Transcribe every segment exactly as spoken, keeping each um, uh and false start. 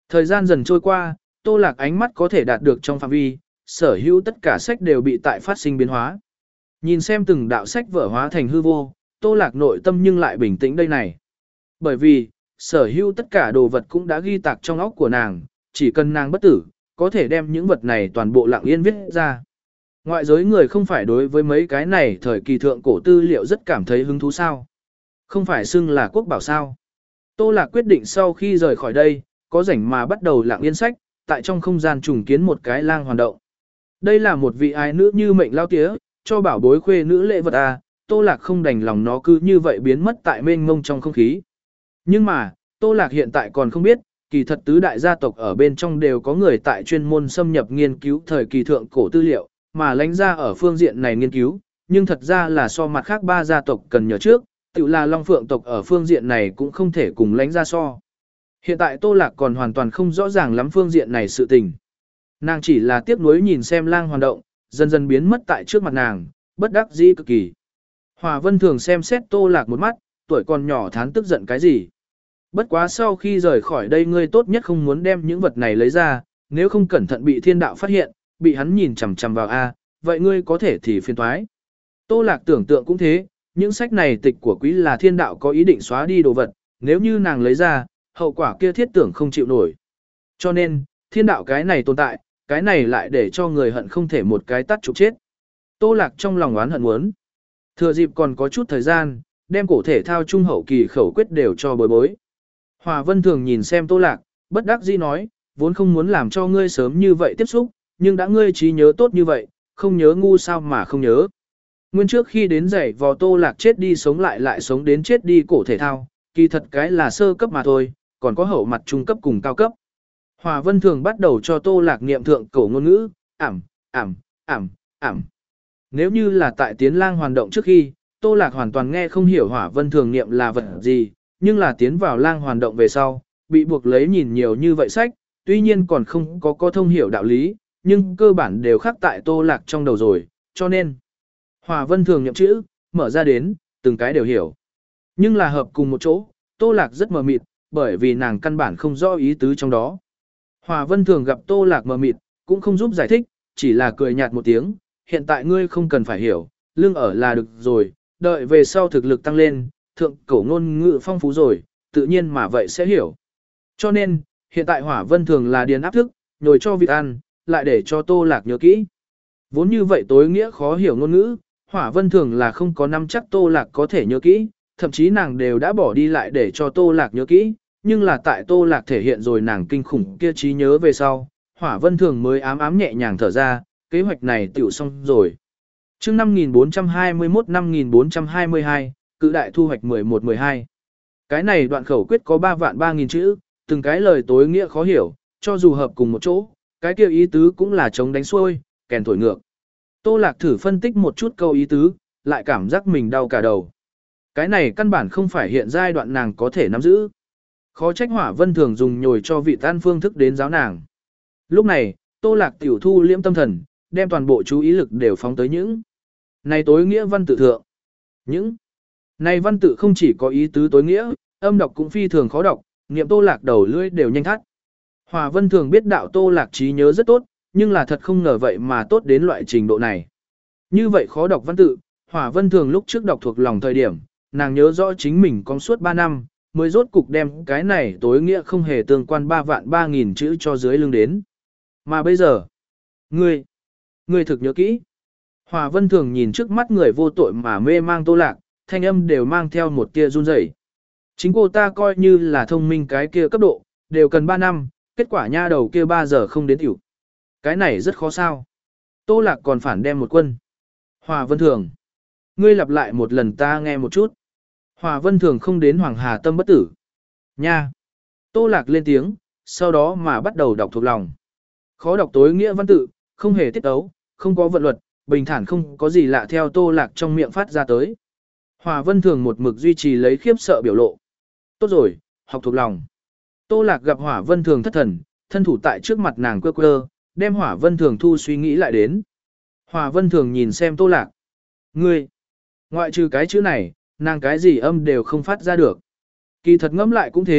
Thời gian dần trôi qua, Tô Lạc ánh mắt có thể đạt được trong phạm vi, sở hữu tất cả sách đều bị tại phát sinh biến hóa. Nhìn xem từng đạo sách vở hóa thành hư vô, Tô Lạc nội tâm nhưng lại bình tĩnh đây này. Bởi vì, sở hữu tất cả đồ vật cũng đã ghi tạc trong óc của nàng, chỉ cần nàng bất tử, có thể đem những vật này toàn bộ lặng yên viết ra. Ngoại giới người không phải đối với mấy cái này thời kỳ thượng cổ tư liệu rất cảm thấy hứng thú sao. Không phải xưng là quốc bảo sao. Tô Lạc quyết định sau khi rời khỏi đây, có rảnh mà bắt đầu lặng yên sách, tại trong không gian trùng kiến một cái lang hoàn động. Đây là một vị ái nữ như mệnh lao tía, cho bảo bối khuê nữ lễ vật à, Tô Lạc không đành lòng nó cứ như vậy biến mất tại mênh mông trong không khí. Nhưng mà, Tô Lạc hiện tại còn không biết, kỳ thật tứ đại gia tộc ở bên trong đều có người tại chuyên môn xâm nhập nghiên cứu thời kỳ thượng cổ tư liệu, mà lãnh ra ở phương diện này nghiên cứu, nhưng thật ra là so mặt khác ba gia tộc cần nhờ trước, tự là Long Phượng tộc ở phương diện này cũng không thể cùng lãnh ra so. Hiện tại Tô Lạc còn hoàn toàn không rõ ràng lắm phương diện này sự tình. Nàng chỉ là tiếc nuối nhìn xem lang hoàn động, dần dần biến mất tại trước mặt nàng, bất đắc dĩ cực kỳ. Hòa Vân thường xem xét Tô Lạc một mắt, tuổi còn nhỏ thán tức giận cái gì. Bất quá sau khi rời khỏi đây ngươi tốt nhất không muốn đem những vật này lấy ra, nếu không cẩn thận bị thiên đạo phát hiện, bị hắn nhìn chằm chằm vào a, vậy ngươi có thể thì phiền toái. Tô Lạc tưởng tượng cũng thế, những sách này tịch của quý là thiên đạo có ý định xóa đi đồ vật, nếu như nàng lấy ra, hậu quả kia thiết tưởng không chịu nổi. Cho nên, thiên đạo cái này tồn tại, cái này lại để cho người hận không thể một cái tắt chụp chết. Tô Lạc trong lòng oán hận muốn. Thừa dịp còn có chút thời gian, đem cổ thể thao trung hậu kỳ khẩu quyết đều cho bối bối. Hòa Vân thường nhìn xem Tô Lạc, bất đắc dĩ nói, vốn không muốn làm cho ngươi sớm như vậy tiếp xúc, nhưng đã ngươi trí nhớ tốt như vậy, không nhớ ngu sao mà không nhớ. Nguyên trước khi đến dạy vò Tô Lạc chết đi sống lại lại sống đến chết đi cổ thể thao, kỳ thật cái là sơ cấp mà thôi, còn có hậu mặt trung cấp cùng cao cấp. Hòa Vân thường bắt đầu cho Tô Lạc niệm thượng cổ ngôn ngữ, ảm, ảm, ảm, ảm. Nếu như là tại tiến lang hoàn động trước khi, Tô Lạc hoàn toàn nghe không hiểu Hỏa Vân thường niệm là vật gì, nhưng là tiến vào lang hoàn động về sau, bị buộc lấy nhìn nhiều như vậy sách, tuy nhiên còn không có có thông hiểu đạo lý, nhưng cơ bản đều khắc tại Tô Lạc trong đầu rồi, cho nên Hỏa Vân thường niệm chữ, mở ra đến, từng cái đều hiểu. Nhưng là hợp cùng một chỗ, Tô Lạc rất mờ mịt, bởi vì nàng căn bản không rõ ý tứ trong đó. Hỏa Vân thường gặp Tô Lạc mờ mịt, cũng không giúp giải thích, chỉ là cười nhạt một tiếng, hiện tại ngươi không cần phải hiểu, lương ở là được rồi, đợi về sau thực lực tăng lên, thượng cổ ngôn ngữ phong phú rồi, tự nhiên mà vậy sẽ hiểu. Cho nên, hiện tại Hỏa Vân thường là điền áp thức, nhồi cho vịt ăn, lại để cho Tô Lạc nhớ kỹ. Vốn như vậy tối nghĩa khó hiểu ngôn ngữ, Hỏa Vân thường là không có năm chắc Tô Lạc có thể nhớ kỹ, thậm chí nàng đều đã bỏ đi lại để cho Tô Lạc nhớ kỹ, nhưng là tại Tô Lạc thể hiện rồi nàng kinh khủng kia trí nhớ về sau, Hỏa Vân thường mới ám ám nhẹ nhàng thở ra, kế hoạch này tiểu xong rồi. Chương năm nghìn bốn trăm hai mươi mốt năm nghìn bốn trăm hai mươi hai, cự đại thu hoạch mười một mười hai. Cái này đoạn khẩu quyết có ba vạn ba nghìn chữ, từng cái lời tối nghĩa khó hiểu, cho dù hợp cùng một chỗ, cái kia ý tứ cũng là chống đánh xuôi, kèn thổi ngược. Tô Lạc thử phân tích một chút câu ý tứ, lại cảm giác mình đau cả đầu. Cái này căn bản không phải hiện giai đoạn nàng có thể nắm giữ. Khó trách Hỏa Vân thường dùng nhồi cho vị tan phương thức đến giáo nàng. Lúc này, Tô Lạc tiểu thu liễm tâm thần, đem toàn bộ chú ý lực đều phóng tới những này tối nghĩa văn tự thượng. Những này văn tự không chỉ có ý tứ tối nghĩa, âm đọc cũng phi thường khó đọc, niệm Tô Lạc đầu lưỡi đều nhanh thắt. Hỏa Vân thường biết đạo Tô Lạc trí nhớ rất tốt, nhưng là thật không ngờ vậy mà tốt đến loại trình độ này. Như vậy khó đọc văn tự, Hỏa Vân thường lúc trước đọc thuộc lòng thời điểm, nàng nhớ rõ chính mình con suốt ba năm, mới rốt cục đem cái này tối nghĩa không hề tương quan ba vạn ba nghìn chữ cho dưới lưng đến. Mà bây giờ, ngươi, ngươi thực nhớ kỹ. Hỏa Vân thường nhìn trước mắt người vô tội mà mê mang Tô Lạc, thanh âm đều mang theo một tia run rẩy. Chính cô ta coi như là thông minh cái kia cấp độ, đều cần ba năm, kết quả nha đầu kia ba giờ không đến tiểu. Cái này rất khó sao. Tô Lạc còn phản đem một quân. Hỏa Vân thường, ngươi lặp lại một lần ta nghe một chút. Hỏa Vân thường không đến Hoàng Hà tâm bất tử. Nha. Tô Lạc lên tiếng, sau đó mà bắt đầu đọc thuộc lòng. Khó đọc tối nghĩa văn tự, không hề tiết tấu, không có vận luật, bình thản không có gì lạ theo Tô Lạc trong miệng phát ra tới. Hỏa Vân thường một mực duy trì lấy khiếp sợ biểu lộ. Tốt rồi, học thuộc lòng. Tô Lạc gặp Hỏa Vân thường thất thần, thân thủ tại trước mặt nàng quơ quơ, đem Hỏa Vân thường thu suy nghĩ lại đến. Hỏa Vân thường nhìn xem Tô Lạc. Ngươi, ngoại trừ cái chữ này, nàng cái gì âm đều không phát ra được. Kỳ thật ngẫm lại cũng thế,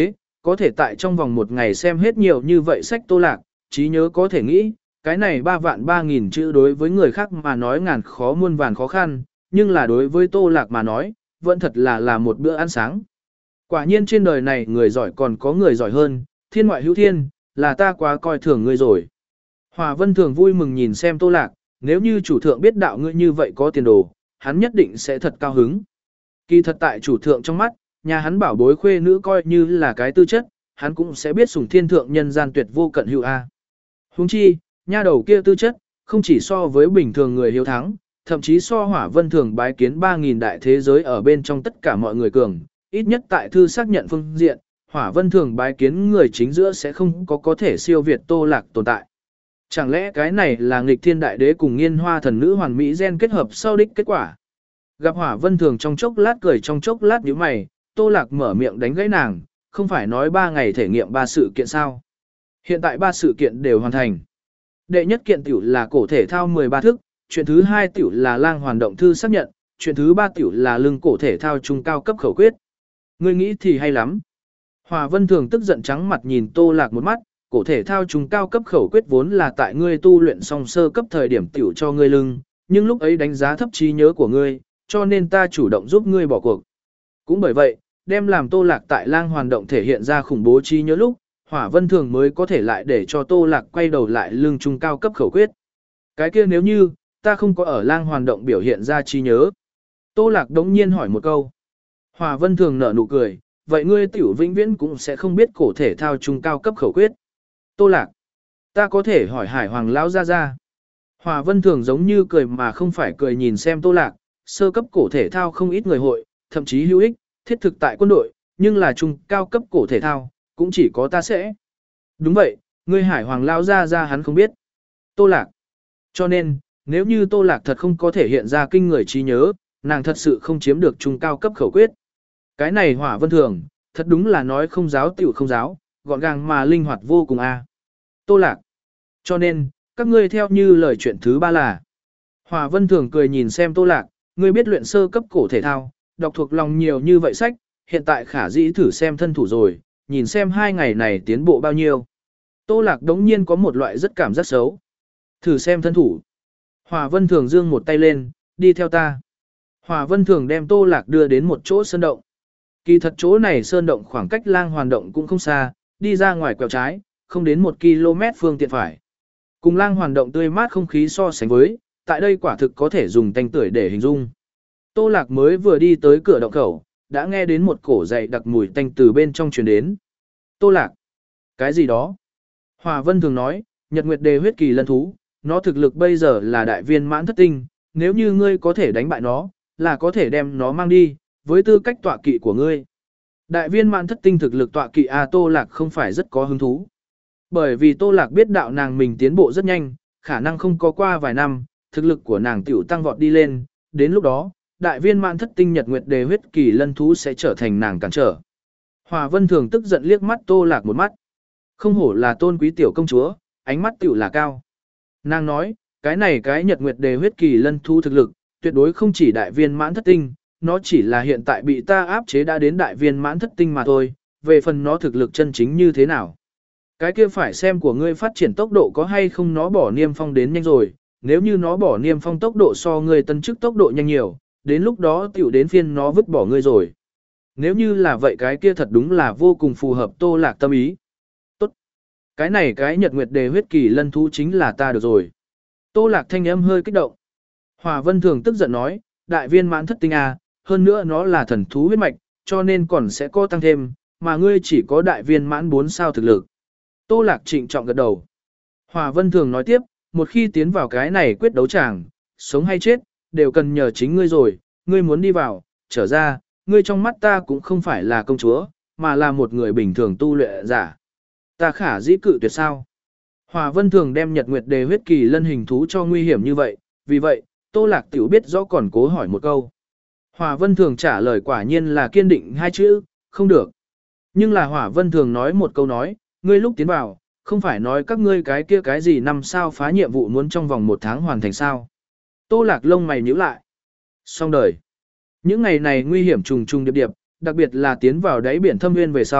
có thể tại trong vòng một ngày xem hết nhiều như vậy sách Tô Lạc, trí nhớ có thể nghĩ, cái này ba vạn ba nghìn chữ đối với người khác mà nói ngàn khó muôn vàn khó khăn, nhưng là đối với Tô Lạc mà nói, vẫn thật là là một bữa ăn sáng. Quả nhiên trên đời này người giỏi còn có người giỏi hơn, thiên ngoại hữu thiên, là ta quá coi thường ngươi rồi. Hòa Vân Thường vui mừng nhìn xem Tô Lạc, nếu như chủ thượng biết đạo ngươi như vậy có tiền đồ, hắn nhất định sẽ thật cao hứng. Kỳ thật tại chủ thượng trong mắt, nhà hắn bảo bối khuê nữ coi như là cái tư chất, hắn cũng sẽ biết sủng thiên thượng nhân gian tuyệt vô cận hữu a. Huống chi, nha đầu kia tư chất, không chỉ so với bình thường người hiếu thắng, thậm chí so Hỏa Vân Thường bái kiến ba nghìn đại thế giới ở bên trong tất cả mọi người cường, ít nhất tại thư xác nhận phương diện, Hỏa Vân Thường bái kiến người chính giữa sẽ không có có thể siêu việt Tô Lạc tồn tại. Chẳng lẽ cái này là nghịch thiên đại đế cùng nghiên hoa thần nữ hoàn mỹ gen kết hợp sau đích kết quả? Gặp Hỏa Vân Thường trong chốc lát cười trong chốc lát nhíu mày, Tô Lạc mở miệng đánh gãy nàng, không phải nói ba ngày thể nghiệm ba sự kiện sao? Hiện tại ba sự kiện đều hoàn thành. Đệ nhất kiện tiểu là cổ thể thao mười ba thức, chuyện thứ hai tiểu là lang hoàn động thư xác nhận, chuyện thứ ba tiểu là lưng cổ thể thao trung cao cấp khẩu quyết. Ngươi nghĩ thì hay lắm. Hòa Vân Thường tức giận trắng mặt nhìn Tô Lạc một mắt, cổ thể thao trung cao cấp khẩu quyết vốn là tại ngươi tu luyện song sơ cấp thời điểm tiểu cho ngươi lưng, nhưng lúc ấy đánh giá thấp trí nhớ của ngươi, cho nên ta chủ động giúp ngươi bỏ cuộc. Cũng bởi vậy, đem làm Tô Lạc tại lang hoàn động thể hiện ra khủng bố trí nhớ lúc, Hỏa Vân Thường mới có thể lại để cho Tô Lạc quay đầu lại lưng trung cao cấp khẩu quyết. Cái kia nếu như, ta không có ở lang hoàn động biểu hiện ra trí nhớ. Tô Lạc đống nhiên hỏi một câu. Hỏa Vân Thường nở nụ cười, vậy ngươi tiểu vĩnh viễn cũng sẽ không biết cổ thể thao trung cao cấp khẩu quyết. Tô Lạc, ta có thể hỏi Hải Hoàng lão ra ra. Hỏa Vân Thường giống như cười mà không phải cười nhìn xem Tô Lạc, sơ cấp cổ thể thao không ít người hội, thậm chí hữu ích, thiết thực tại quân đội, nhưng là trung cao cấp cổ thể thao, cũng chỉ có ta sẽ. Đúng vậy, ngươi Hải Hoàng lão ra ra hắn không biết. Tô Lạc. Cho nên, nếu như Tô Lạc thật không có thể hiện ra kinh người trí nhớ, nàng thật sự không chiếm được trung cao cấp khẩu quyết. Cái này Hỏa Vân Thường, thật đúng là nói không giáo tiểu không giáo, gọn gàng mà linh hoạt vô cùng a. Tô Lạc. Cho nên, các ngươi theo như lời chuyện thứ ba là. Hỏa Vân Thường cười nhìn xem Tô Lạc, ngươi biết luyện sơ cấp cổ thể thao, đọc thuộc lòng nhiều như vậy sách, hiện tại khả dĩ thử xem thân thủ rồi, nhìn xem hai ngày này tiến bộ bao nhiêu. Tô Lạc đống nhiên có một loại rất cảm giác xấu. Thử xem thân thủ. Hỏa Vân Thường giương một tay lên, đi theo ta. Hỏa Vân Thường đem Tô Lạc đưa đến một chỗ sơn động. Kỳ thật chỗ này sơn động khoảng cách lang hoàn động cũng không xa, đi ra ngoài quẹo trái, không đến một ki lô mét phương tiện phải. Cùng lang hoàn động tươi mát không khí so sánh với, tại đây quả thực có thể dùng tanh tưởi để hình dung. Tô Lạc mới vừa đi tới cửa động khẩu, đã nghe đến một cổ dày đặc mùi tanh từ bên trong truyền đến. Tô Lạc, cái gì đó? Hỏa Vân Thường nói, Nhật Nguyệt Đề huyết kỳ lân thú, nó thực lực bây giờ là đại viên mãn thất tinh, nếu như ngươi có thể đánh bại nó, là có thể đem nó mang đi, với tư cách tọa kỵ của ngươi. Đại viên mãn thất tinh thực lực tọa kỵ A Tô Lạc không phải rất có hứng thú. Bởi vì Tô Lạc biết đạo nàng mình tiến bộ rất nhanh, khả năng không có qua vài năm, thực lực của nàng tiểu tăng vọt đi lên, đến lúc đó, đại viên mãn thất tinh Nhật Nguyệt Đề huyết kỳ lân thú sẽ trở thành nàng cản trở. Hòa Vân Thường tức giận liếc mắt Tô Lạc một mắt. Không hổ là tôn quý tiểu công chúa, ánh mắt tiểu là cao. Nàng nói, cái này cái Nhật Nguyệt Đề huyết kỳ lân thú thực lực, tuyệt đối không chỉ đại viên mãn thất tinh, nó chỉ là hiện tại bị ta áp chế đã đến đại viên mãn thất tinh mà thôi, về phần nó thực lực chân chính như thế nào. Cái kia phải xem của ngươi phát triển tốc độ có hay không nó bỏ niêm phong đến nhanh rồi, nếu như nó bỏ niêm phong tốc độ so ngươi tân chức tốc độ nhanh nhiều, đến lúc đó tiểu đến phiên nó vứt bỏ ngươi rồi. Nếu như là vậy cái kia thật đúng là vô cùng phù hợp Tô Lạc tâm ý. Tốt. Cái này cái Nhật Nguyệt Đề huyết kỳ lân thú chính là ta được rồi. Tô Lạc thanh âm hơi kích động. Hòa Vân Thường tức giận nói, đại viên mãn thất tinh à, hơn nữa nó là thần thú huyết mạch, cho nên còn sẽ có tăng thêm, mà ngươi chỉ có đại viên mãn bốn sao thực lực. Tô Lạc trịnh trọng gật đầu. Hòa Vân Thường nói tiếp, một khi tiến vào cái này quyết đấu tràng, sống hay chết, đều cần nhờ chính ngươi rồi, ngươi muốn đi vào, trở ra, ngươi trong mắt ta cũng không phải là công chúa, mà là một người bình thường tu luyện giả. Ta khả dĩ cự tuyệt sao? Hòa Vân Thường đem Nhật Nguyệt Đề huyết kỳ lân hình thú cho nguy hiểm như vậy, vì vậy, Tô Lạc tiểu biết rõ còn cố hỏi một câu. Hòa Vân Thường trả lời quả nhiên là kiên định hai chữ, không được. Nhưng là Hòa Vân Thường nói một câu nói, ngươi lúc tiến vào, không phải nói các ngươi cái kia cái gì năm sao phá nhiệm vụ muốn trong vòng một tháng hoàn thành sao. Tô Lạc lông mày nhíu lại. Xong đời. Những ngày này nguy hiểm trùng trùng điệp điệp, đặc biệt là tiến vào đáy biển thâm nguyên về sau,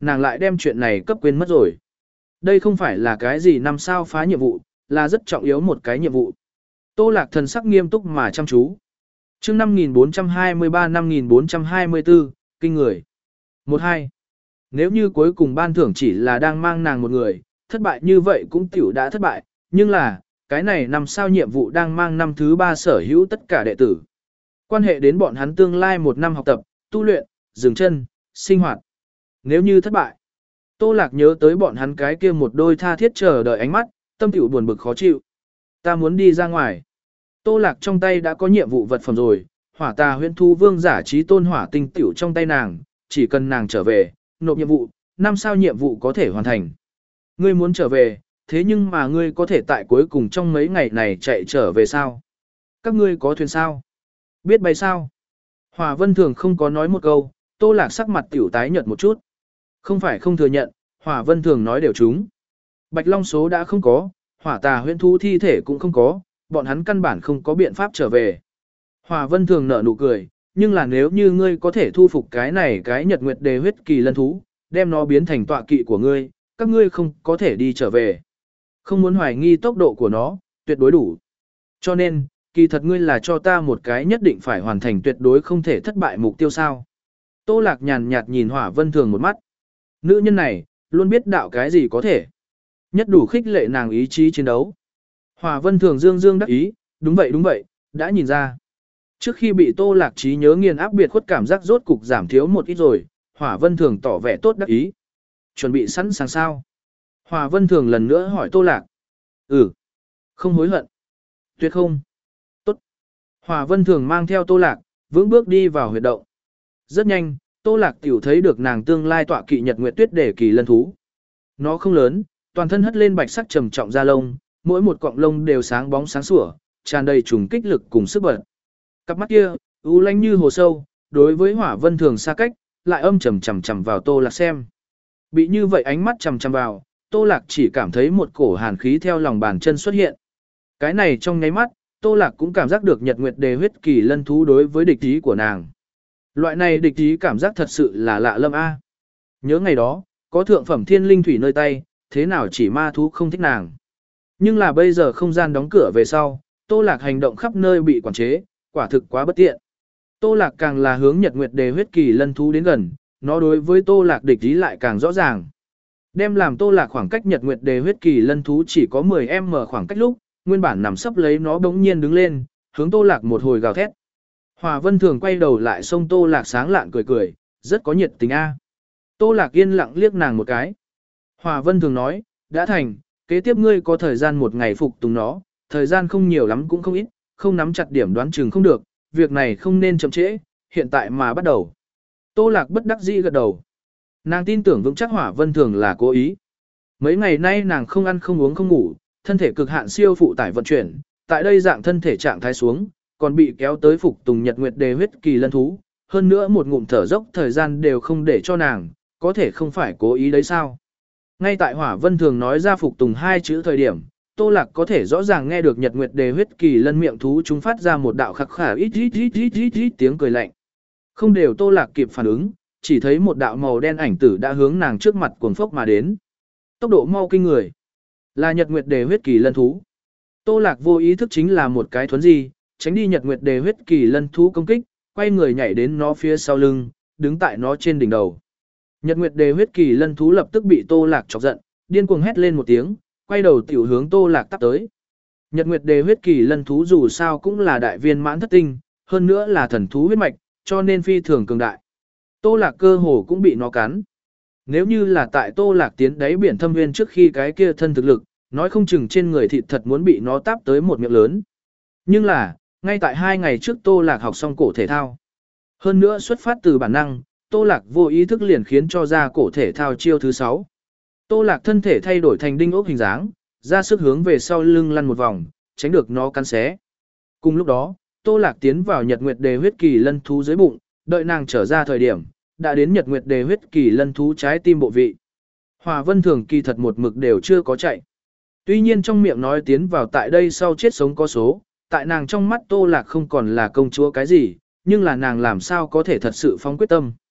nàng lại đem chuyện này cấp quên mất rồi. Đây không phải là cái gì năm sao phá nhiệm vụ, là rất trọng yếu một cái nhiệm vụ. Tô Lạc thần sắc nghiêm túc mà chăm chú. Chương năm nghìn bốn trăm hai mươi ba năm nghìn bốn trăm hai mươi tư, kinh người. một hai. Nếu như cuối cùng ban thưởng chỉ là đang mang nàng một người, thất bại như vậy cũng tiểu đã thất bại, nhưng là, cái này năm sao nhiệm vụ đang mang năm thứ ba sở hữu tất cả đệ tử. Quan hệ đến bọn hắn tương lai một năm học tập, tu luyện, dừng chân, sinh hoạt. Nếu như thất bại, Tô Lạc nhớ tới bọn hắn cái kia một đôi tha thiết chờ đợi ánh mắt, tâm tiểu buồn bực khó chịu. Ta muốn đi ra ngoài. Tô Lạc trong tay đã có nhiệm vụ vật phẩm rồi, hỏa tà huyễn thu vương giả trí tôn hỏa tinh tiểu trong tay nàng, chỉ cần nàng trở về, nộp nhiệm vụ, năm sao nhiệm vụ có thể hoàn thành. Ngươi muốn trở về, thế nhưng mà ngươi có thể tại cuối cùng trong mấy ngày này chạy trở về sao? Các ngươi có thuyền sao? Biết bay sao? Hỏa Vân Thường không có nói một câu, Tô Lạc sắc mặt tiểu tái nhợt một chút. Không phải không thừa nhận, Hỏa Vân Thường nói đều trúng. Bạch Long số đã không có, hỏa tà huyễn thú thi thể cũng không có, bọn hắn căn bản không có biện pháp trở về. Hỏa Vân Thường nở nụ cười, nhưng là nếu như ngươi có thể thu phục cái này cái nhật nguyệt đề huyết kỳ lân thú, đem nó biến thành tọa kỵ của ngươi, các ngươi không có thể đi trở về. Không muốn hoài nghi tốc độ của nó, tuyệt đối đủ. Cho nên, kỳ thật ngươi là cho ta một cái nhất định phải hoàn thành tuyệt đối không thể thất bại mục tiêu sao. Tô Lạc nhàn nhạt nhìn Hỏa Vân Thường một mắt. Nữ nhân này, luôn biết đạo cái gì có thể. Nhất đủ khích lệ nàng ý chí chiến đấu. Hỏa Vân Thường dương dương đắc ý, đúng vậy đúng vậy, đã nhìn ra. Trước khi bị Tô Lạc trí nhớ nghiền áp biệt khuất cảm giác rốt cục giảm thiếu một ít rồi, Hỏa Vân Thường tỏ vẻ tốt đắc ý. Chuẩn bị sẵn sàng sao? Hỏa Vân Thường lần nữa hỏi Tô Lạc. Ừ. Không hối hận. Tuyệt không. Tốt. Hỏa Vân Thường mang theo Tô Lạc, vững bước đi vào huyệt động. Rất nhanh, Tô Lạc tiểu thấy được nàng tương lai tọa kỵ nhật nguyệt tuyết để kỳ lân thú. Nó không lớn, toàn thân hất lên bạch sắc trầm trọng da lông, mỗi một cọng lông đều sáng bóng sáng sủa, tràn đầy trùng kích lực cùng sức bật. Cặp mắt kia, u lanh như hồ sâu, đối với Hỏa Vân Thường xa cách, lại âm trầm trầm trầm vào Tô Lạc xem. Bị như vậy ánh mắt trầm trầm vào, Tô Lạc chỉ cảm thấy một cổ hàn khí theo lòng bàn chân xuất hiện. Cái này trong nháy mắt, Tô Lạc cũng cảm giác được nhật nguyệt đề huyết kỳ lân thú đối với địch ý của nàng. Loại này địch ý cảm giác thật sự là lạ lâm a. Nhớ ngày đó, có thượng phẩm thiên linh thủy nơi tay, thế nào chỉ ma thú không thích nàng. Nhưng là bây giờ không gian đóng cửa về sau, Tô Lạc hành động khắp nơi bị quản chế, quả thực quá bất tiện. Tô Lạc càng là hướng nhật nguyệt đề huyết kỳ lân thú đến gần, nó đối với Tô Lạc địch ý lại càng rõ ràng. Đem làm Tô Lạc khoảng cách nhật nguyệt đề huyết kỳ lân thú chỉ có mười mét khoảng cách lúc, nguyên bản nằm sấp lấy nó bỗng nhiên đứng lên, hướng Tô Lạc một hồi gào thét. Hỏa Vân Thường quay đầu lại xông Tô Lạc sáng lạn cười cười, rất có nhiệt tình a. Tô Lạc yên lặng liếc nàng một cái. Hỏa Vân Thường nói, đã thành, kế tiếp ngươi có thời gian một ngày phục tùng nó, thời gian không nhiều lắm cũng không ít, không nắm chặt điểm đoán chừng không được, việc này không nên chậm trễ, hiện tại mà bắt đầu. Tô Lạc bất đắc dĩ gật đầu. Nàng tin tưởng vững chắc Hỏa Vân Thường là cố ý. Mấy ngày nay nàng không ăn không uống không ngủ, thân thể cực hạn siêu phụ tải vận chuyển, tại đây dạng thân thể trạng thái xuống, còn bị kéo tới phục tùng nhật nguyệt đề huyết kỳ lân thú, hơn nữa một ngụm thở dốc thời gian đều không để cho nàng, có thể không phải cố ý đấy sao. Ngay tại Hỏa Vân Thường nói ra phục tùng hai chữ thời điểm, Tô Lạc có thể rõ ràng nghe được nhật nguyệt đề huyết kỳ lân miệng thú chúng phát ra một đạo khắc khả ít ít ít ít ít ít tiếng cười lạnh. Không đều Tô Lạc kịp phản ứng, chỉ thấy một đạo màu đen ảnh tử đã hướng nàng trước mặt cuồng phốc mà đến. Tốc độ mau kinh người, là nhật nguyệt đề huyết kỳ lân thú. Tô Lạc vô ý thức chính là một cái thuấn di, tránh đi nhật nguyệt đề huyết kỳ lân thú công kích, quay người nhảy đến nó phía sau lưng, đứng tại nó trên đỉnh đầu. Nhật nguyệt đề huyết kỳ lân thú lập tức bị Tô Lạc chọc giận, điên cuồng hét lên một tiếng, quay đầu tiểu hướng Tô Lạc tắp tới. Nhật nguyệt đề huyết kỳ lân thú dù sao cũng là đại viên mãn thất tinh, hơn nữa là thần thú huyết mạch, cho nên phi thường cường đại. Tô Lạc cơ hồ cũng bị nó cắn. Nếu như là tại Tô Lạc tiến đáy biển thâm nguyên trước khi cái kia thân thực lực, nói không chừng trên người thịt thật muốn bị nó táp tới một miệng lớn. Nhưng là, ngay tại hai ngày trước Tô Lạc học xong cổ thể thao. Hơn nữa xuất phát từ bản năng, Tô Lạc vô ý thức liền khiến cho ra cổ thể thao chiêu thứ sáu. Tô Lạc thân thể thay đổi thành đinh ốc hình dáng, ra sức hướng về sau lưng lăn một vòng, tránh được nó cắn xé. Cùng lúc đó, Tô Lạc tiến vào nhật nguyệt đề huyết kỳ lân thú dưới bụng, đợi nàng trở ra thời điểm, đã đến nhật nguyệt đề huyết kỳ lân thú trái tim bộ vị. Hỏa Vân Thường kỳ thật một mực đều chưa có chạy. Tuy nhiên trong miệng nói tiến vào tại đây sau chết sống có số, tại nàng trong mắt Tô Lạc không còn là công chúa cái gì, nhưng là nàng làm sao có thể thật sự phóng quyết tâm.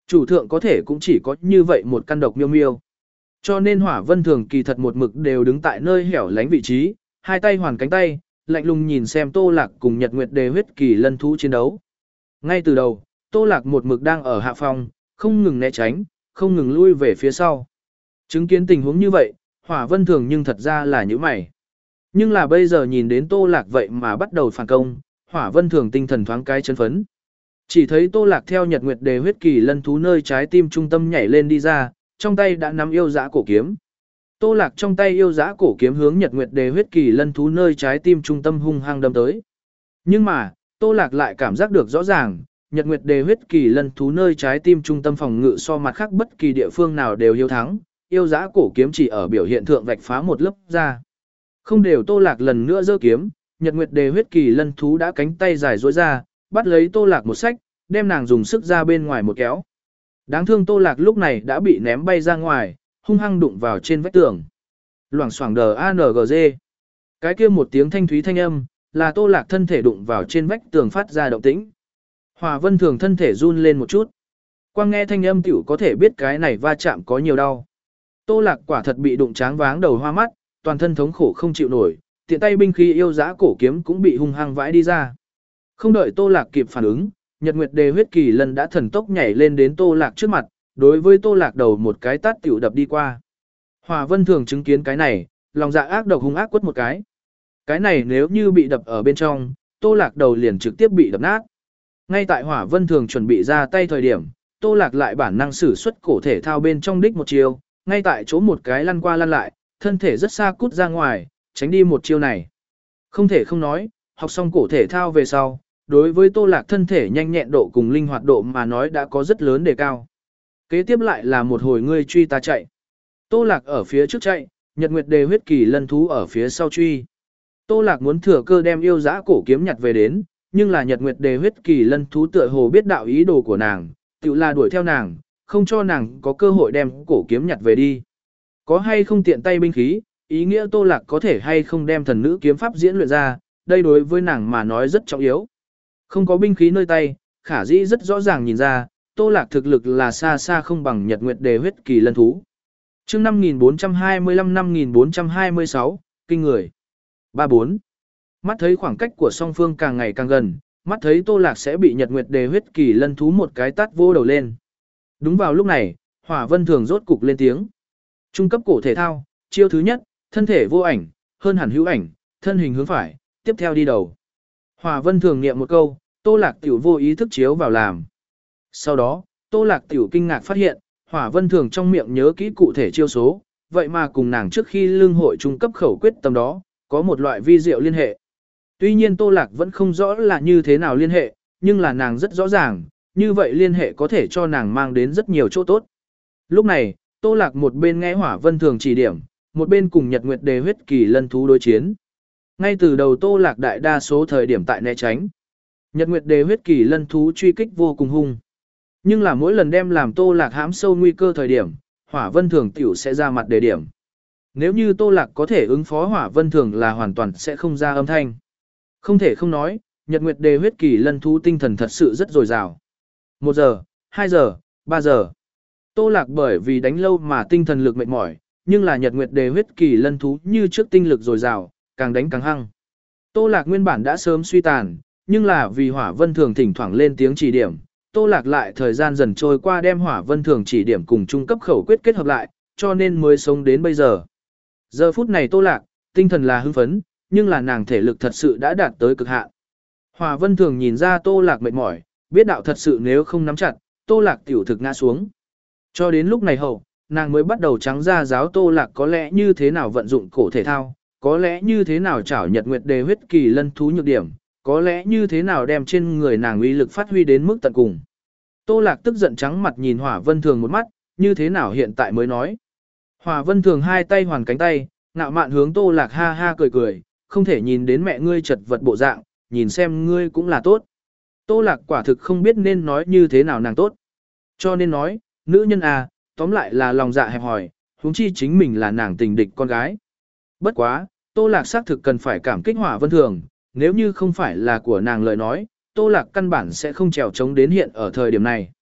Chủ thượng có thể cũng chỉ có như vậy một căn độc miêu miêu. Cho nên Hỏa Vân Thường kỳ thật một mực đều đứng tại nơi hẻo lánh vị trí, hai tay hoàn cánh tay, lạnh lùng nhìn xem Tô Lạc cùng Nhật Nguyệt Đề huyết kỳ lân thú chiến đấu. Ngay từ đầu, Tô Lạc một mực đang ở hạ phòng, không ngừng né tránh, không ngừng lui về phía sau. Chứng kiến tình huống như vậy, Hỏa Vân Thường nhưng thật ra là như mày. Nhưng là bây giờ nhìn đến Tô Lạc vậy mà bắt đầu phản công, Hỏa Vân Thường tinh thần thoáng cái chấn phấn. Chỉ thấy Tô Lạc theo Nhật Nguyệt Đề huyết kỳ lân thú nơi trái tim trung tâm nhảy lên đi ra, trong tay đã nắm yêu dã cổ kiếm. Tô Lạc trong tay yêu dã cổ kiếm hướng Nhật Nguyệt Đề huyết kỳ lân thú nơi trái tim trung tâm hung hăng đâm tới. Nhưng mà, Tô Lạc lại cảm giác được rõ ràng, Nhật Nguyệt Đề huyết kỳ lân thú nơi trái tim trung tâm phòng ngự so mặt khác bất kỳ địa phương nào đều hiếu thắng, yêu dã cổ kiếm chỉ ở biểu hiện thượng vạch phá một lớp ra. Không đều Tô Lạc lần nữa giơ kiếm, Nhật Nguyệt Đề huyết kỳ lân thú đã cánh tay dài duỗi ra, bắt lấy Tô Lạc một sách, đem nàng dùng sức ra bên ngoài một kéo. Đáng thương Tô Lạc lúc này đã bị ném bay ra ngoài, hung hăng đụng vào trên vách tường. Loảng xoảng đờ a en giê. Cái kia một tiếng thanh thúy thanh âm, là Tô Lạc thân thể đụng vào trên vách tường phát ra động tĩnh. Hỏa Vân Thường thân thể run lên một chút. Quang nghe thanh âm tiểu có thể biết cái này va chạm có nhiều đau. Tô Lạc quả thật bị đụng tráng váng đầu hoa mắt, toàn thân thống khổ không chịu nổi, tiện tay binh khí yêu dã cổ kiếm cũng bị hung hăng vãi đi ra. Không đợi Tô Lạc kịp phản ứng, Nhật Nguyệt Đề huyết kỳ lân đã thần tốc nhảy lên đến Tô Lạc trước mặt, đối với Tô Lạc đầu một cái tát tiểu đập đi qua. Hỏa Vân Thường chứng kiến cái này, lòng dạ ác độc hung ác quất một cái. Cái này nếu như bị đập ở bên trong, Tô Lạc đầu liền trực tiếp bị đập nát. Ngay tại Hỏa Vân Thường chuẩn bị ra tay thời điểm, Tô Lạc lại bản năng sử xuất cổ thể thao bên trong đích một chiêu, ngay tại chỗ một cái lăn qua lăn lại, thân thể rất xa cút ra ngoài, tránh đi một chiêu này. Không thể không nói, học xong cổ thể thao về sau, đối với Tô Lạc thân thể nhanh nhẹn độ cùng linh hoạt độ mà nói đã có rất lớn đề cao. Kế tiếp lại là một hồi ngươi truy ta chạy. Tô Lạc ở phía trước chạy, Nhật Nguyệt Đề huyết kỳ lân thú ở phía sau truy. Tô Lạc muốn thừa cơ đem yêu dã cổ kiếm nhặt về đến, nhưng là Nhật Nguyệt Đề huyết kỳ lân thú tựa hồ biết đạo ý đồ của nàng, tự là đuổi theo nàng, không cho nàng có cơ hội đem cổ kiếm nhặt về đi. Có hay không tiện tay binh khí, ý nghĩa Tô Lạc có thể hay không đem thần nữ kiếm pháp diễn luyện ra, đây đối với nàng mà nói rất trọng yếu. Không có binh khí nơi tay, Khả Dĩ rất rõ ràng nhìn ra, Tô Lạc thực lực là xa xa không bằng Nhật Nguyệt Đề huyết kỳ lân thú. Chương năm nghìn bốn trăm hai mươi lăm năm nghìn bốn trăm hai mươi sáu, kinh người. ba bốn. Mắt thấy khoảng cách của song phương càng ngày càng gần, mắt thấy Tô Lạc sẽ bị Nhật Nguyệt Đề huyết kỳ lân thú một cái tát vô đầu lên. Đúng vào lúc này, Hỏa Vân Thường rốt cục lên tiếng. Trung cấp cổ thể thao, chiêu thứ nhất, thân thể vô ảnh, hơn hẳn hữu ảnh, thân hình hướng phải, tiếp theo đi đầu. Hỏa Vân Thường niệm một câu, Tô Lạc tiểu vô ý thức chiếu vào làm. Sau đó, Tô Lạc tiểu kinh ngạc phát hiện, Hỏa Vân Thường trong miệng nhớ kỹ cụ thể chiêu số, vậy mà cùng nàng trước khi lương hội trung cấp khẩu quyết tâm đó, có một loại vi diệu liên hệ. Tuy nhiên Tô Lạc vẫn không rõ là như thế nào liên hệ, nhưng là nàng rất rõ ràng, như vậy liên hệ có thể cho nàng mang đến rất nhiều chỗ tốt. Lúc này, Tô Lạc một bên nghe Hỏa Vân Thường chỉ điểm, một bên cùng Nhật Nguyệt Đề huyết kỳ lân thú đối chiến. Ngay từ đầu Tô Lạc đại đa số thời điểm tại né tránh. Nhật Nguyệt Đề huyết kỳ lân thú truy kích vô cùng hung. Nhưng là mỗi lần đem làm Tô Lạc hãm sâu nguy cơ thời điểm, Hỏa Vân Thường tiểu sẽ ra mặt đề điểm. Nếu như Tô Lạc có thể ứng phó Hỏa Vân Thường là hoàn toàn sẽ không ra âm thanh. Không thể không nói, Nhật Nguyệt Đề huyết kỳ lân thú tinh thần thật sự rất dồi dào. Một giờ, hai giờ, ba giờ. Tô Lạc bởi vì đánh lâu mà tinh thần lực mệt mỏi, nhưng là Nhật Nguyệt Đề huyết kỳ lân thú như trước tinh lực dồi dào, càng đánh càng hăng. Tô Lạc nguyên bản đã sớm suy tàn, nhưng là vì Hỏa Vân Thường thỉnh thoảng lên tiếng chỉ điểm, Tô Lạc lại thời gian dần trôi qua đem Hỏa Vân Thường chỉ điểm cùng trung cấp khẩu quyết kết hợp lại, cho nên mới sống đến bây giờ. Giờ phút này Tô Lạc, tinh thần là hưng phấn, nhưng là nàng thể lực thật sự đã đạt tới cực hạn. Hỏa Vân Thường nhìn ra Tô Lạc mệt mỏi, biết đạo thật sự nếu không nắm chặt, Tô Lạc tiểu thực ngã xuống. Cho đến lúc này hậu, nàng mới bắt đầu trắng ra giáo Tô Lạc có lẽ như thế nào vận dụng cổ thể thao, có lẽ như thế nào trảo Nhật Nguyệt Đề huyết kỳ lân thú nhược điểm, có lẽ như thế nào đem trên người nàng uy lực phát huy đến mức tận cùng. Tô Lạc tức giận trắng mặt nhìn Hỏa Vân Thường một mắt, như thế nào hiện tại mới nói. Hỏa Vân Thường hai tay hoàn cánh tay, ngạo mạn hướng Tô Lạc ha ha cười cười, không thể nhìn đến mẹ ngươi chật vật bộ dạng, nhìn xem ngươi cũng là tốt. Tô Lạc quả thực không biết nên nói như thế nào nàng tốt. Cho nên nói, nữ nhân à, tóm lại là lòng dạ hẹp hòi, huống chi chính mình là nàng tình địch con gái. Bất quá, Tô Lạc xác thực cần phải cảm kích Hỏa Vân Thường, nếu như không phải là của nàng lời nói, Tô Lạc căn bản sẽ không trèo trống đến hiện ở thời điểm này.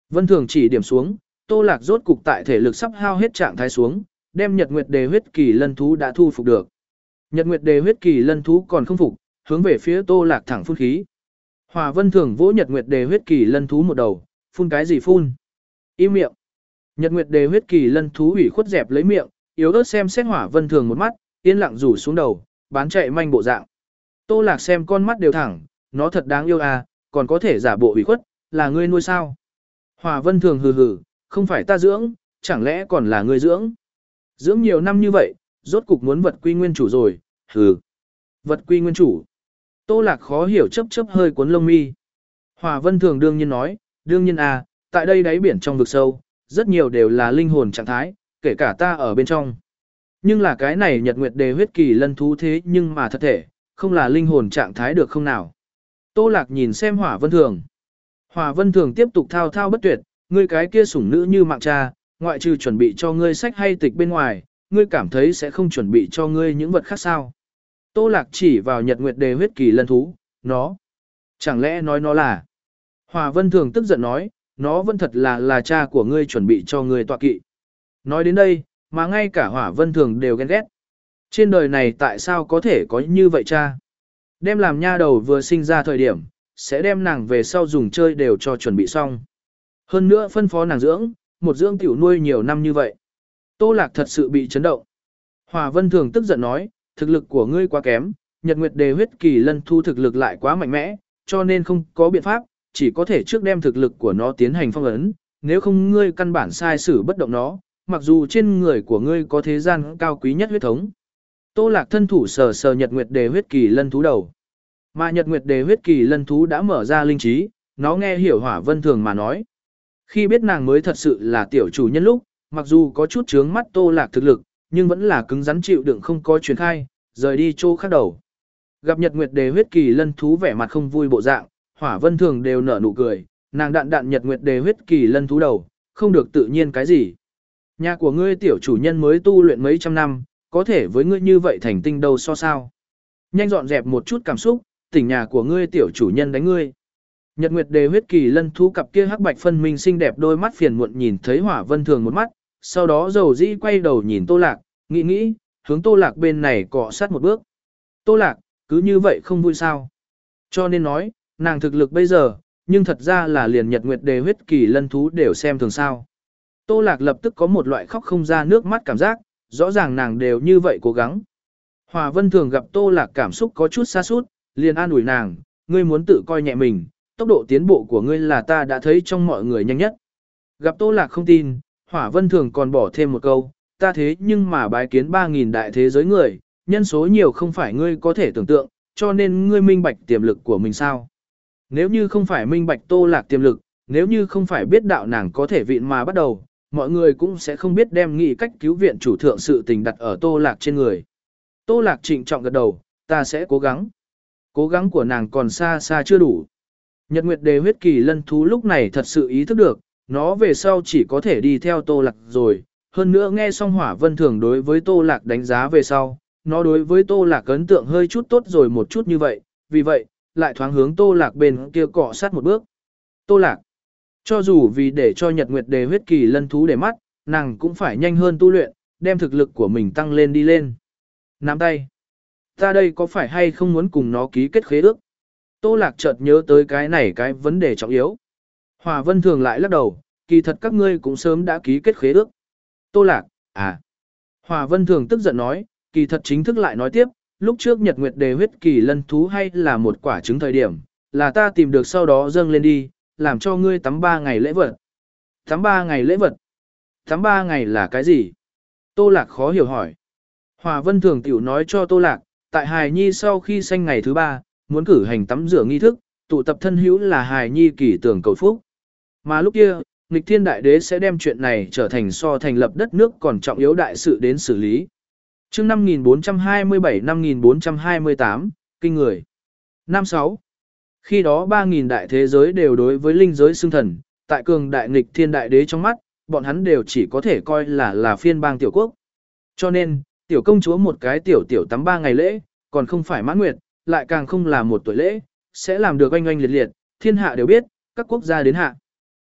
Vân Thường chỉ điểm xuống, Tô Lạc rốt cục tại thể lực sắp hao hết trạng thái xuống, đem Nhật Nguyệt Đề huyết kỳ lân thú đã thu phục được. Nhật Nguyệt Đề huyết kỳ lân thú còn không phục, hướng về phía Tô Lạc thẳng phun khí. Hỏa Vân Thường vỗ Nhật Nguyệt Đề huyết kỳ lân thú một đầu, phun cái gì phun? Im miệng. Nhật Nguyệt Đề huyết kỳ lân thú ủy khuất dẹp lấy miệng, yếu ớt xem xét Hỏa Vân Thường một mắt, yên lặng rủ xuống đầu, bán chạy manh bộ dạng. Tô Lạc xem con mắt đều thẳng, nó thật đáng yêu à, còn có thể giả bộ ủy khuất, là ngươi nuôi sao? Hỏa Vân Thường hừ hừ, không phải ta dưỡng, chẳng lẽ còn là ngươi dưỡng? Dưỡng nhiều năm như vậy, rốt cục muốn vật quy nguyên chủ rồi, hừ. Vật quy nguyên chủ. Tô Lạc khó hiểu chấp chấp hơi cuốn lông mi. Hỏa Vân Thường đương nhiên nói, đương nhiên à, tại đây đáy biển trong vực sâu, rất nhiều đều là linh hồn trạng thái, kể cả ta ở bên trong. Nhưng là cái này Nhật Nguyệt Đề huyết kỳ lân thú thế nhưng mà thật thể, không là linh hồn trạng thái được không nào. Tô Lạc nhìn xem Hỏa Vân Thường. Hỏa Vân Thường tiếp tục thao thao bất tuyệt, ngươi cái kia sủng nữ như mạng cha, ngoại trừ chuẩn bị cho ngươi sách hay tịch bên ngoài, ngươi cảm thấy sẽ không chuẩn bị cho ngươi những vật khác sao. Tô Lạc chỉ vào Nhật Nguyệt Đề huyết kỳ lân thú, nó. Chẳng lẽ nói nó là. Hỏa Vân Thường tức giận nói, nó vẫn thật là là cha của ngươi chuẩn bị cho ngươi tọa kỵ. Nói đến đây, mà ngay cả Hỏa Vân Thường đều ghen ghét. Trên đời này tại sao có thể có như vậy cha? Đem làm nha đầu vừa sinh ra thời điểm, sẽ đem nàng về sau dùng chơi đều cho chuẩn bị xong. Hơn nữa phân phó nàng dưỡng, một dưỡng tiểu nuôi nhiều năm như vậy. Tô Lạc thật sự bị chấn động. Hỏa Vân Thường tức giận nói, thực lực của ngươi quá kém, Nhật Nguyệt Đề huyết kỳ lân thu thực lực lại quá mạnh mẽ, cho nên không có biện pháp, chỉ có thể trước đem thực lực của nó tiến hành phong ấn, nếu không ngươi căn bản sai sử bất động nó, mặc dù trên người của ngươi có thế gian cao quý nhất huyết thống. Tô Lạc thân thủ sờ sờ Nhật Nguyệt Đề huyết kỳ lân thú đầu. Mà Nhật Nguyệt Đề huyết kỳ lân thú đã mở ra linh trí, nó nghe hiểu Hỏa Vân Thường mà nói. Khi biết nàng mới thật sự là tiểu chủ nhân lúc, mặc dù có chút chướng mắt Tô Lạc thực lực, nhưng vẫn là cứng rắn chịu đựng không có truyền khai, rời đi chỗ khác đầu. Gặp Nhật Nguyệt Đề huyết kỳ lân thú vẻ mặt không vui bộ dạng, Hỏa Vân Thường đều nở nụ cười, nàng đạn đạn Nhật Nguyệt Đề huyết kỳ lân thú đầu, không được tự nhiên cái gì. Nhà của ngươi tiểu chủ nhân mới tu luyện mấy trăm năm, có thể với ngươi như vậy thành tinh đâu so sao. Nhanh dọn dẹp một chút cảm xúc, tỉnh nhà của ngươi tiểu chủ nhân đánh ngươi. Nhật Nguyệt Đề huyết kỳ lân thú cặp kia hắc bạch phân minh xinh đẹp đôi mắt phiền muộn nhìn thấy Hỏa Vân Thường một mắt, sau đó dầu dĩ quay đầu nhìn Tô Lạc, nghĩ nghĩ, hướng Tô Lạc bên này cọ sát một bước. Tô Lạc, cứ như vậy không vui sao? Cho nên nói, nàng thực lực bây giờ, nhưng thật ra là liền Nhật Nguyệt Đề huyết kỳ lân thú đều xem thường sao. Tô Lạc lập tức có một loại khóc không ra nước mắt cảm giác, rõ ràng nàng đều như vậy cố gắng. Hỏa Vân Thường gặp Tô Lạc cảm xúc có chút xa sút, liền an ủi nàng, ngươi muốn tự coi nhẹ mình, tốc độ tiến bộ của ngươi là ta đã thấy trong mọi người nhanh nhất. Gặp Tô Lạc không tin, Hỏa Vân Thường còn bỏ thêm một câu, ta thế nhưng mà bái kiến ba nghìn đại thế giới người, nhân số nhiều không phải ngươi có thể tưởng tượng, cho nên ngươi minh bạch tiềm lực của mình sao. Nếu như không phải minh bạch Tô Lạc tiềm lực, nếu như không phải biết đạo nàng có thể vịn mà bắt đầu, mọi người cũng sẽ không biết đem nghị cách cứu viện chủ thượng sự tình đặt ở Tô Lạc trên người. Tô Lạc trịnh trọng gật đầu, ta sẽ cố gắng. Cố gắng của nàng còn xa xa chưa đủ. Nhật Nguyệt Đề huyết kỳ lân thú lúc này thật sự ý thức được, nó về sau chỉ có thể đi theo Tô Lạc rồi. Hơn nữa nghe xong Hỏa Vân Thường đối với Tô Lạc đánh giá về sau, nó đối với Tô Lạc ấn tượng hơi chút tốt rồi một chút như vậy, vì vậy, lại thoáng hướng Tô Lạc bên kia cọ sát một bước. Tô Lạc, cho dù vì để cho Nhật Nguyệt Đề huyết kỳ lân thú để mắt, nàng cũng phải nhanh hơn tu luyện, đem thực lực của mình tăng lên đi lên. Nắm tay. Ta đây có phải hay không muốn cùng nó ký kết khế ước? Tô Lạc chợt nhớ tới cái này cái vấn đề trọng yếu. Hỏa Vân Thường lại lắc đầu, kỳ thật các ngươi cũng sớm đã ký kết khế ước. Tô Lạc, à. Hỏa Vân Thường tức giận nói, kỳ thật chính thức lại nói tiếp, lúc trước Nhật Nguyệt Đề huyết kỳ lân thú hay là một quả trứng thời điểm, là ta tìm được sau đó dâng lên đi, làm cho ngươi tắm ba ngày lễ vật. Tắm ba ngày lễ vật? Tắm ba ngày là cái gì? Tô Lạc khó hiểu hỏi. Hỏa Vân Thường tiểu nói cho Tô Lạc, tại hài nhi sau khi sanh ngày thứ ba, muốn cử hành tắm rửa nghi thức, tụ tập thân hữu là hài nhi kỳ tưởng cầu phúc. Mà lúc kia, nghịch thiên đại đế sẽ đem chuyện này trở thành so thành lập đất nước còn trọng yếu đại sự đến xử lý. Chương năm nghìn bốn trăm hai mươi bảy năm nghìn bốn trăm hai mươi tám, kinh người. Năm sáu. Khi đó ba nghìn đại thế giới đều đối với linh giới xưng thần, tại cường đại nghịch thiên đại đế trong mắt, bọn hắn đều chỉ có thể coi là là phiên bang tiểu quốc. Cho nên, tiểu công chúa một cái tiểu tiểu tắm ba ngày lễ, còn không phải mãn nguyệt, lại càng không là một tuổi lễ, sẽ làm được oanh oanh liệt liệt, thiên hạ đều biết, các quốc gia đến hạ.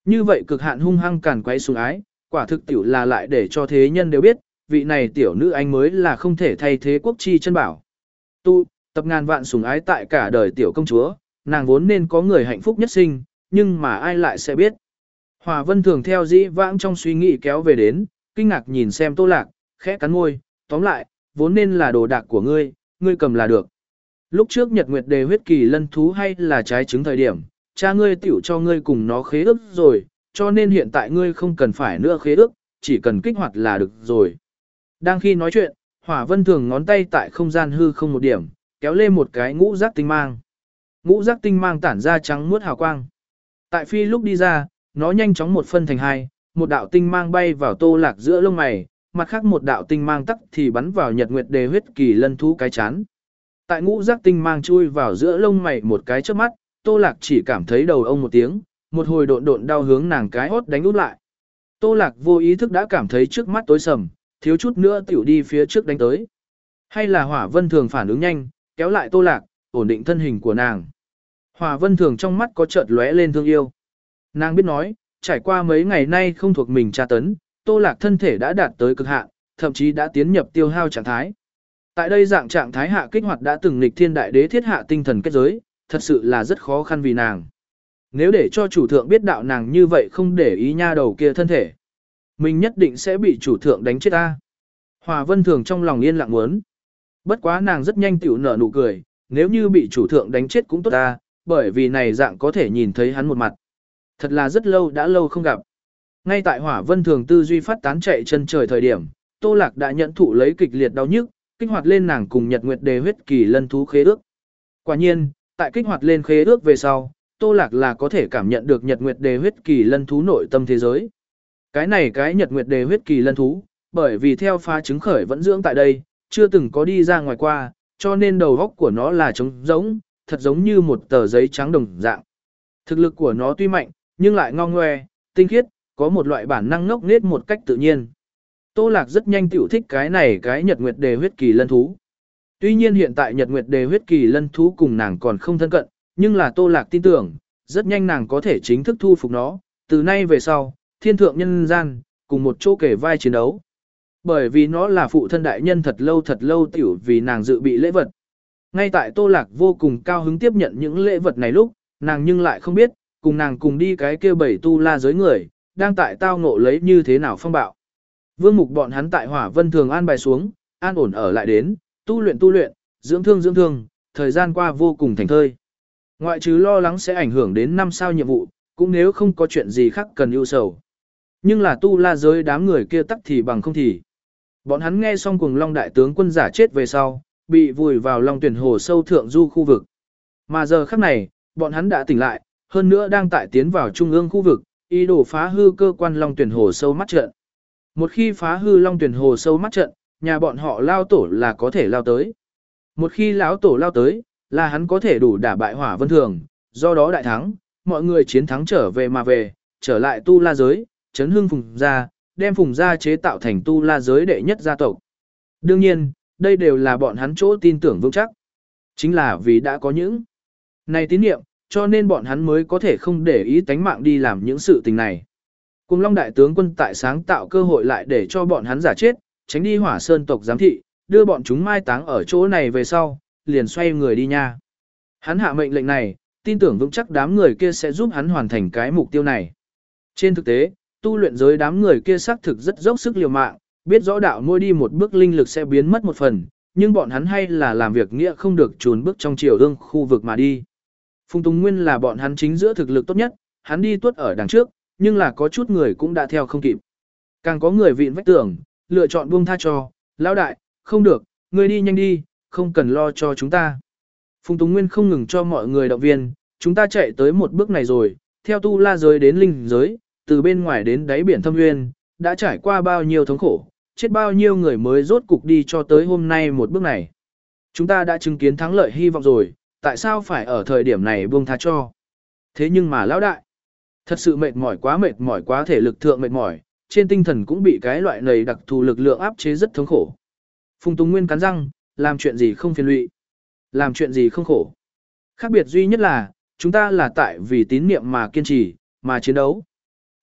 Như vậy cực hạn hung hăng càn quấy sủng ái, quả thực tiểu là lại để cho thế nhân đều biết, vị này tiểu nữ anh mới là không thể thay thế quốc chi chân bảo. Tu, tập ngàn vạn sủng ái tại cả đời tiểu công chúa, nàng vốn nên có người hạnh phúc nhất sinh, nhưng mà ai lại sẽ biết. Hòa Vân Thường theo dĩ vãng trong suy nghĩ kéo về đến, kinh ngạc nhìn xem Tô Lạc, khẽ cắn môi, tóm lại, vốn nên là đồ đạc của ngươi, ngươi cầm là được. Lúc trước Nhật Nguyệt Đề huyết kỳ lân thú hay là trái trứng thời điểm, cha ngươi tiểu cho ngươi cùng nó khế ước rồi, cho nên hiện tại ngươi không cần phải nữa khế ước, chỉ cần kích hoạt là được rồi. Đang khi nói chuyện, Hỏa Vân Thường ngón tay tại không gian hư không một điểm, kéo lên một cái ngũ giác tinh mang. Ngũ giác tinh mang tản ra trắng muốt hào quang. Tại phi lúc đi ra, nó nhanh chóng một phân thành hai, một đạo tinh mang bay vào Tô Lạc giữa lông mày, mặt khác một đạo tinh mang tắc thì bắn vào Nhật Nguyệt Đề huyết kỳ lân thú cái chán. Tại ngũ giác tinh mang chui vào giữa lông mày một cái chớp mắt, Tô Lạc chỉ cảm thấy đầu ông một tiếng, một hồi độn độn đau hướng nàng cái hốt đánh út lại. Tô Lạc vô ý thức đã cảm thấy trước mắt tối sầm, thiếu chút nữa tiểu đi phía trước đánh tới. Hay là Hỏa Vân Thường phản ứng nhanh, kéo lại Tô Lạc, ổn định thân hình của nàng. Hỏa Vân Thường trong mắt có chợt lóe lên thương yêu. Nàng biết nói, trải qua mấy ngày nay không thuộc mình tra tấn, Tô Lạc thân thể đã đạt tới cực hạn, thậm chí đã tiến nhập tiêu hao trạng thái. Tại đây dạng trạng thái hạ kích hoạt đã từng nghịch thiên đại đế thiết hạ tinh thần kết giới, thật sự là rất khó khăn vì nàng. Nếu để cho chủ thượng biết đạo nàng như vậy không để ý nha đầu kia thân thể, mình nhất định sẽ bị chủ thượng đánh chết ta. Hòa Vân Thường trong lòng yên lặng muốn. Bất quá nàng rất nhanh tiểu nở nụ cười, nếu như bị chủ thượng đánh chết cũng tốt ta, bởi vì này dạng có thể nhìn thấy hắn một mặt. Thật là rất lâu đã lâu không gặp. Ngay tại Hỏa Vân Thường tư duy phát tán chạy chân trời thời điểm, Tô Lạc đã nhận thụ lấy kịch liệt đau nhức, kích hoạt lên nàng cùng Nhật Nguyệt Đề huyết kỳ lân thú khế ước. Quả nhiên, tại kích hoạt lên khế ước về sau, Tô Lạc là có thể cảm nhận được Nhật Nguyệt Đề huyết kỳ lân thú nội tâm thế giới. Cái này cái Nhật Nguyệt Đề huyết kỳ lân thú, bởi vì theo phá trứng khởi vẫn dưỡng tại đây, chưa từng có đi ra ngoài qua, cho nên đầu óc của nó là trống rỗng, thật giống như một tờ giấy trắng đồng dạng. Thực lực của nó tuy mạnh, nhưng lại ngong ngoe, tinh khiết, có một loại bản năng ngốc nghếch một cách tự nhiên. Tô Lạc rất nhanh tiểu thích cái này cái Nhật Nguyệt Đề huyết kỳ lân thú. Tuy nhiên hiện tại Nhật Nguyệt Đề huyết kỳ lân thú cùng nàng còn không thân cận, nhưng là Tô Lạc tin tưởng, rất nhanh nàng có thể chính thức thu phục nó, từ nay về sau, thiên thượng nhân gian, cùng một chỗ kể vai chiến đấu. Bởi vì nó là phụ thân đại nhân thật lâu thật lâu tiểu vì nàng dự bị lễ vật. Ngay tại Tô Lạc vô cùng cao hứng tiếp nhận những lễ vật này lúc, nàng nhưng lại không biết, cùng nàng cùng đi cái kia bảy tu la giới người, đang tại tao ngộ lấy như thế nào phong bạo. Vương Mục bọn hắn tại Hỏa Vân Thường an bài xuống, an ổn ở lại đến, tu luyện tu luyện, dưỡng thương dưỡng thương, thời gian qua vô cùng thành thơi. Ngoại trừ lo lắng sẽ ảnh hưởng đến năm sao nhiệm vụ, cũng nếu không có chuyện gì khác cần ưu sầu. Nhưng là tu la giới đám người kia tắc thì bằng không thì. Bọn hắn nghe xong Cuồng Long đại tướng quân giả chết về sau, bị vùi vào Long Tuyển Hồ sâu thượng du khu vực. Mà giờ khắc này, bọn hắn đã tỉnh lại, hơn nữa đang tại tiến vào trung ương khu vực, ý đồ phá hư cơ quan Long Tuyển Hồ sâu mắt trận. Một khi phá hư Long Tuyển Hồ sâu mắt trận, nhà bọn họ lao tổ là có thể lao tới. Một khi lão tổ lao tới, là hắn có thể đủ đả bại Hỏa Vân Thường, do đó đại thắng, mọi người chiến thắng trở về mà về, trở lại tu la giới, chấn hưng Phùng gia, đem Phùng gia chế tạo thành tu la giới đệ nhất gia tộc. Đương nhiên, đây đều là bọn hắn chỗ tin tưởng vững chắc. Chính là vì đã có những này tín niệm, cho nên bọn hắn mới có thể không để ý tánh mạng đi làm những sự tình này. Cùng Long đại tướng quân tại sáng tạo cơ hội lại để cho bọn hắn giả chết, tránh đi Hỏa Sơn tộc giám thị, đưa bọn chúng mai táng ở chỗ này về sau, liền xoay người đi nha. Hắn hạ mệnh lệnh này, tin tưởng vững chắc đám người kia sẽ giúp hắn hoàn thành cái mục tiêu này. Trên thực tế, tu luyện giới đám người kia xác thực rất dốc sức liều mạng, biết rõ đạo mỗi đi một bước linh lực sẽ biến mất một phần, nhưng bọn hắn hay là làm việc nghĩa không được trốn bước trong chiều ương khu vực mà đi. Phùng Tùng Nguyên là bọn hắn chính giữa thực lực tốt nhất, hắn đi tuốt ở đằng trước, nhưng là có chút người cũng đã theo không kịp. Càng có người vịn vách tường, lựa chọn buông tha cho, lão đại, không được, ngươi đi nhanh đi, không cần lo cho chúng ta. Phùng Tùng Nguyên không ngừng cho mọi người động viên, chúng ta chạy tới một bước này rồi, theo tu la giới đến linh giới, từ bên ngoài đến đáy biển thâm nguyên, đã trải qua bao nhiêu thống khổ, chết bao nhiêu người mới rốt cục đi cho tới hôm nay một bước này. Chúng ta đã chứng kiến thắng lợi hy vọng rồi, tại sao phải ở thời điểm này buông tha cho? Thế nhưng mà lão đại, thật sự mệt mỏi quá mệt mỏi quá thể lực thượng mệt mỏi, trên tinh thần cũng bị cái loại này đặc thù lực lượng áp chế rất thống khổ. Phùng Tùng Nguyên cắn răng, làm chuyện gì không phiền lụy, làm chuyện gì không khổ. Khác biệt duy nhất là, chúng ta là tại vì tín niệm mà kiên trì, mà chiến đấu.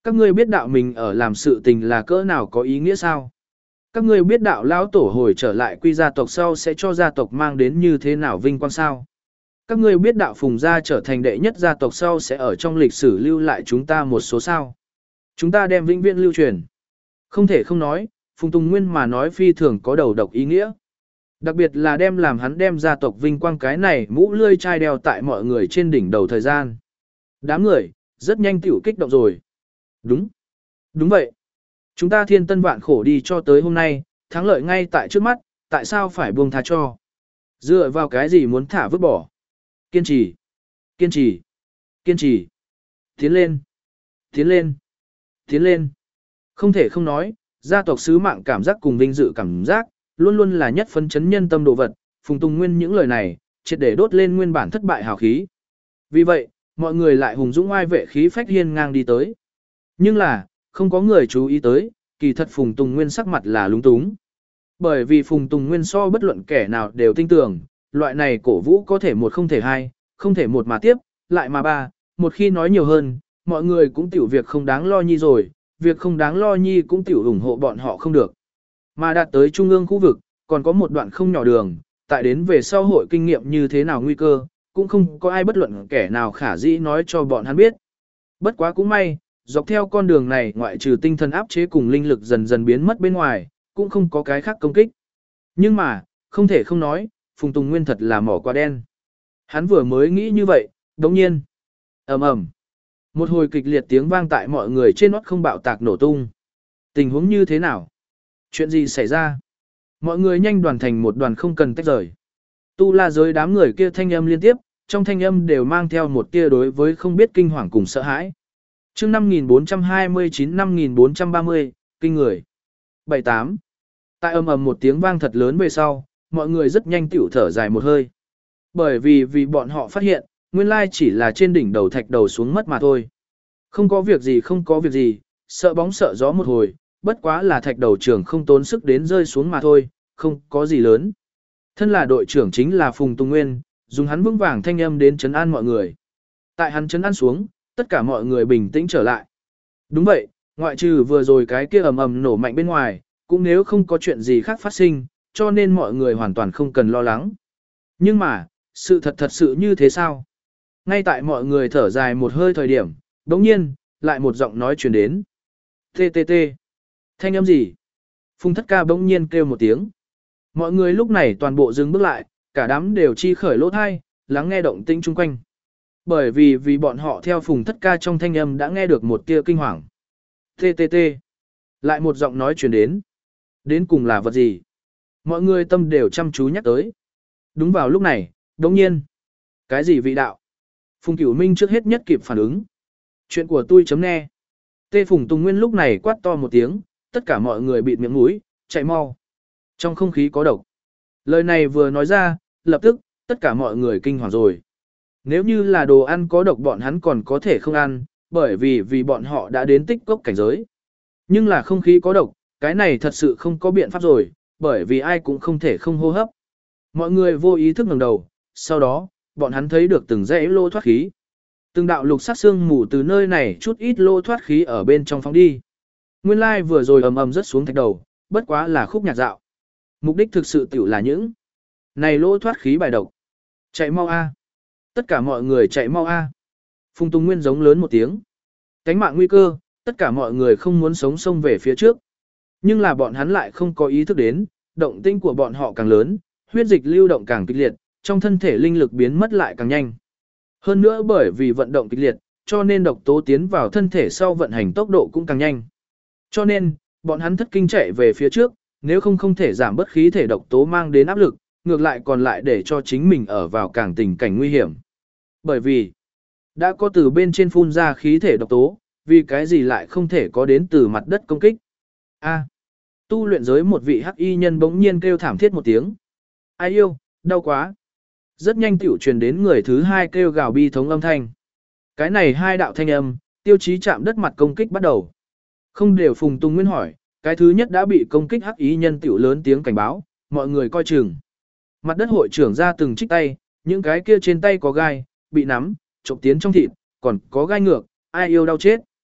Các ngươi biết đạo mình ở làm sự tình là cỡ nào có ý nghĩa sao? Các ngươi biết đạo lão tổ hồi trở lại quy gia tộc sau sẽ cho gia tộc mang đến như thế nào vinh quang sao? Các ngươi biết đạo Phùng gia trở thành đệ nhất gia tộc sau sẽ ở trong lịch sử lưu lại chúng ta một số sao? Chúng ta đem vĩnh viễn lưu truyền. Không thể không nói, Phùng Tùng Nguyên mà nói phi thường có đầu độc ý nghĩa. Đặc biệt là đem làm hắn đem gia tộc vinh quang cái này mũ lươi chai đeo tại mọi người trên đỉnh đầu thời gian. Đám người, rất nhanh tiểu kích động rồi. Đúng. Đúng vậy. Chúng ta thiên tân vạn khổ đi cho tới hôm nay, thắng lợi ngay tại trước mắt, tại sao phải buông tha cho? Dựa vào cái gì muốn thả vứt bỏ? Kiên trì. Kiên trì. Kiên trì. Tiến lên. Tiến lên. Tiến lên. Không thể không nói, gia tộc sứ mạng cảm giác cùng vinh dự cảm giác, luôn luôn là nhất phấn chấn nhân tâm đồ vật, Phùng Tùng Nguyên những lời này, triệt để đốt lên nguyên bản thất bại hào khí. Vì vậy, mọi người lại hùng dũng oai vệ khí phách hiên ngang đi tới. Nhưng là, không có người chú ý tới, kỳ thật Phùng Tùng Nguyên sắc mặt là lúng túng. Bởi vì Phùng Tùng Nguyên so bất luận kẻ nào đều tin tưởng, loại này cổ vũ có thể một không thể hai, không thể một mà tiếp, lại mà ba, một khi nói nhiều hơn, mọi người cũng tiểu việc không đáng lo nhi rồi, việc không đáng lo nhi cũng tiểu ủng hộ bọn họ không được. Mà đạt tới trung ương khu vực, còn có một đoạn không nhỏ đường, tại đến về sau hội kinh nghiệm như thế nào nguy cơ, cũng không có ai bất luận kẻ nào khả dĩ nói cho bọn hắn biết. Bất quá cũng may, dọc theo con đường này ngoại trừ tinh thần áp chế cùng linh lực dần dần biến mất bên ngoài, cũng không có cái khác công kích. Nhưng mà, không thể không nói, Phùng Tùng Nguyên thật là mỏ qua đen. Hắn vừa mới nghĩ như vậy, đồng nhiên. ầm ầm, một hồi kịch liệt tiếng vang tại mọi người trên nót không bạo tạc nổ tung. Tình huống như thế nào? Chuyện gì xảy ra? Mọi người nhanh đoàn thành một đoàn không cần tách rời. Tu La giới đám người kia thanh âm liên tiếp, trong thanh âm đều mang theo một tia đối với không biết kinh hoàng cùng sợ hãi. Chương năm nghìn bốn trăm hai mươi chín năm nghìn bốn trăm ba mươi, kinh người. bảy tám. Tại ầm ầm một tiếng vang thật lớn về sau, mọi người rất nhanh tiểu thở dài một hơi. Bởi vì vì bọn họ phát hiện, nguyên lai chỉ là trên đỉnh đầu thạch đầu xuống mất mà thôi. Không có việc gì không có việc gì, sợ bóng sợ gió một hồi, bất quá là thạch đầu trưởng không tốn sức đến rơi xuống mà thôi, không có gì lớn. Thân là đội trưởng chính là Phùng Tùng Nguyên, dùng hắn vững vàng thanh âm đến trấn an mọi người. Tại hắn trấn an xuống, tất cả mọi người bình tĩnh trở lại. Đúng vậy, ngoại trừ vừa rồi cái kia ầm ầm nổ mạnh bên ngoài, cũng nếu không có chuyện gì khác phát sinh, cho nên mọi người hoàn toàn không cần lo lắng. Nhưng mà, sự thật thật sự như thế sao? Ngay tại mọi người thở dài một hơi thời điểm, đống nhiên, lại một giọng nói truyền đến. Tê tê tê. Thanh âm gì? Phùng Thất Ca bỗng nhiên kêu một tiếng. Mọi người lúc này toàn bộ dừng bước lại, cả đám đều chi khởi lỗ thai, lắng nghe động tĩnh chung quanh. Bởi vì vì bọn họ theo Phùng Thất Ca trong thanh âm đã nghe được một tia kinh hoàng. Tê tê tê. Lại một giọng nói truyền đến. Đến cùng là vật gì? Mọi người tâm đều chăm chú nhắc tới. Đúng vào lúc này, đống nhiên. Cái gì vị đạo? Phùng Cửu Minh trước hết nhất kịp phản ứng. Chuyện của tôi chấm nghe. Tê Phùng Tùng Nguyên lúc này quát to một tiếng, tất cả mọi người bịt miệng mũi, chạy mau. Trong không khí có độc. Lời này vừa nói ra, lập tức, tất cả mọi người kinh hoàng rồi. Nếu như là đồ ăn có độc bọn hắn còn có thể không ăn, bởi vì vì bọn họ đã đến tích cốc cảnh giới. Nhưng là không khí có độc, cái này thật sự không có biện pháp rồi, bởi vì ai cũng không thể không hô hấp. Mọi người vô ý thức ngẩng đầu, sau đó, bọn hắn thấy được từng dãy lô thoát khí. Từng đạo lục sắc xương mù từ nơi này chút ít lô thoát khí ở bên trong phóng đi. Nguyên lai vừa rồi ầm ầm rớt xuống thạch đầu, bất quá là khúc nhạc dạo. Mục đích thực sự tiểu là những này lô thoát khí bài độc. Chạy mau a! Tất cả mọi người chạy mau a! Phùng Tùng Nguyên giống lớn một tiếng. Cánh mạng nguy cơ, tất cả mọi người không muốn sống xông về phía trước. Nhưng là bọn hắn lại không có ý thức đến, động tĩnh của bọn họ càng lớn, huyết dịch lưu động càng kịch liệt, trong thân thể linh lực biến mất lại càng nhanh. Hơn nữa bởi vì vận động kịch liệt, cho nên độc tố tiến vào thân thể sau vận hành tốc độ cũng càng nhanh. Cho nên, bọn hắn thất kinh chạy về phía trước, nếu không không thể giảm bớt khí thể độc tố mang đến áp lực, ngược lại còn lại để cho chính mình ở vào càng tình cảnh nguy hiểm. Bởi vì, đã có từ bên trên phun ra khí thể độc tố, vì cái gì lại không thể có đến từ mặt đất công kích. A. Tu luyện giới một vị hắc y nhân bỗng nhiên kêu thảm thiết một tiếng. Ai yêu, đau quá. Rất nhanh tiểu truyền đến người thứ hai kêu gào bi thống âm thanh. Cái này hai đạo thanh âm, tiêu chí chạm đất mặt công kích bắt đầu. Không đều Phùng Tùng Nguyên hỏi, cái thứ nhất đã bị công kích hắc y nhân tiểu lớn tiếng cảnh báo, mọi người coi chừng. Mặt đất hội trưởng ra từng trích tay, những cái kia trên tay có gai, bị nắm, trộm tiến trong thịt, còn có gai ngược, ai yêu đau chết.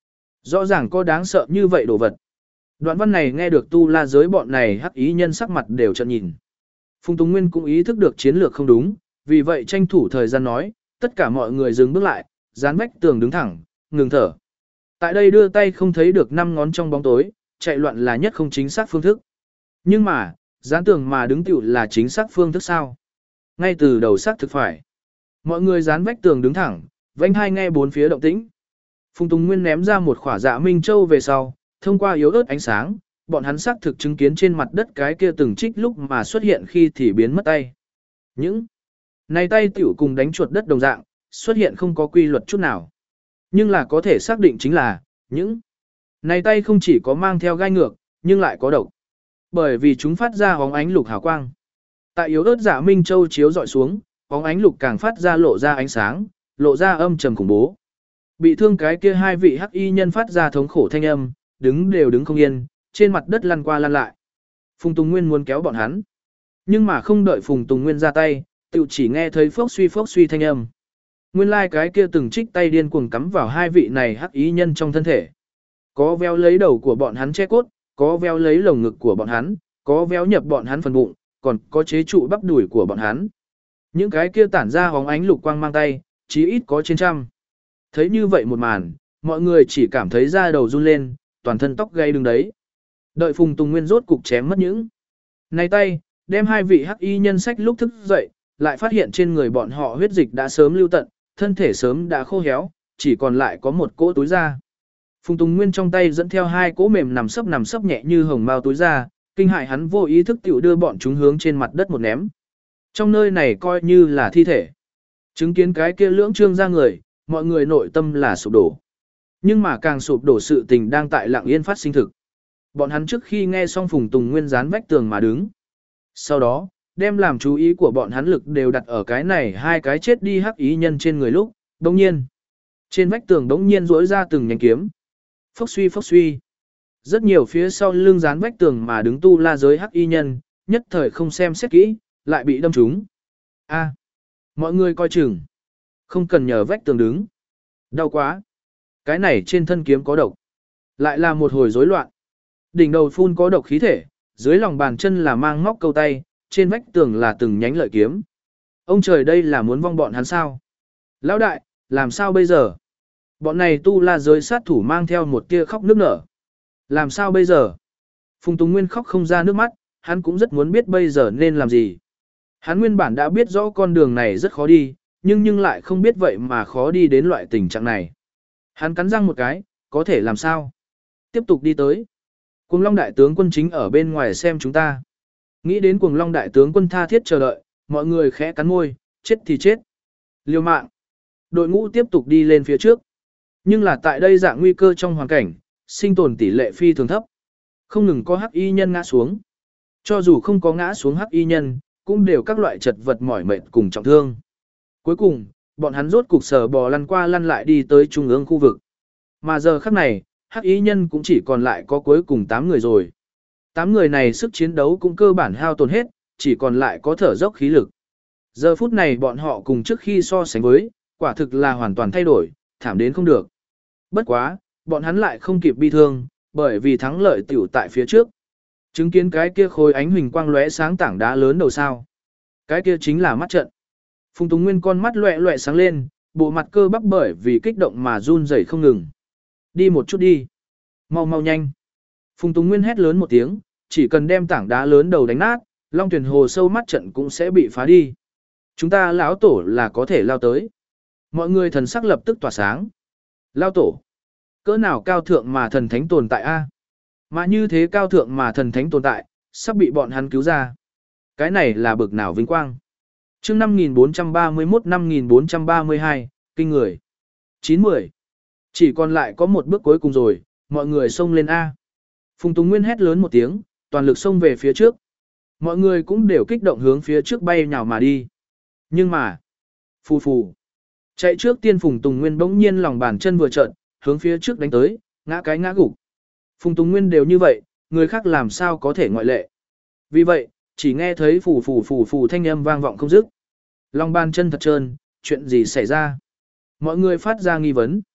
Rõ ràng có đáng sợ như vậy đồ vật. Đoạn văn này nghe được tu la giới bọn này hắc ý nhân sắc mặt đều trợn nhìn. Phùng Tùng Nguyên cũng ý thức được chiến lược không đúng, vì vậy tranh thủ thời gian nói, tất cả mọi người dừng bước lại, dán vách tường đứng thẳng, ngừng thở. Tại đây đưa tay không thấy được năm ngón trong bóng tối, chạy loạn là nhất không chính xác phương thức. Nhưng mà, dán tường mà đứng tựu là chính xác phương thức sao? Ngay từ đầu xác thực phải. Mọi người dán vách tường đứng thẳng, vánh hai nghe bốn phía động tĩnh. Phùng Tùng Nguyên ném ra một khỏa dạ minh châu về sau, thông qua yếu ớt ánh sáng, bọn hắn xác thực chứng kiến trên mặt đất cái kia từng trích lúc mà xuất hiện khi thì biến mất tay. Những này tay tiểu cùng đánh chuột đất đồng dạng, xuất hiện không có quy luật chút nào. Nhưng là có thể xác định chính là, những này tay không chỉ có mang theo gai ngược, nhưng lại có độc. Bởi vì chúng phát ra bóng ánh lục hào quang. Tại yếu ớt dạ minh châu chiếu dọi xuống, bóng ánh lục càng phát ra lộ ra ánh sáng, lộ ra âm trầm khủng bố. Bị thương cái kia hai vị hắc y nhân phát ra thống khổ thanh âm, đứng đều đứng không yên, trên mặt đất lăn qua lăn lại. Phùng Tùng Nguyên muốn kéo bọn hắn. Nhưng mà không đợi Phùng Tùng Nguyên ra tay, tự chỉ nghe thấy phốc suy phốc suy thanh âm. Nguyên lai like cái kia từng trích tay điên cuồng cắm vào hai vị này hắc ý nhân trong thân thể. Có véo lấy đầu của bọn hắn che cốt, có véo lấy lồng ngực của bọn hắn, có véo nhập bọn hắn phần bụng, còn có chế trụ bắp đùi của bọn hắn. Những cái kia tản ra hóng ánh lục quang mang tay, chí ít có trên trăm. Thấy như vậy một màn, mọi người chỉ cảm thấy da đầu run lên, toàn thân tóc gáy đứng đấy. Đợi Phùng Tùng Nguyên rốt cục chém mất những này tay, đem hai vị hắc y nhân sách lúc thức dậy, lại phát hiện trên người bọn họ huyết dịch đã sớm lưu tận, thân thể sớm đã khô héo, chỉ còn lại có một cỗ túi da. Phùng Tùng Nguyên trong tay dẫn theo hai cỗ mềm nằm sấp nằm sấp nhẹ như hồng mao túi da, kinh hại hắn vô ý thức tiểu đưa bọn chúng hướng trên mặt đất một ném. Trong nơi này coi như là thi thể. Chứng kiến cái kia lưỡng trương ra người, mọi người nội tâm là sụp đổ. Nhưng mà càng sụp đổ sự tình đang tại lặng yên phát sinh thực. Bọn hắn trước khi nghe xong Phùng Tùng Nguyên dán vách tường mà đứng. Sau đó, đem làm chú ý của bọn hắn lực đều đặt ở cái này hai cái chết đi hắc ý nhân trên người lúc, đồng nhiên. Trên vách tường đống nhiên rỗi ra từng nhánh kiếm. Phốc suy phốc suy. Rất nhiều phía sau lưng dán vách tường mà đứng tu la giới hắc y nhân, nhất thời không xem xét kỹ, lại bị đâm trúng. A, mọi người coi chừng. Không cần nhờ vách tường đứng. Đau quá. Cái này trên thân kiếm có độc. Lại là một hồi rối loạn. Đỉnh đầu phun có độc khí thể, dưới lòng bàn chân là mang móc câu tay, trên vách tường là từng nhánh lợi kiếm. Ông trời đây là muốn vong bọn hắn sao? Lão đại, làm sao bây giờ? Bọn này tu la giới sát thủ mang theo một tia khóc nước nở. Làm sao bây giờ? Phùng Tùng Nguyên khóc không ra nước mắt, hắn cũng rất muốn biết bây giờ nên làm gì. Hắn nguyên bản đã biết rõ con đường này rất khó đi, nhưng nhưng lại không biết vậy mà khó đi đến loại tình trạng này. Hắn cắn răng một cái, có thể làm sao? Tiếp tục đi tới. Cuồng Long đại tướng quân chính ở bên ngoài xem chúng ta. Nghĩ đến Cuồng Long đại tướng quân tha thiết chờ đợi, mọi người khẽ cắn môi, chết thì chết. Liều mạng. Đội ngũ tiếp tục đi lên phía trước. Nhưng là tại đây dạng nguy cơ trong hoàn cảnh, sinh tồn tỷ lệ phi thường thấp. Không ngừng có hắc y nhân ngã xuống. Cho dù không có ngã xuống hắc y nhân, cũng đều các loại chật vật mỏi mệt cùng trọng thương. Cuối cùng, bọn hắn rốt cục sở bò lăn qua lăn lại đi tới trung ương khu vực. Mà giờ khắc này, hắc y nhân cũng chỉ còn lại có cuối cùng tám người rồi. tám người này sức chiến đấu cũng cơ bản hao tổn hết, chỉ còn lại có thở dốc khí lực. Giờ phút này bọn họ cùng trước khi so sánh với, quả thực là hoàn toàn thay đổi, thảm đến không được. Bất quá, bọn hắn lại không kịp bi thương, bởi vì thắng lợi tiểu tại phía trước. Chứng kiến cái kia khối ánh huỳnh quang lóe sáng tảng đá lớn đầu sao. Cái kia chính là mắt trận. Phùng Tùng Nguyên con mắt loẹ loẹ sáng lên, bộ mặt cơ bắp bởi vì kích động mà run rẩy không ngừng. Đi một chút đi. Mau mau nhanh. Phùng Tùng Nguyên hét lớn một tiếng, chỉ cần đem tảng đá lớn đầu đánh nát, Long Tuyển Hồ sâu mắt trận cũng sẽ bị phá đi. Chúng ta lão tổ là có thể lao tới. Mọi người thần sắc lập tức tỏa sáng. Lao tổ. Cỡ nào cao thượng mà thần thánh tồn tại a? Mà như thế cao thượng mà thần thánh tồn tại, sắp bị bọn hắn cứu ra. Cái này là bực nào vinh quang. Chương năm nghìn bốn trăm ba mươi mốt năm nghìn bốn trăm ba mươi hai, kinh người. chín mười. Chỉ còn lại có một bước cuối cùng rồi, mọi người xông lên A. Phùng Tùng Nguyên hét lớn một tiếng, toàn lực xông về phía trước. Mọi người cũng đều kích động hướng phía trước bay nhào mà đi. Nhưng mà, phù phù. Chạy trước tiên Phùng Tùng Nguyên bỗng nhiên lòng bàn chân vừa trợn, hướng phía trước đánh tới, ngã cái ngã gục. Phùng Tùng Nguyên đều như vậy, người khác làm sao có thể ngoại lệ. Vì vậy, chỉ nghe thấy phù phù phù phù thanh âm vang vọng không dứt. Lòng bàn chân thật trơn, chuyện gì xảy ra? Mọi người phát ra nghi vấn.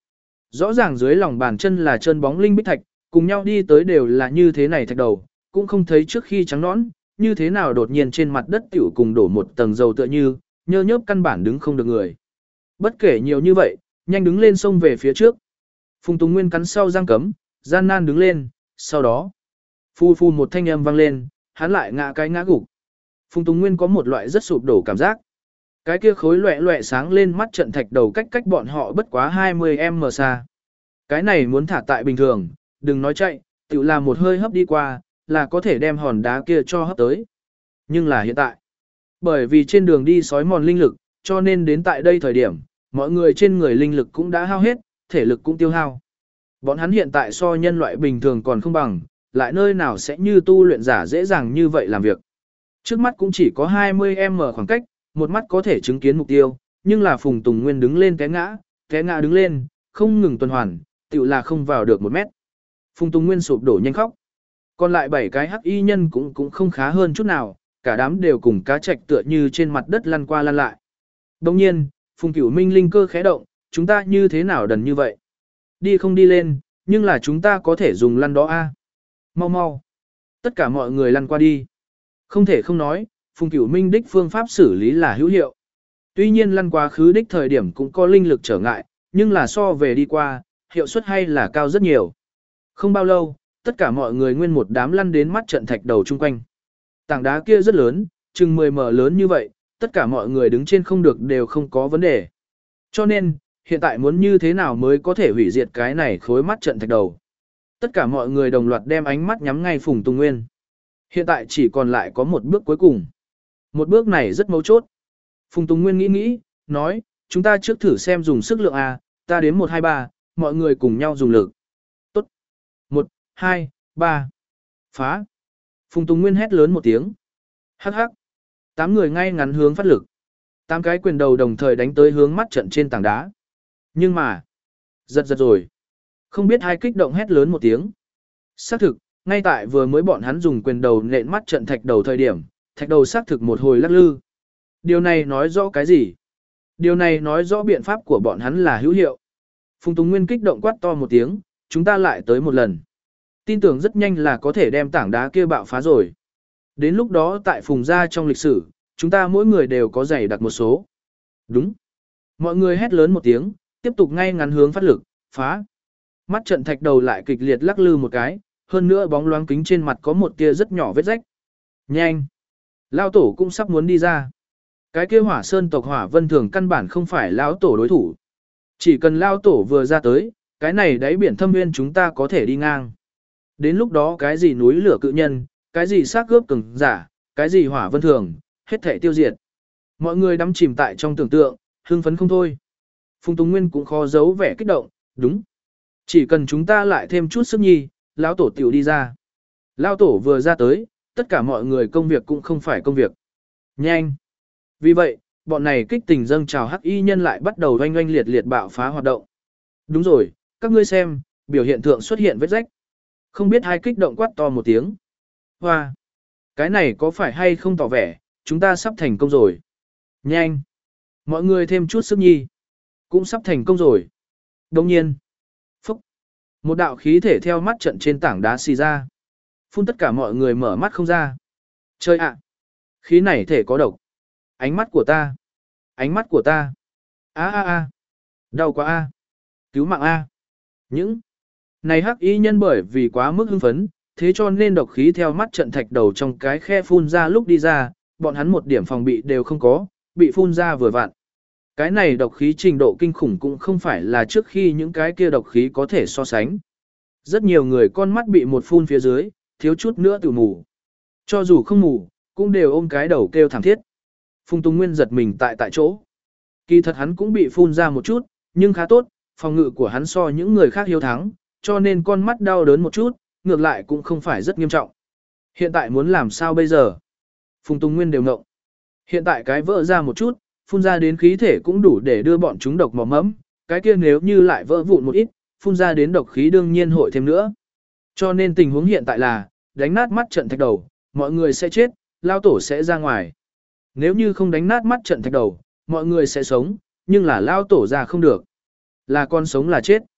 Rõ ràng dưới lòng bàn chân là chân bóng linh bích thạch, cùng nhau đi tới đều là như thế này thạch đầu, cũng không thấy trước khi trắng nõn, như thế nào đột nhiên trên mặt đất tiểu cùng đổ một tầng dầu tựa như, nhơ nhớp căn bản đứng không được người. Bất kể nhiều như vậy, nhanh đứng lên xông về phía trước. Phùng Tùng Nguyên cắn sau răng cấm, gian nan đứng lên, sau đó, phu phu một thanh âm vang lên, hắn lại ngã cái ngã gục. Phùng Tùng Nguyên có một loại rất sụp đổ cảm giác. Cái kia khối loẹ loẹ sáng lên mắt trận thạch đầu cách cách bọn họ bất quá hai mươi mét xa. Cái này muốn thả tại bình thường, đừng nói chạy, tự làm một hơi hấp đi qua, là có thể đem hòn đá kia cho hấp tới. Nhưng là hiện tại, bởi vì trên đường đi sói mòn linh lực, cho nên đến tại đây thời điểm, mọi người trên người linh lực cũng đã hao hết, thể lực cũng tiêu hao. Bọn hắn hiện tại so nhân loại bình thường còn không bằng, lại nơi nào sẽ như tu luyện giả dễ dàng như vậy làm việc. Trước mắt cũng chỉ có hai mươi mét khoảng cách, một mắt có thể chứng kiến mục tiêu, nhưng là Phùng Tùng Nguyên đứng lên té ngã, té ngã đứng lên, không ngừng tuần hoàn, tự là không vào được một mét. Phùng Tùng Nguyên sụp đổ nhanh khóc. Còn lại bảy cái hắc y nhân cũng cũng không khá hơn chút nào, cả đám đều cùng cá trạch tựa như trên mặt đất lăn qua lăn lại. Đồng nhiên, Phùng Cửu Minh linh cơ khẽ động, chúng ta như thế nào đần như vậy? Đi không đi lên, nhưng là chúng ta có thể dùng lăn đó a. Mau mau. Tất cả mọi người lăn qua đi. Không thể không nói, Phùng Cửu Minh đích phương pháp xử lý là hữu hiệu. Tuy nhiên lăn qua khứ đích thời điểm cũng có linh lực trở ngại, nhưng là so về đi qua, hiệu suất hay là cao rất nhiều. Không bao lâu, tất cả mọi người nguyên một đám lăn đến mắt trận thạch đầu chung quanh. Tảng đá kia rất lớn, chừng mười mét lớn như vậy, tất cả mọi người đứng trên không được đều không có vấn đề. Cho nên, hiện tại muốn như thế nào mới có thể hủy diệt cái này khối mắt trận thạch đầu. Tất cả mọi người đồng loạt đem ánh mắt nhắm ngay Phùng Tùng Nguyên. Hiện tại chỉ còn lại có một bước cuối cùng. Một bước này rất mấu chốt. Phùng Tùng Nguyên nghĩ nghĩ, nói, chúng ta trước thử xem dùng sức lượng A, ta đếm một hai ba, mọi người cùng nhau dùng lực. Tốt. một, hai, ba. Phá. Phùng Tùng Nguyên hét lớn một tiếng. Hắc hắc. Tám người ngay ngắn hướng phát lực. Tám cái quyền đầu đồng thời đánh tới hướng mắt trận trên tảng đá. Nhưng mà, giật giật rồi. Không biết hai kích động hét lớn một tiếng. Xác thực, ngay tại vừa mới bọn hắn dùng quyền đầu nện mắt trận thạch đầu thời điểm, thạch đầu xác thực một hồi lắc lư. Điều này nói rõ cái gì? Điều này nói rõ biện pháp của bọn hắn là hữu hiệu. Phùng Tùng Nguyên kích động quát to một tiếng, chúng ta lại tới một lần. Tin tưởng rất nhanh là có thể đem tảng đá kia bạo phá rồi. Đến lúc đó tại Phùng gia trong lịch sử, chúng ta mỗi người đều có giày đặt một số. Đúng. Mọi người hét lớn một tiếng, tiếp tục ngay ngắn hướng phát lực, phá. Mắt trận thạch đầu lại kịch liệt lắc lư một cái, hơn nữa bóng loáng kính trên mặt có một tia rất nhỏ vết rách. Nhanh. Lao tổ cũng sắp muốn đi ra. Cái kia hỏa sơn tộc hỏa vân thường căn bản không phải lão tổ đối thủ. Chỉ cần lao tổ vừa ra tới, cái này đáy biển thâm nguyên chúng ta có thể đi ngang. Đến lúc đó cái gì núi lửa cự nhân, cái gì xác gớp cứng giả, cái gì hỏa vân thường, hết thể tiêu diệt. Mọi người đắm chìm tại trong tưởng tượng, hưng phấn không thôi. Phùng Tùng Nguyên cũng khó giấu vẻ kích động, đúng. Chỉ cần chúng ta lại thêm chút sức nhi, lão tổ tiểu đi ra. Lão tổ vừa ra tới, tất cả mọi người công việc cũng không phải công việc. Nhanh. Vì vậy, bọn này kích tình dâng trào hắc y nhân lại bắt đầu oanh oanh liệt liệt bạo phá hoạt động. Đúng rồi, các ngươi xem, biểu hiện thượng xuất hiện vết rách. Không biết hai kích động quát to một tiếng. Hoa. Cái này có phải hay không tỏ vẻ, chúng ta sắp thành công rồi. Nhanh. Mọi người thêm chút sức nhi. Cũng sắp thành công rồi. Đồng nhiên. Phúc. Một đạo khí thể theo mắt trận trên tảng đá xì ra. Phun tất cả mọi người mở mắt không ra. Chơi ạ. Khí này thể có độc. Ánh mắt của ta. Ánh mắt của ta. A a a. Đau quá a. Cứu mạng a. Những này hắc y nhân bởi vì quá mức hưng phấn, thế cho nên độc khí theo mắt trận thạch đầu trong cái khe phun ra lúc đi ra, bọn hắn một điểm phòng bị đều không có, bị phun ra vừa vặn. Cái này độc khí trình độ kinh khủng cũng không phải là trước khi những cái kia độc khí có thể so sánh. Rất nhiều người con mắt bị một phun phía dưới, thiếu chút nữa tự mù. Cho dù không mù, cũng đều ôm cái đầu kêu thảm thiết. Phùng Tùng Nguyên giật mình tại tại chỗ. Kỳ thật hắn cũng bị phun ra một chút, nhưng khá tốt, phòng ngự của hắn so những người khác hiếu thắng, cho nên con mắt đau đớn một chút, ngược lại cũng không phải rất nghiêm trọng. Hiện tại muốn làm sao bây giờ? Phùng Tùng Nguyên đều ngộng. Hiện tại cái vỡ ra một chút, phun ra đến khí thể cũng đủ để đưa bọn chúng độc mò mẫm, cái kia nếu như lại vỡ vụn một ít, phun ra đến độc khí đương nhiên hội thêm nữa. Cho nên tình huống hiện tại là, đánh nát mắt trận thạch đầu, mọi người sẽ chết, lao tổ sẽ ra ngoài. Nếu như không đánh nát mắt trận thạch đầu, mọi người sẽ sống, nhưng là lao tổ ra không được. Là con sống là chết.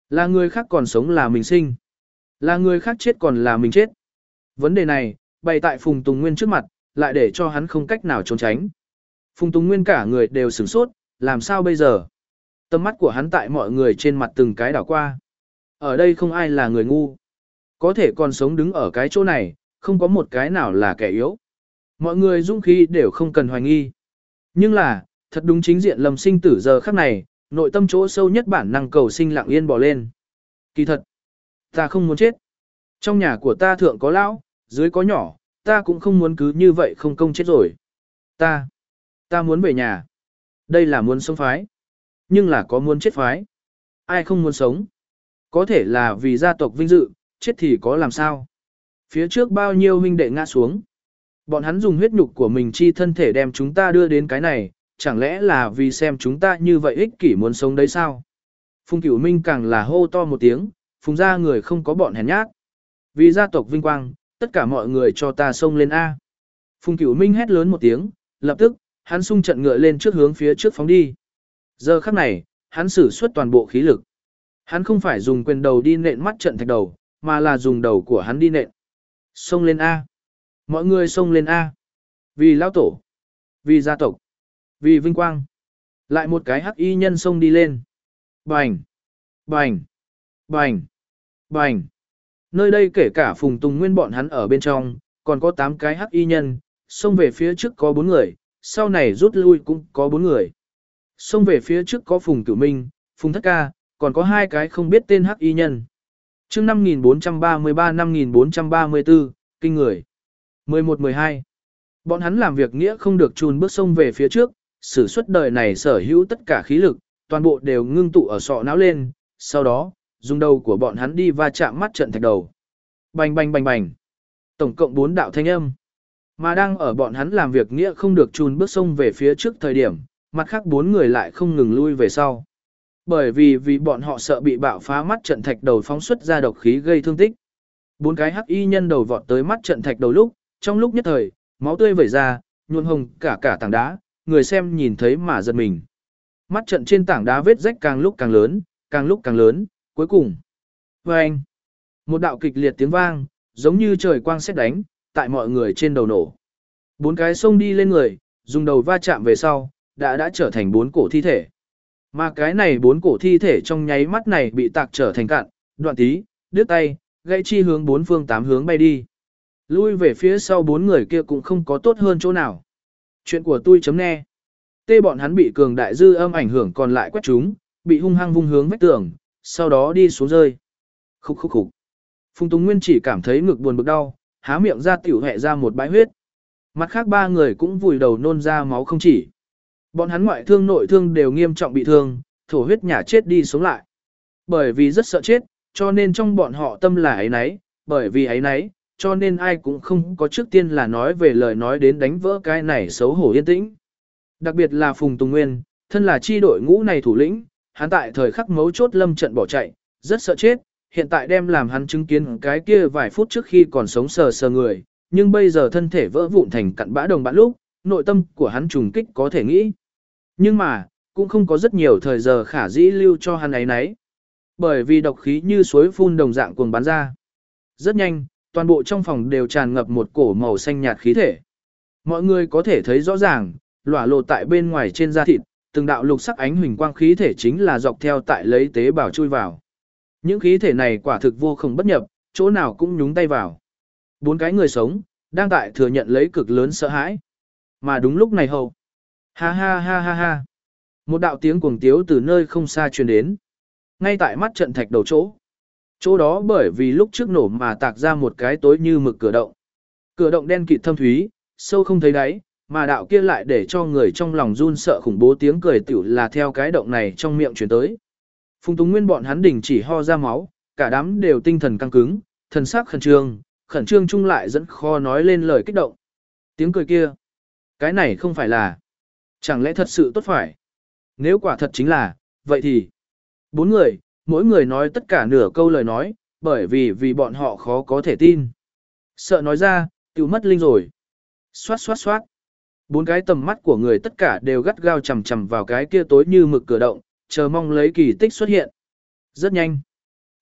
Là người khác còn sống là mình sinh. Là người khác chết còn là mình chết. Vấn đề này, bày tại Phùng Tùng Nguyên trước mặt, lại để cho hắn không cách nào trốn tránh. Phùng Tùng Nguyên cả người đều sửng sốt, làm sao bây giờ? Tầm mắt của hắn tại mọi người trên mặt từng cái đảo qua. Ở đây không ai là người ngu. Có thể còn sống đứng ở cái chỗ này, không có một cái nào là kẻ yếu. Mọi người dũng khí đều không cần hoài nghi. Nhưng là, thật đúng chính diện Lâm Sinh tử giờ khắc này, nội tâm chỗ sâu nhất bản năng cầu sinh lặng yên bỏ lên. Kỳ thật, ta không muốn chết. Trong nhà của ta thượng có lão, dưới có nhỏ, ta cũng không muốn cứ như vậy không công chết rồi. Ta, ta muốn về nhà. Đây là muốn sống phái. Nhưng là có muốn chết phái. Ai không muốn sống? Có thể là vì gia tộc vinh dự, chết thì có làm sao? Phía trước bao nhiêu huynh đệ ngã xuống. Bọn hắn dùng huyết nhục của mình chi thân thể đem chúng ta đưa đến cái này, chẳng lẽ là vì xem chúng ta như vậy ích kỷ muốn sống đấy sao? Phùng Cửu Minh càng là hô to một tiếng, phùng ra người không có bọn hèn nhát. Vì gia tộc vinh quang, tất cả mọi người cho ta xông lên A. Phùng Cửu Minh hét lớn một tiếng, lập tức, hắn xung trận ngựa lên trước hướng phía trước phóng đi. Giờ khắc này, hắn sử xuất toàn bộ khí lực. Hắn không phải dùng quyền đầu đi nện mắt trận thạch đầu, mà là dùng đầu của hắn đi nện. Xông lên A. Mọi người xông lên A. Vì lão tổ. Vì gia tộc. Vì vinh quang. Lại một cái hắc y nhân xông đi lên. Bành. Bành. Bành. Bành. Nơi đây kể cả Phùng Tùng Nguyên bọn hắn ở bên trong, còn có tám cái hắc y nhân, xông về phía trước có bốn người, sau này rút lui cũng có bốn người. Xông về phía trước có Phùng Cửu Minh, Phùng Thất Ca, còn có hai cái không biết tên hắc y nhân. Chương năm nghìn bốn trăm ba mươi ba năm nghìn bốn trăm ba mươi tư, kinh người. mười một mười hai. Bọn hắn làm việc nghĩa không được chùn bước xông về phía trước, sử xuất đời này sở hữu tất cả khí lực, toàn bộ đều ngưng tụ ở sọ não lên, sau đó, dùng đầu của bọn hắn đi va chạm mắt trận thạch đầu. Bành bành bành bành. Tổng cộng bốn đạo thanh âm. Mà đang ở bọn hắn làm việc nghĩa không được chùn bước xông về phía trước thời điểm, mặt khác bốn người lại không ngừng lui về sau. Bởi vì vì bọn họ sợ bị bạo phá mắt trận thạch đầu phóng xuất ra độc khí gây thương tích. Bốn cái hắc y nhân đầu vọt tới mắt trận thạch đầu lúc, trong lúc nhất thời, máu tươi vẩy ra, nhuộm hồng cả cả tảng đá, người xem nhìn thấy mà giật mình. Mắt trận trên tảng đá vết rách càng lúc càng lớn, càng lúc càng lớn, cuối cùng. Vâng! Một đạo kịch liệt tiếng vang, giống như trời quang sét đánh, tại mọi người trên đầu nổ. Bốn cái xông đi lên người, dùng đầu va chạm về sau, đã đã trở thành bốn cổ thi thể. Mà cái này bốn cổ thi thể trong nháy mắt này bị tạc trở thành cạn, đoạn tí, đứt tay, gãy chi hướng bốn phương tám hướng bay đi. Lui về phía sau bốn người kia cũng không có tốt hơn chỗ nào. Chuyện của tôi chấm nghe. Tê bọn hắn bị cường đại dư âm ảnh hưởng còn lại quét chúng, bị hung hăng vung hướng vách tường, sau đó đi xuống rơi. Khúc khúc khúc. Phùng Tùng Nguyên chỉ cảm thấy ngực buồn bực đau, há miệng ra tiểu hẹ ra một bãi huyết. Mặt khác ba người cũng vùi đầu nôn ra máu không chỉ. Bọn hắn ngoại thương nội thương đều nghiêm trọng bị thương, thổ huyết nhả chết đi sống lại. Bởi vì rất sợ chết, cho nên trong bọn họ tâm là ấy nấy, bởi vì ấy nấy, cho nên ai cũng không có trước tiên là nói về lời nói đến đánh vỡ cái này xấu hổ yên tĩnh. Đặc biệt là Phùng Tùng Nguyên, thân là chi đội ngũ này thủ lĩnh, hắn tại thời khắc mấu chốt lâm trận bỏ chạy, rất sợ chết, hiện tại đem làm hắn chứng kiến cái kia vài phút trước khi còn sống sờ sờ người, nhưng bây giờ thân thể vỡ vụn thành cặn bã đồng bạn lúc, nội tâm của hắn trùng kích có thể nghĩ. Nhưng mà, cũng không có rất nhiều thời giờ khả dĩ lưu cho hắn ấy nấy. Bởi vì độc khí như suối phun đồng dạng cuồng bắn ra. Rất nhanh, toàn bộ trong phòng đều tràn ngập một cổ màu xanh nhạt khí thể. Mọi người có thể thấy rõ ràng, lỏa lộ tại bên ngoài trên da thịt, từng đạo lục sắc ánh huỳnh quang khí thể chính là dọc theo tại lấy tế bào chui vào. Những khí thể này quả thực vô cùng bất nhập, chỗ nào cũng nhúng tay vào. Bốn cái người sống, đang tại thừa nhận lấy cực lớn sợ hãi. Mà đúng lúc này hầu. Ha ha ha ha ha. Một đạo tiếng cuồng tiếu từ nơi không xa truyền đến. Ngay tại mắt trận thạch đầu chỗ. Chỗ đó bởi vì lúc trước nổ mà tạc ra một cái tối như mực cửa động. Cửa động đen kịt thâm thúy, sâu không thấy đáy, mà đạo kia lại để cho người trong lòng run sợ khủng bố tiếng cười tiểu là theo cái động này trong miệng truyền tới. Phùng Tùng Nguyên bọn hắn đình chỉ ho ra máu, cả đám đều tinh thần căng cứng, thần sắc khẩn trương, khẩn trương chung lại dẫn kho nói lên lời kích động. Tiếng cười kia, cái này không phải là, chẳng lẽ thật sự tốt phải? Nếu quả thật chính là, vậy thì, bốn người, mỗi người nói tất cả nửa câu lời nói, bởi vì vì bọn họ khó có thể tin. Sợ nói ra, tiểu mất linh rồi. Xoát xoát xoát. Bốn cái tầm mắt của người tất cả đều gắt gao chằm chằm vào cái kia tối như mực cửa động, chờ mong lấy kỳ tích xuất hiện. Rất nhanh.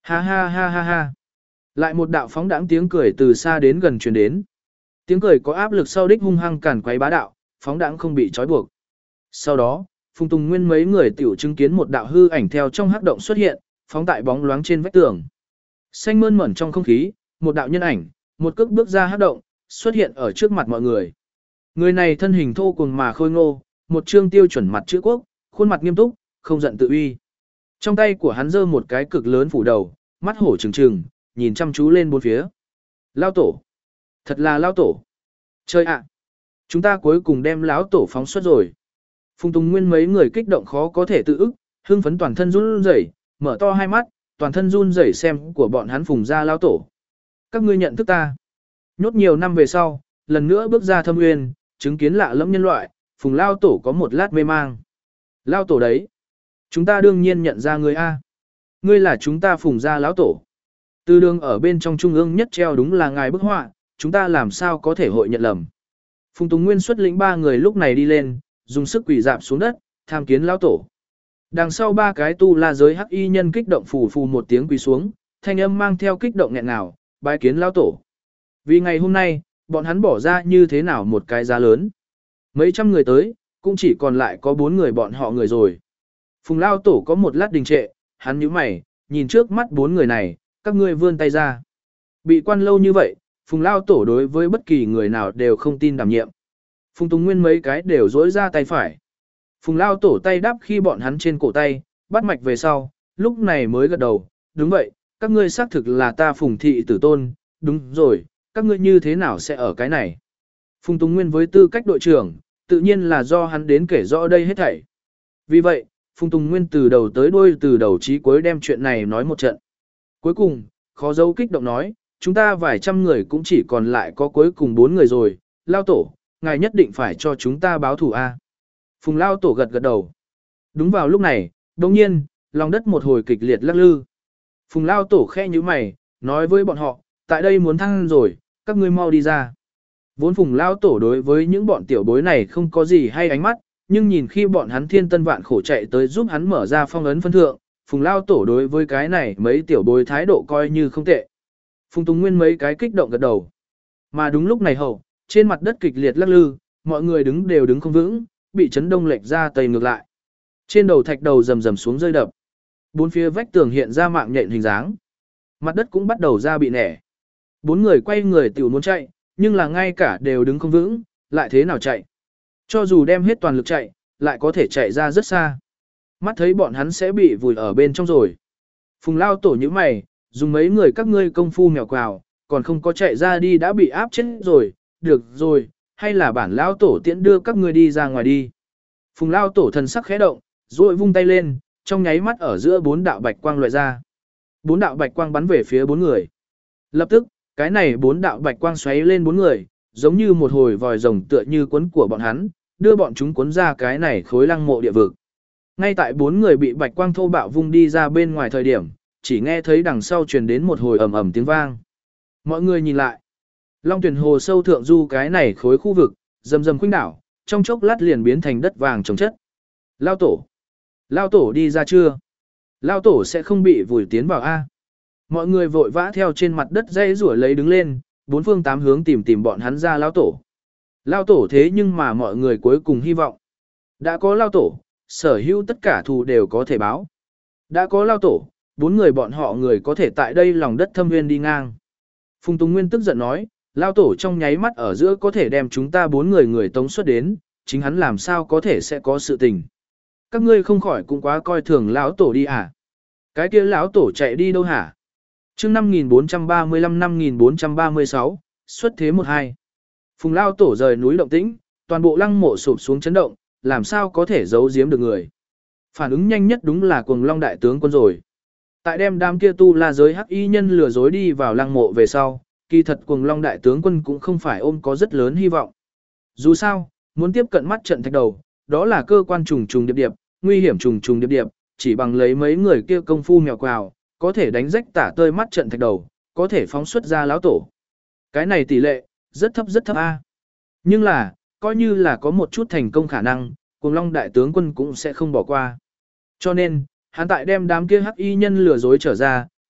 Ha ha ha ha ha. Lại một đạo phóng đãng tiếng cười từ xa đến gần truyền đến. Tiếng cười có áp lực sau đích hung hăng cản quấy bá đạo, phóng đãng không bị trói buộc. Sau đó, Phùng Tùng Nguyên mấy người tiểu chứng kiến một đạo hư ảnh theo trong hắc động xuất hiện, phóng tại bóng loáng trên vách tường. Xanh mơn mởn trong không khí, một đạo nhân ảnh, một cước bước ra hắc động, xuất hiện ở trước mặt mọi người. Người này thân hình thô cuồng mà khôi ngô, một trương tiêu chuẩn mặt chữ quốc, khuôn mặt nghiêm túc, không giận tự uy. Trong tay của hắn giơ một cái cực lớn phủ đầu, mắt hổ trừng trừng, nhìn chăm chú lên bốn phía. Lao tổ. Thật là lao tổ. Chơi ạ. Chúng ta cuối cùng đem lão tổ phóng xuất rồi. Phùng Tùng Nguyên mấy người kích động khó có thể tự ức, hưng phấn toàn thân run rẩy, mở to hai mắt, toàn thân run rẩy xem của bọn hắn phùng ra lao tổ. Các ngươi nhận thức ta. Nhốt nhiều năm về sau, lần nữa bước ra thâm nguyên, chứng kiến lạ lẫm nhân loại, phùng lao tổ có một lát mê mang. Lao tổ đấy. Chúng ta đương nhiên nhận ra ngươi A. Ngươi là chúng ta phùng ra lão tổ. Từ đường ở bên trong trung ương nhất treo đúng là ngài bức họa, chúng ta làm sao có thể hội nhận lầm. Phùng Tùng Nguyên xuất lĩnh ba người lúc này đi lên, dùng sức quỳ dạp xuống đất, tham kiến lão tổ. Đằng sau ba cái tu la giới hắc y nhân kích động phù phù một tiếng quỳ xuống, thanh âm mang theo kích động nghẹn ngào, bái kiến lão tổ. Vì ngày hôm nay, bọn hắn bỏ ra như thế nào một cái giá lớn. Mấy trăm người tới, cũng chỉ còn lại có bốn người bọn họ người rồi. Phùng lão tổ có một lát đình trệ, hắn nhíu mày, nhìn trước mắt bốn người này, các ngươi vươn tay ra. Bị quan lâu như vậy, Phùng lão tổ đối với bất kỳ người nào đều không tin đảm nhiệm. Phùng Tùng Nguyên mấy cái đều dỗi ra tay phải. Phùng lão tổ tay đáp khi bọn hắn trên cổ tay, bắt mạch về sau, lúc này mới gật đầu, đúng vậy, các ngươi xác thực là ta Phùng thị tử tôn, đúng rồi, các ngươi như thế nào sẽ ở cái này. Phùng Tùng Nguyên với tư cách đội trưởng, tự nhiên là do hắn đến kể rõ đây hết thảy. Vì vậy, Phùng Tùng Nguyên từ đầu tới đuôi từ đầu chí cuối đem chuyện này nói một trận. Cuối cùng, khó dấu kích động nói, chúng ta vài trăm người cũng chỉ còn lại có cuối cùng bốn người rồi, lao tổ, ngài nhất định phải cho chúng ta báo thù A. Phùng lao tổ gật gật đầu. Đúng vào lúc này, đồng nhiên, lòng đất một hồi kịch liệt lắc lư. Phùng lao tổ khẽ như mày, nói với bọn họ, tại đây muốn thăng rồi, các ngươi mau đi ra. Vốn Phùng lao tổ đối với những bọn tiểu bối này không có gì hay ánh mắt, nhưng nhìn khi bọn hắn thiên tân vạn khổ chạy tới giúp hắn mở ra phong ấn phân thượng, Phùng lao tổ đối với cái này mấy tiểu bối thái độ coi như không tệ. Phùng Tùng Nguyên mấy cái kích động gật đầu. Mà đúng lúc này hậu, trên mặt đất kịch liệt lắc lư, mọi người đứng đều đứng không vững, bị chấn đông lệch ra tây ngược lại. Trên đầu thạch đầu rầm rầm xuống rơi đập. Bốn phía vách tường hiện ra mạng nhện hình dáng. Mặt đất cũng bắt đầu ra bị nẻ. Bốn người quay người tiểu muốn chạy, nhưng là ngay cả đều đứng không vững, lại thế nào chạy. Cho dù đem hết toàn lực chạy, lại có thể chạy ra rất xa. Mắt thấy bọn hắn sẽ bị vùi ở bên trong rồi. Phùng lao tổ như mày, dùng mấy người các ngươi công phu mèo quào, còn không có chạy ra đi đã bị áp chết rồi, được rồi, hay là bản lao tổ tiễn đưa các ngươi đi ra ngoài đi. Phùng lao tổ thần sắc khẽ động, rồi vung tay lên, trong nháy mắt ở giữa bốn đạo bạch quang loại ra. Bốn đạo bạch quang bắn về phía bốn người. Lập tức, cái này bốn đạo bạch quang xoáy lên bốn người, giống như một hồi vòi rồng tựa như cuốn của bọn hắn, đưa bọn chúng cuốn ra cái này khối lăng mộ địa vực. Ngay tại bốn người bị bạch quang thô bạo vung đi ra bên ngoài thời điểm, chỉ nghe thấy đằng sau truyền đến một hồi ầm ầm tiếng vang. Mọi người nhìn lại. Long Tuyển Hồ sâu thượng du cái này khối khu vực, rầm rầm khuynh đảo, trong chốc lát liền biến thành đất vàng trồng chất. Lao tổ. Lao tổ đi ra chưa? Lao tổ sẽ không bị vùi tiến vào A. Mọi người vội vã theo trên mặt đất dây rủa lấy đứng lên, bốn phương tám hướng tìm tìm bọn hắn ra Lao tổ. Lao tổ thế nhưng mà mọi người cuối cùng hy vọng. Đã có Lao tổ, sở hữu tất cả thù đều có thể báo. Đã có Lao tổ, bốn người bọn họ người có thể tại đây lòng đất thâm nguyên đi ngang. Phùng Tùng Nguyên tức giận nói, Lao tổ trong nháy mắt ở giữa có thể đem chúng ta bốn người người tống xuất đến, chính hắn làm sao có thể sẽ có sự tình. Các ngươi không khỏi cũng quá coi thường lão tổ đi à? Cái kia lão tổ chạy đi đâu hả? Chương năm nghìn bốn trăm ba mươi lăm năm nghìn bốn trăm ba mươi sáu, xuất thế một hai. Phùng Lao tổ rời núi động tĩnh, toàn bộ lăng mộ sụp xuống chấn động, làm sao có thể giấu giếm được người. Phản ứng nhanh nhất đúng là Cuồng Long đại tướng quân rồi. Tại đem đám kia tu la giới hắc y nhân lừa dối đi vào lăng mộ về sau, kỳ thật Cuồng Long đại tướng quân cũng không phải ôm có rất lớn hy vọng. Dù sao, muốn tiếp cận mắt trận thạch đầu, đó là cơ quan trùng trùng điệp điệp, nguy hiểm trùng trùng điệp điệp, chỉ bằng lấy mấy người kia công phu mèo quào, có thể đánh rách tả tơi mắt trận thạch đầu, có thể phóng xuất ra lão tổ. Cái này tỷ lệ, rất thấp rất thấp a. Nhưng là, coi như là có một chút thành công khả năng, Cuồng Long đại tướng quân cũng sẽ không bỏ qua. Cho nên, hắn tại đem đám kia hắc y nhân lừa dối trở ra,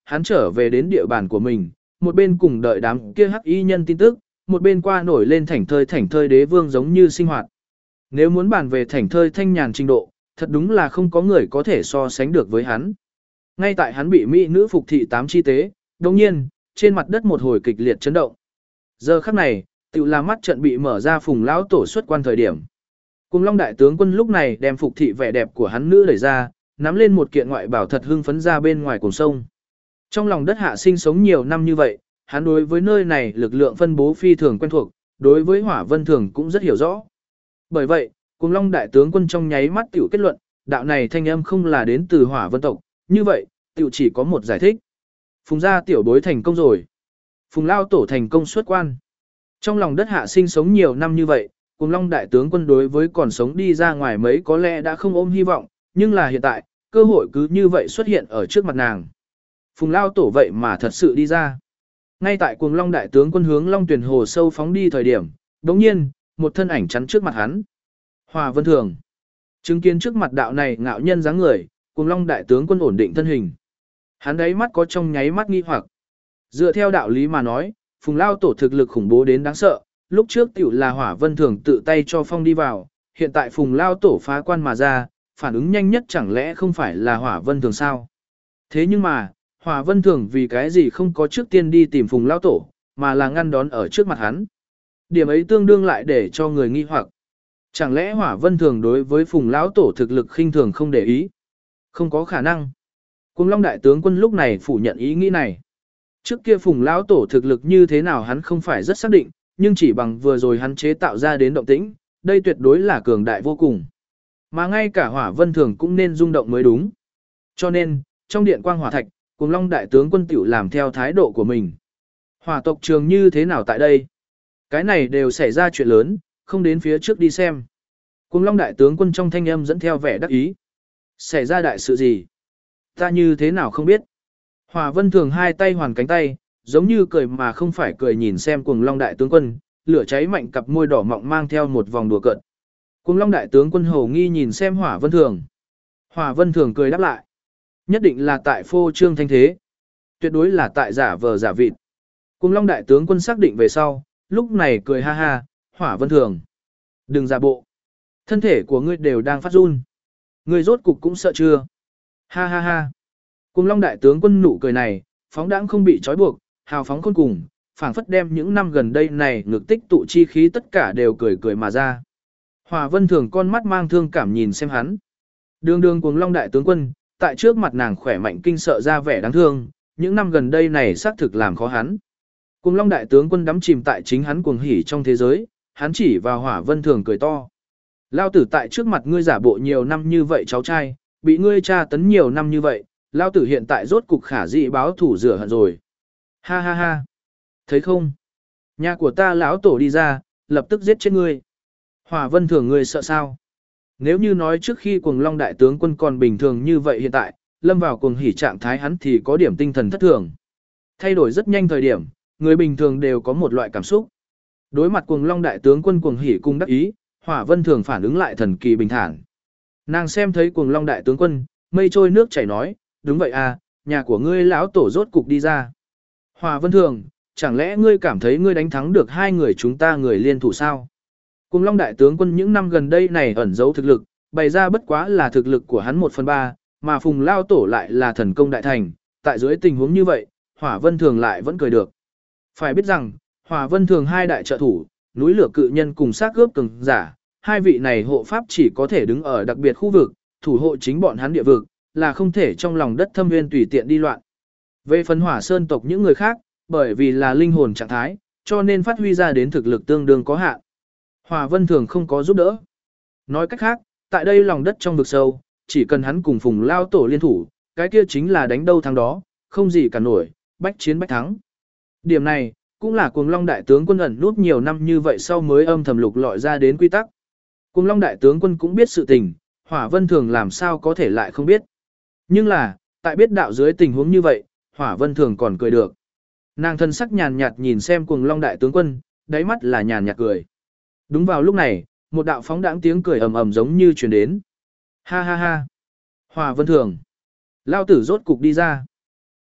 hắn trở về đến địa bàn của mình, một bên cùng đợi đám kia hắc y nhân tin tức, một bên qua nổi lên thảnh thơi thảnh thơi đế vương giống như sinh hoạt. Nếu muốn bàn về thảnh thơi thanh nhàn trình độ, thật đúng là không có người có thể so sánh được với hắn. Ngay tại hắn bị mỹ nữ phục thị tám chi tế, đồng nhiên, trên mặt đất một hồi kịch liệt chấn động. Giờ khắc này, tự là mắt trận bị mở ra phùng lão tổ xuất quan thời điểm. Cùng Long đại tướng quân lúc này đem phục thị vẻ đẹp của hắn nữ đẩy ra, nắm lên một kiện ngoại bảo thật hưng phấn ra bên ngoài cùng sông. Trong lòng đất hạ sinh sống nhiều năm như vậy, hắn đối với nơi này lực lượng phân bố phi thường quen thuộc, đối với Hỏa Vân Thường cũng rất hiểu rõ. Bởi vậy, Cùng Long đại tướng quân trong nháy mắt tiểu kết luận, đạo này thanh âm không là đến từ Hỏa Vân tộc, như vậy, tiểu chỉ có một giải thích. Phùng gia tiểu bối thành công rồi. Phùng lao tổ thành công xuất quan. Trong lòng đất hạ sinh sống nhiều năm như vậy, Cùng Long đại tướng quân đối với còn sống đi ra ngoài mấy có lẽ đã không ôm hy vọng, nhưng là hiện tại, cơ hội cứ như vậy xuất hiện ở trước mặt nàng. Phùng lao tổ vậy mà thật sự đi ra. Ngay tại Cuồng Long đại tướng quân hướng Long Tuyển hồ sâu phóng đi thời điểm, đống nhiên, một thân ảnh chắn trước mặt hắn. Hòa Vân Thường. Chứng kiến trước mặt đạo này ngạo nhân dáng người, Cuồng Long đại tướng quân ổn định thân hình. Hắn đấy mắt có trong nháy mắt nghi hoặc. Dựa theo đạo lý mà nói, Phùng lao tổ thực lực khủng bố đến đáng sợ, lúc trước tiểu là Hỏa Vân Thường tự tay cho phong đi vào, hiện tại Phùng lao tổ phá quan mà ra, phản ứng nhanh nhất chẳng lẽ không phải là Hỏa Vân Thường sao? Thế nhưng mà, Hỏa Vân Thường vì cái gì không có trước tiên đi tìm Phùng lao tổ, mà là ngăn đón ở trước mặt hắn. Điểm ấy tương đương lại để cho người nghi hoặc. Chẳng lẽ Hỏa Vân Thường đối với Phùng lão tổ thực lực khinh thường không để ý? Không có khả năng. Cuồng Long đại tướng quân lúc này phủ nhận ý nghĩ này. Trước kia Phùng lão tổ thực lực như thế nào hắn không phải rất xác định, nhưng chỉ bằng vừa rồi hắn chế tạo ra đến động tĩnh, đây tuyệt đối là cường đại vô cùng. Mà ngay cả Hỏa Vân Thường cũng nên rung động mới đúng. Cho nên, trong điện quang hỏa thạch, Cuồng Long đại tướng quân tiểu làm theo thái độ của mình. Hỏa tộc trường như thế nào tại đây? Cái này đều xảy ra chuyện lớn, không đến phía trước đi xem. Cuồng Long đại tướng quân trong thanh âm dẫn theo vẻ đắc ý. Xảy ra đại sự gì? Ta như thế nào không biết. Hỏa Vân Thường hai tay hoàn cánh tay, giống như cười mà không phải cười nhìn xem Cuồng Long đại tướng quân, lửa cháy mạnh cặp môi đỏ mọng mang theo một vòng đùa cợt. Cuồng Long đại tướng quân hầu nghi nhìn xem Hỏa Vân Thường. Hỏa Vân Thường cười đáp lại. Nhất định là tại phô trương thanh thế. Tuyệt đối là tại giả vờ giả vịt. Cuồng Long đại tướng quân xác định về sau, lúc này cười ha ha, Hỏa Vân Thường. Đừng giả bộ. Thân thể của ngươi đều đang phát run. Ngươi rốt cục cũng sợ chưa? Ha ha ha. Cuồng Long đại tướng quân nụ cười này, phóng đãng không bị trói buộc, hào phóng khôn cùng, phảng phất đem những năm gần đây này ngược tích tụ chi khí tất cả đều cười cười mà ra. Hỏa Vân Thường con mắt mang thương cảm nhìn xem hắn. Đường đường Cuồng Long đại tướng quân, tại trước mặt nàng khỏe mạnh kinh sợ ra vẻ đáng thương, những năm gần đây này xác thực làm khó hắn. Cuồng Long đại tướng quân đắm chìm tại chính hắn cuồng hỉ trong thế giới, hắn chỉ vào Hỏa Vân Thường cười to. Lao tử tại trước mặt ngươi giả bộ nhiều năm như vậy cháu trai, bị ngươi tra tấn nhiều năm như vậy, lao tử hiện tại rốt cục khả dị báo thủ rửa hận rồi. Ha ha ha. Thấy không? Nhà của ta lão tổ đi ra, lập tức giết chết ngươi. Hỏa Vân Thường ngươi sợ sao? Nếu như nói trước khi Cuồng Long đại tướng quân còn bình thường như vậy hiện tại, lâm vào cuồng hỉ trạng thái hắn thì có điểm tinh thần thất thường. Thay đổi rất nhanh thời điểm, người bình thường đều có một loại cảm xúc. Đối mặt Cuồng Long đại tướng quân cuồng hỉ cùng đắc ý, Hỏa Vân Thường phản ứng lại thần kỳ bình thản. Nàng xem thấy Cuồng Long đại tướng quân, mây trôi nước chảy nói, đúng vậy à, nhà của ngươi lão tổ rốt cục đi ra. Hỏa Vân Thường, chẳng lẽ ngươi cảm thấy ngươi đánh thắng được hai người chúng ta người liên thủ sao? Cuồng Long đại tướng quân những năm gần đây này ẩn giấu thực lực, bày ra bất quá là thực lực của hắn một phần ba, mà Phùng lao tổ lại là thần công đại thành, tại dưới tình huống như vậy, Hỏa Vân Thường lại vẫn cười được. Phải biết rằng, Hỏa Vân Thường hai đại trợ thủ, núi lửa cự nhân cùng xác cướp cường giả, hai vị này hộ pháp chỉ có thể đứng ở đặc biệt khu vực, thủ hộ chính bọn hắn địa vực, là không thể trong lòng đất thâm nguyên tùy tiện đi loạn. Về phần Hỏa Sơn tộc những người khác, bởi vì là linh hồn trạng thái, cho nên phát huy ra đến thực lực tương đương có hạn. Hỏa Vân Thường không có giúp đỡ. Nói cách khác, tại đây lòng đất trong vực sâu, chỉ cần hắn cùng Phùng lao tổ liên thủ, cái kia chính là đánh đâu thắng đó, không gì cả nổi, bách chiến bách thắng. Điểm này, cũng là Cuồng Long đại tướng quân ẩn nút nhiều năm như vậy sau mới âm thầm lục lọi ra đến quy tắc. Cuồng Long đại tướng quân cũng biết sự tình, Hỏa Vân Thường làm sao có thể lại không biết. Nhưng là, tại biết đạo dưới tình huống như vậy, Hỏa Vân Thường còn cười được. Nàng thân sắc nhàn nhạt nhìn xem Cuồng Long đại tướng quân, đáy mắt là nhàn nhạt cười. Đúng vào lúc này, một đạo phóng đãng tiếng cười ầm ầm giống như truyền đến. Ha ha ha. Hỏa Vân Thường. Lao tử rốt cục đi ra.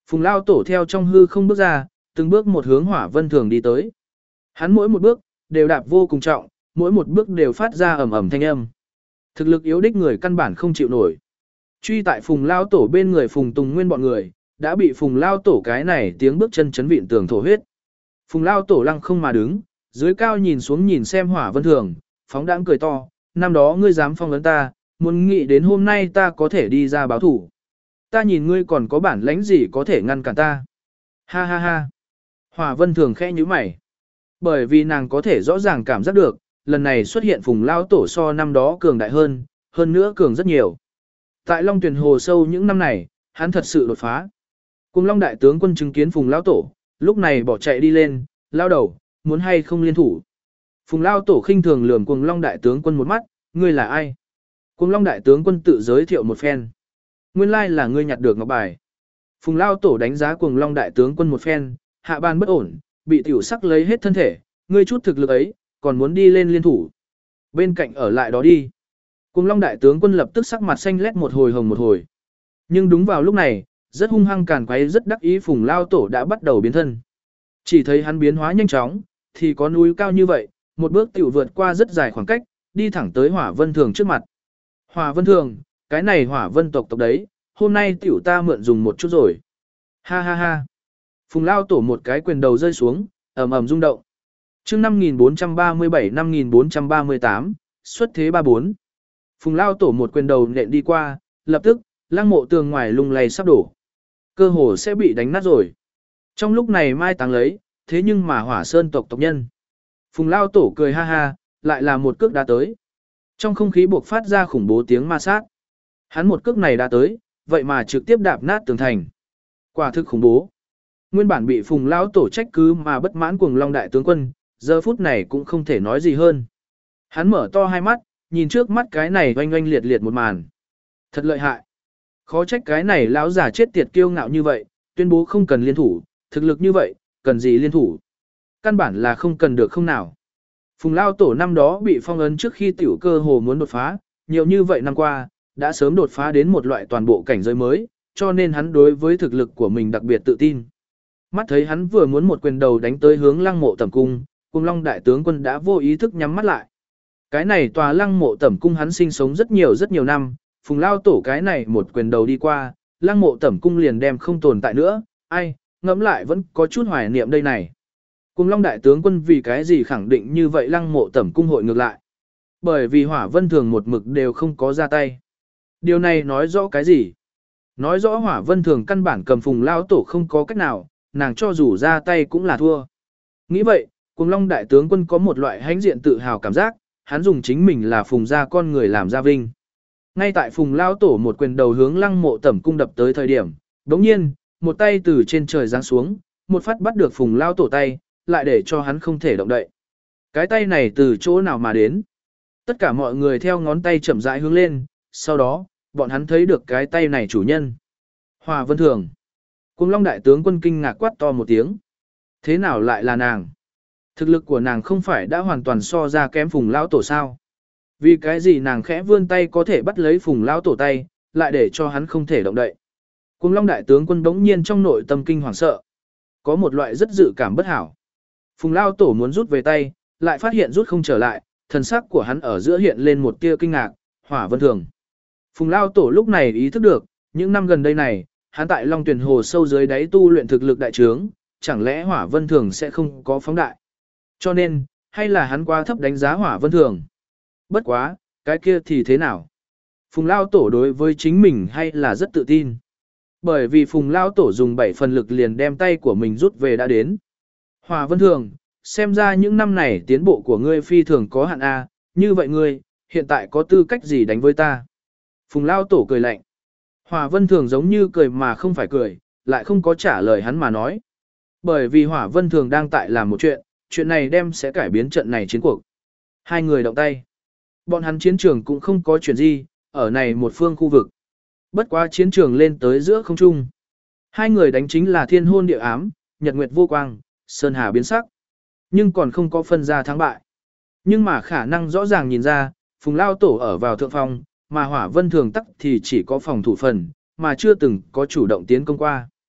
Phùng Lao Tổ theo trong hư không bước ra, từng bước một hướng Hỏa Vân Thường đi tới. Hắn mỗi một bước, đều đạp vô cùng trọng, mỗi một bước đều phát ra ầm ầm thanh âm. Thực lực yếu đích người căn bản không chịu nổi. Truy tại Phùng Lao Tổ bên người Phùng Tùng Nguyên bọn người, đã bị Phùng Lao Tổ cái này tiếng bước chân chấn vịn tường thổ huyết. Phùng Lao Tổ lăng không mà đứng, dưới cao nhìn xuống nhìn xem Hỏa Vân Thường, phóng đãng cười to, năm đó ngươi dám phong ấn ta, muốn nghĩ đến hôm nay ta có thể đi ra báo thủ. Ta nhìn ngươi còn có bản lãnh gì có thể ngăn cản ta. Ha ha ha. Hỏa Vân Thường khẽ nhíu mày. Bởi vì nàng có thể rõ ràng cảm giác được, lần này xuất hiện Phùng Lao Tổ so năm đó cường đại hơn, hơn nữa cường rất nhiều. Tại Long Tuyền Hồ sâu những năm này, hắn thật sự đột phá. Cùng Long Đại tướng quân chứng kiến Phùng Lao Tổ, lúc này bỏ chạy đi lên, lao đầu, muốn hay không liên thủ. Phùng Lao Tổ khinh thường lườm Cuồng Long Đại tướng quân một mắt, ngươi là ai? Cuồng Long Đại tướng quân tự giới thiệu một phen. Nguyên lai là ngươi nhặt được ngọc bài. Phùng Lao Tổ đánh giá Cuồng Long Đại tướng quân một phen, hạ ban bất ổn, bị tiểu sắc lấy hết thân thể, ngươi chút thực lực ấy, còn muốn đi lên liên thủ. Bên cạnh ở lại đó đi. Cuồng Long Đại tướng quân lập tức sắc mặt xanh lét một hồi hồng một hồi. Nhưng đúng vào lúc này, rất hung hăng càn quấy rất đắc ý Phùng Lao Tổ đã bắt đầu biến thân. Chỉ thấy hắn biến hóa nhanh chóng, thì có núi cao như vậy, một bước tiểu vượt qua rất dài khoảng cách, đi thẳng tới Hỏa Vân Thường trước mặt. Hỏa Vân Thường, cái này Hỏa Vân tộc tộc đấy, hôm nay tiểu ta mượn dùng một chút rồi. Ha ha ha. Phùng Lao Tổ một cái quyền đầu rơi xuống, ầm ầm rung động. Chương năm nghìn bốn trăm ba mươi bảy năm nghìn bốn trăm ba mươi tám, xuất thế ba bốn. Phùng Lao Tổ một quyền đầu nện đi qua, lập tức, lăng mộ tường ngoài lung lay sắp đổ. Cơ hồ sẽ bị đánh nát rồi. Trong lúc này mai táng lấy, thế nhưng mà Hỏa Sơn tộc tộc nhân. Phùng Lao Tổ cười ha ha, lại là một cước đá tới. Trong không khí buộc phát ra khủng bố tiếng ma sát. Hắn một cước này đã tới, vậy mà trực tiếp đạp nát tường thành. Quả thực khủng bố. Nguyên bản bị Phùng Lao Tổ trách cứ mà bất mãn Cuồng Long Đại tướng quân, giờ phút này cũng không thể nói gì hơn. Hắn mở to hai mắt, nhìn trước mắt cái này oanh oanh liệt liệt một màn. Thật lợi hại. Khó trách cái này lão già chết tiệt kiêu ngạo như vậy, tuyên bố không cần liên thủ, thực lực như vậy, cần gì liên thủ. Căn bản là không cần được không nào. Phùng Lao Tổ năm đó bị phong ấn trước khi tiểu cơ hồ muốn đột phá, nhiều như vậy năm qua, đã sớm đột phá đến một loại toàn bộ cảnh giới mới, cho nên hắn đối với thực lực của mình đặc biệt tự tin. Mắt thấy hắn vừa muốn một quyền đầu đánh tới hướng Lăng Mộ Tẩm Cung, Cuồng Long Đại tướng quân đã vô ý thức nhắm mắt lại. Cái này tòa Lăng Mộ Tẩm Cung hắn sinh sống rất nhiều rất nhiều năm, Phùng Lao Tổ cái này một quyền đầu đi qua, Lăng Mộ Tẩm Cung liền đem không tồn tại nữa, ai, ngẫm lại vẫn có chút hoài niệm đây này. Cuồng Long Đại tướng quân vì cái gì khẳng định như vậy Lăng Mộ Tẩm Cung hội ngược lại? Bởi vì Hỏa Vân Thường một mực đều không có ra tay. Điều này nói rõ cái gì? Nói rõ Hỏa Vân Thường căn bản cầm Phùng Lao Tổ không có cách nào, nàng cho dù ra tay cũng là thua. Nghĩ vậy, Cuồng Long Đại tướng quân có một loại hãnh diện tự hào cảm giác, hắn dùng chính mình là Phùng gia con người làm gia vinh. Ngay tại Phùng Lao Tổ một quyền đầu hướng Lăng Mộ Tẩm Cung đập tới thời điểm, đống nhiên, một tay từ trên trời giáng xuống, một phát bắt được Phùng Lao Tổ tay, lại để cho hắn không thể động đậy. Cái tay này từ chỗ nào mà đến? Tất cả mọi người theo ngón tay chậm rãi hướng lên, sau đó, bọn hắn thấy được cái tay này chủ nhân. Hỏa Vân Thường. Cuồng Long Đại tướng quân kinh ngạc quát to một tiếng. Thế nào lại là nàng? Thực lực của nàng không phải đã hoàn toàn so ra kém Phùng Lao Tổ sao? Vì cái gì nàng khẽ vươn tay có thể bắt lấy Phùng Lao Tổ tay, lại để cho hắn không thể động đậy? Cuồng Long Đại tướng quân bỗng nhiên trong nội tâm kinh hoàng sợ. Có một loại rất dự cảm bất hảo. Phùng Lao Tổ muốn rút về tay, lại phát hiện rút không trở lại, thần sắc của hắn ở giữa hiện lên một tia kinh ngạc, Hỏa Vân Thường. Phùng Lao Tổ lúc này ý thức được, những năm gần đây này, hắn tại Long Tuyền Hồ sâu dưới đáy tu luyện thực lực đại trướng, chẳng lẽ Hỏa Vân Thường sẽ không có phóng đại. Cho nên, hay là hắn quá thấp đánh giá Hỏa Vân Thường. Bất quá, cái kia thì thế nào? Phùng Lao Tổ đối với chính mình hay là rất tự tin. Bởi vì Phùng Lao Tổ dùng bảy phần lực liền đem tay của mình rút về đã đến. Hỏa Vân Thường, xem ra những năm này tiến bộ của ngươi phi thường có hạn A, như vậy ngươi, hiện tại có tư cách gì đánh với ta? Phùng Lao Tổ cười lạnh. Hỏa Vân Thường giống như cười mà không phải cười, lại không có trả lời hắn mà nói. Bởi vì Hỏa Vân Thường đang tại làm một chuyện, chuyện này đem sẽ cải biến trận này chiến cuộc. Hai người động tay. Bọn hắn chiến trường cũng không có chuyện gì, ở này một phương khu vực. Bất quá chiến trường lên tới giữa không trung. Hai người đánh chính là thiên hôn địa ám, nhật nguyệt vô quang, sơn hà biến sắc. Nhưng còn không có phân ra thắng bại. Nhưng mà khả năng rõ ràng nhìn ra, Phùng Lao Tổ ở vào thượng phong, mà Hỏa Vân Thường tắc thì chỉ có phòng thủ phần, mà chưa từng có chủ động tiến công qua.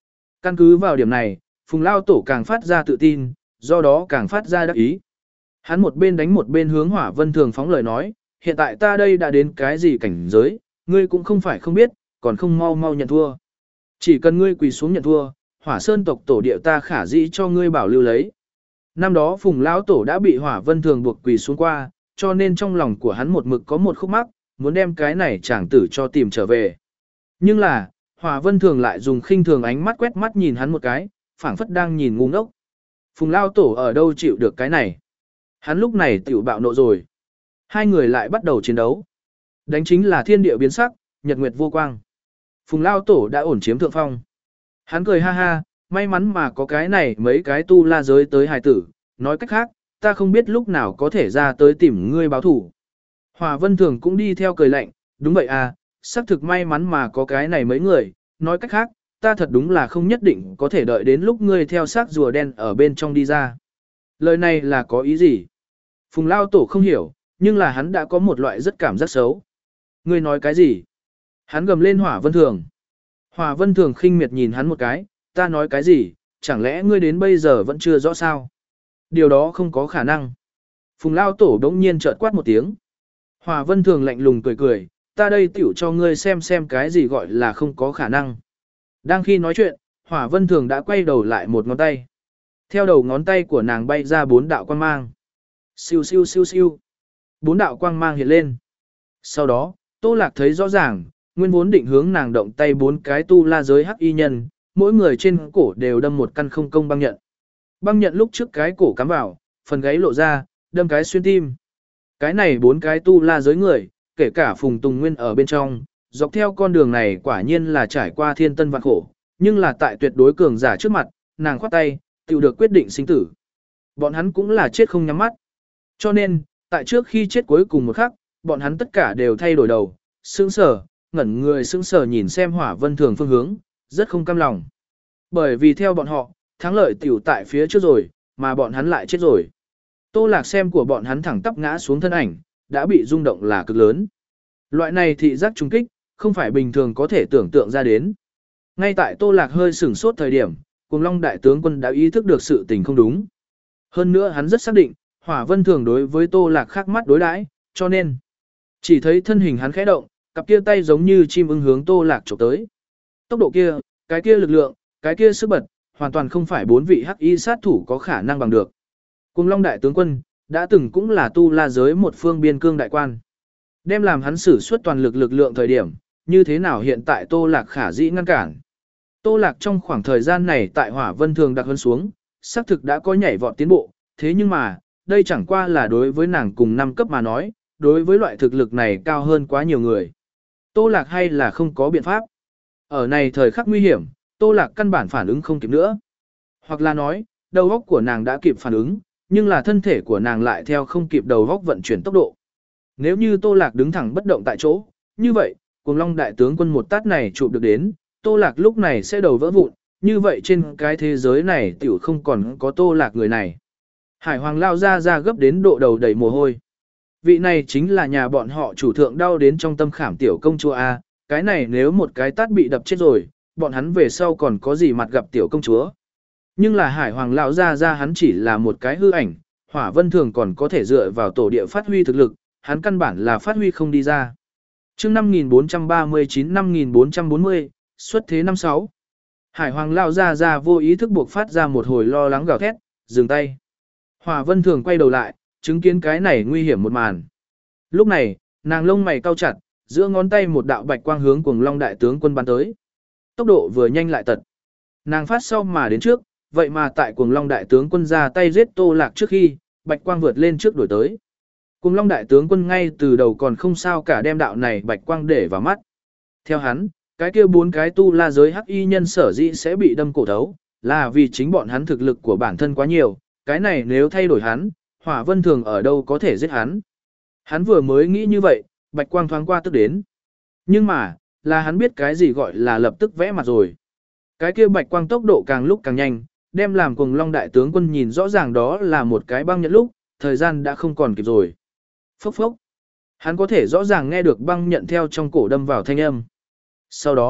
Căn cứ vào điểm này, Phùng Lao Tổ càng phát ra tự tin, do đó càng phát ra đắc ý. Hắn một bên đánh một bên hướng Hỏa Vân Thường phóng lời nói, hiện tại ta đây đã đến cái gì cảnh giới, ngươi cũng không phải không biết, còn không mau mau nhận thua. Chỉ cần ngươi quỳ xuống nhận thua, Hỏa Sơn tộc tổ địa ta khả dĩ cho ngươi bảo lưu lấy. Năm đó Phùng Lão Tổ đã bị Hỏa Vân Thường buộc quỳ xuống qua, cho nên trong lòng của hắn một mực có một khúc mắc, muốn đem cái này chàng tử cho tìm trở về. Nhưng là, Hỏa Vân Thường lại dùng khinh thường ánh mắt quét mắt nhìn hắn một cái, phảng phất đang nhìn ngu ngốc. Phùng Lão Tổ ở đâu chịu được cái này? Hắn lúc này tiểu bạo nộ rồi. Hai người lại bắt đầu chiến đấu. Đánh chính là thiên địa biến sắc, nhật nguyệt vô quang. Phùng Lão Tổ đã ổn chiếm thượng phong. Hắn cười ha ha, may mắn mà có cái này mấy cái tu la giới tới hài tử, nói cách khác, ta không biết lúc nào có thể ra tới tìm ngươi báo thủ. Hỏa Vân Thường cũng đi theo cười lạnh, đúng vậy à, xác thực may mắn mà có cái này mấy người, nói cách khác, ta thật đúng là không nhất định có thể đợi đến lúc ngươi theo xác rùa đen ở bên trong đi ra. Lời này là có ý gì? Phùng Lao Tổ không hiểu, nhưng là hắn đã có một loại rất cảm giác xấu. Ngươi nói cái gì? Hắn gầm lên Hỏa Vân Thường. Hỏa Vân Thường khinh miệt nhìn hắn một cái, ta nói cái gì, chẳng lẽ ngươi đến bây giờ vẫn chưa rõ sao? Điều đó không có khả năng. Phùng Lao Tổ đống nhiên chợt quát một tiếng. Hỏa Vân Thường lạnh lùng cười cười, ta đây tiểu cho ngươi xem xem cái gì gọi là không có khả năng. Đang khi nói chuyện, Hỏa Vân Thường đã quay đầu lại một ngón tay. Theo đầu ngón tay của nàng bay ra bốn đạo quang mang. Siêu siêu siêu siêu. Bốn đạo quang mang hiện lên. Sau đó, Tô Lạc thấy rõ ràng, nguyên vốn định hướng nàng động tay bốn cái tu la giới hắc y nhân, mỗi người trên cổ đều đâm một căn không công băng nhận. Băng nhận lúc trước cái cổ cắm vào, phần gáy lộ ra, đâm cái xuyên tim. Cái này bốn cái tu la giới người, kể cả Phùng Tùng Nguyên ở bên trong, dọc theo con đường này quả nhiên là trải qua thiên tân vạn khổ, nhưng là tại tuyệt đối cường giả trước mặt, nàng khoát tay, tự được quyết định sinh tử. Bọn hắn cũng là chết không nhắm mắt. Cho nên, tại trước khi chết cuối cùng một khắc, bọn hắn tất cả đều thay đổi đầu, sững sờ, ngẩn người sững sờ nhìn xem Hỏa Vân Thường phương hướng, rất không cam lòng. Bởi vì theo bọn họ, thắng lợi tiểu tại phía trước rồi, mà bọn hắn lại chết rồi. Tô Lạc xem của bọn hắn thẳng tắp ngã xuống thân ảnh, đã bị rung động là cực lớn. Loại này thị giác trùng kích, không phải bình thường có thể tưởng tượng ra đến. Ngay tại Tô Lạc hơi sửng sốt thời điểm, Cuồng Long đại tướng quân đã ý thức được sự tình không đúng. Hơn nữa hắn rất xác định, Hỏa Vân Thường đối với Tô Lạc khác mắt đối đãi, cho nên chỉ thấy thân hình hắn khẽ động, cặp kia tay giống như chim ưng hướng Tô Lạc chụp tới. Tốc độ kia, cái kia lực lượng, cái kia sức bật, hoàn toàn không phải bốn vị hắc y sát thủ có khả năng bằng được. Cuồng Long đại tướng quân đã từng cũng là tu la giới một phương biên cương đại quan. Đem làm hắn sử xuất toàn lực lực lượng thời điểm, như thế nào hiện tại Tô Lạc khả dĩ ngăn cản. Tô Lạc trong khoảng thời gian này tại Hỏa Vân Thường đặc hơn xuống, xác thực đã có nhảy vọt tiến bộ, thế nhưng mà, đây chẳng qua là đối với nàng cùng năm cấp mà nói, đối với loại thực lực này cao hơn quá nhiều người. Tô Lạc hay là không có biện pháp. Ở này thời khắc nguy hiểm, Tô Lạc căn bản phản ứng không kịp nữa. Hoặc là nói, đầu óc của nàng đã kịp phản ứng, nhưng là thân thể của nàng lại theo không kịp đầu óc vận chuyển tốc độ. Nếu như Tô Lạc đứng thẳng bất động tại chỗ, như vậy, Cuồng Long đại tướng quân một tát này chụp được đến, Tô Lạc lúc này sẽ đầu vỡ vụn, như vậy trên cái thế giới này tiểu không còn có Tô Lạc người này. Hải Hoàng lao ra ra gấp đến độ đầu đầy mồ hôi. Vị này chính là nhà bọn họ chủ thượng đau đến trong tâm khảm tiểu công chúa A, cái này nếu một cái tát bị đập chết rồi, bọn hắn về sau còn có gì mặt gặp tiểu công chúa. Nhưng là Hải Hoàng lão ra ra hắn chỉ là một cái hư ảnh, Hỏa Vân Thường còn có thể dựa vào tổ địa phát huy thực lực, hắn căn bản là phát huy không đi ra. Chương năm nghìn bốn trăm ba mươi chín năm nghìn bốn trăm bốn mươi, xuất thế năm sáu. Hải Hoàng lão ra ra vô ý thức buộc phát ra một hồi lo lắng gào thét, dừng tay. Hỏa Vân Thường quay đầu lại, chứng kiến cái này nguy hiểm một màn. Lúc này, nàng lông mày cau chặt, giữa ngón tay một đạo bạch quang hướng Cuồng Long đại tướng quân bắn tới. Tốc độ vừa nhanh lại tật. Nàng phát sau mà đến trước, vậy mà tại Cuồng Long đại tướng quân ra tay giết Tô Lạc trước khi, bạch quang vượt lên trước đuổi tới. Cuồng Long đại tướng quân ngay từ đầu còn không sao cả đem đạo này bạch quang để vào mắt. Theo hắn, cái kia bốn cái tu la giới hắc y nhân sở dĩ sẽ bị đâm cổ thấu, là vì chính bọn hắn thực lực của bản thân quá nhiều, cái này nếu thay đổi hắn, Hỏa Vân Thường ở đâu có thể giết hắn. Hắn vừa mới nghĩ như vậy, bạch quang thoáng qua tức đến. Nhưng mà, là hắn biết cái gì gọi là lập tức vẽ mặt rồi. Cái kia bạch quang tốc độ càng lúc càng nhanh, đem làm Cuồng Long đại tướng quân nhìn rõ ràng đó là một cái băng nhận lúc, thời gian đã không còn kịp rồi. Phốc phốc. Hắn có thể rõ ràng nghe được băng nhận theo trong cổ đâm vào thanh âm. Sau đó,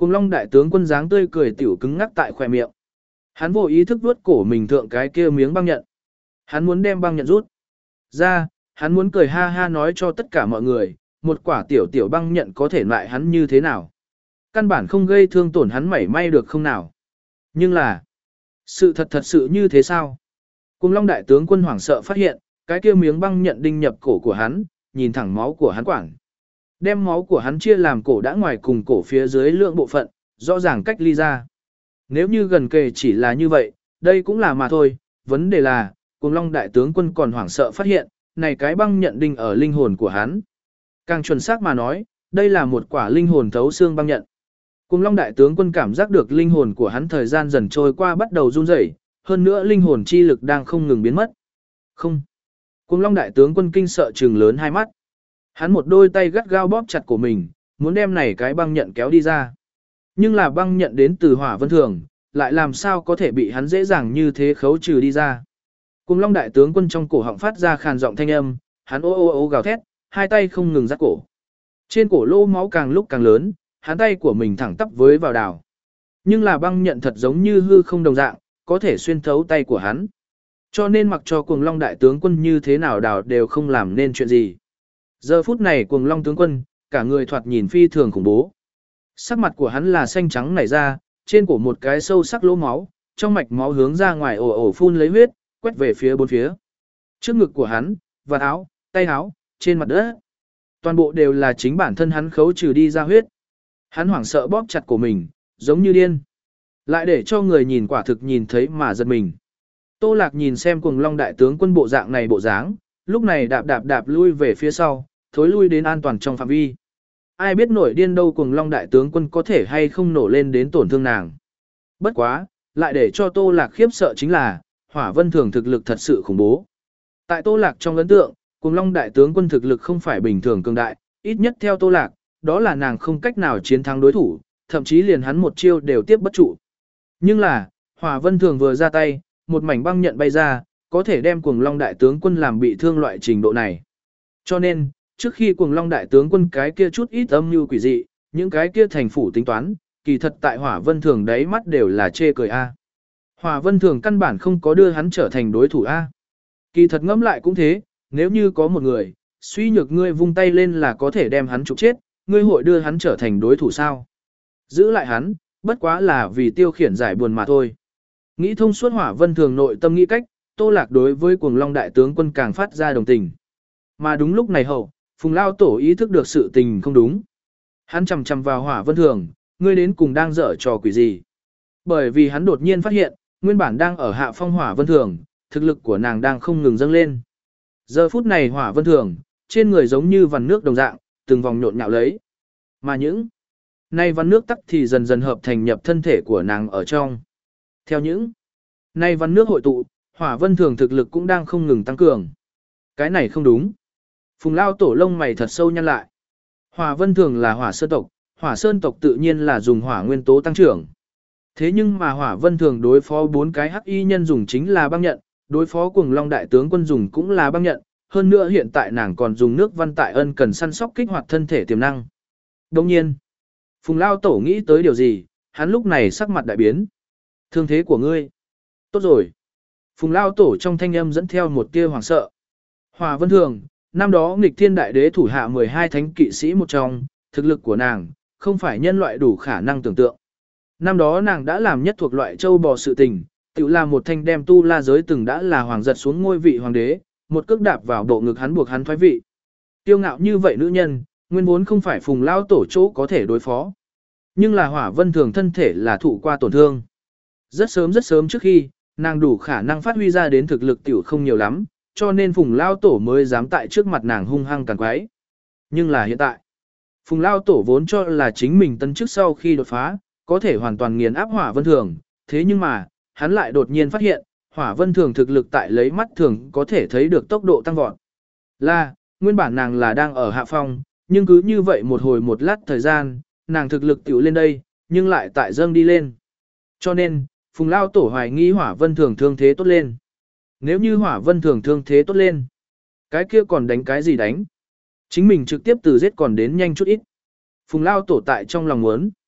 Cùng Long đại tướng quân dáng tươi cười tiểu cứng ngắc tại khóe miệng. Hắn vô ý thức vuốt cổ mình thượng cái kia miếng băng nhận. Hắn muốn đem băng nhận rút ra, hắn muốn cười ha ha nói cho tất cả mọi người, một quả tiểu tiểu băng nhận có thể loại hắn như thế nào. Căn bản không gây thương tổn hắn mảy may được không nào. Nhưng là, sự thật thật sự như thế sao? Cùng Long đại tướng quân hoảng sợ phát hiện, cái kia miếng băng nhận đinh nhập cổ của hắn, nhìn thẳng máu của hắn quảng. Đem máu của hắn chia làm cổ đã ngoài cùng cổ phía dưới lượng bộ phận, rõ ràng cách ly ra. Nếu như gần kề chỉ là như vậy, đây cũng là mà thôi, vấn đề là, Cùng Long đại tướng quân còn hoảng sợ phát hiện, này cái băng nhận đinh ở linh hồn của hắn. Càng chuẩn xác mà nói, đây là một quả linh hồn thấu xương băng nhận. Cùng Long đại tướng quân cảm giác được linh hồn của hắn thời gian dần trôi qua bắt đầu run rẩy, hơn nữa linh hồn chi lực đang không ngừng biến mất. Không. Cùng Long đại tướng quân kinh sợ trừng lớn hai mắt. Hắn một đôi tay gắt gao bóp chặt của mình, muốn đem này cái băng nhận kéo đi ra. Nhưng là băng nhận đến từ Hỏa Vân Thường, lại làm sao có thể bị hắn dễ dàng như thế khấu trừ đi ra. Cùng Long đại tướng quân trong cổ họng phát ra khàn giọng thanh âm, hắn ô ô ô gào thét, hai tay không ngừng giắt cổ. Trên cổ lỗ máu càng lúc càng lớn, hắn tay của mình thẳng tắp với vào đào. Nhưng là băng nhận thật giống như hư không đồng dạng, có thể xuyên thấu tay của hắn. Cho nên mặc cho Cuồng Long đại tướng quân như thế nào đào đều không làm nên chuyện gì. Giờ phút này Cuồng Long tướng quân, cả người thoạt nhìn phi thường khủng bố. Sắc mặt của hắn là xanh trắng nảy ra, trên cổ một cái sâu sắc lỗ máu, trong mạch máu hướng ra ngoài ồ ồ phun lấy huyết, quét về phía bốn phía. Trước ngực của hắn, và áo, tay áo, trên mặt đất. Toàn bộ đều là chính bản thân hắn khấu trừ đi ra huyết. Hắn hoảng sợ bóp chặt của mình, giống như điên. Lại để cho người nhìn quả thực nhìn thấy mà giật mình. Tô Lạc nhìn xem Cuồng Long đại tướng quân bộ dạng này bộ dáng, lúc này đạp đạp đạp lui về phía sau, thối lui đến an toàn trong phạm vi. Ai biết nổi điên đâu Cuồng Long đại tướng quân có thể hay không nổ lên đến tổn thương nàng. Bất quá, lại để cho Tô Lạc khiếp sợ chính là, Hỏa Vân Thường thực lực thật sự khủng bố. Tại Tô Lạc trong ấn tượng, Cuồng Long đại tướng quân thực lực không phải bình thường cường đại, ít nhất theo Tô Lạc, đó là nàng không cách nào chiến thắng đối thủ, thậm chí liền hắn một chiêu đều tiếp bất trụ. Nhưng là, Hỏa Vân Thường vừa ra tay, một mảnh băng nhận bay ra, có thể đem Cuồng Long đại tướng quân làm bị thương loại trình độ này. Cho nên, trước khi Cuồng Long đại tướng quân cái kia chút ít âm mưu quỷ dị, những cái kia thành phủ tính toán, kỳ thật tại Hỏa Vân Thường đấy mắt đều là chê cười a. Hỏa Vân Thường căn bản không có đưa hắn trở thành đối thủ a. Kỳ thật ngẫm lại cũng thế, nếu như có một người, suy nhược ngươi vung tay lên là có thể đem hắn trục chết, ngươi hội đưa hắn trở thành đối thủ sao? Giữ lại hắn, bất quá là vì tiêu khiển giải buồn mà thôi. Nghĩ thông suốt Hỏa Vân Thường nội tâm nghĩ cách, Tô Lạc đối với Cuồng Long đại tướng quân càng phát ra đồng tình. Mà đúng lúc này hậu, Phùng Lao Tổ ý thức được sự tình không đúng. Hắn chầm chầm vào Hỏa Vân Thường, ngươi đến cùng đang dở trò quỷ gì? Bởi vì hắn đột nhiên phát hiện, nguyên bản đang ở hạ phong Hỏa Vân Thường, thực lực của nàng đang không ngừng dâng lên. Giờ phút này Hỏa Vân Thường, trên người giống như vằn nước đồng dạng, từng vòng nhộn nhạo lấy. Mà những nay vằn nước tắc thì dần dần hợp thành nhập thân thể của nàng ở trong. Theo những nay vằn nước hội tụ, Hỏa Vân Thường thực lực cũng đang không ngừng tăng cường. Cái này không đúng. Phùng Lao Tổ lông mày thật sâu nhăn lại. Hỏa Vân Thường là Hỏa Sơn tộc, Hỏa Sơn tộc tự nhiên là dùng hỏa nguyên tố tăng trưởng. Thế nhưng mà Hỏa Vân Thường đối phó bốn cái hắc y nhân dùng chính là băng nhận, đối phó Cuồng Long đại tướng quân dùng cũng là băng nhận, hơn nữa hiện tại nàng còn dùng nước văn tại ân cần săn sóc kích hoạt thân thể tiềm năng. Đồng nhiên, Phùng Lao Tổ nghĩ tới điều gì, hắn lúc này sắc mặt đại biến. Thương thế của ngươi. Tốt rồi. Phùng Lao Tổ trong thanh âm dẫn theo một tia hoảng sợ. Hỏa Vân Thường, năm đó nghịch thiên đại đế thủ hạ mười hai thánh kỵ sĩ một trong, thực lực của nàng, không phải nhân loại đủ khả năng tưởng tượng. Năm đó nàng đã làm nhất thuộc loại châu bò sự tình, tự là một thanh đem tu la giới từng đã là hoàng giật xuống ngôi vị hoàng đế, một cước đạp vào bộ ngực hắn buộc hắn thoái vị. Tiêu ngạo như vậy nữ nhân, nguyên vốn không phải Phùng Lao Tổ chỗ có thể đối phó. Nhưng là Hỏa Vân Thường thân thể là thụ qua tổn thương. Rất sớm rất sớm trước khi, nàng đủ khả năng phát huy ra đến thực lực tiểu không nhiều lắm, cho nên Phùng Lao Tổ mới dám tại trước mặt nàng hung hăng càng quái. Nhưng là hiện tại, Phùng Lao Tổ vốn cho là chính mình tân chức sau khi đột phá, có thể hoàn toàn nghiền áp Hỏa Vân Thường, thế nhưng mà, hắn lại đột nhiên phát hiện, Hỏa Vân Thường thực lực tại lấy mắt thường có thể thấy được tốc độ tăng vọt. Là, nguyên bản nàng là đang ở hạ phong, nhưng cứ như vậy một hồi một lát thời gian, nàng thực lực tiểu lên đây, nhưng lại tại dâng đi lên. Cho nên, Phùng Lao Tổ hoài nghi Hỏa Vân Thường thương thế tốt lên. Nếu như Hỏa Vân Thường thương thế tốt lên, cái kia còn đánh cái gì đánh? Chính mình trực tiếp từ giết còn đến nhanh chút ít. Phùng Lao Tổ tại trong lòng muốn.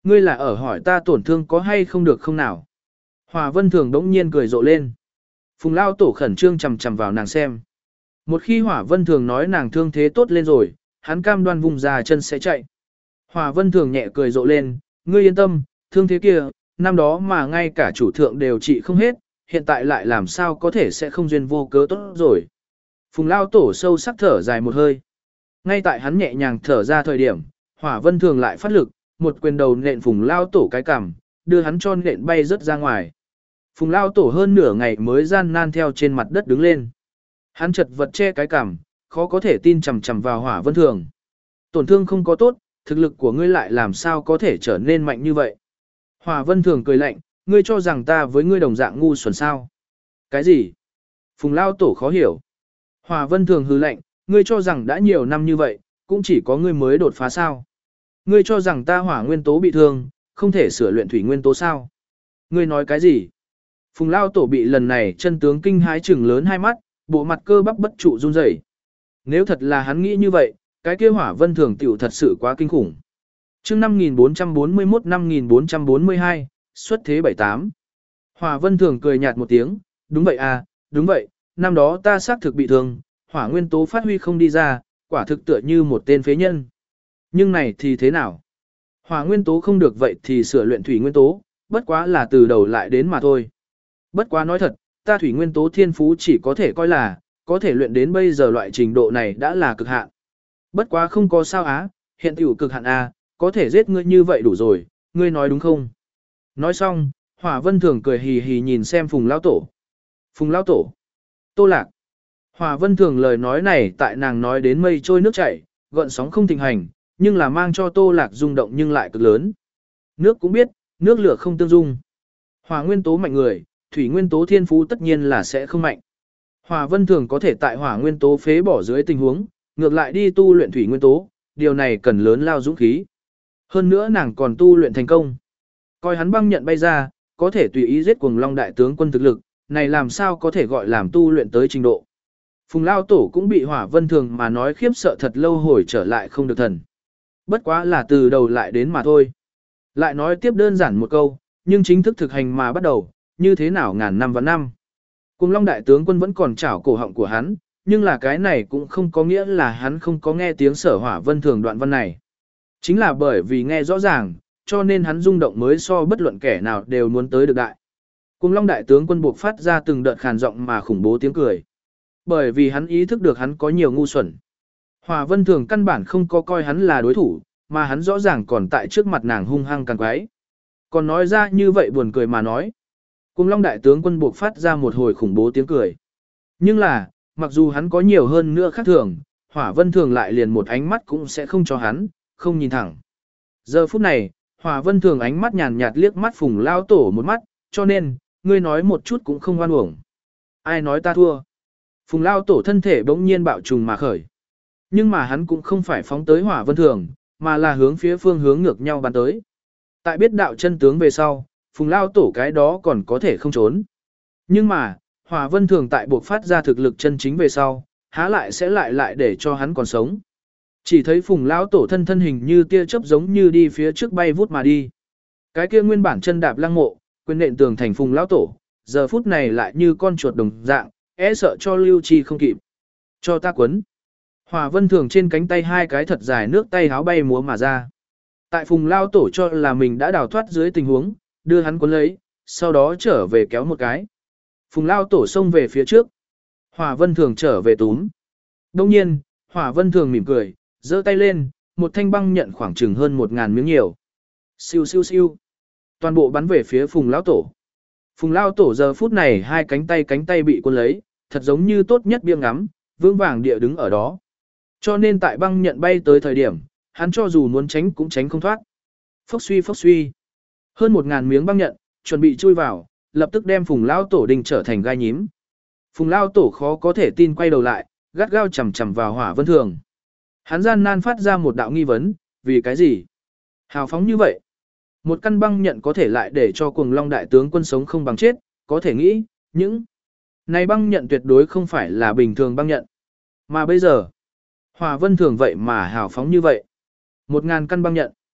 Ngươi là ở hỏi ta tổn thương có hay không được không nào? Hỏa Vân Thường đống nhiên cười rộ lên. Phùng Lao Tổ khẩn trương chằm chằm vào nàng xem. Một khi Hỏa Vân Thường nói nàng thương thế tốt lên rồi, hắn cam đoan vùng ra chân sẽ chạy. Hỏa Vân Thường nhẹ cười rộ lên, ngươi yên tâm, thương thế kia, năm đó mà ngay cả chủ thượng đều trị không hết, hiện tại lại làm sao có thể sẽ không duyên vô cớ tốt rồi. Phùng Lao Tổ sâu sắc thở dài một hơi. Ngay tại hắn nhẹ nhàng thở ra thời điểm, Hỏa Vân Thường lại phát lực, một quyền đầu nện Phùng Lao Tổ cái cằm, đưa hắn cho nện bay rớt ra ngoài. Phùng Lao Tổ hơn nửa ngày mới gian nan theo trên mặt đất đứng lên. Hắn chật vật che cái cằm, khó có thể tin chằm chằm vào Hỏa Vân Thường. Tổn thương không có tốt, thực lực của ngươi lại làm sao có thể trở nên mạnh như vậy. Hỏa Vân Thường cười lạnh, ngươi cho rằng ta với ngươi đồng dạng ngu xuẩn sao? Cái gì? Phùng Lao Tổ khó hiểu. Hỏa Vân Thường hừ lạnh, ngươi cho rằng đã nhiều năm như vậy, cũng chỉ có ngươi mới đột phá sao? Ngươi cho rằng ta hỏa nguyên tố bị thương, không thể sửa luyện thủy nguyên tố sao? Ngươi nói cái gì? Phùng Lao Tổ bị lần này chân tướng kinh hãi trừng lớn hai mắt, bộ mặt cơ bắp bất trụ run rẩy. Nếu thật là hắn nghĩ như vậy, cái kia Hỏa Vân Thường tiểu thật sự quá kinh khủng. Chương năm nghìn bốn trăm bốn mươi mốt năm nghìn bốn trăm bốn mươi hai, xuất thế bảy tám. Hỏa Vân Thường cười nhạt một tiếng, đúng vậy à, đúng vậy, năm đó ta xác thực bị thương, hỏa nguyên tố phát huy không đi ra, quả thực tựa như một tên phế nhân. Nhưng này thì thế nào? Hỏa nguyên tố không được vậy thì sửa luyện thủy nguyên tố, bất quá là từ đầu lại đến mà thôi. Bất quá nói thật, ta thủy nguyên tố thiên phú chỉ có thể coi là, có thể luyện đến bây giờ loại trình độ này đã là cực hạn. Bất quá không có sao á, hiện tiểu cực hạn a, có thể giết ngươi như vậy đủ rồi, ngươi nói đúng không? Nói xong, Hỏa Vân Thường cười hì hì nhìn xem Phùng Lão Tổ. Phùng Lão Tổ. Tô Lạc. Hỏa Vân Thường lời nói này tại nàng nói đến mây trôi nước chảy, gợn sóng không thịnh hành, nhưng là mang cho Tô Lạc rung động nhưng lại cực lớn. Nước cũng biết, nước lửa không tương dung. Hỏa nguyên tố mạnh người, thủy nguyên tố thiên phú tất nhiên là sẽ không mạnh. Hỏa Vân Thường có thể tại hỏa nguyên tố phế bỏ dưới tình huống, ngược lại đi tu luyện thủy nguyên tố, điều này cần lớn lao dũng khí. Hơn nữa nàng còn tu luyện thành công. Coi hắn băng nhận bay ra, có thể tùy ý giết Cuồng Long đại tướng quân thực lực, này làm sao có thể gọi làm tu luyện tới trình độ. Phùng Lao Tổ cũng bị Hỏa Vân Thường mà nói khiếp sợ thật lâu hồi trở lại không được thần. Bất quá là từ đầu lại đến mà thôi. Lại nói tiếp đơn giản một câu, nhưng chính thức thực hành mà bắt đầu, như thế nào ngàn năm và năm. Cuồng Long đại tướng quân vẫn còn chảo cổ họng của hắn, nhưng là cái này cũng không có nghĩa là hắn không có nghe tiếng Sở Hỏa Vân Thường đoạn văn này. Chính là bởi vì nghe rõ ràng, cho nên hắn rung động mới so bất luận kẻ nào đều muốn tới được đại. Cuồng Long đại tướng quân buộc phát ra từng đợt khàn giọng mà khủng bố tiếng cười. Bởi vì hắn ý thức được hắn có nhiều ngu xuẩn. Hỏa Vân Thường căn bản không có coi hắn là đối thủ, mà hắn rõ ràng còn tại trước mặt nàng hung hăng càng quái. Còn nói ra như vậy buồn cười mà nói. Cuồng Long đại tướng quân buộc phát ra một hồi khủng bố tiếng cười. Nhưng là, mặc dù hắn có nhiều hơn nữa khác thường, Hỏa Vân Thường lại liền một ánh mắt cũng sẽ không cho hắn, không nhìn thẳng. Giờ phút này, Hỏa Vân Thường ánh mắt nhàn nhạt liếc mắt Phùng Lao Tổ một mắt, cho nên, ngươi nói một chút cũng không oan uổng. Ai nói ta thua? Phùng Lao Tổ thân thể bỗng nhiên bạo trùng mà khởi. Nhưng mà hắn cũng không phải phóng tới Hỏa Vân Thường, mà là hướng phía phương hướng ngược nhau bắn tới. Tại biết đạo chân tướng về sau, Phùng Lao Tổ cái đó còn có thể không trốn. Nhưng mà, Hỏa Vân Thường tại buộc phát ra thực lực chân chính về sau, há lại sẽ lại lại để cho hắn còn sống. Chỉ thấy Phùng Lao Tổ thân thân hình như tia chớp giống như đi phía trước bay vút mà đi. Cái kia nguyên bản chân đạp lăng mộ, quyền nện tường thành Phùng Lao Tổ, giờ phút này lại như con chuột đồng dạng, e sợ cho Lưu Chi không kịp. Cho ta quấn. Hỏa Vân Thường trên cánh tay hai cái thật dài nước tay háo bay múa mà ra. Tại Phùng Lao Tổ cho là mình đã đào thoát dưới tình huống, đưa hắn cuốn lấy, sau đó trở về kéo một cái. Phùng Lao Tổ xông về phía trước. Hỏa Vân Thường trở về túm. Đông nhiên, Hỏa Vân Thường mỉm cười, giơ tay lên, một thanh băng nhận khoảng chừng hơn một ngàn miếng nhiều. Siêu siêu siêu. Toàn bộ bắn về phía Phùng Lao Tổ. Phùng Lao Tổ giờ phút này hai cánh tay cánh tay bị cuốn lấy, thật giống như tốt nhất biếng ngắm, vững vàng địa đứng ở đó. Cho nên tại băng nhận bay tới thời điểm, hắn cho dù muốn tránh cũng tránh không thoát. Phốc suy phốc suy. Hơn một ngàn miếng băng nhận, chuẩn bị chui vào, lập tức đem Phùng Lao Tổ đình trở thành gai nhím. Phùng Lao Tổ khó có thể tin quay đầu lại, gắt gao chầm chầm vào Hỏa Vân Thường. Hắn gian nan phát ra một đạo nghi vấn, vì cái gì? Hào phóng như vậy. Một căn băng nhận có thể lại để cho Cuồng Long đại tướng quân sống không bằng chết, có thể nghĩ, những này băng nhận tuyệt đối không phải là bình thường băng nhận. Mà bây giờ, Hỏa Vân Thường vậy mà hào phóng như vậy. Một ngàn căn băng nhận.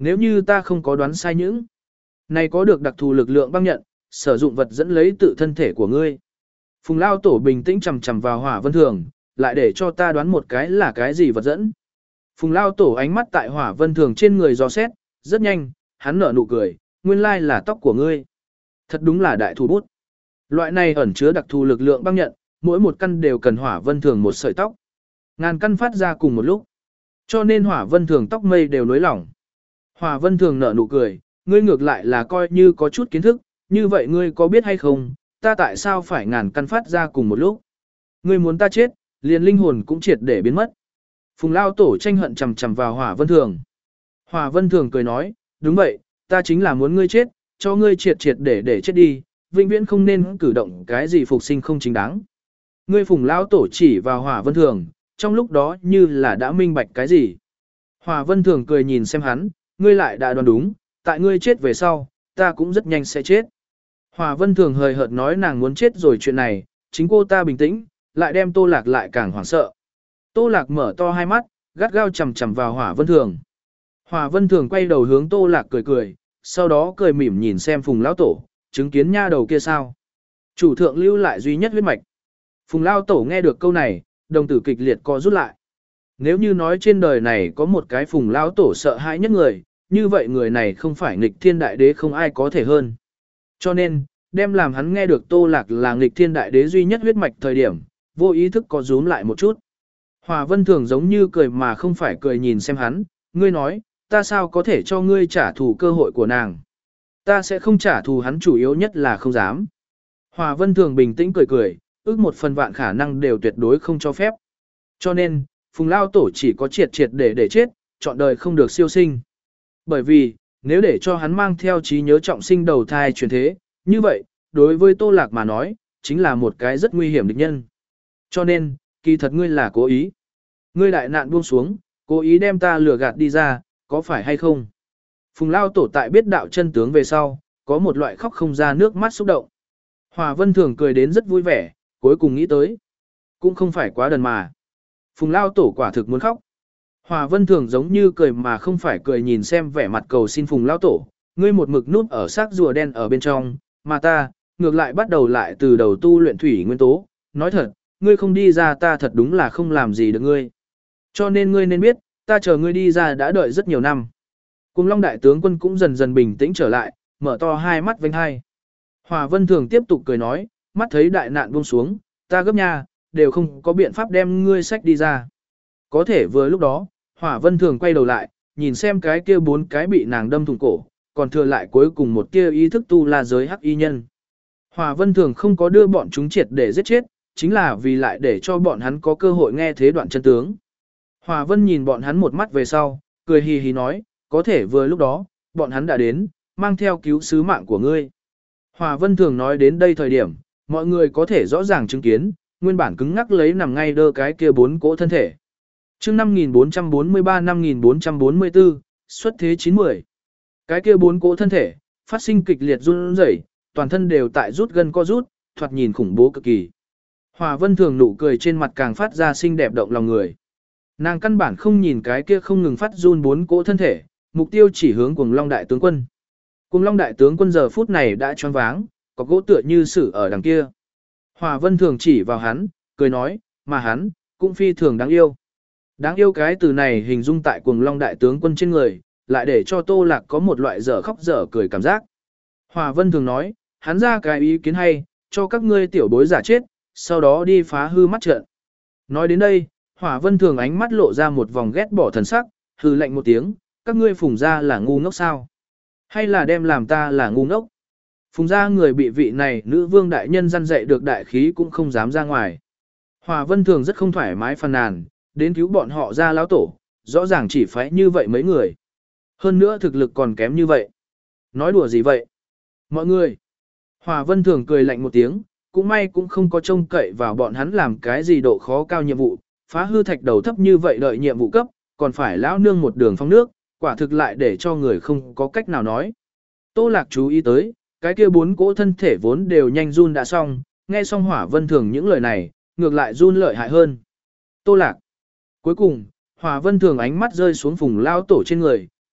Nếu như ta không có đoán sai những, này có được đặc thù lực lượng băng nhận, sử dụng vật dẫn lấy tự thân thể của ngươi. Phùng Lao Tổ bình tĩnh chầm chầm vào Hỏa Vân Thường, lại để cho ta đoán một cái là cái gì vật dẫn. Phùng Lao Tổ ánh mắt tại Hỏa Vân Thường trên người dò xét, rất nhanh, hắn nở nụ cười, nguyên lai là tóc của ngươi. Thật đúng là đại thủ bút. Loại này ẩn chứa đặc thù lực lượng băng nhận, mỗi một căn đều cần Hỏa Vân Thường một sợi tóc. Ngàn căn phát ra cùng một lúc. Cho nên Hỏa Vân Thường tóc mây đều nối lỏng. Hỏa Vân Thường nở nụ cười, ngươi ngược lại là coi như có chút kiến thức, như vậy ngươi có biết hay không, ta tại sao phải ngàn căn phát ra cùng một lúc? Ngươi muốn ta chết, liền linh hồn cũng triệt để biến mất. Phùng Lao Tổ tranh hận chầm chầm vào Hỏa Vân Thường. Hỏa Vân Thường cười nói, đúng vậy, ta chính là muốn ngươi chết, cho ngươi triệt triệt để để chết đi, vĩnh viễn không nên cử động cái gì phục sinh không chính đáng. Ngươi Phùng Lao Tổ chỉ vào Hỏa Vân Thường, trong lúc đó như là đã minh bạch cái gì. Hỏa Vân Thường cười nhìn xem hắn, ngươi lại đã đoán đúng, tại ngươi chết về sau, ta cũng rất nhanh sẽ chết. Hỏa Vân Thường hời hợt nói nàng muốn chết rồi chuyện này, chính cô ta bình tĩnh, lại đem Tô Lạc lại càng hoảng sợ. Tô Lạc mở to hai mắt, gắt gao chầm chầm vào Hỏa Vân Thường. Hỏa Vân Thường quay đầu hướng Tô Lạc cười cười, sau đó cười mỉm nhìn xem Phùng Lão Tổ, chứng kiến nha đầu kia sao. Chủ thượng lưu lại duy nhất huyết mạch. Phùng Lão Tổ nghe được câu này, đồng tử kịch liệt co rút lại. Nếu như nói trên đời này có một cái Phùng Lão Tổ sợ hãi nhất người, như vậy người này không phải nghịch thiên đại đế không ai có thể hơn. Cho nên, đem làm hắn nghe được Tô Lạc là nghịch thiên đại đế duy nhất huyết mạch thời điểm, vô ý thức có rúm lại một chút. Hỏa Vân Thường giống như cười mà không phải cười nhìn xem hắn, ngươi nói, ta sao có thể cho ngươi trả thù cơ hội của nàng. Ta sẽ không trả thù hắn, chủ yếu nhất là không dám. Hỏa Vân Thường bình tĩnh cười cười, ước một phần vạn khả năng đều tuyệt đối không cho phép. Cho nên, Phùng Lao Tổ chỉ có triệt triệt để để chết, chọn đời không được siêu sinh. Bởi vì, nếu để cho hắn mang theo trí nhớ trọng sinh đầu thai chuyển thế, như vậy, đối với Tô Lạc mà nói, chính là một cái rất nguy hiểm địch nhân. Cho nên, kỳ thật ngươi là cố ý. Ngươi đại nạn buông xuống, cố ý đem ta lừa gạt đi ra, có phải hay không? Phùng Lao Tổ tại biết đạo chân tướng về sau, có một loại khóc không ra nước mắt xúc động. Hỏa Vân Thường cười đến rất vui vẻ, cuối cùng nghĩ tới. Cũng không phải quá đần mà. Phùng Lao Tổ quả thực muốn khóc. Hỏa Vân Thường giống như cười mà không phải cười nhìn xem vẻ mặt cầu xin Phùng Lao Tổ, ngươi một mực núp ở xác rùa đen ở bên trong, mà ta, ngược lại bắt đầu lại từ đầu tu luyện thủy nguyên tố, nói thật, ngươi không đi ra ta thật đúng là không làm gì được ngươi. Cho nên ngươi nên biết, ta chờ ngươi đi ra đã đợi rất nhiều năm. Cùng Long Đại Tướng Quân cũng dần dần bình tĩnh trở lại, mở to hai mắt vênh hai. Hỏa Vân Thường tiếp tục cười nói, mắt thấy đại nạn buông xuống, ta gấp nha, đều không có biện pháp đem ngươi sách đi ra. Có thể vừa lúc đó, Hỏa Vân Thường quay đầu lại, nhìn xem cái kia bốn cái bị nàng đâm thủng cổ, còn thừa lại cuối cùng một kia ý thức tu la giới hắc y nhân. Hỏa Vân Thường không có đưa bọn chúng triệt để giết chết, chính là vì lại để cho bọn hắn có cơ hội nghe thế đoạn chân tướng. Hỏa Vân nhìn bọn hắn một mắt về sau, cười hì hì nói, có thể vừa lúc đó, bọn hắn đã đến, mang theo cứu sứ mạng của ngươi. Hỏa Vân Thường nói đến đây thời điểm, mọi người có thể rõ ràng chứng kiến, nguyên bản cứng ngắc lấy nằm ngay đơ cái kia bốn cỗ thân thể. Chương năm nghìn bốn trăm bốn mươi ba năm nghìn bốn trăm bốn mươi tư, xuất thế chín mươi. Cái kia bốn cỗ thân thể, phát sinh kịch liệt run rẩy, toàn thân đều tại rút gân co rút, thoạt nhìn khủng bố cực kỳ. Hỏa Vân Thường nụ cười trên mặt càng phát ra xinh đẹp động lòng người. Nàng căn bản không nhìn cái kia không ngừng phát run bốn cỗ thân thể, mục tiêu chỉ hướng Cuồng Long Đại Tướng Quân. Cuồng Long Đại Tướng Quân giờ phút này đã choáng váng, có gỗ tựa như sử ở đằng kia. Hỏa Vân Thường chỉ vào hắn, cười nói, mà hắn, cũng phi thường đáng yêu. Đáng yêu cái từ này hình dung tại Cuồng Long Đại Tướng Quân trên người, lại để cho Tô Lạc có một loại dở khóc dở cười cảm giác. Hỏa Vân Thường nói, hắn ra cái ý kiến hay, cho các ngươi tiểu bối giả chết, sau đó đi phá hư mắt trận. Nói đến đây, Hỏa Vân Thường ánh mắt lộ ra một vòng ghét bỏ thần sắc, hừ lạnh một tiếng, các ngươi Phùng gia là ngu ngốc sao? Hay là đem làm ta là ngu ngốc? Phùng gia người bị vị này nữ vương đại nhân răn dạy được đại khí cũng không dám ra ngoài. Hỏa Vân Thường rất không thoải mái phàn nàn, đến cứu bọn họ ra lão tổ, rõ ràng chỉ phải như vậy mấy người. Hơn nữa thực lực còn kém như vậy. Nói đùa gì vậy? Mọi người. Hỏa Vân Thường cười lạnh một tiếng, cũng may cũng không có trông cậy vào bọn hắn làm cái gì độ khó cao nhiệm vụ, phá hư thạch đầu thấp như vậy đợi nhiệm vụ cấp, còn phải lão nương một đường phong nước, quả thực lại để cho người không có cách nào nói. Tô Lạc chú ý tới, cái kia bốn cỗ thân thể vốn đều nhanh run đã xong, nghe xong Hỏa Vân Thường những lời này, ngược lại run lợi hại hơn. Tô Lạc. Cuối cùng, Hỏa Vân Thường ánh mắt rơi xuống Phùng Lao Tổ trên người,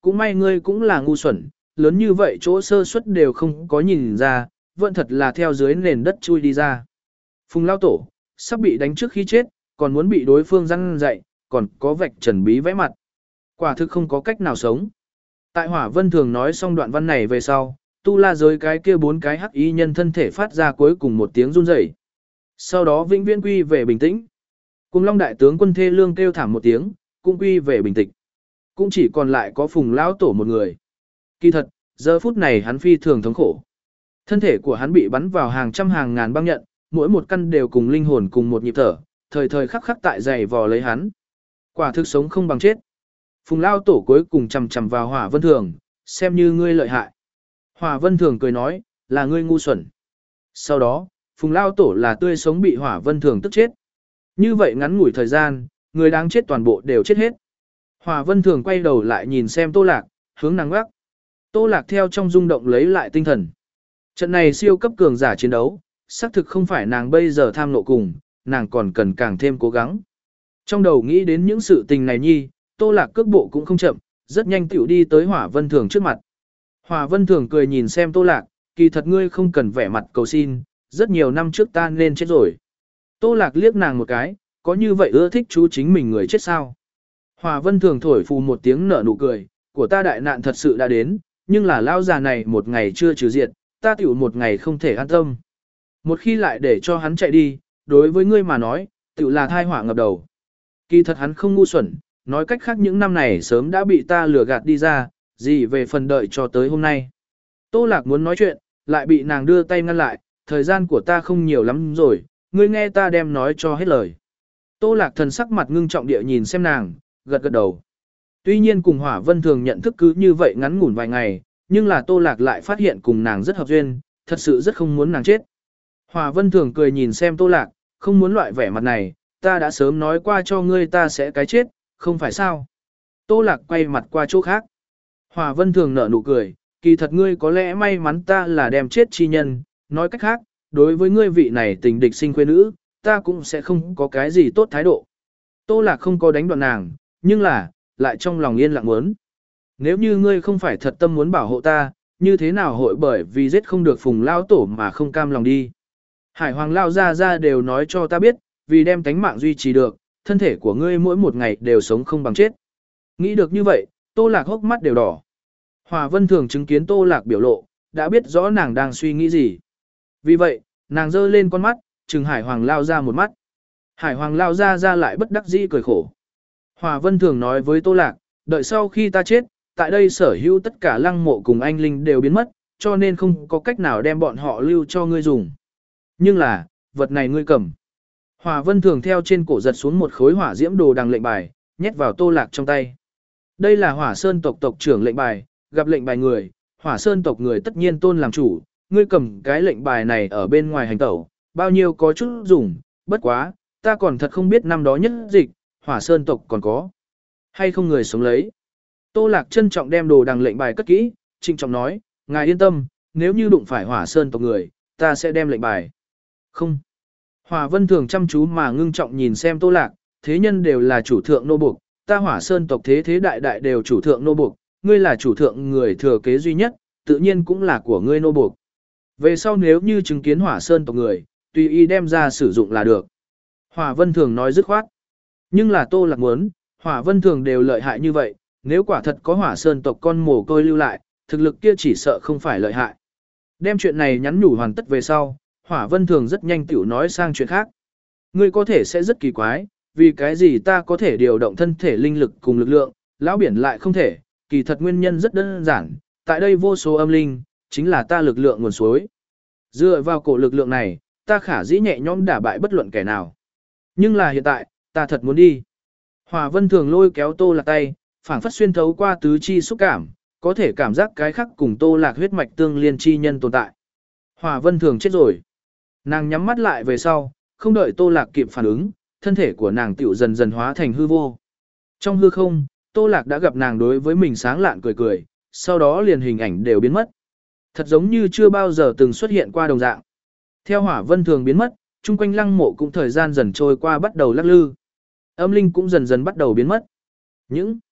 cũng may ngươi cũng là ngu xuẩn, lớn như vậy chỗ sơ suất đều không có nhìn ra, vẫn thật là theo dưới nền đất chui đi ra. Phùng lao tổ, sắp bị đánh trước khi chết, còn muốn bị đối phương răn dạy, còn có vạch trần bí vẽ mặt. Quả thực không có cách nào sống. Tại Hỏa Vân Thường nói xong đoạn văn này về sau, tu la giới cái kia bốn cái hắc y nhân thân thể phát ra cuối cùng một tiếng run rẩy. Sau đó vĩnh viễn quy về bình tĩnh. Cùng Long đại tướng quân thê lương kêu thảm một tiếng, cũng quy về bình tĩnh. Cũng chỉ còn lại có Phùng lão tổ một người. Kỳ thật, giờ phút này hắn phi thường thống khổ. Thân thể của hắn bị bắn vào hàng trăm hàng ngàn băng nhận, mỗi một căn đều cùng linh hồn cùng một nhịp thở, thời thời khắc khắc tại giày vò lấy hắn. Quả thực sống không bằng chết. Phùng lao tổ cuối cùng chầm chầm vào Hỏa Vân Thường, xem như ngươi lợi hại. Hỏa Vân Thường cười nói, là ngươi ngu xuẩn. Sau đó, Phùng lao tổ là tươi sống bị Hỏa Vân Thường tức chết. Như vậy ngắn ngủi thời gian, người đáng chết toàn bộ đều chết hết. Hỏa Vân Thường quay đầu lại nhìn xem Tô Lạc, hướng nàng gác. Tô Lạc theo trong rung động lấy lại tinh thần. Trận này siêu cấp cường giả chiến đấu, xác thực không phải nàng bây giờ tham nộ cùng, nàng còn cần càng thêm cố gắng. Trong đầu nghĩ đến những sự tình này nhi, Tô Lạc cước bộ cũng không chậm, rất nhanh tiểu đi tới Hỏa Vân Thường trước mặt. Hỏa Vân Thường cười nhìn xem Tô Lạc, kỳ thật ngươi không cần vẻ mặt cầu xin, rất nhiều năm trước ta nên chết rồi. Tô Lạc liếc nàng một cái, có như vậy ưa thích chú chính mình người chết sao? Hỏa Vân Thường thổi phù một tiếng nở nụ cười, của ta đại nạn thật sự đã đến, nhưng là lao già này một ngày chưa trừ diệt, ta tiểu một ngày không thể an tâm. Một khi lại để cho hắn chạy đi, đối với ngươi mà nói, tiểu là thai họa ngập đầu. Kỳ thật hắn không ngu xuẩn, nói cách khác những năm này sớm đã bị ta lừa gạt đi ra, gì về phần đợi cho tới hôm nay. Tô Lạc muốn nói chuyện, lại bị nàng đưa tay ngăn lại, thời gian của ta không nhiều lắm rồi, ngươi nghe ta đem nói cho hết lời. Tô Lạc thần sắc mặt ngưng trọng địa nhìn xem nàng, gật gật đầu. Tuy nhiên cùng Hỏa Vân Thường nhận thức cứ như vậy ngắn ngủn vài ngày, nhưng là Tô Lạc lại phát hiện cùng nàng rất hợp duyên, thật sự rất không muốn nàng chết. Hỏa Vân Thường cười nhìn xem Tô Lạc, không muốn loại vẻ mặt này, ta đã sớm nói qua cho ngươi ta sẽ cái chết, không phải sao. Tô Lạc quay mặt qua chỗ khác. Hỏa Vân Thường nở nụ cười, kỳ thật ngươi có lẽ may mắn ta là đem chết chi nhân, nói cách khác, đối với ngươi vị này tình địch sinh quê nữ, ta cũng sẽ không có cái gì tốt thái độ. Tô Lạc không có đánh đoạn nàng, nhưng là, lại trong lòng yên lặng muốn. Nếu như ngươi không phải thật tâm muốn bảo hộ ta, như thế nào hội bởi vì giết không được Phùng lao tổ mà không cam lòng đi. Hải Hoàng lao ra ra đều nói cho ta biết, vì đem tánh mạng duy trì được, thân thể của ngươi mỗi một ngày đều sống không bằng chết. Nghĩ được như vậy, Tô Lạc hốc mắt đều đỏ. Hỏa Vân Thường chứng kiến Tô Lạc biểu lộ, đã biết rõ nàng đang suy nghĩ gì. Vì vậy, nàng giơ lên con mắt, trừng Hải Hoàng lao ra một mắt. Hải Hoàng lao ra ra lại bất đắc dĩ cười khổ. Hỏa Vân Thường nói với Tô Lạc, đợi sau khi ta chết, tại đây sở hữu tất cả lăng mộ cùng anh linh đều biến mất, cho nên không có cách nào đem bọn họ lưu cho ngươi dùng. Nhưng là, vật này ngươi cầm. Hỏa Vân Thường theo trên cổ giật xuống một khối hỏa diễm đồ đằng lệnh bài, nhét vào Tô Lạc trong tay. Đây là Hỏa Sơn tộc tộc trưởng lệnh bài, gặp lệnh bài người, Hỏa Sơn tộc người tất nhiên tôn làm chủ, ngươi cầm cái lệnh bài này ở bên ngoài hành tẩu, bao nhiêu có chút dùng, bất quá, ta còn thật không biết năm đó nhất dịch, Hỏa Sơn tộc còn có hay không người sống lấy. Tô Lạc trân trọng đem đồ đằng lệnh bài cất kỹ, trịnh trọng nói, ngài yên tâm, nếu như đụng phải Hỏa Sơn tộc người, ta sẽ đem lệnh bài. Không. Hỏa Vân Thường chăm chú mà ngưng trọng nhìn xem Tô Lạc, thế nhân đều là chủ thượng nô buộc, ta Hỏa Sơn tộc thế thế đại đại đều chủ thượng nô buộc, ngươi là chủ thượng người thừa kế duy nhất, tự nhiên cũng là của ngươi nô buộc. Về sau nếu như chứng kiến Hỏa Sơn tộc người, tùy ý đem ra sử dụng là được. Hỏa Vân Thường nói dứt khoát. Nhưng là Tô Lạc muốn, Hỏa Vân Thường đều lợi hại như vậy, nếu quả thật có Hỏa Sơn tộc con mồ côi lưu lại, thực lực kia chỉ sợ không phải lợi hại. Đem chuyện này nhắn nhủ hoàn tất về sau, Hỏa Vân Thường rất nhanh tiểu nói sang chuyện khác. Ngươi có thể sẽ rất kỳ quái, vì cái gì ta có thể điều động thân thể linh lực cùng lực lượng, lão biển lại không thể, kỳ thật nguyên nhân rất đơn giản, tại đây vô số âm linh, chính là ta lực lượng nguồn suối. Dựa vào cổ lực lượng này, ta khả dĩ nhẹ nhõm đả bại bất luận kẻ nào. Nhưng là hiện tại, ta thật muốn đi. Hỏa Vân Thường lôi kéo Tô Lạc tay, phảng phất xuyên thấu qua tứ chi xúc cảm, có thể cảm giác cái khắc cùng Tô Lạc huyết mạch tương liên chi nhân tồn tại. Hỏa Vân Thường chết rồi. Nàng nhắm mắt lại về sau, không đợi Tô Lạc kịp phản ứng, thân thể của nàng tiểu dần dần hóa thành hư vô. Trong hư không, Tô Lạc đã gặp nàng đối với mình sáng lạn cười cười, sau đó liền hình ảnh đều biến mất. Thật giống như chưa bao giờ từng xuất hiện qua đồng dạng. Theo Hỏa Vân Thường biến mất, chung quanh lăng mộ cũng thời gian dần trôi qua bắt đầu lắc lư. Âm linh cũng dần dần bắt đầu biến mất. Những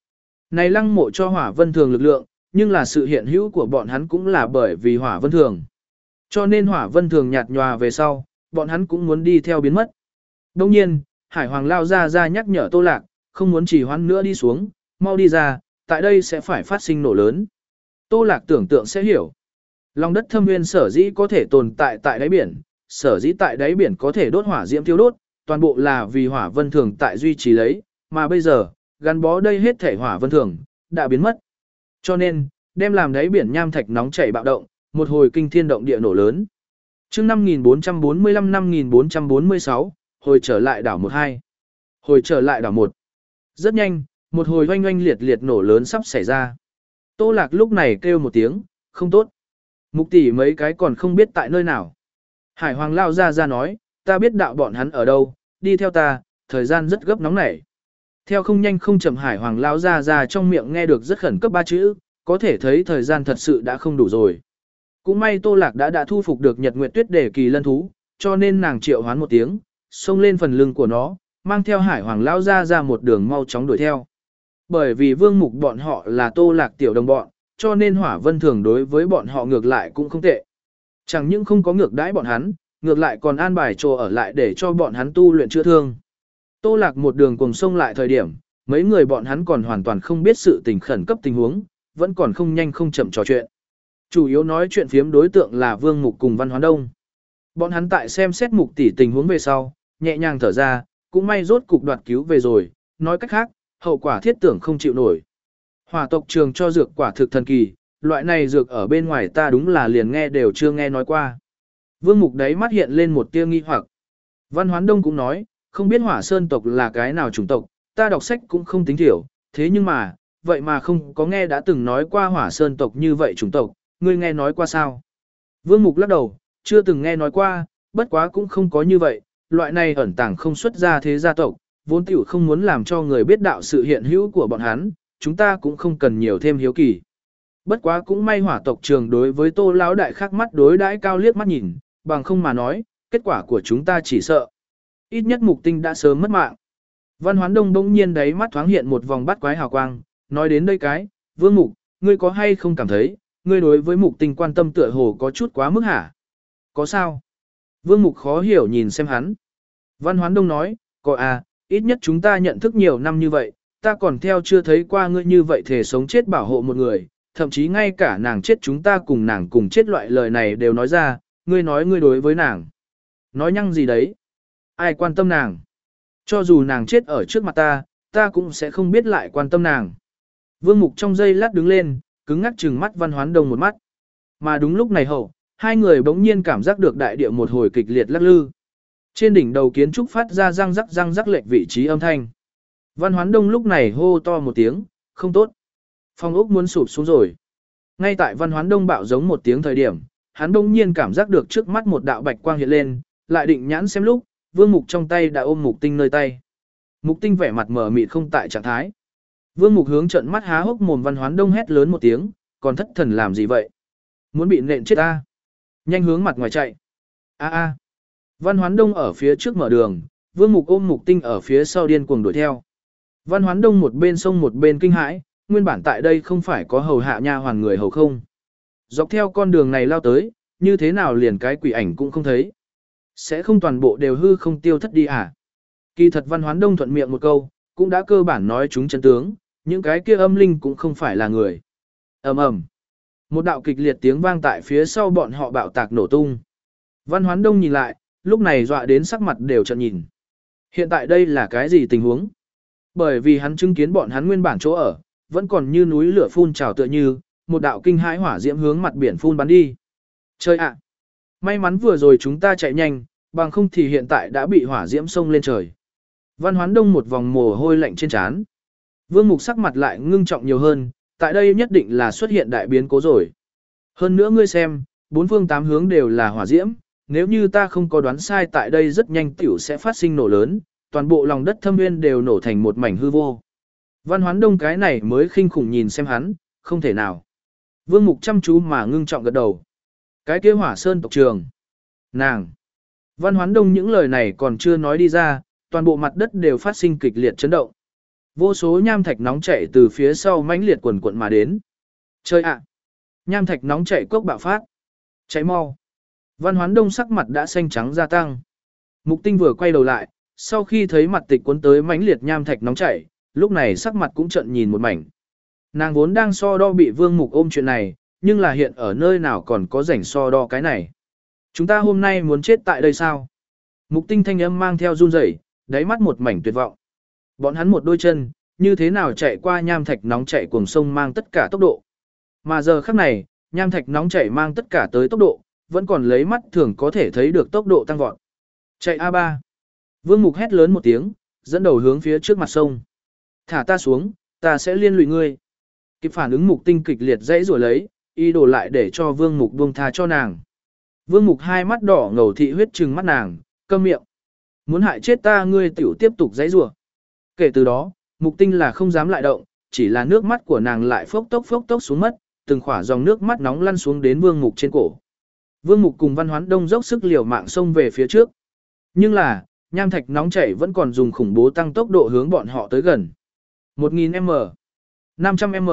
Này lăng mộ cho hỏa vân thường lực lượng, nhưng là sự hiện hữu của bọn hắn cũng là bởi vì hỏa vân thường. Cho nên hỏa vân thường nhạt nhòa về sau, bọn hắn cũng muốn đi theo biến mất. Đồng nhiên, Hải Hoàng lao ra ra nhắc nhở Tô Lạc, không muốn trì hoãn nữa đi xuống, mau đi ra, tại đây sẽ phải phát sinh nổ lớn. Tô Lạc tưởng tượng sẽ hiểu. Lòng đất thâm nguyên sở dĩ có thể tồn tại tại đáy biển, sở dĩ tại đáy biển có thể đốt hỏa diễm thiêu đốt, toàn bộ là vì hỏa vân thường tại duy trì lấy, mà bây giờ, gắn bó đây hết thể hỏa vân thường, đã biến mất. Cho nên, đem làm đáy biển nham thạch nóng chảy bạo động, một hồi kinh thiên động địa nổ lớn. Chương năm nghìn bốn trăm bốn mươi lăm năm nghìn bốn trăm bốn mươi sáu, hồi trở lại đảo một hai. Hồi trở lại đảo một. Rất nhanh, một hồi oanh oanh liệt liệt nổ lớn sắp xảy ra. Tô Lạc lúc này kêu một tiếng, không tốt. Mục tỷ mấy cái còn không biết tại nơi nào. Hải Hoàng lao ra ra nói, ta biết đạo bọn hắn ở đâu, đi theo ta, thời gian rất gấp nóng nảy. Theo không nhanh không chậm Hải Hoàng lao ra ra trong miệng nghe được rất khẩn cấp ba chữ, có thể thấy thời gian thật sự đã không đủ rồi. Cũng may Tô Lạc đã đã thu phục được Nhật Nguyệt Tuyết để kỳ lân thú, cho nên nàng triệu hoán một tiếng, xông lên phần lưng của nó, mang theo Hải Hoàng lao ra ra một đường mau chóng đuổi theo. Bởi vì Vương Mục bọn họ là Tô Lạc tiểu đồng bọn, cho nên Hỏa Vân Thường đối với bọn họ ngược lại cũng không tệ. Chẳng những không có ngược đãi bọn hắn, ngược lại còn an bài chỗ ở lại để cho bọn hắn tu luyện chữa thương. Tô Lạc một đường cùng xông lại thời điểm, mấy người bọn hắn còn hoàn toàn không biết sự tình khẩn cấp tình huống, vẫn còn không nhanh không chậm trò chuyện. Chủ yếu nói chuyện phiếm đối tượng là Vương Mục cùng Văn Hoán Đông. Bọn hắn tại xem xét Mục tỷ tình huống về sau, nhẹ nhàng thở ra, cũng may rốt cục đoạt cứu về rồi, nói cách khác, hậu quả thiết tưởng không chịu nổi. Hỏa tộc trường cho dược quả thực thần kỳ, loại này dược ở bên ngoài ta đúng là liền nghe đều chưa nghe nói qua. Vương Mục đấy mắt hiện lên một tia nghi hoặc. Văn Hoán Đông cũng nói, không biết Hỏa Sơn tộc là cái nào chủng tộc, ta đọc sách cũng không tính thiểu, thế nhưng mà, vậy mà không có nghe đã từng nói qua Hỏa Sơn tộc như vậy chủng tộc, ngươi nghe nói qua sao? Vương Mục lắc đầu, chưa từng nghe nói qua, bất quá cũng không có như vậy, loại này ẩn tàng không xuất ra thế gia tộc, vốn tiểu không muốn làm cho người biết đạo sự hiện hữu của bọn hắn, chúng ta cũng không cần nhiều thêm hiếu kỳ. Bất quá cũng may Hỏa tộc trường đối với Tô lão đại khác mắt đối đãi cao liếc mắt nhìn, bằng không mà nói, kết quả của chúng ta chỉ sợ. Ít nhất Mục Tinh đã sớm mất mạng. Văn Hoán Đông bỗng nhiên đấy mắt thoáng hiện một vòng bắt quái hào quang, nói đến đây cái, Vương Mục, ngươi có hay không cảm thấy, ngươi đối với Mục Tinh quan tâm tựa hồ có chút quá mức hả? Có sao? Vương Mục khó hiểu nhìn xem hắn. Văn Hoán Đông nói, có à, ít nhất chúng ta nhận thức nhiều năm như vậy, ta còn theo chưa thấy qua ngươi như vậy thể sống chết bảo hộ một người, thậm chí ngay cả nàng chết chúng ta cùng nàng cùng chết loại lời này đều nói ra, ngươi nói ngươi đối với nàng. Nói nhăng gì đấy? Ai quan tâm nàng? Cho dù nàng chết ở trước mặt ta, ta cũng sẽ không biết lại quan tâm nàng. Vương Mục trong giây lát đứng lên, cứng ngắc trừng mắt Văn Hoán Đông một mắt. Mà đúng lúc này hậu, hai người bỗng nhiên cảm giác được đại địa một hồi kịch liệt lắc lư. Trên đỉnh đầu kiến trúc phát ra răng rắc răng rắc lệch vị trí âm thanh. Văn Hoán Đông lúc này hô to một tiếng, không tốt. Phong ốc muốn sụp xuống rồi. Ngay tại Văn Hoán Đông bạo giống một tiếng thời điểm, hắn bỗng nhiên cảm giác được trước mắt một đạo bạch quang hiện lên, lại định nhãn xem lúc, Vương Mục trong tay đã ôm Mục Tinh nơi tay. Mục Tinh vẻ mặt mờ mịt không tại trạng thái. Vương Mục hướng trận mắt há hốc mồm Văn Hoán Đông hét lớn một tiếng, còn thất thần làm gì vậy? Muốn bị nện chết ta? Nhanh hướng mặt ngoài chạy. A a. Văn Hoán Đông ở phía trước mở đường, Vương Mục ôm Mục Tinh ở phía sau điên cuồng đuổi theo. Văn Hoán Đông một bên sông một bên kinh hãi, nguyên bản tại đây không phải có hầu hạ nha hoàn người hầu không? Dọc theo con đường này lao tới, như thế nào liền cái quỷ ảnh cũng không thấy. Sẽ không toàn bộ đều hư không tiêu thất đi à? Kỳ thật Văn Hoán Đông thuận miệng một câu, cũng đã cơ bản nói chúng chân tướng, những cái kia âm linh cũng không phải là người. Ầm ầm. Một đạo kịch liệt tiếng vang tại phía sau bọn họ bạo tạc nổ tung. Văn Hoán Đông nhìn lại, lúc này dọa đến sắc mặt đều trợn nhìn. Hiện tại đây là cái gì tình huống? Bởi vì hắn chứng kiến bọn hắn nguyên bản chỗ ở, vẫn còn như núi lửa phun trào tựa như, một đạo kinh hãi hỏa diễm hướng mặt biển phun bắn đi. Chơi ạ! May mắn vừa rồi chúng ta chạy nhanh, bằng không thì hiện tại đã bị hỏa diễm xông lên trời. Văn Hoán Đông một vòng mồ hôi lạnh trên trán. Vương Mục sắc mặt lại ngưng trọng nhiều hơn, tại đây nhất định là xuất hiện đại biến cố rồi. Hơn nữa ngươi xem, bốn phương tám hướng đều là hỏa diễm, nếu như ta không có đoán sai tại đây rất nhanh tiểu sẽ phát sinh nổ lớn, toàn bộ lòng đất thâm nguyên đều nổ thành một mảnh hư vô. Văn Hoán Đông cái này mới khinh khủng nhìn xem hắn, không thể nào. Vương Mục chăm chú mà ngưng trọng gật đầu. Cái kia Hỏa Sơn tộc trường. Nàng. Văn Hoán Đông những lời này còn chưa nói đi ra, toàn bộ mặt đất đều phát sinh kịch liệt chấn động. Vô số nham thạch nóng chảy từ phía sau mãnh liệt quần quận mà đến. Chơi ạ! Nham thạch nóng chảy cốc bạo phát. Cháy mau! Văn Hoán Đông sắc mặt đã xanh trắng gia tăng. Mục Tinh vừa quay đầu lại, sau khi thấy mặt tịch cuốn tới mãnh liệt nham thạch nóng chảy, lúc này sắc mặt cũng trận nhìn một mảnh. Nàng vốn đang so đo bị Vương Mục ôm chuyện này, nhưng là hiện ở nơi nào còn có rảnh so đo cái này. Chúng ta hôm nay muốn chết tại đây sao? Mục Tinh thanh âm mang theo run rẩy, đáy mắt một mảnh tuyệt vọng. Bọn hắn một đôi chân, như thế nào chạy qua nham thạch nóng chảy cuồng sông mang tất cả tốc độ. Mà giờ khắc này, nham thạch nóng chảy mang tất cả tới tốc độ, vẫn còn lấy mắt thường có thể thấy được tốc độ tăng vọt. Chạy a ba. Vương Mục hét lớn một tiếng, dẫn đầu hướng phía trước mặt sông. Thả ta xuống, ta sẽ liên lụy ngươi. Kịp phản ứng Mục Tinh kịch liệt dãy rồi lấy, ý đồ lại để cho Vương Mục buông tha cho nàng. Vương Mục hai mắt đỏ ngầu thị huyết trừng mắt nàng, câm miệng. Muốn hại chết ta ngươi tiểu tiếp tục dãy rủa. Kể từ đó, Mục Tinh là không dám lại động, chỉ là nước mắt của nàng lại phốc tốc phốc tốc xuống mất, từng khỏa dòng nước mắt nóng lăn xuống đến Vương Mục trên cổ. Vương Mục cùng Văn Hoán Đông dốc sức liều mạng xông về phía trước. Nhưng là, nham thạch nóng chảy vẫn còn dùng khủng bố tăng tốc độ hướng bọn họ tới gần. một nghìn mét, năm trăm mét,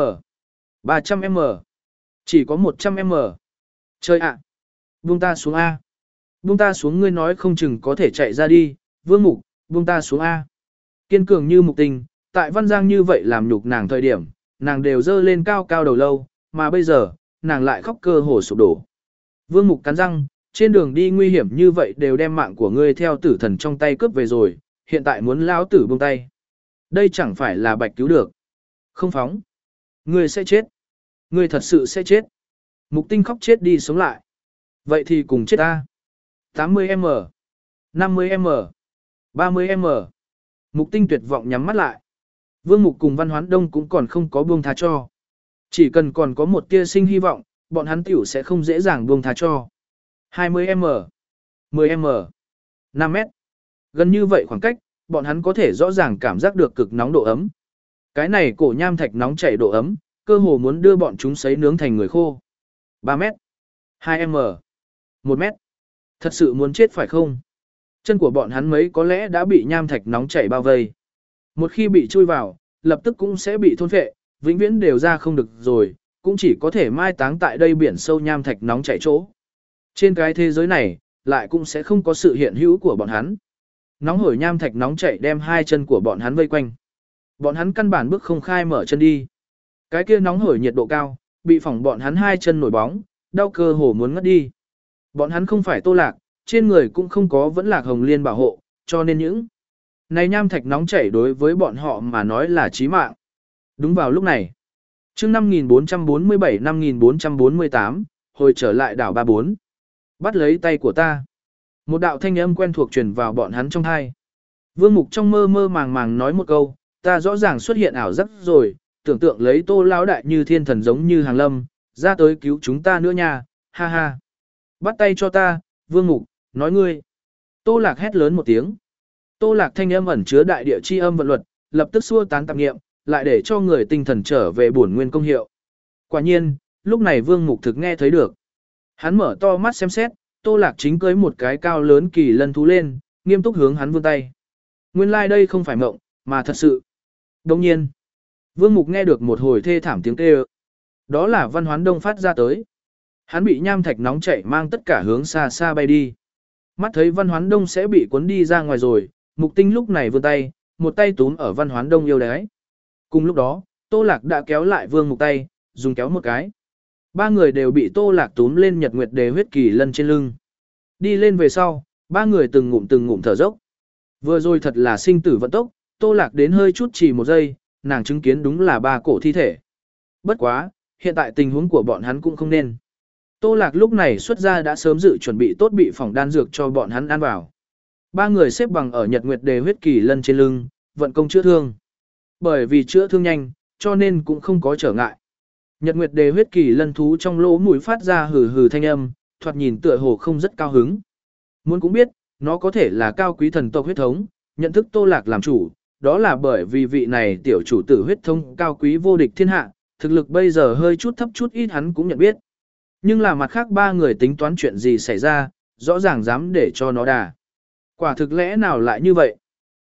ba trăm mét, chỉ có một trăm mét. Chơi ạ! Buông ta xuống A! Buông ta xuống ngươi nói không chừng có thể chạy ra đi, Vương Mục, buông ta xuống A! Kiên cường như Mục Tinh, tại Văn Giang như vậy làm nhục nàng thời điểm, nàng đều dơ lên cao cao đầu lâu, mà bây giờ, nàng lại khóc cơ hồ sụp đổ. Vương Mục cắn răng, trên đường đi nguy hiểm như vậy đều đem mạng của ngươi theo tử thần trong tay cướp về rồi, hiện tại muốn lão tử buông tay. Đây chẳng phải là bạch cứu được. Không phóng. Ngươi sẽ chết. Ngươi thật sự sẽ chết. Mục Tinh khóc chết đi sống lại. Vậy thì cùng chết ta. tám mươi mét, năm mươi mét, ba mươi mét. Mục Tinh tuyệt vọng nhắm mắt lại. Vương Mục cùng Văn Hoán Đông cũng còn không có buông tha cho. Chỉ cần còn có một tia sinh hy vọng, bọn hắn tiểu sẽ không dễ dàng buông tha cho. hai mươi mét, mười mét, năm mét. Gần như vậy khoảng cách, bọn hắn có thể rõ ràng cảm giác được cực nóng độ ấm. Cái này cổ nham thạch nóng chảy độ ấm, cơ hồ muốn đưa bọn chúng sấy nướng thành người khô. ba mét, hai mét, một mét. Thật sự muốn chết phải không? Chân của bọn hắn mấy có lẽ đã bị nham thạch nóng chảy bao vây. Một khi bị chui vào, lập tức cũng sẽ bị thôn phệ, vĩnh viễn đều ra không được rồi, cũng chỉ có thể mai táng tại đây biển sâu nham thạch nóng chảy chỗ. Trên cái thế giới này, lại cũng sẽ không có sự hiện hữu của bọn hắn. Nóng hổi nham thạch nóng chảy đem hai chân của bọn hắn vây quanh. Bọn hắn căn bản bước không khai mở chân đi. Cái kia nóng hổi nhiệt độ cao, bị phỏng bọn hắn hai chân nổi bóng, đau cơ hồ muốn ngất đi. Bọn hắn không phải Tô Lạc, trên người cũng không có vẫn Lạc Hồng Liên bảo hộ, cho nên những này nham thạch nóng chảy đối với bọn họ mà nói là chí mạng. Đúng vào lúc này, chương năm nghìn bốn trăm bốn mươi bảy năm nghìn bốn trăm bốn mươi tám, hồi trở lại đảo ba bốn. Bắt lấy tay của ta. Một đạo thanh âm quen thuộc truyền vào bọn hắn trong tai. Vương Mục trong mơ mơ màng màng nói một câu, ta rõ ràng xuất hiện ảo giác rồi, tưởng tượng lấy Tô lão đại như thiên thần giống như hàng lâm, ra tới cứu chúng ta nữa nha, ha ha. Bắt tay cho ta, Vương Mục, nói ngươi. Tô Lạc hét lớn một tiếng. Tô Lạc thanh âm ẩn chứa đại địa chi âm vận luật, lập tức xua tán tạp niệm, lại để cho người tinh thần trở về bổn nguyên công hiệu. Quả nhiên, lúc này Vương Mục thực nghe thấy được. Hắn mở to mắt xem xét, Tô Lạc chính cưới một cái cao lớn kỳ lân thú lên, nghiêm túc hướng hắn vươn tay. Nguyên lai like đây không phải mộng, mà thật sự. Đồng nhiên, Vương Mục nghe được một hồi thê thảm tiếng kêu. Đó là Văn Hoán Đông phát ra tới. Hắn bị nham thạch nóng chảy mang tất cả hướng xa xa bay đi. Mắt thấy Văn Hoán Đông sẽ bị cuốn đi ra ngoài rồi, Mục Tinh lúc này vươn tay, một tay túm ở Văn Hoán Đông yêu đái. Cùng lúc đó, Tô Lạc đã kéo lại Vương Mục tay, dùng kéo một cái. Ba người đều bị Tô Lạc túm lên nhật nguyệt đề huyết kỳ lân trên lưng. Đi lên về sau, ba người từng ngụm từng ngụm thở dốc. Vừa rồi thật là sinh tử vận tốc, Tô Lạc đến hơi chút chỉ một giây, nàng chứng kiến đúng là ba cổ thi thể. Bất quá, hiện tại tình huống của bọn hắn cũng không nên. Tô Lạc lúc này xuất ra đã sớm dự chuẩn bị tốt bị phòng đan dược cho bọn hắn ăn vào. Ba người xếp bằng ở nhật nguyệt đề huyết kỳ lân trên lưng, vận công chữa thương. Bởi vì chữa thương nhanh, cho nên cũng không có trở ngại. Nhật nguyệt đề huyết kỳ lân thú trong lỗ mũi phát ra hừ hừ thanh âm, thoạt nhìn tựa hồ không rất cao hứng. Muốn cũng biết, nó có thể là cao quý thần tộc huyết thống, nhận thức Tô Lạc làm chủ, đó là bởi vì vị này tiểu chủ tử huyết thống cao quý vô địch thiên hạ, thực lực bây giờ hơi chút thấp chút ít hắn cũng nhận biết. Nhưng là mặt khác ba người tính toán chuyện gì xảy ra, rõ ràng dám để cho nó đà. Quả thực lẽ nào lại như vậy?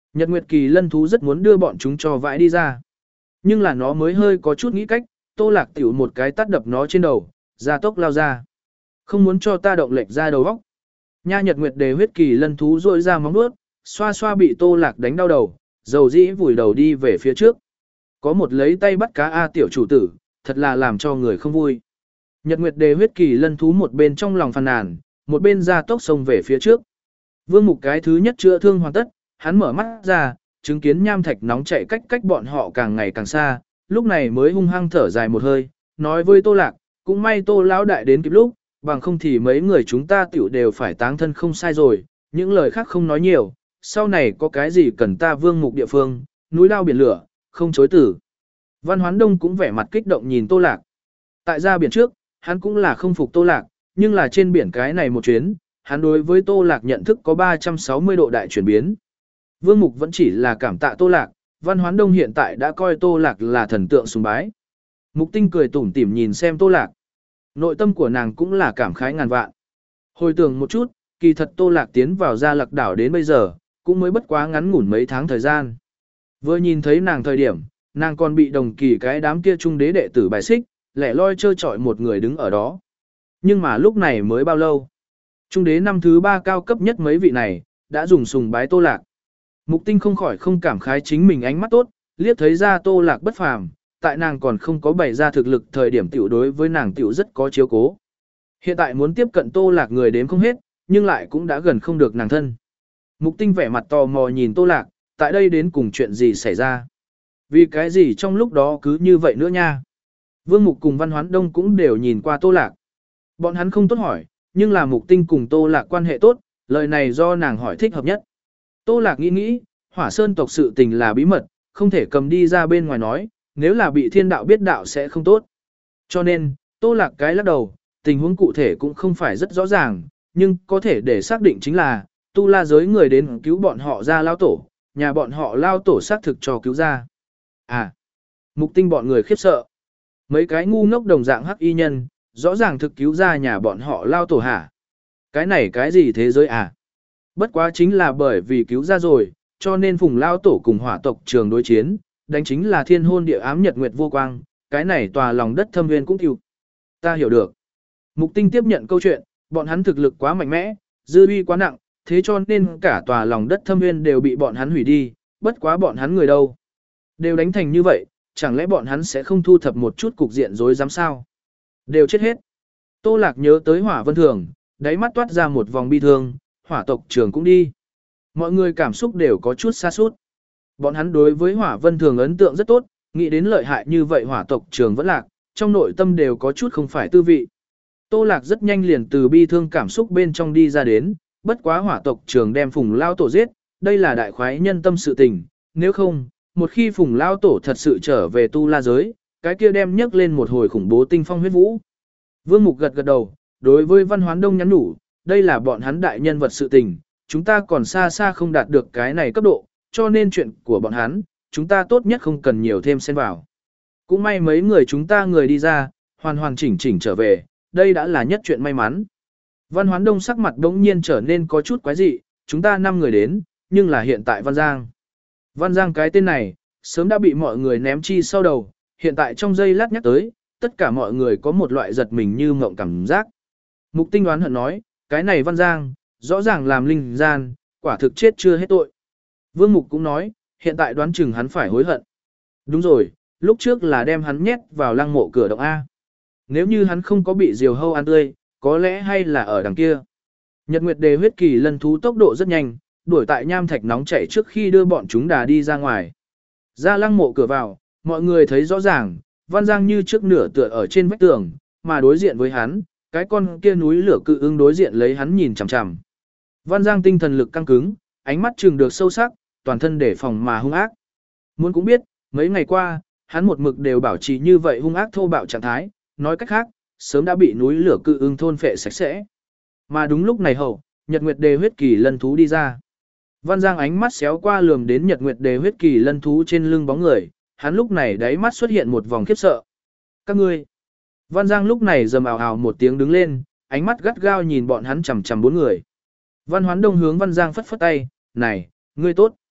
Nhật Nguyệt Kỳ lân thú rất muốn đưa bọn chúng cho vãi đi ra. Nhưng là nó mới hơi có chút nghĩ cách, Tô Lạc tiểu một cái tát đập nó trên đầu, ra tốc lao ra. Không muốn cho ta động lệch ra đầu óc. Nha Nhật Nguyệt Đề huyết kỳ lân thú rỗi ra móng vuốt, xoa xoa bị Tô Lạc đánh đau đầu, dầu dĩ vùi đầu đi về phía trước. Có một lấy tay bắt cá A tiểu chủ tử, thật là làm cho người không vui. Nhật Nguyệt Đề huyết kỳ lân thú một bên trong lòng phàn nàn, một bên ra tốc sông về phía trước. Vương Mục cái thứ nhất chữa thương hoàn tất, hắn mở mắt ra, chứng kiến nham thạch nóng chạy cách cách bọn họ càng ngày càng xa, lúc này mới hung hăng thở dài một hơi, nói với Tô Lạc, cũng may Tô lão đại đến kịp lúc, bằng không thì mấy người chúng ta tiểu đều phải táng thân không sai rồi, những lời khác không nói nhiều, sau này có cái gì cần ta Vương Mục địa phương, núi lao biển lửa, không chối tử. Văn Hoán Đông cũng vẻ mặt kích động nhìn Tô Lạc. Tại ra biển trước, hắn cũng là không phục Tô Lạc, nhưng là trên biển cái này một chuyến, hắn đối với Tô Lạc nhận thức có ba trăm sáu mươi độ đại chuyển biến. Vương Mục vẫn chỉ là cảm tạ Tô Lạc, Văn Hoán Đông hiện tại đã coi Tô Lạc là thần tượng sùng bái. Mục Tinh cười tủm tỉm nhìn xem Tô Lạc. Nội tâm của nàng cũng là cảm khái ngàn vạn. Hồi tưởng một chút, kỳ thật Tô Lạc tiến vào Gia Lạc đảo đến bây giờ, cũng mới bất quá ngắn ngủn mấy tháng thời gian. Vừa nhìn thấy nàng thời điểm, nàng còn bị đồng kỳ cái đám kia trung đế đệ tử bài xích, lẻ loi trơ trọi một người đứng ở đó. Nhưng mà lúc này mới bao lâu? Trung đế năm thứ ba cao cấp nhất mấy vị này, đã dùng sùng bái Tô Lạc. Mục Tinh không khỏi không cảm khái chính mình ánh mắt tốt, liếc thấy ra Tô Lạc bất phàm, tại nàng còn không có bày ra thực lực thời điểm tiểu đối với nàng tiểu rất có chiếu cố. Hiện tại muốn tiếp cận Tô Lạc người đếm không hết, nhưng lại cũng đã gần không được nàng thân. Mục Tinh vẻ mặt tò mò nhìn Tô Lạc, tại đây đến cùng chuyện gì xảy ra? Vì cái gì trong lúc đó cứ như vậy nữa nha? Vương Mục cùng Văn Hoán Đông cũng đều nhìn qua Tô Lạc. Bọn hắn không tốt hỏi, nhưng là Mục Tinh cùng Tô Lạc quan hệ tốt, lời này do nàng hỏi thích hợp nhất. Tô Lạc nghĩ nghĩ, Hỏa Sơn tộc sự tình là bí mật, không thể cầm đi ra bên ngoài nói, nếu là bị thiên đạo biết đạo sẽ không tốt. Cho nên, Tô Lạc cái lắc đầu, tình huống cụ thể cũng không phải rất rõ ràng, nhưng có thể để xác định chính là, tu la giới người đến cứu bọn họ ra lao tổ, nhà bọn họ lao tổ xác thực cho cứu ra. À, Mục Tinh bọn người khiếp sợ. Mấy cái ngu ngốc đồng dạng hắc y nhân, rõ ràng thực cứu ra nhà bọn họ lao tổ hả? Cái này cái gì thế giới à? Bất quá chính là bởi vì cứu ra rồi, cho nên Phùng lao tổ cùng hỏa tộc trường đối chiến, đánh chính là thiên hôn địa ám nhật nguyệt vô quang, cái này tòa lòng đất thâm nguyên cũng cứu. Ta hiểu được. Mục Tinh tiếp nhận câu chuyện, bọn hắn thực lực quá mạnh mẽ, dư uy quá nặng, thế cho nên cả tòa lòng đất thâm nguyên đều bị bọn hắn hủy đi, bất quá bọn hắn người đâu. Đều đánh thành như vậy, chẳng lẽ bọn hắn sẽ không thu thập một chút cục diện rối rắm sao? Đều chết hết. Tô Lạc nhớ tới Hỏa Vân Thường, đáy mắt toát ra một vòng bi thương, hỏa tộc trưởng cũng đi. Mọi người cảm xúc đều có chút xa sút. Bọn hắn đối với Hỏa Vân Thường ấn tượng rất tốt, nghĩ đến lợi hại như vậy hỏa tộc trưởng vẫn lạc, trong nội tâm đều có chút không phải tư vị. Tô Lạc rất nhanh liền từ bi thương cảm xúc bên trong đi ra đến, bất quá hỏa tộc trưởng đem Phùng lao tổ giết, đây là đại khoái nhân tâm sự tình, nếu không, một khi Phùng lao tổ thật sự trở về tu la giới, cái kia đem nhấc lên một hồi khủng bố tinh phong huyết vũ. Vương Mục gật gật đầu, đối với Văn Hoán Đông nhắn nhủ, đây là bọn hắn đại nhân vật sự tình, chúng ta còn xa xa không đạt được cái này cấp độ, cho nên chuyện của bọn hắn, chúng ta tốt nhất không cần nhiều thêm xen vào. Cũng may mấy người chúng ta người đi ra, hoàn hoàn chỉnh chỉnh trở về, đây đã là nhất chuyện may mắn. Văn Hoán Đông sắc mặt đống nhiên trở nên có chút quái dị, chúng ta năm người đến, nhưng là hiện tại Văn Giang. Văn Giang cái tên này, sớm đã bị mọi người ném chi sau đầu, hiện tại trong giây lát nhắc tới, tất cả mọi người có một loại giật mình như mộng cảm giác. Mục Tinh đoán hận nói, cái này Văn Giang, rõ ràng làm linh gian, quả thực chết chưa hết tội. Vương Mục cũng nói, hiện tại đoán chừng hắn phải hối hận. Đúng rồi, lúc trước là đem hắn nhét vào lăng mộ cửa động A. Nếu như hắn không có bị diều hâu ăn tươi, có lẽ hay là ở đằng kia. Nhật Nguyệt Đề huyết kỳ lân thú tốc độ rất nhanh, đuổi tại nham thạch nóng chảy trước khi đưa bọn chúng đà đi ra ngoài. Ra lăng mộ cửa vào, mọi người thấy rõ ràng, Văn Giang như trước nửa tựa ở trên vách tường, mà đối diện với hắn, cái con kia núi lửa cự ưng đối diện lấy hắn nhìn chằm chằm. Văn Giang tinh thần lực căng cứng, ánh mắt trừng được sâu sắc, toàn thân để phòng mà hung ác. Muốn cũng biết, mấy ngày qua, hắn một mực đều bảo trì như vậy hung ác thô bạo trạng thái, nói cách khác, sớm đã bị núi lửa cự ưng thôn phệ sạch sẽ. Mà đúng lúc này hậu, Nhật Nguyệt Đề huyết kỳ lân thú đi ra. Văn Giang ánh mắt xéo qua lườm đến Nhật Nguyệt Đề huyết kỳ lân thú trên lưng bóng người, hắn lúc này đáy mắt xuất hiện một vòng khiếp sợ. Các ngươi. Văn Giang lúc này rầm ào ào một tiếng đứng lên, ánh mắt gắt gao nhìn bọn hắn chằm chằm bốn người. Văn Hoán Đông hướng Văn Giang phất phất tay, này, ngươi tốt.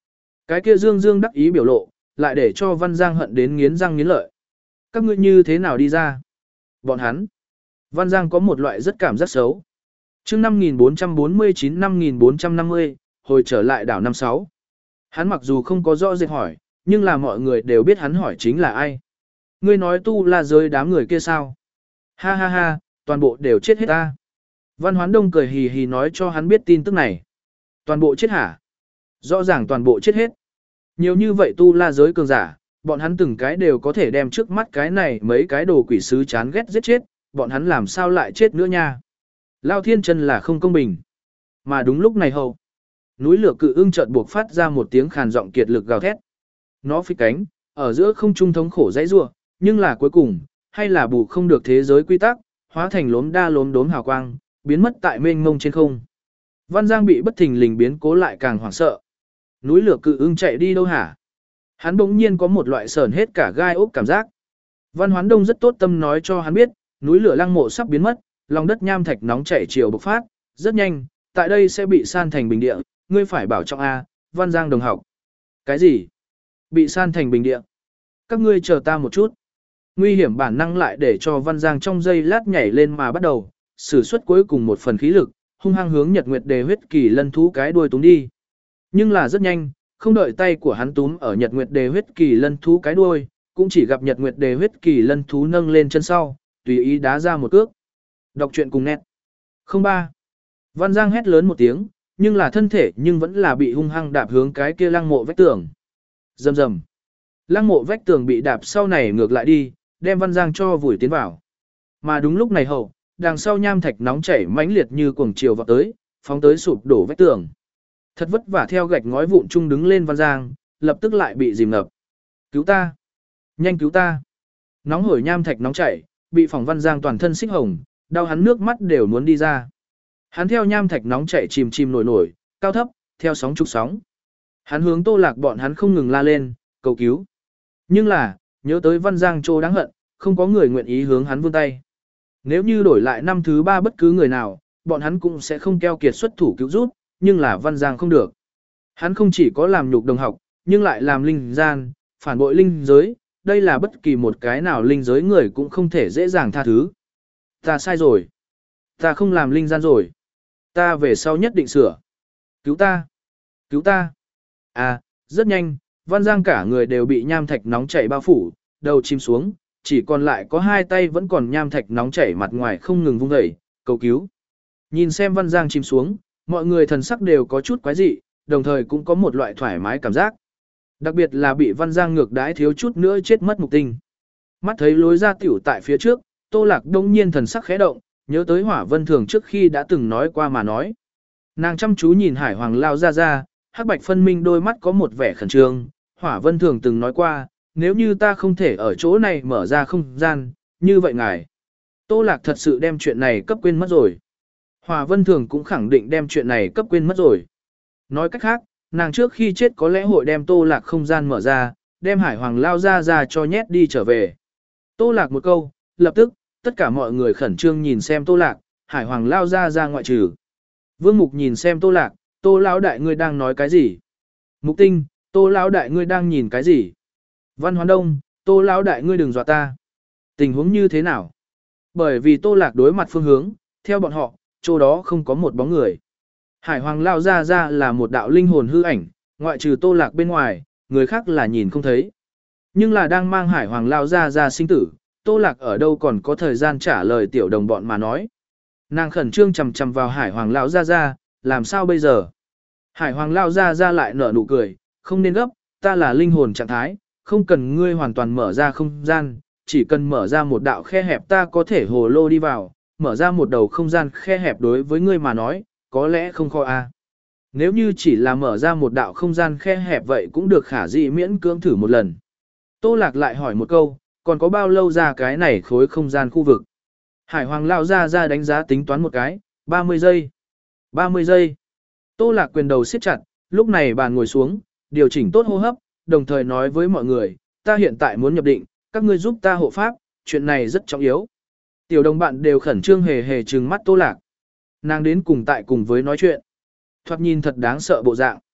Cái kia dương dương đắc ý biểu lộ, lại để cho Văn Giang hận đến nghiến răng nghiến lợi. Các ngươi như thế nào đi ra? Bọn hắn. Văn Giang có một loại rất cảm giác xấu. Chương năm nghìn bốn trăm bốn mươi chín năm nghìn bốn trăm năm mươi, hồi trở lại đảo năm sáu. Hắn mặc dù không có rõ rệt hỏi, nhưng là mọi người đều biết hắn hỏi chính là ai. Ngươi nói tu la giới đám người kia sao? Ha ha ha, toàn bộ đều chết hết ta. Văn Hoán Đông cười hì hì nói cho hắn biết tin tức này. Toàn bộ chết hả? Rõ ràng toàn bộ chết hết. Nhiều như vậy tu la giới cường giả, bọn hắn từng cái đều có thể đem trước mắt cái này mấy cái đồ quỷ sứ chán ghét giết chết, bọn hắn làm sao lại chết nữa nha. Lao thiên chân là không công bình. Mà đúng lúc này hầu. Núi lửa cự ưng chợt buộc phát ra một tiếng khàn giọng kiệt lực gào thét. Nó phích cánh, ở giữa không trung thống khổ dãy rủa, nhưng là cuối cùng, hay là bù không được thế giới quy tắc, hóa thành lốm đa lốm đốm hào quang, biến mất tại mênh mông trên không. Văn Giang bị bất thình lình biến cố lại càng hoảng sợ. Núi lửa cự ưng chạy đi đâu hả? Hắn bỗng nhiên có một loại sờn hết cả gai ốc cảm giác. Văn Hoán Đông rất tốt tâm nói cho hắn biết, núi lửa lăng mộ sắp biến mất, lòng đất nham thạch nóng chảy chiều bộc phát, rất nhanh, tại đây sẽ bị san thành bình địa, ngươi phải bảo trọng a, Văn Giang đồng học. Cái gì? Bị san thành bình địa? Các ngươi chờ ta một chút. Nguy hiểm bản năng lại để cho Văn Giang trong giây lát nhảy lên mà bắt đầu, sử xuất cuối cùng một phần khí lực, hung hăng hướng Nhật Nguyệt Đề huyết kỳ lân thú cái đuôi túm đi. Nhưng là rất nhanh, không đợi tay của hắn túm ở Nhật Nguyệt Đề huyết kỳ lân thú cái đuôi, cũng chỉ gặp Nhật Nguyệt Đề huyết kỳ lân thú nâng lên chân sau, tùy ý đá ra một cước. Đọc truyện cùng nét. không ba. Văn Giang hét lớn một tiếng, nhưng là thân thể nhưng vẫn là bị hung hăng đạp hướng cái kia lăng mộ vách tường. Rầm rầm. Lăng mộ vách tường bị đạp sau này ngược lại đi, đem Văn Giang cho vùi tiến vào. Mà đúng lúc này hậu, đằng sau nham thạch nóng chảy mãnh liệt như cuồng chiều vọt tới, phóng tới sụp đổ vách tường. Thật vất vả theo gạch ngói vụn chung đứng lên Văn Giang, lập tức lại bị dìm ngập. Cứu ta! Nhanh cứu ta! Nóng hổi nham thạch nóng chảy, bị phỏng Văn Giang toàn thân xích hồng, đau hắn nước mắt đều muốn đi ra. Hắn theo nham thạch nóng chảy chìm chìm nổi nổi, cao thấp, theo sóng trục sóng. Hắn hướng Tô Lạc bọn hắn không ngừng la lên, cầu cứu. Nhưng là, nhớ tới Văn Giang trô đáng hận, không có người nguyện ý hướng hắn vươn tay. Nếu như đổi lại năm thứ ba bất cứ người nào, bọn hắn cũng sẽ không keo kiệt xuất thủ cứu giúp, nhưng là Văn Giang không được. Hắn không chỉ có làm nhục đồng học, nhưng lại làm linh gian, phản bội linh giới, đây là bất kỳ một cái nào linh giới người cũng không thể dễ dàng tha thứ. Ta sai rồi. Ta không làm linh gian rồi. Ta về sau nhất định sửa. Cứu ta. Cứu ta. À, rất nhanh, Văn Giang cả người đều bị nham thạch nóng chảy bao phủ, đầu chìm xuống, chỉ còn lại có hai tay vẫn còn nham thạch nóng chảy mặt ngoài không ngừng vung dậy, cầu cứu. Nhìn xem Văn Giang chìm xuống, mọi người thần sắc đều có chút quái dị, đồng thời cũng có một loại thoải mái cảm giác. Đặc biệt là bị Văn Giang ngược đãi thiếu chút nữa chết mất mục tinh. Mắt thấy lối ra tiểu tại phía trước, Tô Lạc đông nhiên thần sắc khẽ động, nhớ tới Hỏa Vân Thường trước khi đã từng nói qua mà nói. Nàng chăm chú nhìn Hải Hoàng lao ra ra, hắc bạch phân minh đôi mắt có một vẻ khẩn trương. Hỏa Vân Thường từng nói qua, nếu như ta không thể ở chỗ này mở ra không gian, như vậy ngài. Tô Lạc thật sự đem chuyện này cấp quên mất rồi. Hỏa Vân Thường cũng khẳng định đem chuyện này cấp quên mất rồi. Nói cách khác, nàng trước khi chết có lẽ hội đem Tô Lạc không gian mở ra, đem Hải Hoàng lao ra ra cho nhét đi trở về. Tô Lạc một câu, lập tức, tất cả mọi người khẩn trương nhìn xem Tô Lạc, Hải Hoàng lao ra ra ngoại trừ. Vương Mục nhìn xem Tô Lạc, Tô lão đại ngươi đang nói cái gì? Mục Tinh, Tô lão đại ngươi đang nhìn cái gì? Văn Hoán Đông, Tô lão đại ngươi đừng dọa ta. Tình huống như thế nào? Bởi vì Tô Lạc đối mặt phương hướng, theo bọn họ, chỗ đó không có một bóng người. Hải Hoàng lao ra ra là một đạo linh hồn hư ảnh, ngoại trừ Tô Lạc bên ngoài, người khác là nhìn không thấy. Nhưng là đang mang Hải Hoàng lao ra ra sinh tử, Tô Lạc ở đâu còn có thời gian trả lời tiểu đồng bọn mà nói. Nàng khẩn trương chằm chằm vào Hải Hoàng lao ra ra, làm sao bây giờ? Hải Hoàng lao ra ra lại nở nụ cười, không nên gấp, ta là linh hồn trạng thái, không cần ngươi hoàn toàn mở ra không gian, chỉ cần mở ra một đạo khe hẹp ta có thể hồ lô đi vào, mở ra một đầu không gian khe hẹp đối với ngươi mà nói, có lẽ không khó a. Nếu như chỉ là mở ra một đạo không gian khe hẹp vậy cũng được khả dĩ miễn cưỡng thử một lần. Tô Lạc lại hỏi một câu, còn có bao lâu ra cái này khối không gian khu vực? Hải Hoàng lao ra ra đánh giá tính toán một cái, ba mươi giây. ba mươi giây. Tô Lạc quyền đầu siết chặt, lúc này bàn ngồi xuống, điều chỉnh tốt hô hấp, đồng thời nói với mọi người, ta hiện tại muốn nhập định, các ngươi giúp ta hộ pháp, chuyện này rất trọng yếu. Tiểu đồng bạn đều khẩn trương hề hề trừng mắt Tô Lạc. Nàng đến cùng tại cùng với nói chuyện. Thoạt nhìn thật đáng sợ bộ dạng.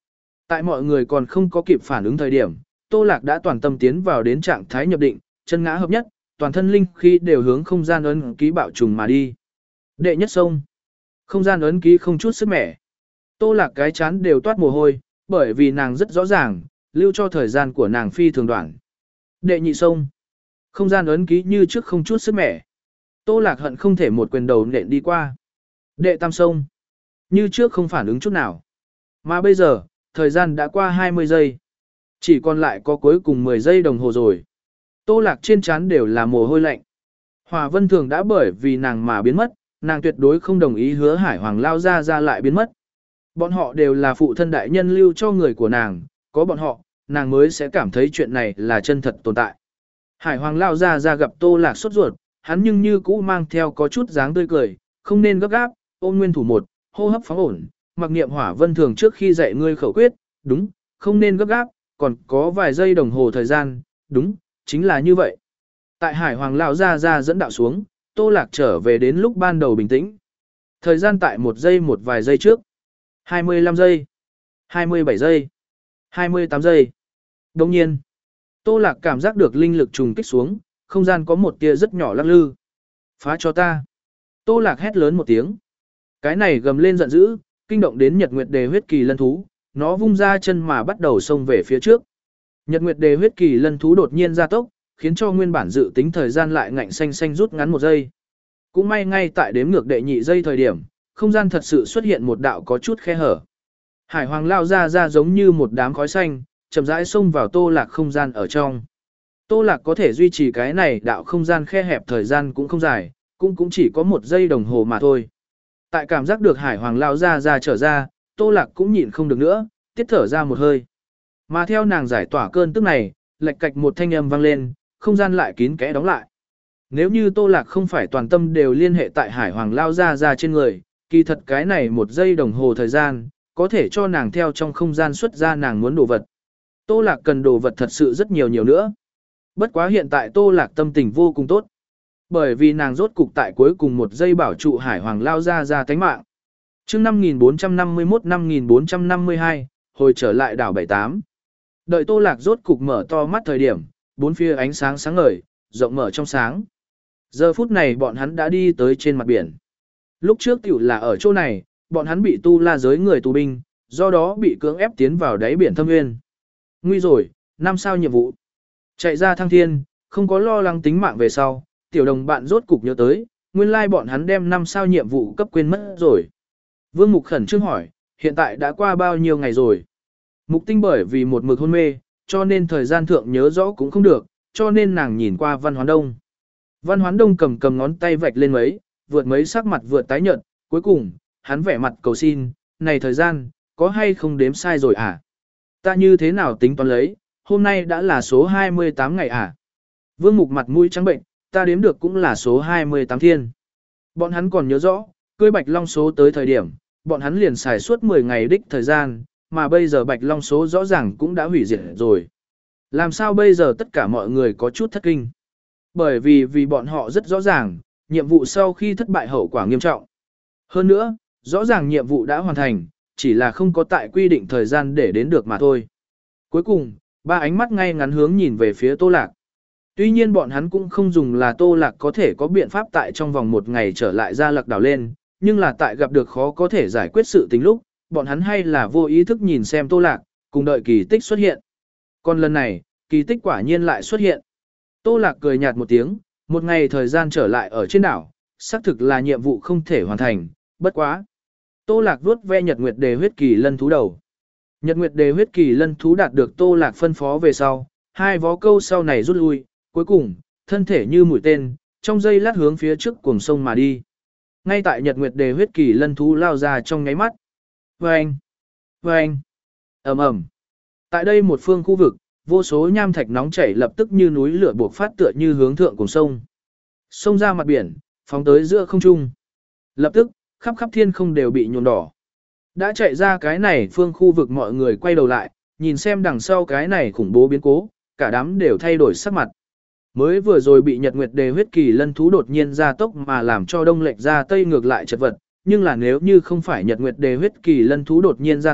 Tại mọi người còn không có kịp phản ứng thời điểm, Tô Lạc đã toàn tâm tiến vào đến trạng thái nhập định, chân ngã hợp nhất, toàn thân linh khí đều hướng không gian ấn ký bạo trùng mà đi. Đệ nhất sông. Không gian ấn ký không chút sức mẻ. Tô Lạc cái chán đều toát mồ hôi, bởi vì nàng rất rõ ràng, lưu cho thời gian của nàng phi thường đoạn. Đệ nhị sông. Không gian ấn ký như trước không chút sức mẻ. Tô Lạc hận không thể một quyền đầu nện đi qua. Đệ tam sông. Như trước không phản ứng chút nào. Mà bây giờ, thời gian đã qua hai mươi giây. Chỉ còn lại có cuối cùng mười giây đồng hồ rồi. Tô Lạc trên trán đều là mồ hôi lạnh. Hòa Vân Thường đã bởi vì nàng mà biến mất, nàng tuyệt đối không đồng ý hứa Hải Hoàng lao ra ra lại biến mất. Bọn họ đều là phụ thân đại nhân lưu cho người của nàng, có bọn họ, nàng mới sẽ cảm thấy chuyện này là chân thật tồn tại. Hải Hoàng lao ra ra gặp Tô Lạc sốt ruột, hắn nhưng như cũ mang theo có chút dáng tươi cười, không nên gấp gáp, ôn nguyên thủ một, hô hấp phóng ổn, mặc niệm Hỏa Vân Thường trước khi dạy ngươi khẩu quyết, đúng, không nên gấp gáp, còn có vài giây đồng hồ thời gian, đúng, chính là như vậy. Tại Hải Hoàng lão ra ra dẫn đạo xuống, Tô Lạc trở về đến lúc ban đầu bình tĩnh. Thời gian tại một giây một vài giây trước. hai mươi lăm giây, hai mươi bảy giây, hai mươi tám giây. Đồng nhiên, Tô Lạc cảm giác được linh lực trùng kích xuống, không gian có một tia rất nhỏ lắc lư. Phá cho ta. Tô Lạc hét lớn một tiếng. Cái này gầm lên giận dữ, kinh động đến Nhật Nguyệt Đề huyết kỳ lân thú, nó vung ra chân mà bắt đầu xông về phía trước. Nhật Nguyệt Đề huyết kỳ lân thú đột nhiên gia tốc, khiến cho nguyên bản dự tính thời gian lại ngạnh xanh xanh rút ngắn một giây. Cũng may ngay tại đếm ngược đệ nhị giây thời điểm, không gian thật sự xuất hiện một đạo có chút khe hở. Hải Hoàng lao ra ra giống như một đám khói xanh, chậm rãi xông vào Tô Lạc không gian ở trong. Tô Lạc có thể duy trì cái này đạo không gian khe hẹp thời gian cũng không dài, cũng cũng chỉ có một giây đồng hồ mà thôi. Tại cảm giác được Hải Hoàng lao ra ra trở ra, Tô Lạc cũng nhịn không được nữa, tiết thở ra một hơi. Mà theo nàng giải tỏa cơn tức này, lạch cạch một thanh âm vang lên, không gian lại kín kẽ đóng lại. Nếu như Tô Lạc không phải toàn tâm đều liên hệ tại Hải Hoàng lao ra ra trên người, kỳ thật cái này một giây đồng hồ thời gian, có thể cho nàng theo trong không gian xuất ra nàng muốn đồ vật. Tô Lạc cần đồ vật thật sự rất nhiều nhiều nữa. Bất quá hiện tại Tô Lạc tâm tình vô cùng tốt. Bởi vì nàng rốt cục tại cuối cùng một giây bảo trụ Hải Hoàng lao ra ra tánh mạng. Chương năm nghìn bốn trăm năm mươi mốt năm nghìn bốn trăm năm mươi hai, hồi trở lại đảo bảy tám. Đợi Tô Lạc rốt cục mở to mắt thời điểm, bốn phía ánh sáng sáng ngời, rộng mở trong sáng. Giờ phút này bọn hắn đã đi tới trên mặt biển. Lúc trước tiểu là ở chỗ này, bọn hắn bị tu la giới người tù binh, do đó bị cưỡng ép tiến vào đáy biển thâm nguyên. Nguy rồi, năm sao nhiệm vụ. Chạy ra thăng thiên, không có lo lắng tính mạng về sau, tiểu đồng bạn rốt cục nhớ tới, nguyên lai bọn hắn đem năm sao nhiệm vụ cấp quên mất rồi. Vương Mục khẩn trương hỏi, hiện tại đã qua bao nhiêu ngày rồi? Mục Tinh bởi vì một mực hôn mê, cho nên thời gian thượng nhớ rõ cũng không được, cho nên nàng nhìn qua Văn Hoán Đông. Văn Hoán Đông cầm cầm ngón tay vạch lên mấy, vượt mấy sắc mặt vượt tái nhợt, cuối cùng, hắn vẻ mặt cầu xin, này thời gian, có hay không đếm sai rồi à? Ta như thế nào tính toán lấy, hôm nay đã là số hai mươi tám ngày à? Vương Mục mặt mũi trắng bệnh, ta đếm được cũng là số hai mươi tám thiên. Bọn hắn còn nhớ rõ, cưới Bạch Long số tới thời điểm, bọn hắn liền xài suốt mười ngày đích thời gian, mà bây giờ Bạch Long số rõ ràng cũng đã hủy diệt rồi. Làm sao bây giờ tất cả mọi người có chút thất kinh? Bởi vì vì bọn họ rất rõ ràng, nhiệm vụ sau khi thất bại hậu quả nghiêm trọng. Hơn nữa, rõ ràng nhiệm vụ đã hoàn thành, chỉ là không có tại quy định thời gian để đến được mà thôi. Cuối cùng, ba ánh mắt ngay ngắn hướng nhìn về phía Tô Lạc. Tuy nhiên bọn hắn cũng không dùng là Tô Lạc có thể có biện pháp tại trong vòng một ngày trở lại ra Lạc đảo lên, nhưng là tại gặp được khó có thể giải quyết sự tình lúc, bọn hắn hay là vô ý thức nhìn xem Tô Lạc, cùng đợi kỳ tích xuất hiện. Còn lần này, kỳ tích quả nhiên lại xuất hiện. Tô Lạc cười nhạt một tiếng, một ngày thời gian trở lại ở trên đảo, xác thực là nhiệm vụ không thể hoàn thành, bất quá. Tô Lạc vuốt ve Nhật Nguyệt Đề huyết kỳ lân thú đầu. Nhật Nguyệt Đề huyết kỳ lân thú đạt được Tô Lạc phân phó về sau, hai vó câu sau này rút lui, cuối cùng, thân thể như mũi tên, trong giây lát hướng phía trước cuồng sông mà đi. Ngay tại Nhật Nguyệt Đề huyết kỳ lân thú lao ra trong nháy mắt. Vâng! Vâng! Ầm ầm. Tại đây một phương khu vực, vô số nham thạch nóng chảy lập tức như núi lửa buộc phát tựa như hướng thượng cùng sông. Sông ra mặt biển, phóng tới giữa không trung. Lập tức, khắp khắp thiên không đều bị nhuộm đỏ. Đã chạy ra cái này phương khu vực mọi người quay đầu lại, nhìn xem đằng sau cái này khủng bố biến cố, cả đám đều thay đổi sắc mặt. Mới vừa rồi bị Nhật Nguyệt Đề huyết kỳ lân thú đột nhiên ra tốc mà làm cho đông lệch ra tây ngược lại chật vật, nhưng là nếu như không phải Nhật Nguyệt Đề huyết kỳ lân thú đột nhiên ra tốc,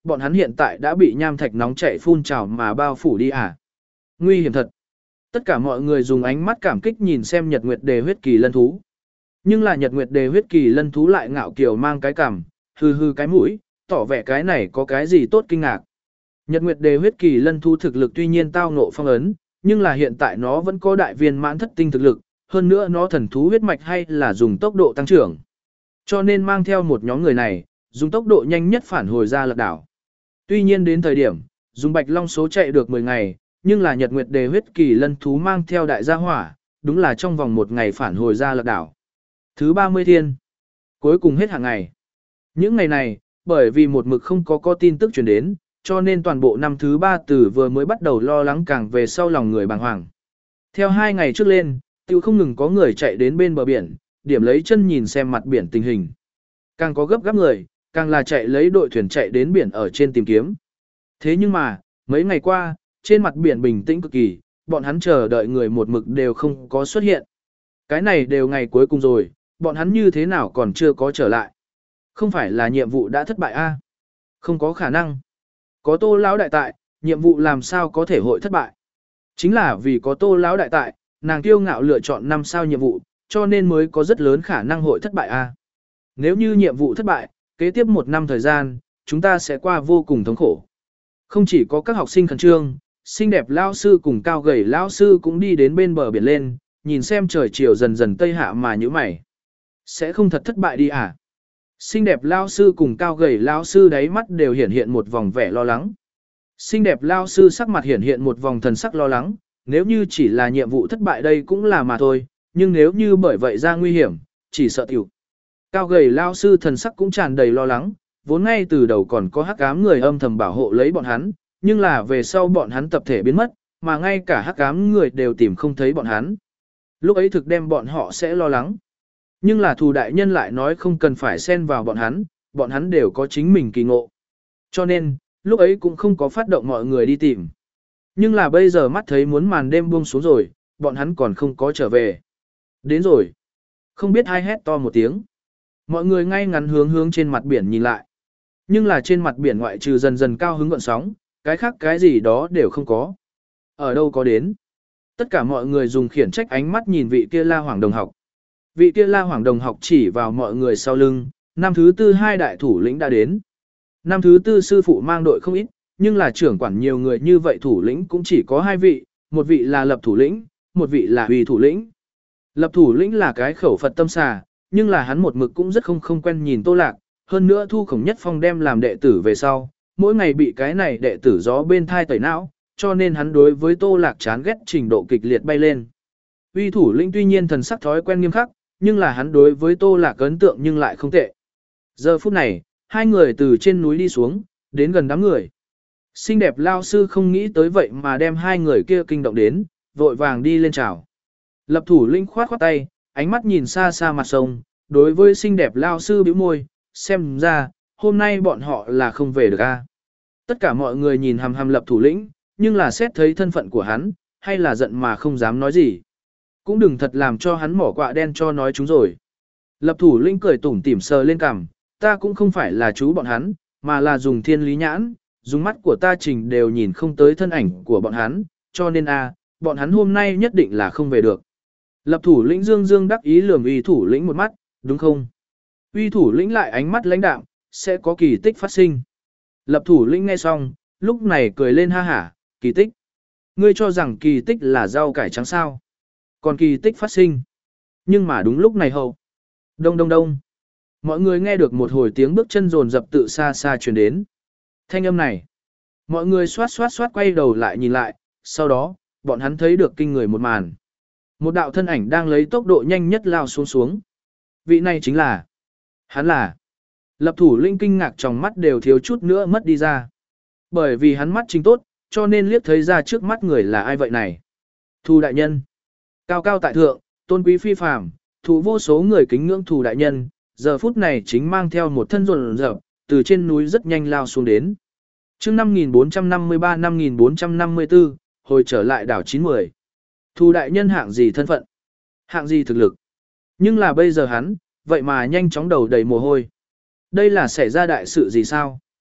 bọn hắn hiện tại đã bị nham thạch nóng chảy phun trào mà bao phủ đi à. Nguy hiểm thật. Tất cả mọi người dùng ánh mắt cảm kích nhìn xem Nhật Nguyệt Đề huyết kỳ lân thú. Nhưng là Nhật Nguyệt Đề huyết kỳ lân thú lại ngạo kiều mang cái cằm, hừ hừ cái mũi, tỏ vẻ cái này có cái gì tốt kinh ngạc. Nhật Nguyệt Đề huyết kỳ lân thú thực lực tuy nhiên tao ngộ phong ấn, nhưng là hiện tại nó vẫn có đại viên mãn thất tinh thực lực, hơn nữa nó thần thú huyết mạch hay là dùng tốc độ tăng trưởng. Cho nên mang theo một nhóm người này, dùng tốc độ nhanh nhất phản hồi ra Lạc đảo. Tuy nhiên đến thời điểm, dùng Bạch Long số chạy được mười ngày, nhưng là Nhật Nguyệt Đề huyết kỳ lân thú mang theo đại gia hỏa, đúng là trong vòng một ngày phản hồi ra Lạc đảo. Thứ ba mươi thiên, cuối cùng hết hàng ngày. Những ngày này, bởi vì một mực không có có tin tức truyền đến, cho nên toàn bộ năm thứ ba từ vừa mới bắt đầu lo lắng càng về sau lòng người bàng hoàng. Theo hai ngày trước lên, tiêu không ngừng có người chạy đến bên bờ biển, điểm lấy chân nhìn xem mặt biển tình hình. Càng có gấp gáp người, càng là chạy lấy đội thuyền chạy đến biển ở trên tìm kiếm. Thế nhưng mà, mấy ngày qua, trên mặt biển bình tĩnh cực kỳ, bọn hắn chờ đợi người một mực đều không có xuất hiện. Cái này đều ngày cuối cùng rồi, bọn hắn như thế nào còn chưa có trở lại. Không phải là nhiệm vụ đã thất bại a? À? Không có khả năng. Có Tô lão đại tại, nhiệm vụ làm sao có thể hội thất bại. Chính là vì có Tô lão đại tại, nàng kiêu ngạo lựa chọn năm sao nhiệm vụ, cho nên mới có rất lớn khả năng hội thất bại a. À? Nếu như nhiệm vụ thất bại, kế tiếp một năm thời gian, chúng ta sẽ qua vô cùng thống khổ. Không chỉ có các học sinh khẩn trương, xinh đẹp lao sư cùng cao gầy lao sư cũng đi đến bên bờ biển lên, nhìn xem trời chiều dần dần tây hạ mà như mày. Sẽ không thật thất bại đi à? Xinh đẹp lao sư cùng cao gầy lao sư đáy mắt đều hiện hiện một vòng vẻ lo lắng. Xinh đẹp lao sư sắc mặt hiện hiện một vòng thần sắc lo lắng, nếu như chỉ là nhiệm vụ thất bại đây cũng là mà thôi, nhưng nếu như bởi vậy ra nguy hiểm, chỉ sợ tiểu. Cao gầy lao sư thần sắc cũng tràn đầy lo lắng, vốn ngay từ đầu còn có hắc ám người âm thầm bảo hộ lấy bọn hắn, nhưng là về sau bọn hắn tập thể biến mất, mà ngay cả hắc ám người đều tìm không thấy bọn hắn. Lúc ấy thực đem bọn họ sẽ lo lắng. Nhưng là thù đại nhân lại nói không cần phải xen vào bọn hắn, bọn hắn đều có chính mình kỳ ngộ. Cho nên, lúc ấy cũng không có phát động mọi người đi tìm. Nhưng là bây giờ mắt thấy muốn màn đêm buông xuống rồi, bọn hắn còn không có trở về. Đến rồi. Không biết ai hét to một tiếng. Mọi người ngay ngắn hướng hướng trên mặt biển nhìn lại. Nhưng là trên mặt biển ngoại trừ dần dần cao hứng gợn sóng, cái khác cái gì đó đều không có. Ở đâu có đến. Tất cả mọi người dùng khiển trách ánh mắt nhìn vị kia La Hoàng đồng học. Vị kia La Hoàng đồng học chỉ vào mọi người sau lưng, năm thứ tư hai đại thủ lĩnh đã đến. Năm thứ tư sư phụ mang đội không ít, nhưng là trưởng quản nhiều người như vậy thủ lĩnh cũng chỉ có hai vị, một vị là lập thủ lĩnh, một vị là uy thủ lĩnh. Lập thủ lĩnh là cái khẩu Phật tâm xà, nhưng là hắn một mực cũng rất không không quen nhìn Tô Lạc, hơn nữa Thu Khổng Nhất Phong đem làm đệ tử về sau, mỗi ngày bị cái này đệ tử gió bên thai tẩy não, cho nên hắn đối với Tô Lạc chán ghét trình độ kịch liệt bay lên. Uy thủ lĩnh tuy nhiên thần sắc thói quen nghiêm khắc, nhưng là hắn đối với Tô Lạc ấn tượng nhưng lại không tệ. Giờ phút này, hai người từ trên núi đi xuống, đến gần đám người. Xinh đẹp lao sư không nghĩ tới vậy mà đem hai người kia kinh động đến, vội vàng đi lên chào. Lập thủ lĩnh khoát khoát tay, ánh mắt nhìn xa xa mặt sông, đối với xinh đẹp lao sư bĩu môi, xem ra, hôm nay bọn họ là không về được a. Tất cả mọi người nhìn hằm hằm lập thủ lĩnh, nhưng là xét thấy thân phận của hắn, hay là giận mà không dám nói gì. Cũng đừng thật làm cho hắn mỏ quạ đen cho nói chúng rồi. Lập thủ lĩnh cười tủm tỉm sờ lên cằm, ta cũng không phải là chú bọn hắn, mà là dùng thiên lý nhãn, dùng mắt của ta trình đều nhìn không tới thân ảnh của bọn hắn, cho nên a, bọn hắn hôm nay nhất định là không về được. Lập thủ lĩnh dương dương đắc ý lườm uy thủ lĩnh một mắt, đúng không? Uy thủ lĩnh lại ánh mắt lãnh đạm, sẽ có kỳ tích phát sinh. Lập thủ lĩnh nghe xong, lúc này cười lên ha hả, kỳ tích. Ngươi cho rằng kỳ tích là rau cải trắng sao? Còn kỳ tích phát sinh. Nhưng mà đúng lúc này hầu. Đông đông đông. Mọi người nghe được một hồi tiếng bước chân rồn rập tự xa xa truyền đến. Thanh âm này. Mọi người xoát xoát xoát quay đầu lại nhìn lại, sau đó, bọn hắn thấy được kinh người một màn. Một đạo thân ảnh đang lấy tốc độ nhanh nhất lao xuống xuống. Vị này chính là. Hắn là. Lập thủ linh kinh ngạc trong mắt đều thiếu chút nữa mất đi ra. Bởi vì hắn mắt chính tốt, cho nên liếc thấy ra trước mắt người là ai vậy này. Thù đại nhân. Cao cao tại thượng, tôn quý phi phàm, thủ vô số người kính ngưỡng thù đại nhân, giờ phút này chính mang theo một thân rộn rợp, từ trên núi rất nhanh lao xuống đến. Chương năm nghìn bốn trăm năm mươi ba năm nghìn bốn trăm năm mươi tư, hồi trở lại đảo chín mươi. Thù đại nhân hạng gì thân phận? Hạng gì thực lực? Nhưng là bây giờ hắn, vậy mà nhanh chóng đầu đầy mồ hôi. Đây là xảy ra đại sự gì sao?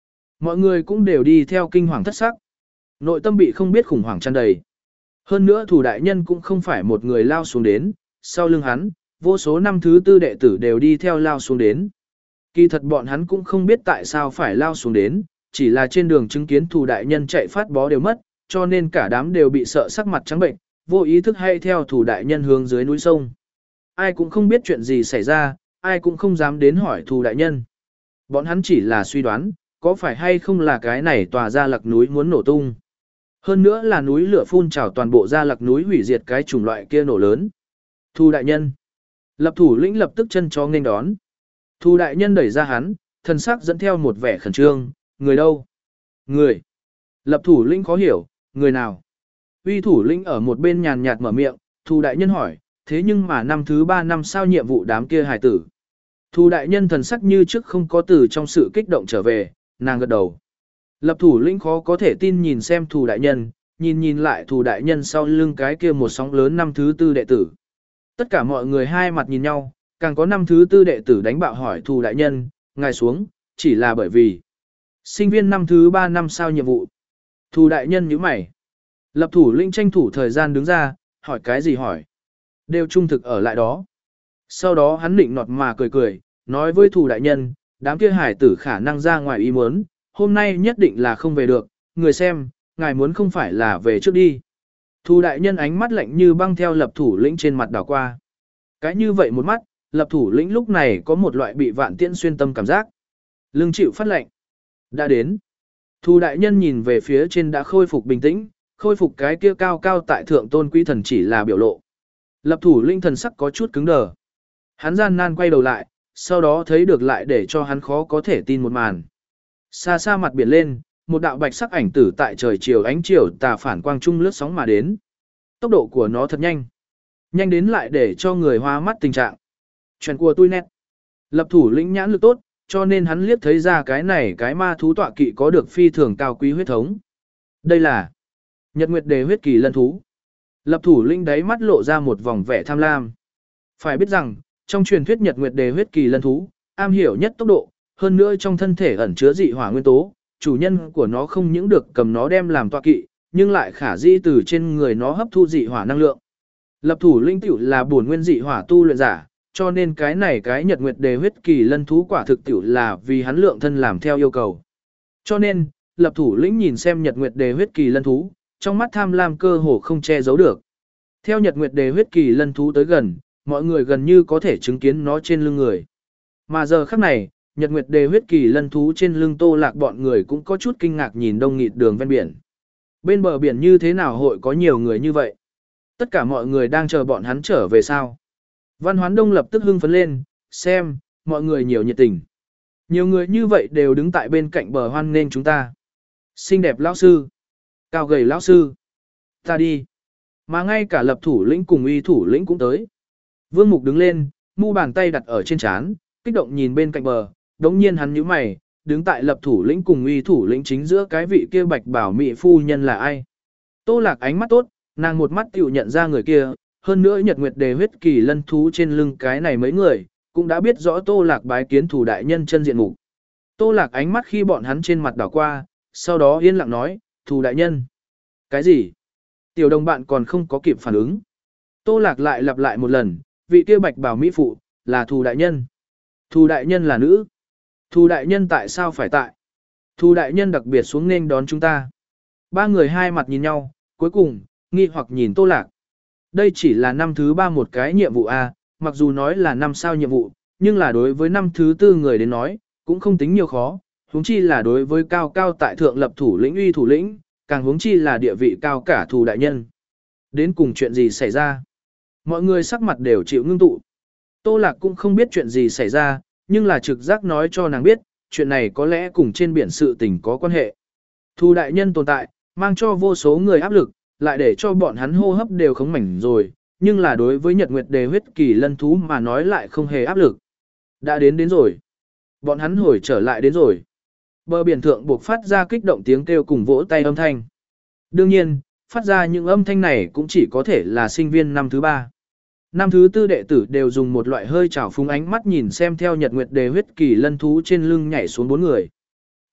Mọi người cũng đều đi theo kinh hoàng thất sắc. Nội tâm bị không biết khủng hoảng tràn đầy. Hơn nữa thủ đại nhân cũng không phải một người lao xuống đến, sau lưng hắn, vô số năm thứ tư đệ tử đều đi theo lao xuống đến. Kỳ thật bọn hắn cũng không biết tại sao phải lao xuống đến, chỉ là trên đường chứng kiến thủ đại nhân chạy phát bó đều mất, cho nên cả đám đều bị sợ sắc mặt trắng bệnh, vô ý thức hay theo thủ đại nhân hướng dưới núi sông. Ai cũng không biết chuyện gì xảy ra, ai cũng không dám đến hỏi thủ đại nhân. Bọn hắn chỉ là suy đoán, có phải hay không là cái này tòa Gia Lặc núi muốn nổ tung. Hơn nữa là núi lửa phun trào toàn bộ Gia Lặc núi hủy diệt cái chủng loại kia nổ lớn. Thu đại nhân. Lập thủ lĩnh lập tức chân chó nghênh đón. Thu đại nhân đẩy ra hắn, thân sắc dẫn theo một vẻ khẩn trương, người đâu? Người. Lập thủ lĩnh khó hiểu, người nào? Uy thủ lĩnh ở một bên nhàn nhạt mở miệng, Thu đại nhân hỏi, thế nhưng mà năm thứ ba năm sao nhiệm vụ đám kia hải tử. Thu đại nhân thần sắc như trước không có từ trong sự kích động trở về, nàng gật đầu. Lập thủ lĩnh khó có thể tin nhìn xem Thu đại nhân, nhìn nhìn lại Thu đại nhân sau lưng cái kia một sóng lớn năm thứ tư đệ tử. Tất cả mọi người hai mặt nhìn nhau, càng có năm thứ tư đệ tử đánh bạo hỏi Thu đại nhân, ngài xuống, chỉ là bởi vì sinh viên năm thứ ba năm sao nhiệm vụ. Thu đại nhân nhíu mày. Lập thủ lĩnh tranh thủ thời gian đứng ra, hỏi cái gì hỏi. Đều trung thực ở lại đó. Sau đó hắn định nọt mà cười cười, nói với Thu đại nhân, đám kia hải tử khả năng ra ngoài ý muốn, hôm nay nhất định là không về được, người xem, ngài muốn không phải là về trước đi. Thu đại nhân ánh mắt lạnh như băng theo lập thủ lĩnh trên mặt đảo qua. Cái như vậy một mắt, lập thủ lĩnh lúc này có một loại bị vạn tiễn xuyên tâm cảm giác. Lưng chịu phát lạnh. Đã đến. Thu đại nhân nhìn về phía trên đã khôi phục bình tĩnh, khôi phục cái kia cao cao tại thượng tôn quý thần chỉ là biểu lộ. Lập thủ lĩnh thần sắc có chút cứng đờ. Hắn gian nan quay đầu lại, sau đó thấy được lại để cho hắn khó có thể tin một màn. Xa xa mặt biển lên, một đạo bạch sắc ảnh tử tại trời chiều ánh chiều tà phản quang trung lướt sóng mà đến. Tốc độ của nó thật nhanh. Nhanh đến lại để cho người hoa mắt tình trạng. Chuyện của tôi nét. Lập thủ lĩnh nhãn lực tốt, cho nên hắn liếc thấy ra cái này cái ma thú tọa kỵ có được phi thường cao quý huyết thống. Đây là Nhật Nguyệt Đề huyết kỳ lân thú. Lập thủ lĩnh đáy mắt lộ ra một vòng vẻ tham lam. Phải biết rằng, trong truyền thuyết Nhật Nguyệt Đề huyết kỳ lân thú, am hiểu nhất tốc độ, hơn nữa trong thân thể ẩn chứa dị hỏa nguyên tố, chủ nhân của nó không những được cầm nó đem làm tọa kỵ, nhưng lại khả dĩ từ trên người nó hấp thu dị hỏa năng lượng. Lập thủ linh tiểu là bổn nguyên dị hỏa tu luyện giả, cho nên cái này cái Nhật Nguyệt Đề huyết kỳ lân thú quả thực tiểu là vì hắn lượng thân làm theo yêu cầu. Cho nên, lập thủ lĩnh nhìn xem Nhật Nguyệt Đề huyết kỳ lân thú, trong mắt tham lam cơ hồ không che giấu được. Theo Nhật Nguyệt Đề huyết kỳ lân thú tới gần, mọi người gần như có thể chứng kiến nó trên lưng người. Mà giờ khắc này, Nhật Nguyệt Đề huyết kỳ lân thú trên lưng Tô Lạc bọn người cũng có chút kinh ngạc nhìn đông nghịt đường ven biển. Bên bờ biển như thế nào hội có nhiều người như vậy? Tất cả mọi người đang chờ bọn hắn trở về sao? Văn Hoán Đông lập tức hưng phấn lên, xem, mọi người nhiều nhiệt tình. Nhiều người như vậy đều đứng tại bên cạnh bờ hoan nên chúng ta. Xinh đẹp lão sư, cao gầy lão sư, ta đi. Mà ngay cả lập thủ lĩnh cùng uy thủ lĩnh cũng tới. Vương Mục đứng lên, mu bàn tay đặt ở trên trán, kích động nhìn bên cạnh bờ, đống nhiên hắn nhíu mày, đứng tại lập thủ lĩnh cùng uy thủ lĩnh chính giữa cái vị kia bạch bảo mỹ phu nhân là ai. Tô Lạc ánh mắt tốt, nàng một mắt tiểu nhận ra người kia, hơn nữa Nhật Nguyệt Đề huyết kỳ lân thú trên lưng cái này mấy người, cũng đã biết rõ Tô Lạc bái kiến thủ đại nhân chân diện mục. Tô Lạc ánh mắt khi bọn hắn trên mặt đảo qua, sau đó yên lặng nói, thủ đại nhân. Cái gì? Tiểu đồng bạn còn không có kịp phản ứng. Tô Lạc lại lặp lại một lần, vị kia bạch bảo mỹ phụ, là thủ đại nhân. Thủ đại nhân là nữ. Thủ đại nhân tại sao phải tại? Thủ đại nhân đặc biệt xuống nên đón chúng ta. Ba người hai mặt nhìn nhau, cuối cùng, nghi hoặc nhìn Tô Lạc. Đây chỉ là năm thứ ba một cái nhiệm vụ A, mặc dù nói là năm sao nhiệm vụ, nhưng là đối với năm thứ tư người đến nói, cũng không tính nhiều khó, huống chi là đối với cao cao tại thượng lập thủ lĩnh uy thủ lĩnh, càng huống chi là địa vị cao cả thủ đại nhân. Đến cùng chuyện gì xảy ra? Mọi người sắc mặt đều chịu ngưng tụ. Tô Lạc cũng không biết chuyện gì xảy ra, nhưng là trực giác nói cho nàng biết, chuyện này có lẽ cùng trên biển sự tình có quan hệ. Thủ đại nhân tồn tại, mang cho vô số người áp lực, lại để cho bọn hắn hô hấp đều khống mảnh rồi, nhưng là đối với Nhật Nguyệt Đề huyết kỳ lân thú mà nói lại không hề áp lực. Đã đến đến rồi. Bọn hắn hồi trở lại đến rồi. Bờ biển thượng buộc phát ra kích động tiếng kêu cùng vỗ tay âm thanh. Đương nhiên, phát ra những âm thanh này cũng chỉ có thể là sinh viên năm thứ ba. Năm thứ tư đệ tử đều dùng một loại hơi trào phúng ánh mắt nhìn xem theo Nhật Nguyệt Đề huyết kỳ lân thú trên lưng nhảy xuống bốn người.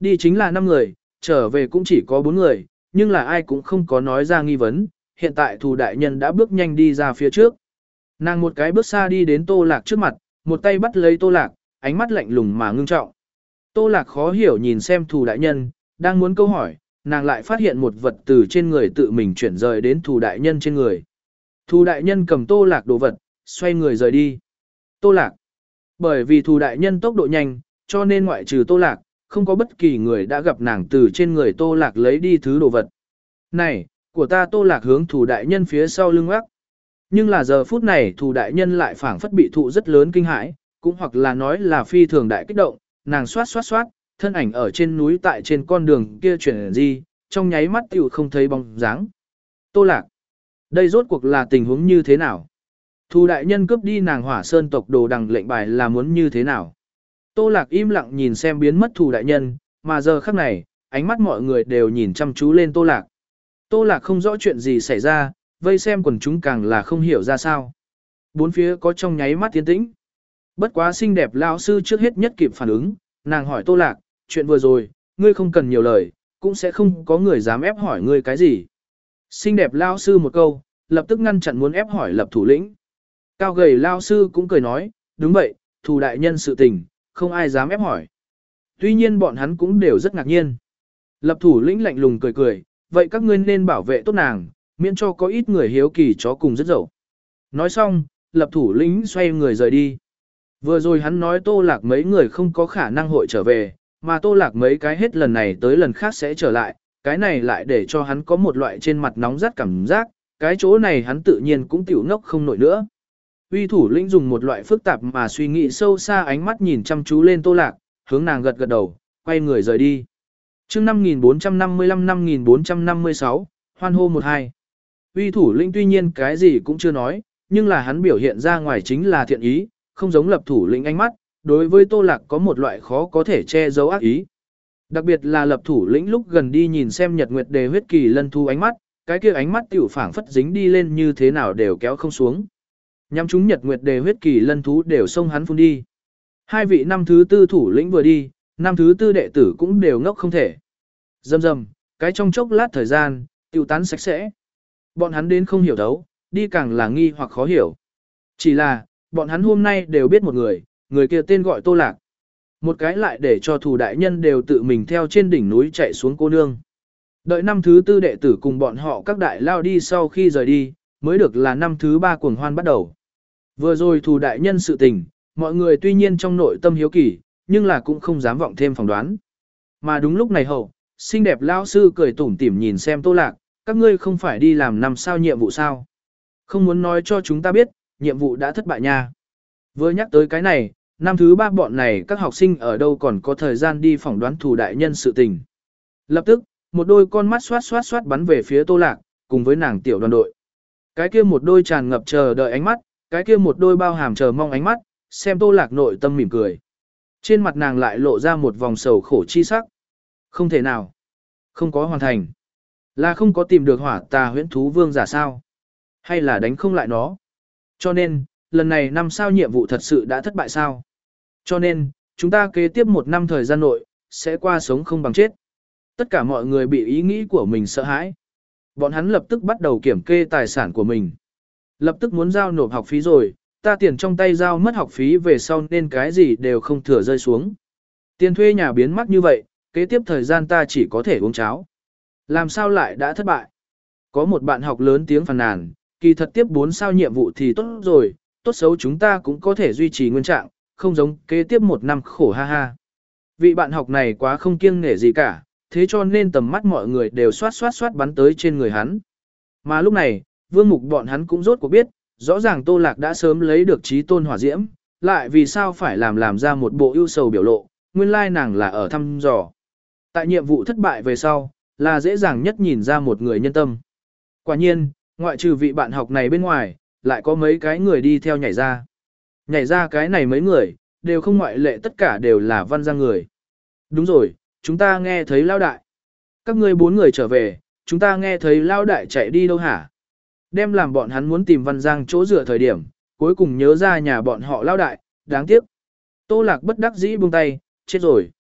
Đi chính là năm người, trở về cũng chỉ có bốn người, nhưng là ai cũng không có nói ra nghi vấn, hiện tại thù đại nhân đã bước nhanh đi ra phía trước. Nàng một cái bước xa đi đến Tô Lạc trước mặt, một tay bắt lấy Tô Lạc, ánh mắt lạnh lùng mà ngưng trọng. Tô Lạc khó hiểu nhìn xem thù đại nhân, đang muốn câu hỏi, nàng lại phát hiện một vật từ trên người tự mình chuyển rời đến thù đại nhân trên người. Thù đại nhân cầm Tô Lạc đồ vật, xoay người rời đi. Tô Lạc. Bởi vì thù đại nhân tốc độ nhanh, cho nên ngoại trừ Tô Lạc, không có bất kỳ người đã gặp nàng từ trên người Tô Lạc lấy đi thứ đồ vật. Này, của ta Tô Lạc hướng thù đại nhân phía sau lưng ác. Nhưng là giờ phút này thù đại nhân lại phảng phất bị thụ rất lớn kinh hãi, cũng hoặc là nói là phi thường đại kích động, nàng xoát xoát xoát, thân ảnh ở trên núi tại trên con đường kia chuyển gì, trong nháy mắt tiểu không thấy bóng dáng. Tô Lạc, đây rốt cuộc là tình huống như thế nào? Thù đại nhân cướp đi nàng Hỏa Sơn tộc đồ đằng lệnh bài là muốn như thế nào? Tô Lạc im lặng nhìn xem biến mất thù đại nhân, mà giờ khắc này, ánh mắt mọi người đều nhìn chăm chú lên Tô Lạc. Tô Lạc không rõ chuyện gì xảy ra, vây xem quần chúng càng là không hiểu ra sao. Bốn phía có trong nháy mắt tiến tĩnh. Bất quá xinh đẹp lão sư trước hết nhất kịp phản ứng, nàng hỏi Tô Lạc, chuyện vừa rồi, ngươi không cần nhiều lời, cũng sẽ không có người dám ép hỏi ngươi cái gì. Xinh đẹp lão sư một câu, lập tức ngăn chặn muốn ép hỏi Lập thủ lĩnh. Cao gầy lão sư cũng cười nói, đúng vậy, thù đại nhân sự tình, không ai dám ép hỏi. Tuy nhiên bọn hắn cũng đều rất ngạc nhiên. Lập thủ lĩnh lạnh lùng cười cười, vậy các ngươi nên bảo vệ tốt nàng, miễn cho có ít người hiếu kỳ chó cùng rất dậu. Nói xong, lập thủ lĩnh xoay người rời đi. Vừa rồi hắn nói Tô Lạc mấy người không có khả năng hội trở về, mà Tô Lạc mấy cái hết lần này tới lần khác sẽ trở lại, cái này lại để cho hắn có một loại trên mặt nóng rát cảm giác, cái chỗ này hắn tự nhiên cũng tiểu ngốc không nổi nữa. Uy thủ lĩnh dùng một loại phức tạp mà suy nghĩ sâu xa ánh mắt nhìn chăm chú lên Tô Lạc, hướng nàng gật gật đầu, quay người rời đi. Chương năm nghìn bốn trăm năm mươi lăm năm nghìn bốn trăm năm mươi sáu, hoan hô một hai. Uy thủ lĩnh tuy nhiên cái gì cũng chưa nói, nhưng là hắn biểu hiện ra ngoài chính là thiện ý, không giống lập thủ lĩnh ánh mắt, đối với Tô Lạc có một loại khó có thể che giấu ác ý. Đặc biệt là lập thủ lĩnh lúc gần đi nhìn xem Nhật Nguyệt Đề huyết kỳ lân thu ánh mắt, cái kia ánh mắt tiểu phảng phất dính đi lên như thế nào đều kéo không xuống. Nhắm chúng Nhật Nguyệt Đề huyết kỳ lân thú đều xông hắn phun đi. Hai vị năm thứ tư thủ lĩnh vừa đi, năm thứ tư đệ tử cũng đều ngốc không thể. Dầm dầm, cái trong chốc lát thời gian, tiêu tán sạch sẽ. Bọn hắn đến không hiểu đấu, đi càng là nghi hoặc khó hiểu. Chỉ là, bọn hắn hôm nay đều biết một người, người kia tên gọi Tô Lạc. Một cái lại để cho thủ đại nhân đều tự mình theo trên đỉnh núi chạy xuống cô nương. Đợi năm thứ tư đệ tử cùng bọn họ các đại lao đi sau khi rời đi, mới được là năm thứ ba cuồng hoan bắt đầu. Vừa rồi thủ đại nhân sự tình, mọi người tuy nhiên trong nội tâm hiếu kỳ, nhưng là cũng không dám vọng thêm phỏng đoán. Mà đúng lúc này hậu, xinh đẹp lao sư cười tủm tỉm nhìn xem Tô Lạc, các ngươi không phải đi làm năm sao nhiệm vụ sao? Không muốn nói cho chúng ta biết, nhiệm vụ đã thất bại nha. Vừa nhắc tới cái này, năm thứ ba bọn này các học sinh ở đâu còn có thời gian đi phỏng đoán thủ đại nhân sự tình. Lập tức, một đôi con mắt xoát xoát xoát bắn về phía Tô Lạc, cùng với nàng tiểu đoàn đội. Cái kia một đôi tràn ngập chờ đợi ánh mắt, cái kia một đôi bao hàm chờ mong ánh mắt, xem Tô Lạc nội tâm mỉm cười. Trên mặt nàng lại lộ ra một vòng sầu khổ chi sắc. Không thể nào. Không có hoàn thành. Là không có tìm được hỏa tà huyễn thú vương giả sao? Hay là đánh không lại nó? Cho nên, lần này năm sao nhiệm vụ thật sự đã thất bại sao? Cho nên, chúng ta kế tiếp một năm thời gian nội, sẽ qua sống không bằng chết. Tất cả mọi người bị ý nghĩ của mình sợ hãi. Bọn hắn lập tức bắt đầu kiểm kê tài sản của mình. Lập tức muốn giao nộp học phí rồi, ta tiền trong tay giao mất học phí về sau nên cái gì đều không thừa rơi xuống. Tiền thuê nhà biến mắc như vậy, kế tiếp thời gian ta chỉ có thể uống cháo. Làm sao lại đã thất bại? Có một bạn học lớn tiếng phàn nàn, kỳ thật tiếp bốn sao nhiệm vụ thì tốt rồi, tốt xấu chúng ta cũng có thể duy trì nguyên trạng, không giống kế tiếp một năm khổ ha ha. Vị bạn học này quá không kiêng nể gì cả, thế cho nên tầm mắt mọi người đều xoát xoát xoát bắn tới trên người hắn. Mà lúc này, Vương Mục bọn hắn cũng rốt cuộc biết, rõ ràng Tô Lạc đã sớm lấy được trí tôn hỏa diễm, lại vì sao phải làm làm ra một bộ ưu sầu biểu lộ, nguyên lai nàng là ở thăm dò. Tại nhiệm vụ thất bại về sau, là dễ dàng nhất nhìn ra một người nhân tâm. Quả nhiên, ngoại trừ vị bạn học này bên ngoài, lại có mấy cái người đi theo nhảy ra. Nhảy ra cái này mấy người, đều không ngoại lệ tất cả đều là Văn Giang người. Đúng rồi, chúng ta nghe thấy Lao Đại. Các ngươi bốn người trở về, chúng ta nghe thấy Lao Đại chạy đi đâu hả? Đem làm bọn hắn muốn tìm Văn Giang chỗ dựa thời điểm, cuối cùng nhớ ra nhà bọn họ Lao Đại, đáng tiếc. Tô Lạc bất đắc dĩ buông tay, chết rồi.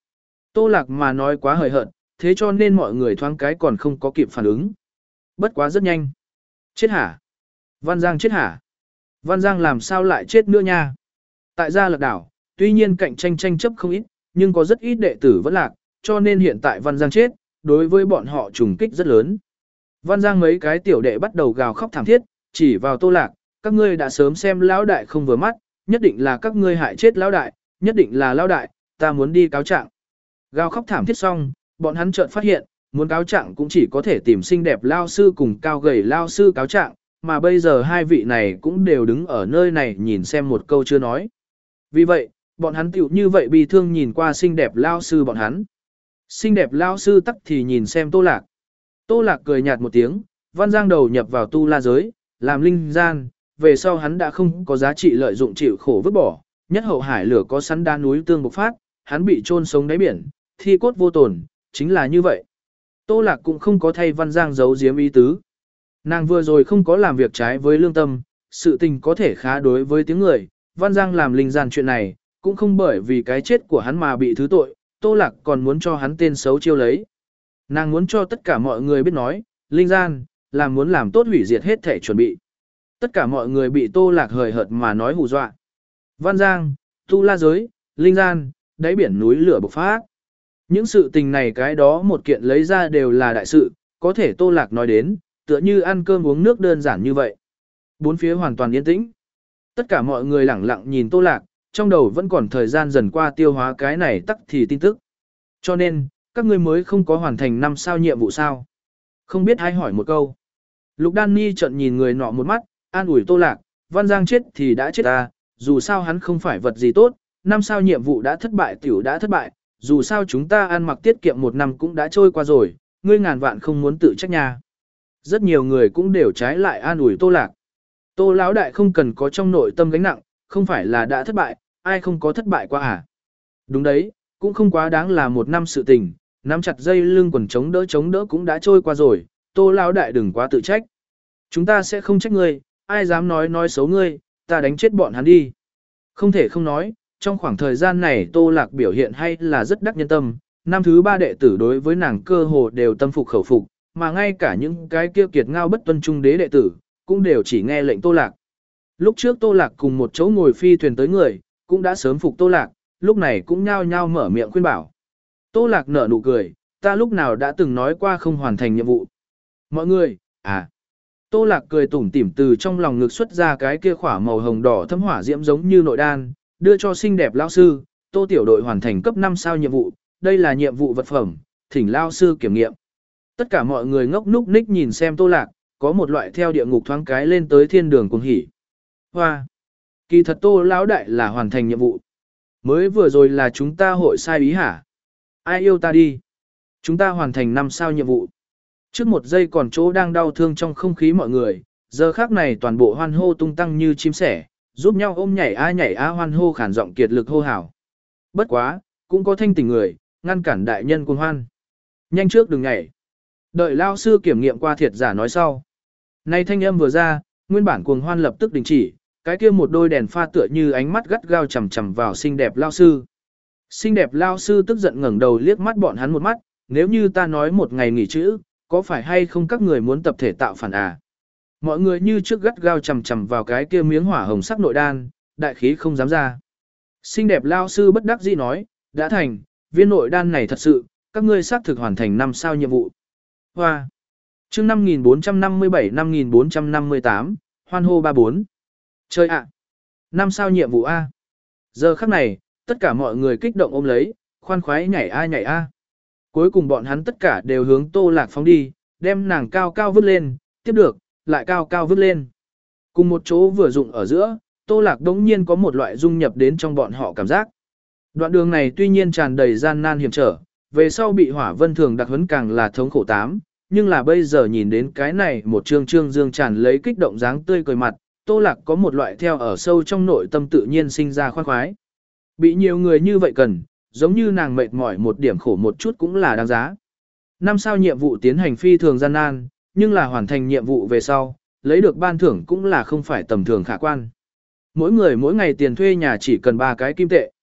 Tô Lạc mà nói quá hời hợt, thế cho nên mọi người thoáng cái còn không có kịp phản ứng. Bất quá rất nhanh. Chết hả? Văn Giang chết hả? Văn Giang làm sao lại chết nữa nha? Tại Gia Lạc đảo, tuy nhiên cạnh tranh tranh chấp không ít, nhưng có rất ít đệ tử vẫn lạc, cho nên hiện tại Văn Giang chết, đối với bọn họ trùng kích rất lớn. Văn Giang mấy cái tiểu đệ bắt đầu gào khóc thảm thiết, chỉ vào Tô Lạc, các ngươi đã sớm xem lão đại không vừa mắt, nhất định là các ngươi hại chết lão đại, nhất định là lão đại, ta muốn đi cáo trạng. Gào khóc thảm thiết xong, bọn hắn chợt phát hiện, muốn cáo trạng cũng chỉ có thể tìm xinh đẹp lao sư cùng cao gầy lao sư cáo trạng, mà bây giờ hai vị này cũng đều đứng ở nơi này nhìn xem một câu chưa nói. Vì vậy, bọn hắn tiểu như vậy bị thương nhìn qua xinh đẹp lao sư bọn hắn. Xinh đẹp lao sư tắc thì nhìn xem Tô Lạc. Tô Lạc cười nhạt một tiếng, Văn Giang đầu nhập vào tu la giới, làm linh gian, về sau hắn đã không có giá trị lợi dụng chịu khổ vứt bỏ, nhất hậu hải lửa có sắn đá núi tương bộc phát, hắn bị chôn sống đáy biển, thi cốt vô tổn, chính là như vậy. Tô Lạc cũng không có thay Văn Giang giấu giếm ý tứ. Nàng vừa rồi không có làm việc trái với lương tâm, sự tình có thể khá đối với tiếng người, Văn Giang làm linh gian chuyện này, cũng không bởi vì cái chết của hắn mà bị thứ tội, Tô Lạc còn muốn cho hắn tên xấu chiêu lấy. Nàng muốn cho tất cả mọi người biết nói, linh gian, là muốn làm tốt hủy diệt hết thể chuẩn bị. Tất cả mọi người bị Tô Lạc hời hợt mà nói hù dọa. Văn Giang, tu la giới, linh gian, đáy biển núi lửa bộc phát. Những sự tình này cái đó một kiện lấy ra đều là đại sự, có thể Tô Lạc nói đến, tựa như ăn cơm uống nước đơn giản như vậy. Bốn phía hoàn toàn yên tĩnh. Tất cả mọi người lẳng lặng nhìn Tô Lạc, trong đầu vẫn còn thời gian dần qua tiêu hóa cái này tắc thì tin tức. Cho nên, các ngươi mới không có hoàn thành năm sao nhiệm vụ sao. Không biết ai hỏi một câu. Lục Đan Ni trận nhìn người nọ một mắt, an ủi Tô Lạc, Văn Giang chết thì đã chết ta, dù sao hắn không phải vật gì tốt, năm sao nhiệm vụ đã thất bại tiểu đã thất bại, dù sao chúng ta ăn mặc tiết kiệm một năm cũng đã trôi qua rồi, ngươi ngàn vạn không muốn tự trách nha. Rất nhiều người cũng đều trái lại an ủi Tô Lạc. Tô lão đại không cần có trong nội tâm gánh nặng, không phải là đã thất bại, ai không có thất bại qua à? Đúng đấy, cũng không quá đáng là một năm sự tình, nắm chặt dây lưng quần chống đỡ chống đỡ cũng đã trôi qua rồi, Tô lão đại đừng quá tự trách. Chúng ta sẽ không trách ngươi, ai dám nói nói xấu ngươi, ta đánh chết bọn hắn đi. Không thể không nói, trong khoảng thời gian này Tô Lạc biểu hiện hay là rất đắc nhân tâm, năm thứ ba đệ tử đối với nàng cơ hồ đều tâm phục khẩu phục, mà ngay cả những cái kia kiệt ngao bất tuân trung đế đệ tử, cũng đều chỉ nghe lệnh Tô Lạc. Lúc trước Tô Lạc cùng một chỗ ngồi phi thuyền tới người, cũng đã sớm phục Tô Lạc, lúc này cũng nhao nhao mở miệng khuyên bảo. Tô Lạc nở nụ cười, ta lúc nào đã từng nói qua không hoàn thành nhiệm vụ. Mọi người, à. Tô Lạc cười tủm tỉm từ trong lòng ngực xuất ra cái kia khỏa màu hồng đỏ thấm hỏa diễm giống như nội đan, đưa cho xinh đẹp lão sư, Tô tiểu đội hoàn thành cấp năm sao nhiệm vụ, đây là nhiệm vụ vật phẩm, thỉnh lão sư kiểm nghiệm. Tất cả mọi người ngốc núc ních nhìn xem Tô Lạc, có một loại theo địa ngục thoáng cái lên tới thiên đường cuồng hỉ. Hoa! Kỳ thật Tô lão đại là hoàn thành nhiệm vụ. Mới vừa rồi là chúng ta hội sai ý hả? Ai yêu ta đi? Chúng ta hoàn thành năm sao nhiệm vụ. Trước một giây còn chỗ đang đau thương trong không khí mọi người, giờ khác này toàn bộ hoan hô tung tăng như chim sẻ, giúp nhau ôm nhảy a nhảy a hoan hô khản giọng kiệt lực hô hào. Bất quá, cũng có thanh tỉnh người, ngăn cản đại nhân cuồng hoan. Nhanh trước đừng nhảy. Đợi lao sư kiểm nghiệm qua thiệt giả nói sau. Nay thanh âm vừa ra, nguyên bản cuồng hoan lập tức đình chỉ, cái kia một đôi đèn pha tựa như ánh mắt gắt gao chằm chằm vào xinh đẹp lao sư. Xinh đẹp lao sư tức giận ngẩng đầu liếc mắt bọn hắn một mắt, nếu như ta nói một ngày nghỉ chữ, có phải hay không các người muốn tập thể tạo phản à? Mọi người như trước gắt gao chằm chằm vào cái kia miếng hỏa hồng sắc nội đan, đại khí không dám ra. Xinh đẹp lao sư bất đắc dĩ nói, đã thành, viên nội đan này thật sự, các ngươi xác thực hoàn thành năm sao nhiệm vụ. Hoa! Chương năm nghìn bốn trăm năm mươi bảy năm nghìn bốn trăm năm mươi tám, hoan hô ba bốn. Chơi ạ! Năm sao nhiệm vụ A. Giờ khắc này, tất cả mọi người kích động ôm lấy, khoan khoái nhảy a nhảy a. Cuối cùng bọn hắn tất cả đều hướng Tô Lạc phóng đi, đem nàng cao cao vứt lên, tiếp được, lại cao cao vứt lên. Cùng một chỗ vừa dụng ở giữa, Tô Lạc đống nhiên có một loại dung nhập đến trong bọn họ cảm giác. Đoạn đường này tuy nhiên tràn đầy gian nan hiểm trở, về sau bị hỏa vân thường đặc huấn càng là thống khổ tám, nhưng là bây giờ nhìn đến cái này một trương trương dương tràn lấy kích động dáng tươi cười mặt, Tô Lạc có một loại theo ở sâu trong nội tâm tự nhiên sinh ra khoan khoái. Bị nhiều người như vậy cần, giống như nàng mệt mỏi một điểm khổ một chút cũng là đáng giá. Năm sao nhiệm vụ tiến hành phi thường gian nan, nhưng là hoàn thành nhiệm vụ về sau, lấy được ban thưởng cũng là không phải tầm thường khả quan. Mỗi người mỗi ngày tiền thuê nhà chỉ cần ba cái kim tệ.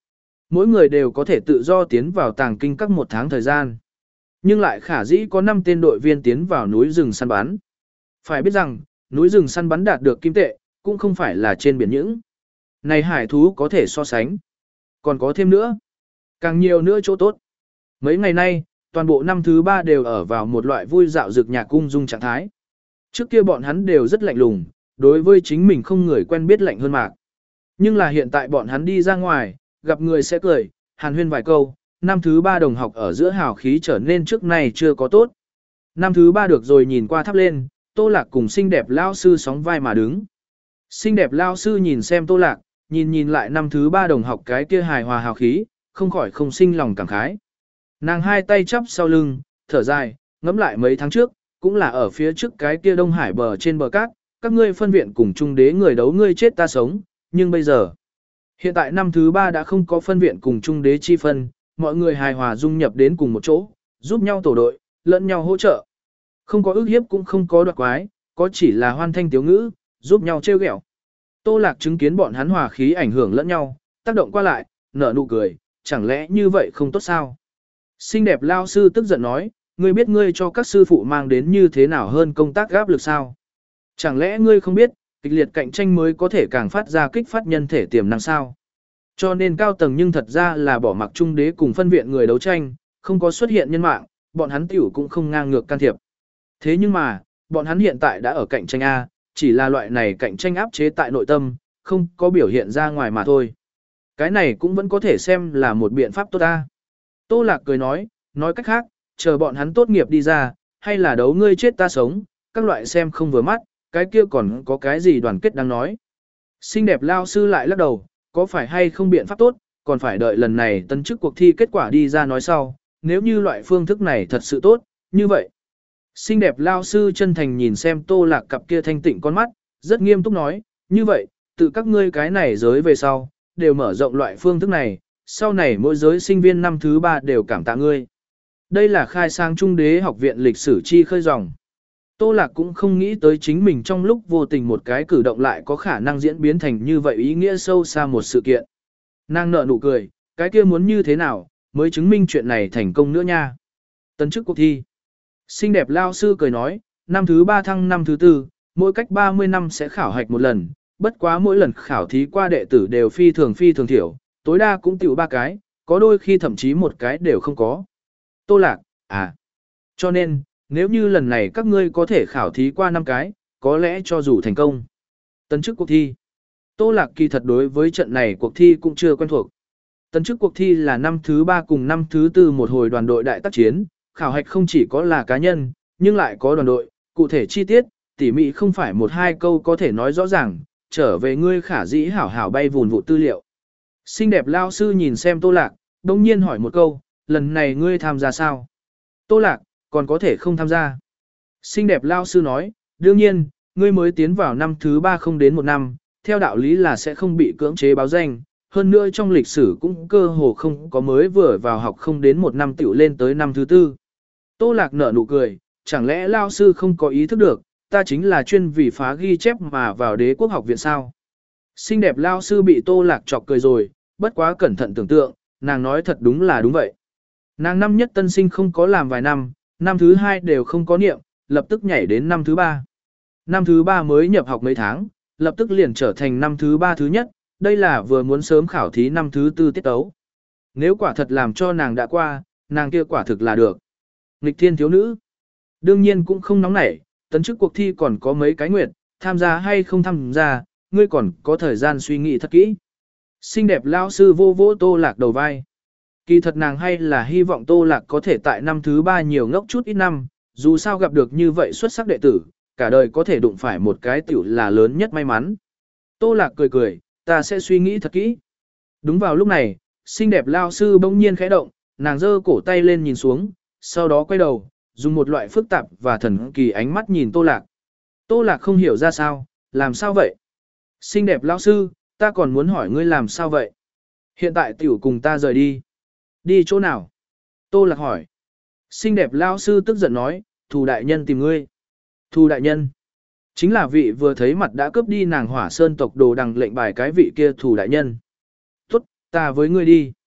mỗi người đều có thể tự do tiến vào tàng kinh các một tháng thời gian. Nhưng lại khả dĩ có năm tên đội viên tiến vào núi rừng săn bắn. Phải biết rằng, núi rừng săn bắn đạt được kim tệ, cũng không phải là trên biển những. Này hải thú có thể so sánh. Còn có thêm nữa. Càng nhiều nữa chỗ tốt. Mấy ngày nay, toàn bộ năm thứ ba đều ở vào một loại vui dạo rực nhạc cung dung trạng thái. Trước kia bọn hắn đều rất lạnh lùng, đối với chính mình không người quen biết lạnh hơn mạc. Nhưng là hiện tại bọn hắn đi ra ngoài, gặp người sẽ cười, hàn huyên vài câu, năm thứ ba đồng học ở giữa hào khí trở nên trước nay chưa có tốt. Năm thứ ba được rồi nhìn qua thắp lên, Tô Lạc cùng xinh đẹp lao sư sóng vai mà đứng. Xinh đẹp lao sư nhìn xem Tô Lạc, nhìn nhìn lại năm thứ ba đồng học cái kia hài hòa hào khí, không khỏi không sinh lòng cảm khái. Nàng hai tay chắp sau lưng, thở dài, ngẫm lại mấy tháng trước, cũng là ở phía trước cái kia Đông Hải bờ trên bờ cát, các ngươi phân viện cùng trung đế người đấu ngươi chết ta sống, nhưng bây giờ, hiện tại năm thứ ba đã không có phân viện cùng trung đế chi phân, mọi người hài hòa dung nhập đến cùng một chỗ, giúp nhau tổ đội, lẫn nhau hỗ trợ. Không có ức hiếp cũng không có đoạt quái, có chỉ là hoan thanh tiếu ngữ, giúp nhau trêu ghẹo. Tô Lạc chứng kiến bọn hắn hòa khí ảnh hưởng lẫn nhau, tác động qua lại, nở nụ cười, chẳng lẽ như vậy không tốt sao? Xinh đẹp lao sư tức giận nói, ngươi biết ngươi cho các sư phụ mang đến như thế nào hơn công tác áp lực sao? Chẳng lẽ ngươi không biết, kịch liệt cạnh tranh mới có thể càng phát ra kích phát nhân thể tiềm năng sao? Cho nên cao tầng nhưng thật ra là bỏ mặc trung đế cùng phân viện người đấu tranh, không có xuất hiện nhân mạng, bọn hắn tiểu cũng không ngang ngược can thiệp. Thế nhưng mà, bọn hắn hiện tại đã ở cạnh tranh A, chỉ là loại này cạnh tranh áp chế tại nội tâm, không có biểu hiện ra ngoài mà thôi. Cái này cũng vẫn có thể xem là một biện pháp tốt A. Tô Lạc cười nói, nói cách khác, chờ bọn hắn tốt nghiệp đi ra, hay là đấu ngươi chết ta sống, các loại xem không vừa mắt, cái kia còn có cái gì đoàn kết đang nói. Xinh đẹp lao sư lại lắc đầu, có phải hay không biện pháp tốt, còn phải đợi lần này tân chức cuộc thi kết quả đi ra nói sau, nếu như loại phương thức này thật sự tốt, như vậy. Xinh đẹp lao sư chân thành nhìn xem Tô Lạc cặp kia thanh tịnh con mắt, rất nghiêm túc nói, như vậy, tự các ngươi cái này giới về sau, đều mở rộng loại phương thức này, sau này mỗi giới sinh viên năm thứ ba đều cảm tạ ngươi. Đây là khai sang trung đế học viện lịch sử chi khơi dòng. Tô Lạc cũng không nghĩ tới chính mình trong lúc vô tình một cái cử động lại có khả năng diễn biến thành như vậy ý nghĩa sâu xa một sự kiện. Nàng nở nụ cười, cái kia muốn như thế nào, mới chứng minh chuyện này thành công nữa nha. Tân chức cuộc thi. Xinh đẹp lao sư cười nói, năm thứ ba thăng năm thứ tư, mỗi cách ba mươi năm sẽ khảo hạch một lần, bất quá mỗi lần khảo thí qua đệ tử đều phi thường phi thường thiểu, tối đa cũng tiểu ba cái, có đôi khi thậm chí một cái đều không có. Tô Lạc, à, cho nên, nếu như lần này các ngươi có thể khảo thí qua năm cái, có lẽ cho dù thành công. Tân chức cuộc thi. Tô Lạc kỳ thật đối với trận này cuộc thi cũng chưa quen thuộc. Tân chức cuộc thi là năm thứ ba cùng năm thứ tư một hồi đoàn đội đại tác chiến, khảo hạch không chỉ có là cá nhân, nhưng lại có đoàn đội, cụ thể chi tiết, tỉ mỉ không phải một hai câu có thể nói rõ ràng, trở về ngươi khả dĩ hảo hảo bay vùn vụ tư liệu. Xinh đẹp lao sư nhìn xem Tô Lạc, đông nhiên hỏi một câu, lần này ngươi tham gia sao? Tô Lạc, còn có thể không tham gia. Xinh đẹp lao sư nói, đương nhiên, ngươi mới tiến vào năm thứ ba không đến một năm, theo đạo lý là sẽ không bị cưỡng chế báo danh, hơn nữa trong lịch sử cũng cơ hồ không có mới vừa vào học không đến một năm tiểu lên tới năm thứ tư. Tô Lạc nở nụ cười, chẳng lẽ lao sư không có ý thức được, ta chính là chuyên vì phá ghi chép mà vào đế quốc học viện sao. Xinh đẹp lao sư bị Tô Lạc chọc cười rồi, bất quá cẩn thận tưởng tượng, nàng nói thật đúng là đúng vậy. Nàng năm nhất tân sinh không có làm vài năm, năm thứ hai đều không có niệm, lập tức nhảy đến năm thứ ba. Năm thứ ba mới nhập học mấy tháng, lập tức liền trở thành năm thứ ba thứ nhất, đây là vừa muốn sớm khảo thí năm thứ tư tiết tấu. Nếu quả thật làm cho nàng đã qua, nàng kia quả thực là được. Nghịch thiên thiếu nữ. Đương nhiên cũng không nóng nảy, tấn chức cuộc thi còn có mấy cái nguyệt, tham gia hay không tham gia, ngươi còn có thời gian suy nghĩ thật kỹ. Xinh đẹp lao sư vô vỗ Tô Lạc đầu vai. Kỳ thật nàng hay là hy vọng Tô Lạc có thể tại năm thứ ba nhiều ngốc chút ít năm, dù sao gặp được như vậy xuất sắc đệ tử, cả đời có thể đụng phải một cái tiểu là lớn nhất may mắn. Tô Lạc cười cười, ta sẽ suy nghĩ thật kỹ. Đúng vào lúc này, xinh đẹp lao sư bỗng nhiên khẽ động, nàng giơ cổ tay lên nhìn xuống, sau đó quay đầu, dùng một loại phức tạp và thần kỳ ánh mắt nhìn Tô Lạc. Tô Lạc không hiểu ra sao, làm sao vậy? Xinh đẹp lao sư, ta còn muốn hỏi ngươi làm sao vậy? Hiện tại tiểu cùng ta rời đi. Đi chỗ nào? Tô Lạc hỏi. Xinh đẹp lao sư tức giận nói, Thù đại nhân tìm ngươi. Thù đại nhân. Chính là vị vừa thấy mặt đã cướp đi nàng Hỏa Sơn tộc đồ đằng lệnh bài cái vị kia Thù đại nhân. Tốt, ta với ngươi đi.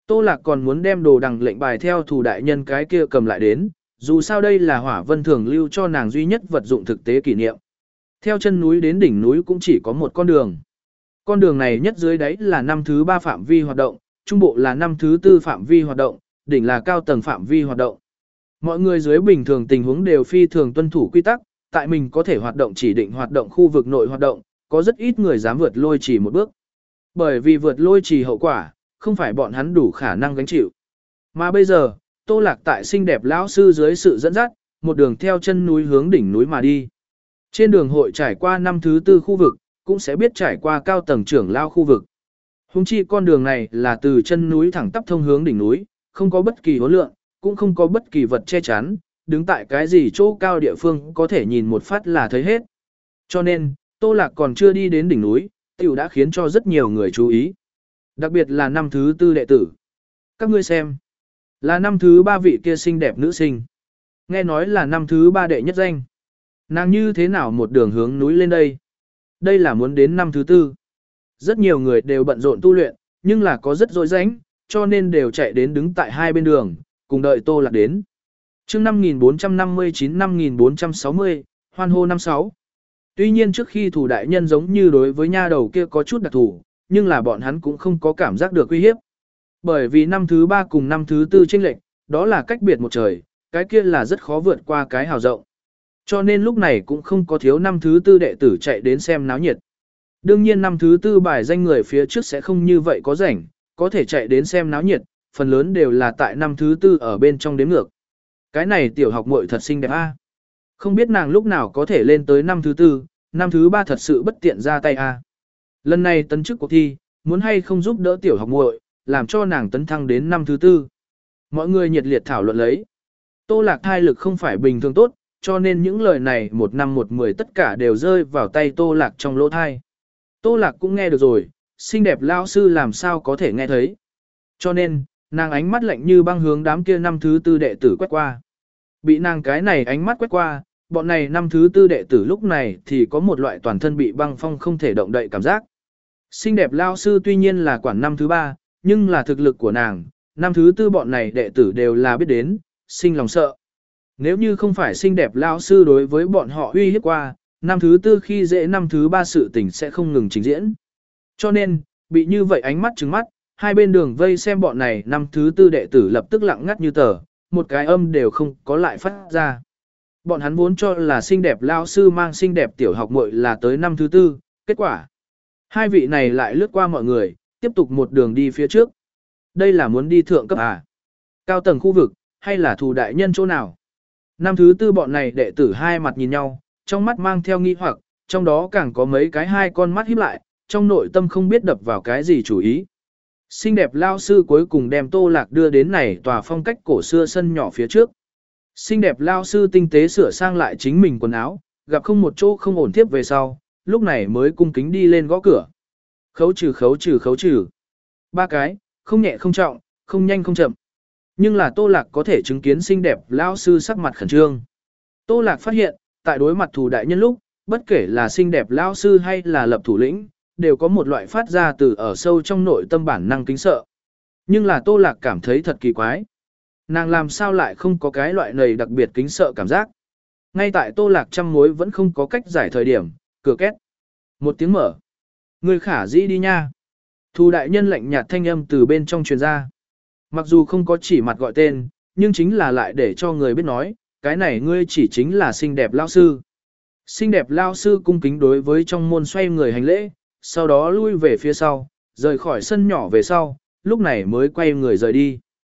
Tô Lạc còn muốn đem đồ đằng lệnh bài theo thủ đại nhân cái kia cầm lại đến, dù sao đây là Hỏa Vân thường lưu cho nàng duy nhất vật dụng thực tế kỷ niệm. Theo chân núi đến đỉnh núi cũng chỉ có một con đường. Con đường này nhất dưới đáy là năm thứ ba phạm vi hoạt động, trung bộ là năm thứ tư phạm vi hoạt động, đỉnh là cao tầng phạm vi hoạt động. Mọi người dưới bình thường tình huống đều phi thường tuân thủ quy tắc, tại mình có thể hoạt động chỉ định hoạt động khu vực nội hoạt động, có rất ít người dám vượt lôi chỉ một bước. Bởi vì vượt lôi chỉ hậu quả, không phải bọn hắn đủ khả năng gánh chịu. Mà bây giờ, Tô Lạc tại xinh đẹp lão sư dưới sự dẫn dắt, một đường theo chân núi hướng đỉnh núi mà đi. Trên đường hội trải qua năm thứ tư khu vực, cũng sẽ biết trải qua cao tầng trưởng lao khu vực. Hùng chi con đường này là từ chân núi thẳng tắp thông hướng đỉnh núi, không có bất kỳ hối lượng, cũng không có bất kỳ vật che chắn, đứng tại cái gì chỗ cao địa phương có thể nhìn một phát là thấy hết. Cho nên, Tô Lạc còn chưa đi đến đỉnh núi, tiểu đã khiến cho rất nhiều người chú ý. Đặc biệt là năm thứ tư đệ tử. Các ngươi xem, là năm thứ ba vị kia xinh đẹp nữ sinh. Nghe nói là năm thứ ba đệ nhất danh. Nàng như thế nào một đường hướng núi lên đây? Đây là muốn đến năm thứ tư. Rất nhiều người đều bận rộn tu luyện, nhưng là có rất dối rãnh, cho nên đều chạy đến đứng tại hai bên đường, cùng đợi Tô Lạc đến. Chương năm nghìn bốn trăm năm mươi chín năm nghìn bốn trăm sáu mươi, hoan hô năm sáu. Tuy nhiên trước khi thủ đại nhân giống như đối với nha đầu kia có chút đặc thủ, nhưng là bọn hắn cũng không có cảm giác được uy hiếp. Bởi vì năm thứ ba cùng năm thứ tư chênh lệch, đó là cách biệt một trời, cái kia là rất khó vượt qua cái hào rộng. Cho nên lúc này cũng không có thiếu năm thứ tư đệ tử chạy đến xem náo nhiệt. Đương nhiên năm thứ tư bài danh người phía trước sẽ không như vậy có rảnh, có thể chạy đến xem náo nhiệt, phần lớn đều là tại năm thứ tư ở bên trong đếm ngược. Cái này tiểu học muội thật xinh đẹp a. Không biết nàng lúc nào có thể lên tới năm thứ tư, năm thứ ba thật sự bất tiện ra tay a. Lần này tấn chức cuộc thi, muốn hay không giúp đỡ tiểu học muội, làm cho nàng tấn thăng đến năm thứ tư. Mọi người nhiệt liệt thảo luận lấy. Tô Lạc thai lực không phải bình thường tốt, cho nên những lời này một năm một mười tất cả đều rơi vào tay Tô Lạc trong lỗ thai. Tô Lạc cũng nghe được rồi, xinh đẹp lao sư làm sao có thể nghe thấy. Cho nên, nàng ánh mắt lạnh như băng hướng đám kia năm thứ tư đệ tử quét qua. Bị nàng cái này ánh mắt quét qua, bọn này năm thứ tư đệ tử lúc này thì có một loại toàn thân bị băng phong không thể động đậy cảm giác. Xinh đẹp lao sư tuy nhiên là quản năm thứ ba, nhưng là thực lực của nàng, năm thứ tư bọn này đệ tử đều là biết đến, sinh lòng sợ. Nếu như không phải xinh đẹp lao sư đối với bọn họ uy hiếp qua, năm thứ tư khi dễ năm thứ ba sự tình sẽ không ngừng trình diễn. Cho nên, bị như vậy ánh mắt trừng mắt, hai bên đường vây xem bọn này năm thứ tư đệ tử lập tức lặng ngắt như tờ, một cái âm đều không có lại phát ra. Bọn hắn vốn cho là xinh đẹp lao sư mang xinh đẹp tiểu học muội là tới năm thứ tư, kết quả. Hai vị này lại lướt qua mọi người, tiếp tục một đường đi phía trước. Đây là muốn đi thượng cấp à? Cao tầng khu vực, hay là thủ đại nhân chỗ nào? Năm thứ tư bọn này đệ tử hai mặt nhìn nhau, trong mắt mang theo nghi hoặc, trong đó càng có mấy cái hai con mắt híp lại, trong nội tâm không biết đập vào cái gì chủ ý. Xinh đẹp lao sư cuối cùng đem Tô Lạc đưa đến này tòa phong cách cổ xưa sân nhỏ phía trước. Xinh đẹp lao sư tinh tế sửa sang lại chính mình quần áo, gặp không một chỗ không ổn tiếp về sau, lúc này mới cung kính đi lên gõ cửa. Khấu trừ khấu trừ khấu trừ. Ba cái, không nhẹ không trọng, không nhanh không chậm. Nhưng là Tô Lạc có thể chứng kiến xinh đẹp lao sư sắc mặt khẩn trương. Tô Lạc phát hiện, tại đối mặt thủ đại nhân lúc, bất kể là xinh đẹp lao sư hay là lập thủ lĩnh, đều có một loại phát ra từ ở sâu trong nội tâm bản năng kính sợ. Nhưng là Tô Lạc cảm thấy thật kỳ quái. Nàng làm sao lại không có cái loại này đặc biệt kính sợ cảm giác. Ngay tại Tô Lạc trăm mối vẫn không có cách giải thời điểm, cửa két. Một tiếng mở. Người khả dĩ đi nha. Thu đại nhân lạnh nhạt thanh âm từ bên trong truyền ra. Mặc dù không có chỉ mặt gọi tên, nhưng chính là lại để cho người biết nói, cái này ngươi chỉ chính là xinh đẹp lao sư. Xinh đẹp lao sư cung kính đối với trong môn xoay người hành lễ, sau đó lui về phía sau, rời khỏi sân nhỏ về sau, lúc này mới quay người rời đi.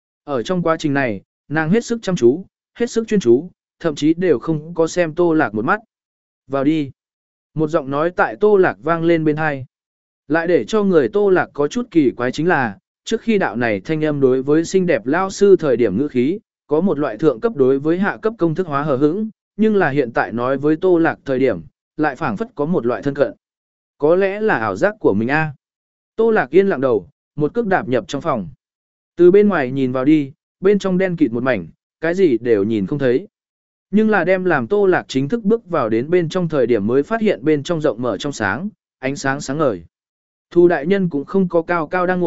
Ở trong quá trình này, nàng hết sức chăm chú, hết sức chuyên chú, thậm chí đều không có xem Tô Lạc một mắt. Vào đi. Một giọng nói tại Tô Lạc vang lên bên hai. Lại để cho người Tô Lạc có chút kỳ quái chính là, trước khi đạo này thanh âm đối với xinh đẹp lao sư thời điểm ngữ khí, có một loại thượng cấp đối với hạ cấp công thức hóa hờ hững, nhưng là hiện tại nói với Tô Lạc thời điểm, lại phảng phất có một loại thân cận. Có lẽ là ảo giác của mình a. Tô Lạc yên lặng đầu, một cước đạp nhập trong phòng. Từ bên ngoài nhìn vào đi, bên trong đen kịt một mảnh, cái gì đều nhìn không thấy. Nhưng là đem làm Tô Lạc chính thức bước vào đến bên trong thời điểm mới phát hiện bên trong rộng mở trong sáng, ánh sáng sáng ngời. Thu đại nhân cũng không có cao cao đang ngồi,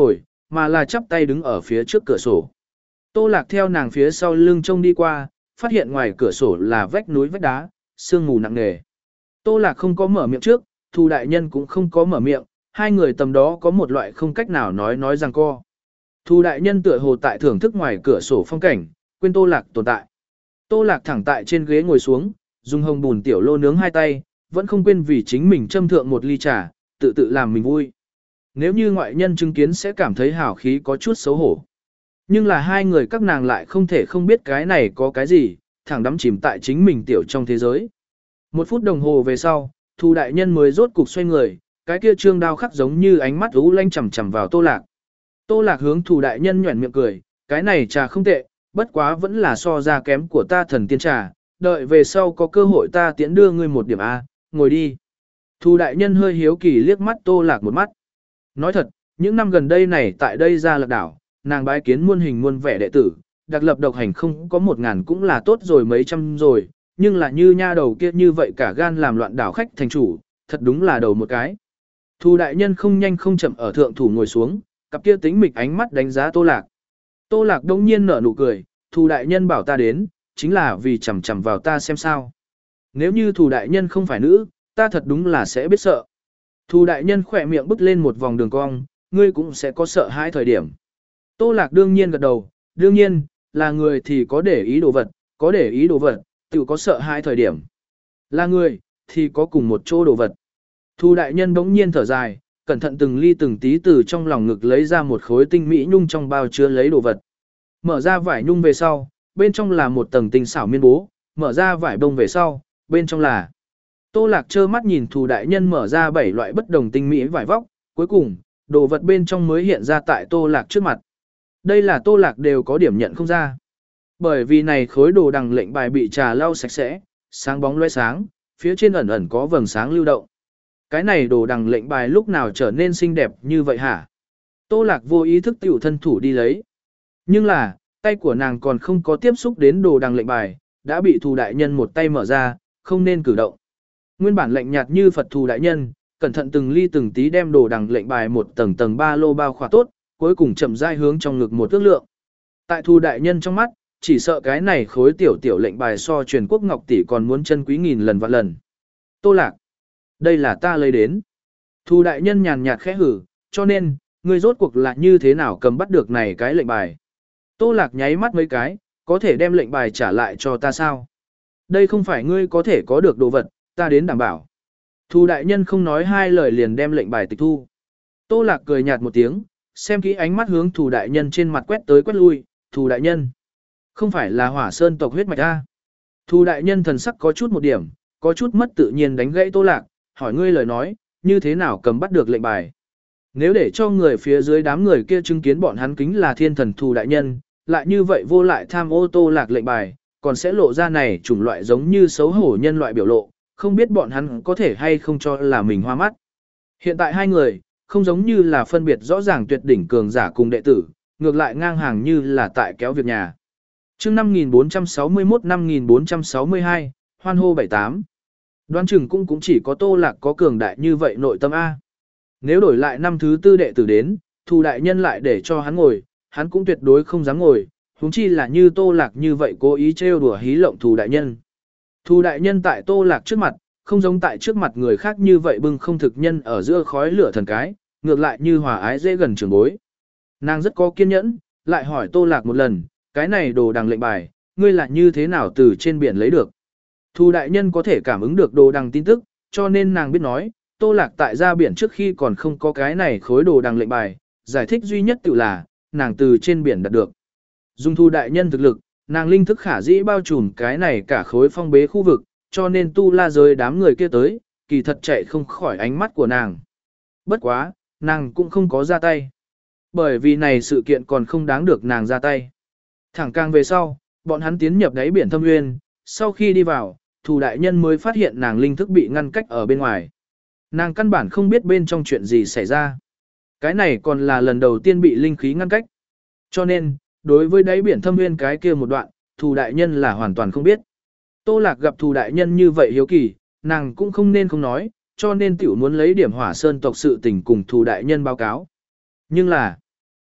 mà là chắp tay đứng ở phía trước cửa sổ. Tô Lạc theo nàng phía sau lưng trông đi qua, phát hiện ngoài cửa sổ là vách núi vách đá, sương mù nặng nề. Tô Lạc không có mở miệng trước, Thu đại nhân cũng không có mở miệng, hai người tầm đó có một loại không cách nào nói nói rằng co. Thu đại nhân tựa hồ tại thưởng thức ngoài cửa sổ phong cảnh, quên Tô Lạc tồn tại. Tô Lạc thẳng tại trên ghế ngồi xuống, dùng hồng bùn tiểu lô nướng hai tay, vẫn không quên vì chính mình châm thượng một ly trà, tự tự làm mình vui. Nếu như ngoại nhân chứng kiến sẽ cảm thấy hào khí có chút xấu hổ. Nhưng là hai người các nàng lại không thể không biết cái này có cái gì, thẳng đắm chìm tại chính mình tiểu trong thế giới. Một phút đồng hồ về sau, Thu đại nhân mới rốt cục xoay người, cái kia trương đao khắc giống như ánh mắt u lanh chằm chằm vào Tô Lạc. Tô Lạc hướng Thu đại nhân nhoẻn miệng cười, cái này trà không tệ, bất quá vẫn là so ra kém của ta thần tiên trà, đợi về sau có cơ hội ta tiễn đưa ngươi một điểm A, ngồi đi. Thu đại nhân hơi hiếu kỳ liếc mắt Tô Lạc một mắt. Nói thật, những năm gần đây này tại đây ra Lạc đảo, nàng bái kiến muôn hình muôn vẻ đệ tử, đặc lập độc hành không có một ngàn cũng là tốt rồi mấy trăm rồi, nhưng là như nha đầu kia như vậy cả gan làm loạn đảo khách thành chủ, thật đúng là đầu một cái. Thu đại nhân không nhanh không chậm ở thượng thủ ngồi xuống, cặp kia tính mịch ánh mắt đánh giá Tô Lạc. Tô Lạc đông nhiên nở nụ cười, Thu đại nhân bảo ta đến, chính là vì chằm chằm vào ta xem sao. Nếu như Thu đại nhân không phải nữ, ta thật đúng là sẽ biết sợ. Thu đại nhân khỏe miệng bứt lên một vòng đường cong, ngươi cũng sẽ có sợ hai thời điểm. Tô Lạc đương nhiên gật đầu, đương nhiên, là người thì có để ý đồ vật, có để ý đồ vật, tự có sợ hai thời điểm. Là người, thì có cùng một chỗ đồ vật. Thu đại nhân bỗng nhiên thở dài, cẩn thận từng ly từng tí từ trong lòng ngực lấy ra một khối tinh mỹ nhung trong bao chứa lấy đồ vật. Mở ra vải nhung về sau, bên trong là một tầng tinh xảo miên bố, mở ra vải bông về sau, bên trong là. Tô Lạc trơ mắt nhìn Thu đại nhân mở ra bảy loại bất đồng tinh mỹ vải vóc, cuối cùng, đồ vật bên trong mới hiện ra tại Tô Lạc trước mặt. Đây là Tô Lạc đều có điểm nhận không ra. Bởi vì này khối đồ đằng lệnh bài bị trà lau sạch sẽ, sáng bóng loe sáng, phía trên ẩn ẩn có vầng sáng lưu động. Cái này đồ đằng lệnh bài lúc nào trở nên xinh đẹp như vậy hả? Tô Lạc vô ý thức tiểu thân thủ đi lấy. Nhưng là, tay của nàng còn không có tiếp xúc đến đồ đằng lệnh bài, đã bị Thu đại nhân một tay mở ra, không nên cử động. Nguyên bản lạnh nhạt như Phật Thu đại nhân, cẩn thận từng ly từng tí đem đồ đằng lệnh bài một tầng tầng ba lô bao khỏa tốt, cuối cùng chậm rãi hướng trong ngực một ước lượng. Tại Thu đại nhân trong mắt, chỉ sợ cái này khối tiểu tiểu lệnh bài so truyền quốc ngọc tỷ còn muốn chân quý nghìn lần vạn lần. Tô Lạc, đây là ta lấy đến. Thu đại nhân nhàn nhạt khẽ hử, cho nên, ngươi rốt cuộc là như thế nào cầm bắt được này cái lệnh bài. Tô Lạc nháy mắt mấy cái, có thể đem lệnh bài trả lại cho ta sao? Đây không phải ngươi có thể có được đồ vật, ta đến đảm bảo. Thu đại nhân không nói hai lời liền đem lệnh bài tịch thu. Tô Lạc cười nhạt một tiếng, xem kỹ ánh mắt hướng Thu đại nhân trên mặt quét tới quét lui, Thu đại nhân. Không phải là Hỏa Sơn tộc huyết mạch a? Thu đại nhân thần sắc có chút một điểm, có chút mất tự nhiên đánh gãy Tô Lạc, hỏi ngươi lời nói, như thế nào cầm bắt được lệnh bài. Nếu để cho người phía dưới đám người kia chứng kiến bọn hắn kính là thiên thần Thu đại nhân, lại như vậy vô lại tham ô Tô Lạc lệnh bài, còn sẽ lộ ra này chủng loại giống như xấu hổ nhân loại biểu lộ, không biết bọn hắn có thể hay không cho là mình hoa mắt. Hiện tại hai người, không giống như là phân biệt rõ ràng tuyệt đỉnh cường giả cùng đệ tử, ngược lại ngang hàng như là tại kéo việc nhà. Chương năm nghìn bốn trăm sáu mươi mốt năm nghìn bốn trăm sáu mươi hai, hoan hô bảy tám. Đoán chừng cũng cũng chỉ có Tô Lạc có cường đại như vậy nội tâm A. Nếu đổi lại năm thứ tư đệ tử đến, Thu đại nhân lại để cho hắn ngồi, hắn cũng tuyệt đối không dám ngồi, huống chi là như Tô Lạc như vậy cố ý trêu đùa hí lộng Thu đại nhân. Thu đại nhân tại Tô Lạc trước mặt, không giống tại trước mặt người khác như vậy bưng không thực nhân ở giữa khói lửa thần cái, ngược lại như hòa ái dễ gần trường bối. Nàng rất có kiên nhẫn, lại hỏi Tô Lạc một lần, cái này đồ đằng lệnh bài, ngươi là như thế nào từ trên biển lấy được. Thu đại nhân có thể cảm ứng được đồ đằng tin tức, cho nên nàng biết nói, Tô Lạc tại ra biển trước khi còn không có cái này khối đồ đằng lệnh bài, giải thích duy nhất tự là, nàng từ trên biển đạt được. Dùng Thu đại nhân thực lực, nàng linh thức khả dĩ bao trùm cái này cả khối phong bế khu vực, cho nên tu la giới đám người kia tới, kỳ thật chạy không khỏi ánh mắt của nàng. Bất quá, nàng cũng không có ra tay. Bởi vì này sự kiện còn không đáng được nàng ra tay. Thẳng càng về sau, bọn hắn tiến nhập đáy biển thâm nguyên, sau khi đi vào, Thu đại nhân mới phát hiện nàng linh thức bị ngăn cách ở bên ngoài. Nàng căn bản không biết bên trong chuyện gì xảy ra. Cái này còn là lần đầu tiên bị linh khí ngăn cách. Cho nên, đối với đáy biển thâm nguyên cái kia một đoạn, Thu đại nhân là hoàn toàn không biết. Tô Lạc gặp Thu đại nhân như vậy hiếu kỳ, nàng cũng không nên không nói, cho nên tiểu muốn lấy điểm Hỏa Sơn tộc sự tình cùng Thu đại nhân báo cáo. Nhưng là,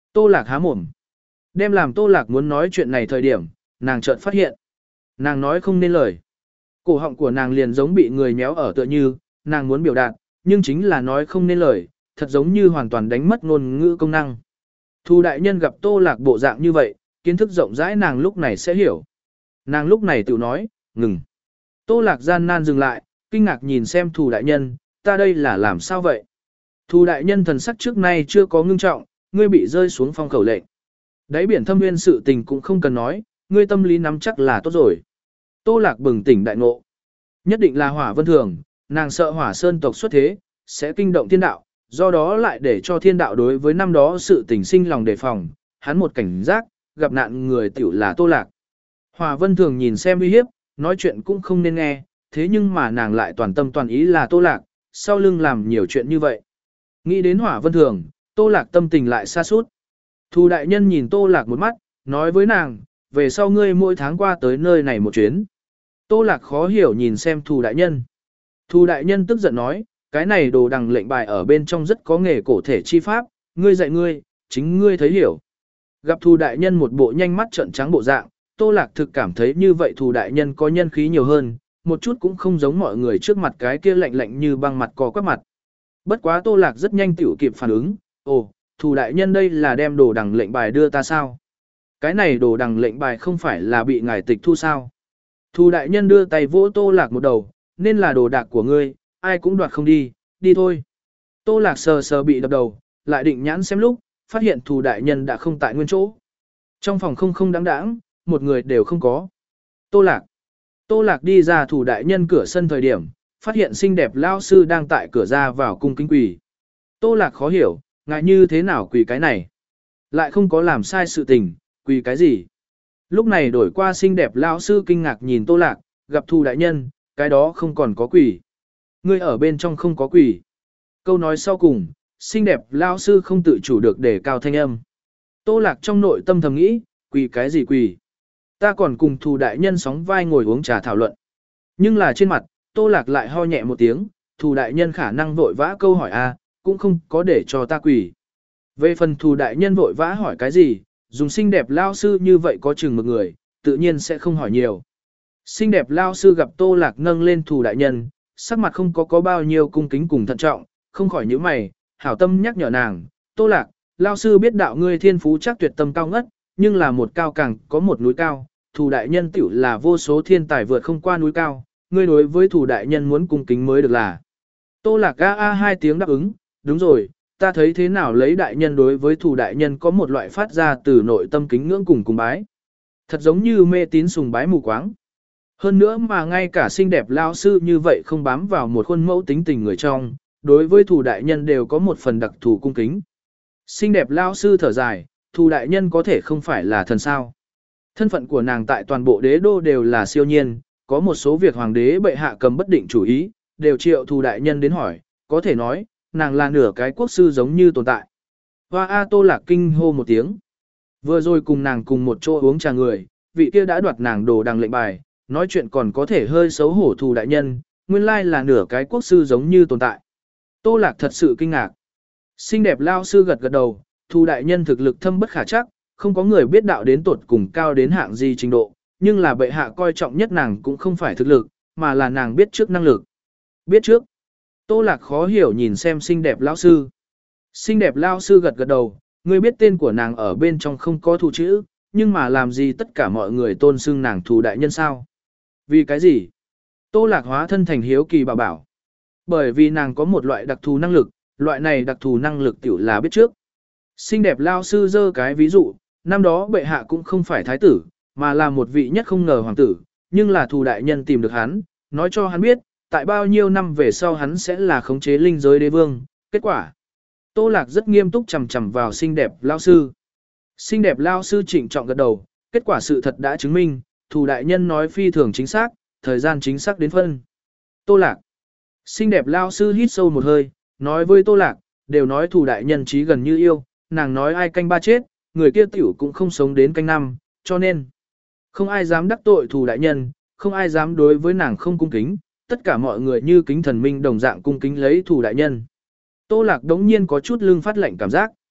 Tô Lạc há mồm. Đem làm Tô Lạc muốn nói chuyện này thời điểm, nàng chợt phát hiện. Nàng nói không nên lời. Cổ họng của nàng liền giống bị người méo ở tựa như, nàng muốn biểu đạt, nhưng chính là nói không nên lời, thật giống như hoàn toàn đánh mất ngôn ngữ công năng. Thu đại nhân gặp Tô Lạc bộ dạng như vậy, kiến thức rộng rãi nàng lúc này sẽ hiểu. Nàng lúc này tự nói, ngừng. Tô Lạc gian nan dừng lại, kinh ngạc nhìn xem Thu đại nhân, ta đây là làm sao vậy? Thu đại nhân thần sắc trước nay chưa có ngưng trọng, ngươi bị rơi xuống phong khẩu lệnh. Đáy biển thâm nguyên sự tình cũng không cần nói, ngươi tâm lý nắm chắc là tốt rồi. Tô Lạc bừng tỉnh đại ngộ. Nhất định là Hỏa Vân Thường, nàng sợ Hỏa Sơn tộc xuất thế, sẽ kinh động thiên đạo, do đó lại để cho thiên đạo đối với năm đó sự tình sinh lòng đề phòng, hắn một cảnh giác, gặp nạn người tiểu là Tô Lạc. Hỏa Vân Thường nhìn xem uy hiếp, nói chuyện cũng không nên nghe, thế nhưng mà nàng lại toàn tâm toàn ý là Tô Lạc, sau lưng làm nhiều chuyện như vậy. Nghĩ đến Hỏa Vân Thường, Tô Lạc tâm tình lại xa sút. Thu đại nhân nhìn Tô Lạc một mắt, nói với nàng, về sau ngươi mỗi tháng qua tới nơi này một chuyến. Tô Lạc khó hiểu nhìn xem Thu đại nhân. Thu đại nhân tức giận nói, cái này đồ đằng lệnh bài ở bên trong rất có nghề cổ thể chi pháp, ngươi dạy ngươi, chính ngươi thấy hiểu. Gặp Thu đại nhân một bộ nhanh mắt trợn trắng bộ dạng, Tô Lạc thực cảm thấy như vậy Thu đại nhân có nhân khí nhiều hơn, một chút cũng không giống mọi người trước mặt cái kia lạnh lạnh như băng mặt co quắp mặt. Bất quá Tô Lạc rất nhanh tiểu kịp phản ứng, ồ, Thu đại nhân đây là đem đồ đằng lệnh bài đưa ta sao? Cái này đồ đằng lệnh bài không phải là bị ngài tịch thu sao? Thu đại nhân đưa tay vỗ Tô Lạc một đầu, nên là đồ đạc của ngươi, ai cũng đoạt không đi, đi thôi. Tô Lạc sờ sờ bị đập đầu, lại định nhãn xem lúc, phát hiện Thu đại nhân đã không tại nguyên chỗ. Trong phòng không không đáng đáng, một người đều không có. Tô Lạc. Tô Lạc đi ra Thu đại nhân cửa sân thời điểm, phát hiện xinh đẹp lao sư đang tại cửa ra vào cung kính quỳ. Tô Lạc khó hiểu, ngại như thế nào quỳ cái này? Lại không có làm sai sự tình, quỳ cái gì? Lúc này đổi qua xinh đẹp lão sư kinh ngạc nhìn Tô Lạc, gặp Thu đại nhân, cái đó không còn có quỳ. Ngươi ở bên trong không có quỳ. Câu nói sau cùng, xinh đẹp lão sư không tự chủ được để cao thanh âm. Tô Lạc trong nội tâm thầm nghĩ, quỳ cái gì quỳ? Ta còn cùng Thu đại nhân sóng vai ngồi uống trà thảo luận. Nhưng là trên mặt, Tô Lạc lại ho nhẹ một tiếng, Thu đại nhân khả năng vội vã câu hỏi a, cũng không có để cho ta quỳ. Về phần Thu đại nhân vội vã hỏi cái gì, dùng xinh đẹp lao sư như vậy có chừng một người, tự nhiên sẽ không hỏi nhiều. Xinh đẹp lao sư gặp Tô Lạc nâng lên Thu đại nhân, sắc mặt không có có bao nhiêu cung kính cùng thận trọng, không khỏi nhíu mày, hảo tâm nhắc nhở nàng, Tô Lạc, lao sư biết đạo ngươi thiên phú chắc tuyệt tâm cao ngất, nhưng là một cao càng có một núi cao, Thu đại nhân tiểu là vô số thiên tài vượt không qua núi cao, ngươi đối với Thu đại nhân muốn cung kính mới được là. Tô Lạc a a hai tiếng đáp ứng, đúng rồi, ta thấy thế nào lấy đại nhân đối với Thu đại nhân có một loại phát ra từ nội tâm kính ngưỡng cùng cùng bái. Thật giống như mê tín sùng bái mù quáng. Hơn nữa mà ngay cả xinh đẹp lao sư như vậy không bám vào một khuôn mẫu tính tình người trong, đối với Thu đại nhân đều có một phần đặc thù cung kính. Xinh đẹp lao sư thở dài, Thu đại nhân có thể không phải là thần sao. Thân phận của nàng tại toàn bộ đế đô đều là siêu nhiên, có một số việc hoàng đế bệ hạ cầm bất định chủ ý, đều triệu Thu đại nhân đến hỏi, có thể nói, nàng là nửa cái quốc sư giống như tồn tại. Hoa A Tô Lạc kinh hô một tiếng. Vừa rồi cùng nàng cùng một chỗ uống trà người, vị kia đã đoạt nàng đồ đằng lệnh bài, nói chuyện còn có thể hơi xấu hổ Thu đại nhân, nguyên lai là nửa cái quốc sư giống như tồn tại. Tô Lạc thật sự kinh ngạc. Xinh đẹp lao sư gật gật đầu, Thu đại nhân thực lực thâm bất khả chắc, không có người biết đạo đến tột cùng cao đến hạng gì trình độ, nhưng là bệ hạ coi trọng nhất nàng cũng không phải thực lực, mà là nàng biết trước năng lực. Biết trước. Tô Lạc khó hiểu nhìn xem xinh đẹp lão sư. Xinh đẹp lão sư gật gật đầu, ngươi biết tên của nàng ở bên trong không có Thu chữ, nhưng mà làm gì tất cả mọi người tôn xưng nàng Thu đại nhân sao? Vì cái gì? Tô Lạc hóa thân thành hiếu kỳ bảo bảo. Bởi vì nàng có một loại đặc thù năng lực, loại này đặc thù năng lực tiểu là biết trước. Xinh đẹp lão sư giơ cái ví dụ, năm đó bệ hạ cũng không phải thái tử, mà là một vị nhất không ngờ hoàng tử, nhưng là Thu đại nhân tìm được hắn, nói cho hắn biết, tại bao nhiêu năm về sau hắn sẽ là khống chế linh giới đế vương, kết quả. Tô Lạc rất nghiêm túc chằm chằm vào xinh đẹp lao sư. Xinh đẹp lao sư trịnh trọng gật đầu, kết quả sự thật đã chứng minh, Thu đại nhân nói phi thường chính xác, thời gian chính xác đến phân. Tô Lạc. Xinh đẹp lao sư hít sâu một hơi, nói với Tô Lạc, đều nói Thu đại nhân trí gần như yêu, nàng nói ai canh ba chết, người kia tiểu cũng không sống đến canh năm, cho nên không ai dám đắc tội Thu đại nhân, không ai dám đối với nàng không cung kính. Tất cả mọi người như kính thần minh đồng dạng cung kính lấy Thu đại nhân. Tô Lạc đống nhiên có chút lưng phát lạnh cảm giác.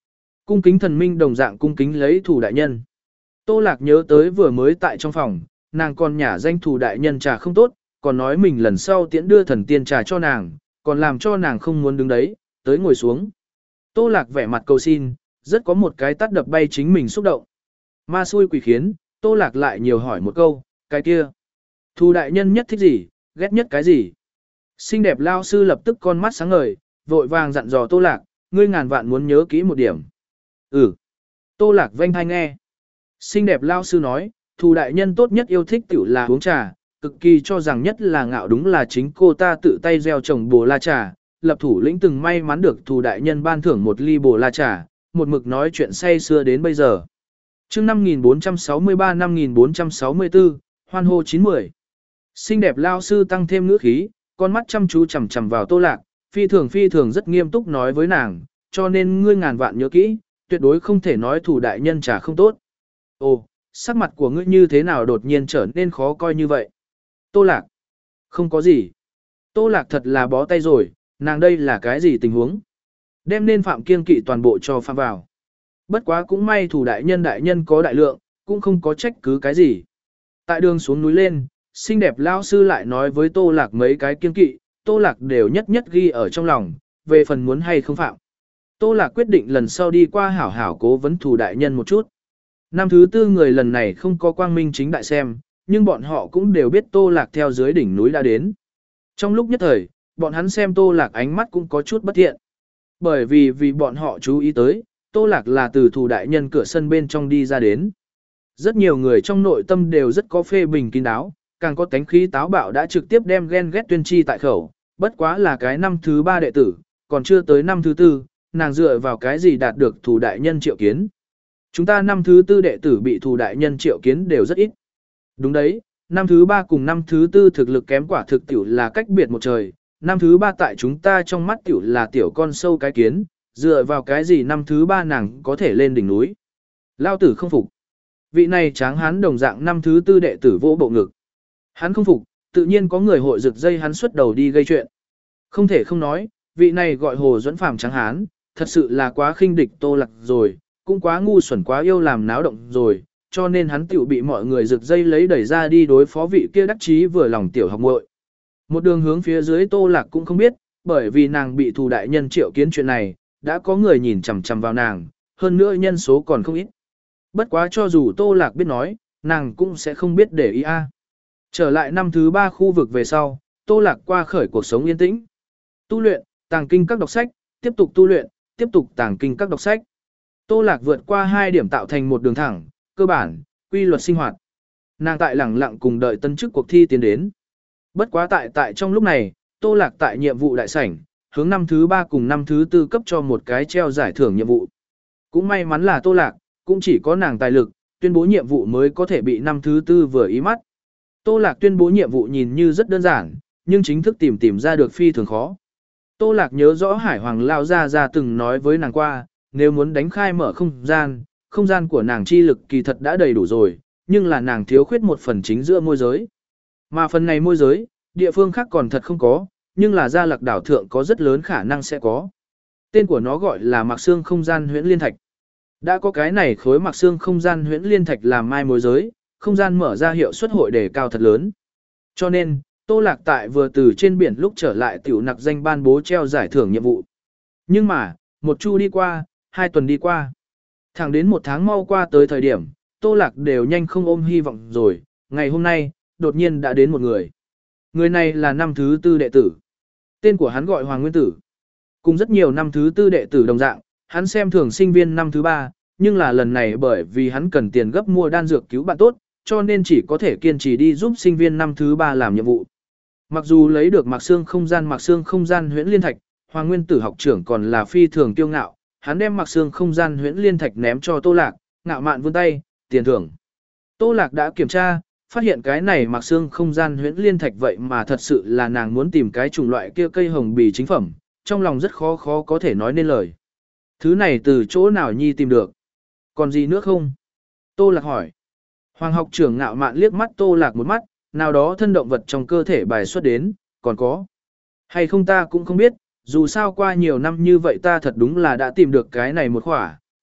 Cung kính thần minh đồng dạng cung kính lấy thủ đại nhân. Tô Lạc nhớ tới vừa mới tại trong phòng, nàng còn nhả danh thủ đại nhân trà không tốt, còn nói mình lần sau tiễn đưa thần tiên trà cho nàng, còn làm cho nàng không muốn đứng đấy, tới ngồi xuống. Tô Lạc vẻ mặt cầu xin, rất có một cái tát đập bay chính mình xúc động. Ma xui quỷ khiến, Tô Lạc lại nhiều hỏi một câu, cái kia. Thủ đại nhân nhất thích gì, ghét nhất cái gì? Xinh đẹp lao sư lập tức con mắt sáng ngời, vội vàng dặn dò Tô Lạc, ngươi ngàn vạn muốn nhớ kỹ một điểm. Ừ. Tô Lạc vênh thai nghe. Xinh đẹp lao sư nói, thủ đại nhân tốt nhất yêu thích tiểu là uống trà, cực kỳ cho rằng nhất là ngạo đúng là chính cô ta tự tay gieo trồng bồ la trà, lập thủ lĩnh từng may mắn được thủ đại nhân ban thưởng một ly bồ la trà, một mực nói chuyện say xưa đến bây giờ. Chương năm nghìn bốn trăm sáu mươi ba năm nghìn bốn trăm sáu mươi tư, hoan hô chín mươi. Xinh đẹp lao sư tăng thêm ngữ khí, con mắt chăm chú chằm chằm vào Tô Lạc, phi thường phi thường rất nghiêm túc nói với nàng, cho nên ngươi ngàn vạn nhớ kỹ, tuyệt đối không thể nói thủ đại nhân trà không tốt. Ồ, sắc mặt của ngươi như thế nào đột nhiên trở nên khó coi như vậy? Tô Lạc. Không có gì. Tô Lạc thật là bó tay rồi, nàng đây là cái gì tình huống? Đem nên phạm kiêng kỵ toàn bộ cho phạm vào. Bất quá cũng may thủ đại nhân đại nhân có đại lượng, cũng không có trách cứ cái gì. Tại đường xuống núi lên, xinh đẹp lao sư lại nói với Tô Lạc mấy cái kiêng kỵ, Tô Lạc đều nhất nhất ghi ở trong lòng, về phần muốn hay không phạm. Tô Lạc quyết định lần sau đi qua hảo hảo cố vấn thủ đại nhân một chút. Năm thứ tư người lần này không có quang minh chính đại xem, nhưng bọn họ cũng đều biết Tô Lạc theo dưới đỉnh núi đã đến. Trong lúc nhất thời, bọn hắn xem Tô Lạc ánh mắt cũng có chút bất thiện. Bởi vì vì bọn họ chú ý tới, Tô Lạc là từ thủ đại nhân cửa sân bên trong đi ra đến. Rất nhiều người trong nội tâm đều rất có phê bình kín đáo, càng có tánh khí táo bạo đã trực tiếp đem ghen ghét tuyên chi tại khẩu, bất quá là cái năm thứ ba đệ tử, còn chưa tới năm thứ tư, nàng dựa vào cái gì đạt được thủ đại nhân triệu kiến. Chúng ta năm thứ tư đệ tử bị thủ đại nhân triệu kiến đều rất ít. Đúng đấy, năm thứ ba cùng năm thứ tư thực lực kém quả thực tiểu là cách biệt một trời, năm thứ ba tại chúng ta trong mắt tiểu là tiểu con sâu cái kiến, dựa vào cái gì năm thứ ba nàng có thể lên đỉnh núi. Lao tử không phục. Vị này tráng hắn đồng dạng năm thứ tư đệ tử vỗ bộ ngực. Hắn không phục, tự nhiên có người hội rực dây hắn xuất đầu đi gây chuyện. Không thể không nói, vị này gọi Hồ Duẫn Phàm tráng hán, thật sự là quá khinh địch Tô Lạc rồi, cũng quá ngu xuẩn quá yêu làm náo động rồi, cho nên hắn tiểu bị mọi người rực dây lấy đẩy ra đi đối phó vị kia đắc chí vừa lòng tiểu học muội. Một đường hướng phía dưới Tô Lạc cũng không biết, bởi vì nàng bị thủ đại nhân triệu kiến chuyện này, đã có người nhìn chằm chằm vào nàng, hơn nữa nhân số còn không ít. Bất quá cho dù Tô Lạc biết nói, nàng cũng sẽ không biết để ý a. Trở lại năm thứ ba khu vực về sau, Tô Lạc qua khởi cuộc sống yên tĩnh. Tu luyện, tàng kinh các đọc sách, tiếp tục tu luyện, tiếp tục tàng kinh các đọc sách. Tô Lạc vượt qua hai điểm tạo thành một đường thẳng, cơ bản, quy luật sinh hoạt. Nàng tại lẳng lặng cùng đợi tân chức cuộc thi tiến đến. Bất quá tại tại trong lúc này, Tô Lạc tại nhiệm vụ đại sảnh, hướng năm thứ ba cùng năm thứ tư cấp cho một cái treo giải thưởng nhiệm vụ. Cũng may mắn là Tô Lạc, cũng chỉ có nàng tài lực, tuyên bố nhiệm vụ mới có thể bị năm thứ tư vừa ý mắt. Tô Lạc tuyên bố nhiệm vụ nhìn như rất đơn giản, nhưng chính thức tìm tìm ra được phi thường khó. Tô Lạc nhớ rõ Hải Hoàng Lao Gia Gia từng nói với nàng qua, nếu muốn đánh khai mở không gian, không gian của nàng chi lực kỳ thật đã đầy đủ rồi, nhưng là nàng thiếu khuyết một phần chính giữa môi giới. Mà phần này môi giới, địa phương khác còn thật không có, nhưng là Gia Lạc đảo thượng có rất lớn khả năng sẽ có. Tên của nó gọi là Mạc Xương không gian huyễn liên thạch. Đã có cái này khối Mạc Xương không gian huyễn liên thạch làm mai môi giới, không gian mở ra hiệu suất hội đề cao thật lớn. Cho nên, Tô Lạc tại vừa từ trên biển lúc trở lại tiểu nặc danh ban bố treo giải thưởng nhiệm vụ. Nhưng mà, một chu đi qua, hai tuần đi qua. Thẳng đến một tháng mau qua tới thời điểm, Tô Lạc đều nhanh không ôm hy vọng rồi, ngày hôm nay, đột nhiên đã đến một người. Người này là năm thứ tư đệ tử. Tên của hắn gọi Hoàng Nguyên Tử. Cùng rất nhiều năm thứ tư đệ tử đồng dạng, hắn xem thường sinh viên năm thứ ba, nhưng là lần này bởi vì hắn cần tiền gấp mua đan dược cứu bạn tốt, cho nên chỉ có thể kiên trì đi giúp sinh viên năm thứ ba làm nhiệm vụ. Mặc dù lấy được Mạc Xương không gian Mạc Xương không gian huyễn liên thạch, Hoàng Nguyên Tử học trưởng còn là phi thường kiêu ngạo, hắn đem Mạc Xương không gian huyễn liên thạch ném cho Tô Lạc, ngạo mạn vươn tay, tiền thưởng. Tô Lạc đã kiểm tra, phát hiện cái này Mạc Xương không gian huyễn liên thạch vậy mà thật sự là nàng muốn tìm cái chủng loại kia cây hồng bì chính phẩm, trong lòng rất khó khó có thể nói nên lời. Thứ này từ chỗ nào nhi tìm được? Còn gì nữa không? Tô Lạc hỏi. Hoàng học trưởng ngạo mạn liếc mắt Tô Lạc một mắt, nào đó thân động vật trong cơ thể bài xuất đến, còn có. Hay không ta cũng không biết, dù sao qua nhiều năm như vậy ta thật đúng là đã tìm được cái này một khỏa,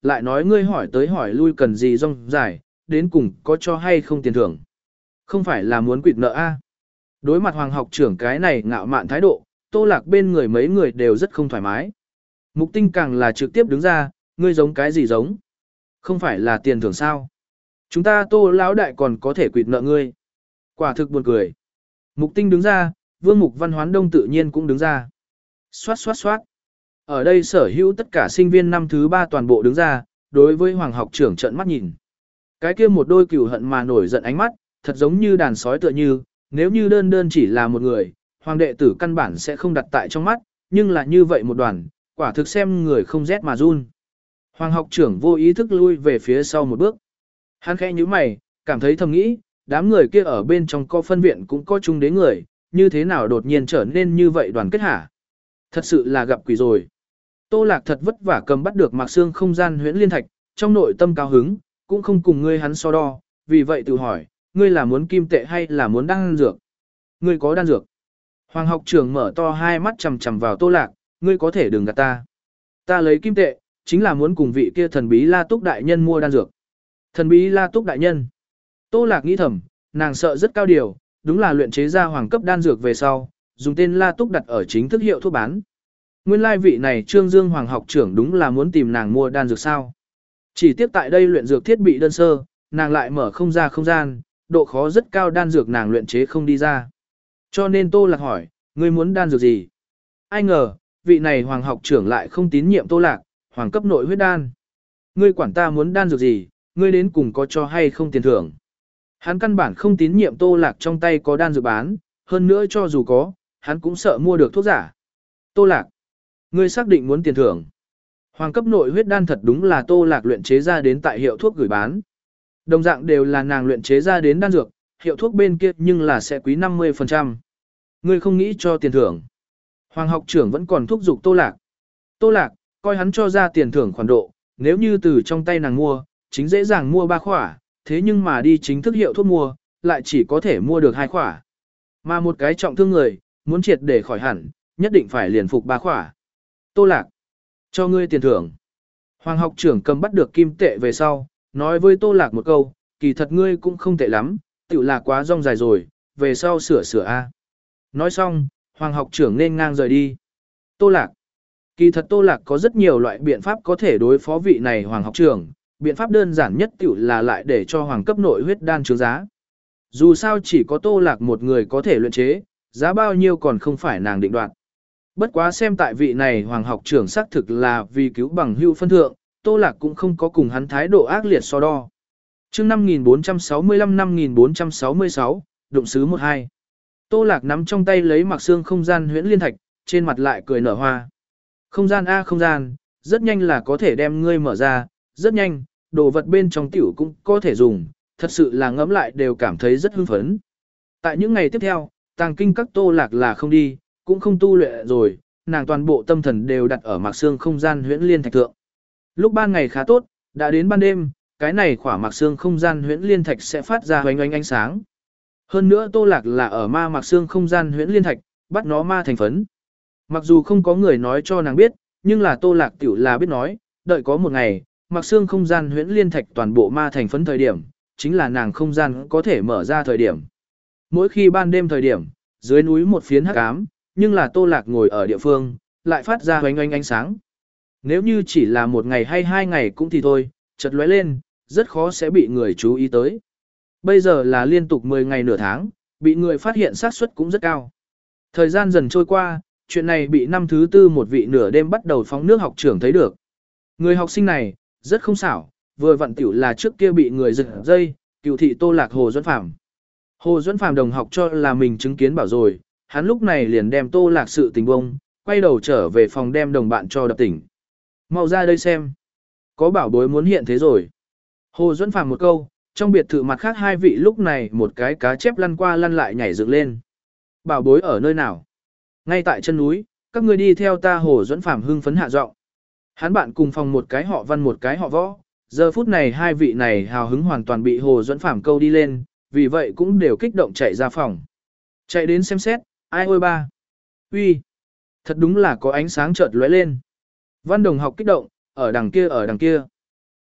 lại nói ngươi hỏi tới hỏi lui cần gì rong dài, đến cùng có cho hay không tiền thưởng. Không phải là muốn quỵt nợ a? Đối mặt hoàng học trưởng cái này ngạo mạn thái độ, Tô Lạc bên người mấy người đều rất không thoải mái. Mục Tinh càng là trực tiếp đứng ra, ngươi giống cái gì giống? Không phải là tiền thưởng sao? Chúng ta Tô lão đại còn có thể quỵt nợ ngươi. Quả thực buồn cười. Mục Tinh đứng ra, Vương Mục Văn Hoán Đông tự nhiên cũng đứng ra. Xoát xoát xoát. Ở đây sở hữu tất cả sinh viên năm thứ ba toàn bộ đứng ra, đối với hoàng học trưởng trợn mắt nhìn. Cái kia một đôi cừu hận mà nổi giận ánh mắt, thật giống như đàn sói tựa như, nếu như đơn đơn chỉ là một người, hoàng đệ tử căn bản sẽ không đặt tại trong mắt, nhưng là như vậy một đoàn, quả thực xem người không rét mà run. Hoàng học trưởng vô ý thức lui về phía sau một bước. Hắn khẽ nhíu mày, cảm thấy thầm nghĩ, đám người kia ở bên trong co phân viện cũng có chung đế người, như thế nào đột nhiên trở nên như vậy đoàn kết hả? Thật sự là gặp quỷ rồi. Tô Lạc thật vất vả cầm bắt được Mạc Xương không gian huyễn liên thạch, trong nội tâm cao hứng, cũng không cùng ngươi hắn so đo, vì vậy tự hỏi, ngươi là muốn kim tệ hay là muốn đan dược? Ngươi có đan dược. Hoàng học trưởng mở to hai mắt chằm chằm vào Tô Lạc, ngươi có thể đừng gạt ta. Ta lấy kim tệ, chính là muốn cùng vị kia thần bí La Túc đại nhân mua đan dược. Thần bí La Túc đại nhân. Tô Lạc nghĩ thầm, nàng sợ rất cao điều, đúng là luyện chế ra hoàng cấp đan dược về sau, dùng tên La Túc đặt ở chính thức hiệu thuốc bán. Nguyên lai vị này Trương Dương Hoàng học trưởng đúng là muốn tìm nàng mua đan dược sao. Chỉ tiếp tại đây luyện dược thiết bị đơn sơ, nàng lại mở không ra không gian, độ khó rất cao đan dược nàng luyện chế không đi ra. Cho nên Tô Lạc hỏi, ngươi muốn đan dược gì? Ai ngờ, vị này Hoàng học trưởng lại không tín nhiệm Tô Lạc, hoàng cấp nội huyết đan. Ngươi quản ta muốn đan dược gì, ngươi đến cùng có cho hay không tiền thưởng. Hắn căn bản không tín nhiệm Tô Lạc trong tay có đan dược bán, hơn nữa cho dù có, hắn cũng sợ mua được thuốc giả. Tô Lạc, ngươi xác định muốn tiền thưởng. Hoàng cấp nội huyết đan thật đúng là Tô Lạc luyện chế ra đến tại hiệu thuốc gửi bán. Đồng dạng đều là nàng luyện chế ra đến đan dược, hiệu thuốc bên kia nhưng là sẽ quý năm mươi phần trăm. Ngươi không nghĩ cho tiền thưởng. Hoàng học trưởng vẫn còn thúc giục Tô Lạc. Tô Lạc, coi hắn cho ra tiền thưởng khoản độ, nếu như từ trong tay nàng mua, chính dễ dàng mua ba khỏa, thế nhưng mà đi chính thức hiệu thuốc mua, lại chỉ có thể mua được hai khỏa. Mà một cái trọng thương người, muốn triệt để khỏi hẳn, nhất định phải liền phục ba khỏa. Tô Lạc, cho ngươi tiền thưởng. Hoàng học trưởng cầm bắt được kim tệ về sau, nói với Tô Lạc một câu, kỳ thật ngươi cũng không tệ lắm, tự là quá rong dài rồi, về sau sửa sửa a. Nói xong, Hoàng học trưởng nên ngang rời đi. Tô Lạc, kỳ thật Tô Lạc có rất nhiều loại biện pháp có thể đối phó vị này Hoàng học trưởng, biện pháp đơn giản nhất tự là lại để cho hoàng cấp nội huyết đan trướng giá. Dù sao chỉ có Tô Lạc một người có thể luyện chế, giá bao nhiêu còn không phải nàng định đoạt. Bất quá xem tại vị này hoàng học trưởng xác thực là vì cứu bằng hữu phân thượng, Tô Lạc cũng không có cùng hắn thái độ ác liệt so đo. Chương năm nghìn bốn trăm sáu mươi lăm năm nghìn bốn trăm sáu mươi sáu, đụng sứ một hai. Tô Lạc nắm trong tay lấy Mạc Xương không gian huyễn liên thạch, trên mặt lại cười nở hoa. Không gian a không gian, rất nhanh là có thể đem ngươi mở ra, rất nhanh, đồ vật bên trong tiểu cũng có thể dùng, thật sự là ngẫm lại đều cảm thấy rất hưng phấn. Tại những ngày tiếp theo, tàng kinh các Tô Lạc là không đi, cũng không tu luyện rồi, nàng toàn bộ tâm thần đều đặt ở Mạc Xương không gian huyễn liên thạch thượng. Lúc ban ngày khá tốt, đã đến ban đêm, cái này khỏa Mạc Xương không gian huyễn liên thạch sẽ phát ra hoành ánh ánh sáng. Hơn nữa Tô Lạc là ở ma Mạc Xương không gian huyễn liên thạch, bắt nó ma thành phấn. Mặc dù không có người nói cho nàng biết, nhưng là Tô Lạc tiểu là biết nói, đợi có một ngày, Mạc Xương không gian huyễn liên thạch toàn bộ ma thành phấn thời điểm, chính là nàng không gian có thể mở ra thời điểm. Mỗi khi ban đêm thời điểm, dưới núi một phiến hắc ám, nhưng là Tô Lạc ngồi ở địa phương, lại phát ra hoành ánh ánh sáng. Nếu như chỉ là một ngày hay hai ngày cũng thì thôi, chợt lóe lên, rất khó sẽ bị người chú ý tới. Bây giờ là liên tục mười ngày nửa tháng, bị người phát hiện xác suất cũng rất cao. Thời gian dần trôi qua, chuyện này bị năm thứ tư một vị nửa đêm bắt đầu phóng nước học trưởng thấy được. Người học sinh này, rất không xảo, vừa vặn tiểu là trước kia bị người giật dây, cựu thị Tô Lạc Hồ Duẫn Phàm. Hồ Duẫn Phàm đồng học cho là mình chứng kiến bảo rồi, hắn lúc này liền đem Tô Lạc sự tình bông, quay đầu trở về phòng đem đồng bạn cho đập tỉnh. Mau ra đây xem. Có bảo bối muốn hiện thế rồi. Hồ Duẫn Phàm một câu, trong biệt thự mặt khác hai vị lúc này một cái cá chép lăn qua lăn lại nhảy dựng lên. Bảo bối ở nơi nào? Ngay tại chân núi, các ngươi đi theo ta. Hồ Duẫn Phàm hưng phấn hạ giọng. Hắn bạn cùng phòng một cái họ Văn một cái họ Võ, giờ phút này hai vị này hào hứng hoàn toàn bị Hồ Duẫn Phàm câu đi lên, vì vậy cũng đều kích động chạy ra phòng. Chạy đến xem xét, ai ôi ba. Uy, thật đúng là có ánh sáng chợt lóe lên. Văn đồng học kích động, ở đằng kia ở đằng kia.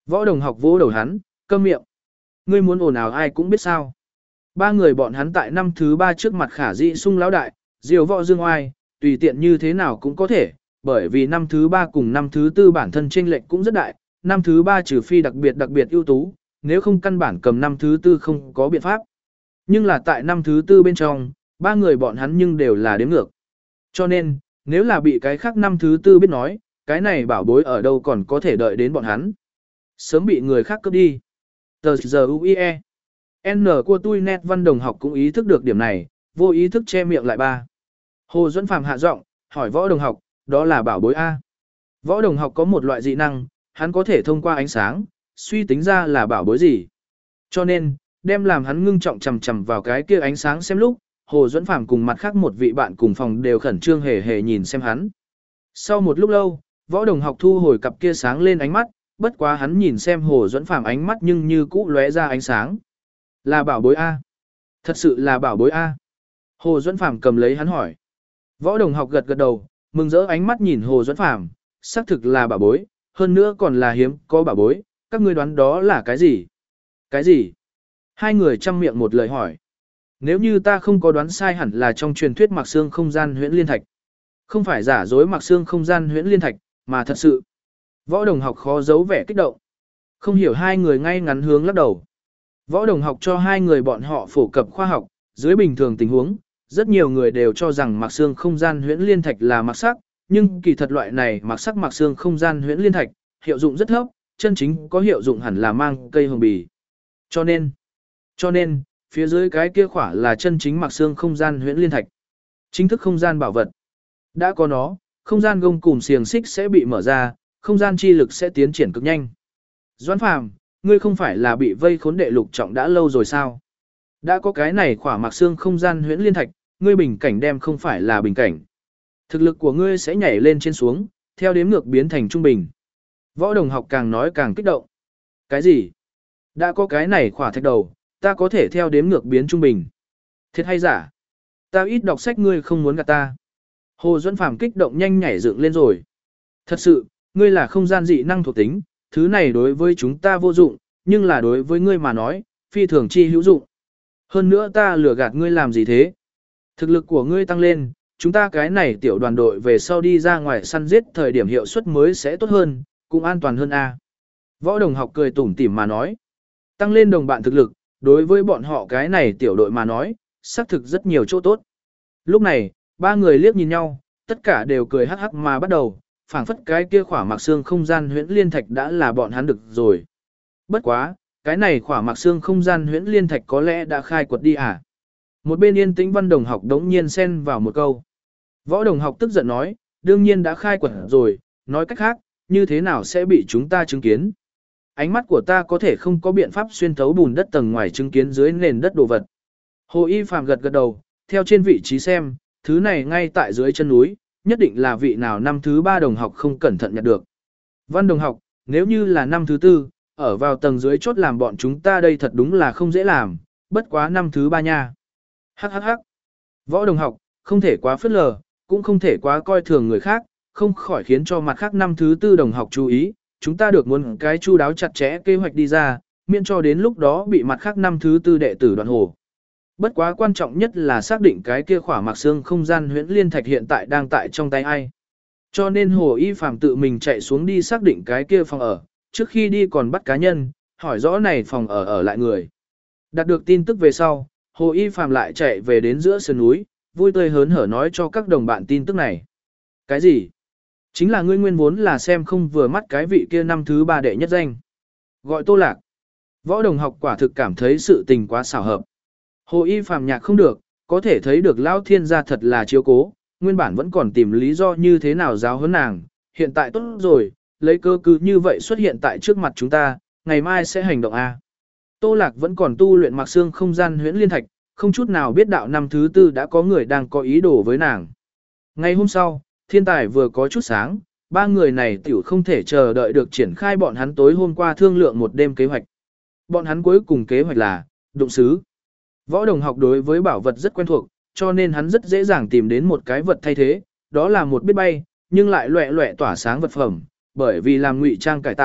Võ Đồng học vỗ đầu hắn, câm miệng. Ngươi muốn ồn ào ai cũng biết sao. Ba người bọn hắn tại năm thứ ba trước mặt khả dĩ sung lão đại, diều võ dương oai, tùy tiện như thế nào cũng có thể, bởi vì năm thứ ba cùng năm thứ tư bản thân chênh lệch cũng rất đại, năm thứ ba trừ phi đặc biệt đặc biệt ưu tú, nếu không căn bản cầm năm thứ tư không có biện pháp. Nhưng là tại năm thứ tư bên trong, ba người bọn hắn nhưng đều là đếm ngược. Cho nên, nếu là bị cái khác năm thứ tư biết nói, cái này bảo bối ở đâu còn có thể đợi đến bọn hắn. Sớm bị người khác cướp đi. Tờ giờ u i e. N của tôi nét văn đồng học cũng ý thức được điểm này, vô ý thức che miệng lại ba. Hồ Duẫn Phàm hạ giọng, hỏi võ đồng học, đó là bảo bối A. Võ đồng học có một loại dị năng, hắn có thể thông qua ánh sáng, suy tính ra là bảo bối gì. Cho nên, đem làm hắn ngưng trọng chầm chầm vào cái kia ánh sáng xem lúc, Hồ Duẫn Phàm cùng mặt khác một vị bạn cùng phòng đều khẩn trương hề hề nhìn xem hắn. Sau một lúc lâu, võ đồng học thu hồi cặp kia sáng lên ánh mắt, bất quá hắn nhìn xem Hồ Duẫn Phàm ánh mắt nhưng như cũ lóe ra ánh sáng. Là bảo bối A. Thật sự là bảo bối A. Hồ Duẫn Phàm cầm lấy hắn hỏi. Võ đồng học gật gật đầu, mừng rỡ ánh mắt nhìn Hồ Duẫn Phàm, xác thực là bảo bối, hơn nữa còn là hiếm có bảo bối, các ngươi đoán đó là cái gì? Cái gì? Hai người chăm miệng một lời hỏi. Nếu như ta không có đoán sai hẳn là trong truyền thuyết Mạc Xương không gian huyễn liên thạch. Không phải giả dối Mạc Xương không gian huyễn liên thạch, mà thật sự. Võ đồng học khó giấu vẻ kích động. Không hiểu hai người ngay ngắn hướng lắc đầu. Võ đồng học cho hai người bọn họ phổ cập khoa học, dưới bình thường tình huống, rất nhiều người đều cho rằng Mạc Xương không gian huyễn liên thạch là mạc sắc, nhưng kỳ thật loại này mạc sắc Mạc Xương không gian huyễn liên thạch, hiệu dụng rất thấp, chân chính có hiệu dụng hẳn là mang cây hồng bì. Cho nên, cho nên, phía dưới cái kia khỏa là chân chính Mạc Xương không gian huyễn liên thạch. Chính thức không gian bảo vật. Đã có nó, không gian gông cùm xiềng xích sẽ bị mở ra, không gian chi lực sẽ tiến triển cực nhanh. Doãn Phàm, ngươi không phải là bị vây khốn đệ lục trọng đã lâu rồi sao? Đã có cái này khỏa Mạc Xương không gian huyễn liên thạch, ngươi bình cảnh đem không phải là bình cảnh. Thực lực của ngươi sẽ nhảy lên trên xuống, theo đếm ngược biến thành trung bình. Võ đồng học càng nói càng kích động. Cái gì? Đã có cái này khỏa thạch đầu, ta có thể theo đếm ngược biến trung bình. Thiệt hay giả? Ta ít đọc sách ngươi không muốn gạt ta. Hồ Duẫn Phàm kích động nhanh nhảy dựng lên rồi. Thật sự, ngươi là không gian dị năng thuộc tính, thứ này đối với chúng ta vô dụng, nhưng là đối với ngươi mà nói, phi thường chi hữu dụng. Hơn nữa ta lừa gạt ngươi làm gì thế? Thực lực của ngươi tăng lên, chúng ta cái này tiểu đoàn đội về sau đi ra ngoài săn giết thời điểm hiệu suất mới sẽ tốt hơn, cũng an toàn hơn a. Võ đồng học cười tủm tỉm mà nói. Tăng lên đồng bạn thực lực, đối với bọn họ cái này tiểu đội mà nói, xác thực rất nhiều chỗ tốt. Lúc này, ba người liếc nhìn nhau, tất cả đều cười hắc hắc mà bắt đầu, phảng phất cái kia khỏa Mạc Xương không gian huyễn liên thạch đã là bọn hắn được rồi. Bất quá, cái này khỏa Mạc Xương không gian huyễn liên thạch có lẽ đã khai quật đi à? Một bên yên tĩnh văn đồng học đống nhiên xen vào một câu. Võ đồng học tức giận nói, đương nhiên đã khai quật rồi, nói cách khác, như thế nào sẽ bị chúng ta chứng kiến? Ánh mắt của ta có thể không có biện pháp xuyên thấu bùn đất tầng ngoài chứng kiến dưới nền đất đồ vật. Hồ Y Phạm gật gật đầu, theo trên vị trí xem, thứ này ngay tại dưới chân núi, nhất định là vị nào năm thứ ba đồng học không cẩn thận nhặt được. Văn đồng học, nếu như là năm thứ tư, ở vào tầng dưới chốt làm bọn chúng ta đây thật đúng là không dễ làm, bất quá năm thứ ba nha. Hắc hắc hắc. Võ đồng học, không thể quá phớt lờ, cũng không thể quá coi thường người khác, không khỏi khiến cho mặt khác năm thứ tư đồng học chú ý, chúng ta được muốn cái chu đáo chặt chẽ kế hoạch đi ra, miễn cho đến lúc đó bị mặt khác năm thứ tư đệ tử đoạn hồ. Bất quá quan trọng nhất là xác định cái kia khỏa Mạc Xương không gian huyễn liên thạch hiện tại đang tại trong tay ai. Cho nên Hồ Y Phạm tự mình chạy xuống đi xác định cái kia phòng ở, trước khi đi còn bắt cá nhân, hỏi rõ này phòng ở ở lại người. Đạt được tin tức về sau, Hồ Y Phạm lại chạy về đến giữa sườn núi, vui tươi hớn hở nói cho các đồng bạn tin tức này. Cái gì? Chính là ngươi nguyên vốn là xem không vừa mắt cái vị kia năm thứ ba đệ nhất danh. Gọi Tô Lạc. Võ đồng học quả thực cảm thấy sự tình quá xảo hợp. Hồ Y Phạm nhạc không được, có thể thấy được Lão Thiên gia thật là chiếu cố, nguyên bản vẫn còn tìm lý do như thế nào giáo huấn nàng, hiện tại tốt rồi, lấy cơ cứ như vậy xuất hiện tại trước mặt chúng ta, ngày mai sẽ hành động a. Tô Lạc vẫn còn tu luyện Mạc Xương không gian huyễn liên thạch, không chút nào biết đạo năm thứ tư đã có người đang có ý đồ với nàng. Ngày hôm sau, thiên tài vừa có chút sáng, ba người này tiểu không thể chờ đợi được triển khai bọn hắn tối hôm qua thương lượng một đêm kế hoạch. Bọn hắn cuối cùng kế hoạch là, đụng sứ. Võ đồng học đối với bảo vật rất quen thuộc, cho nên hắn rất dễ dàng tìm đến một cái vật thay thế, đó là một biết bay, nhưng lại loẹ loẹ tỏa sáng vật phẩm, bởi vì làm ngụy trang cải tạo,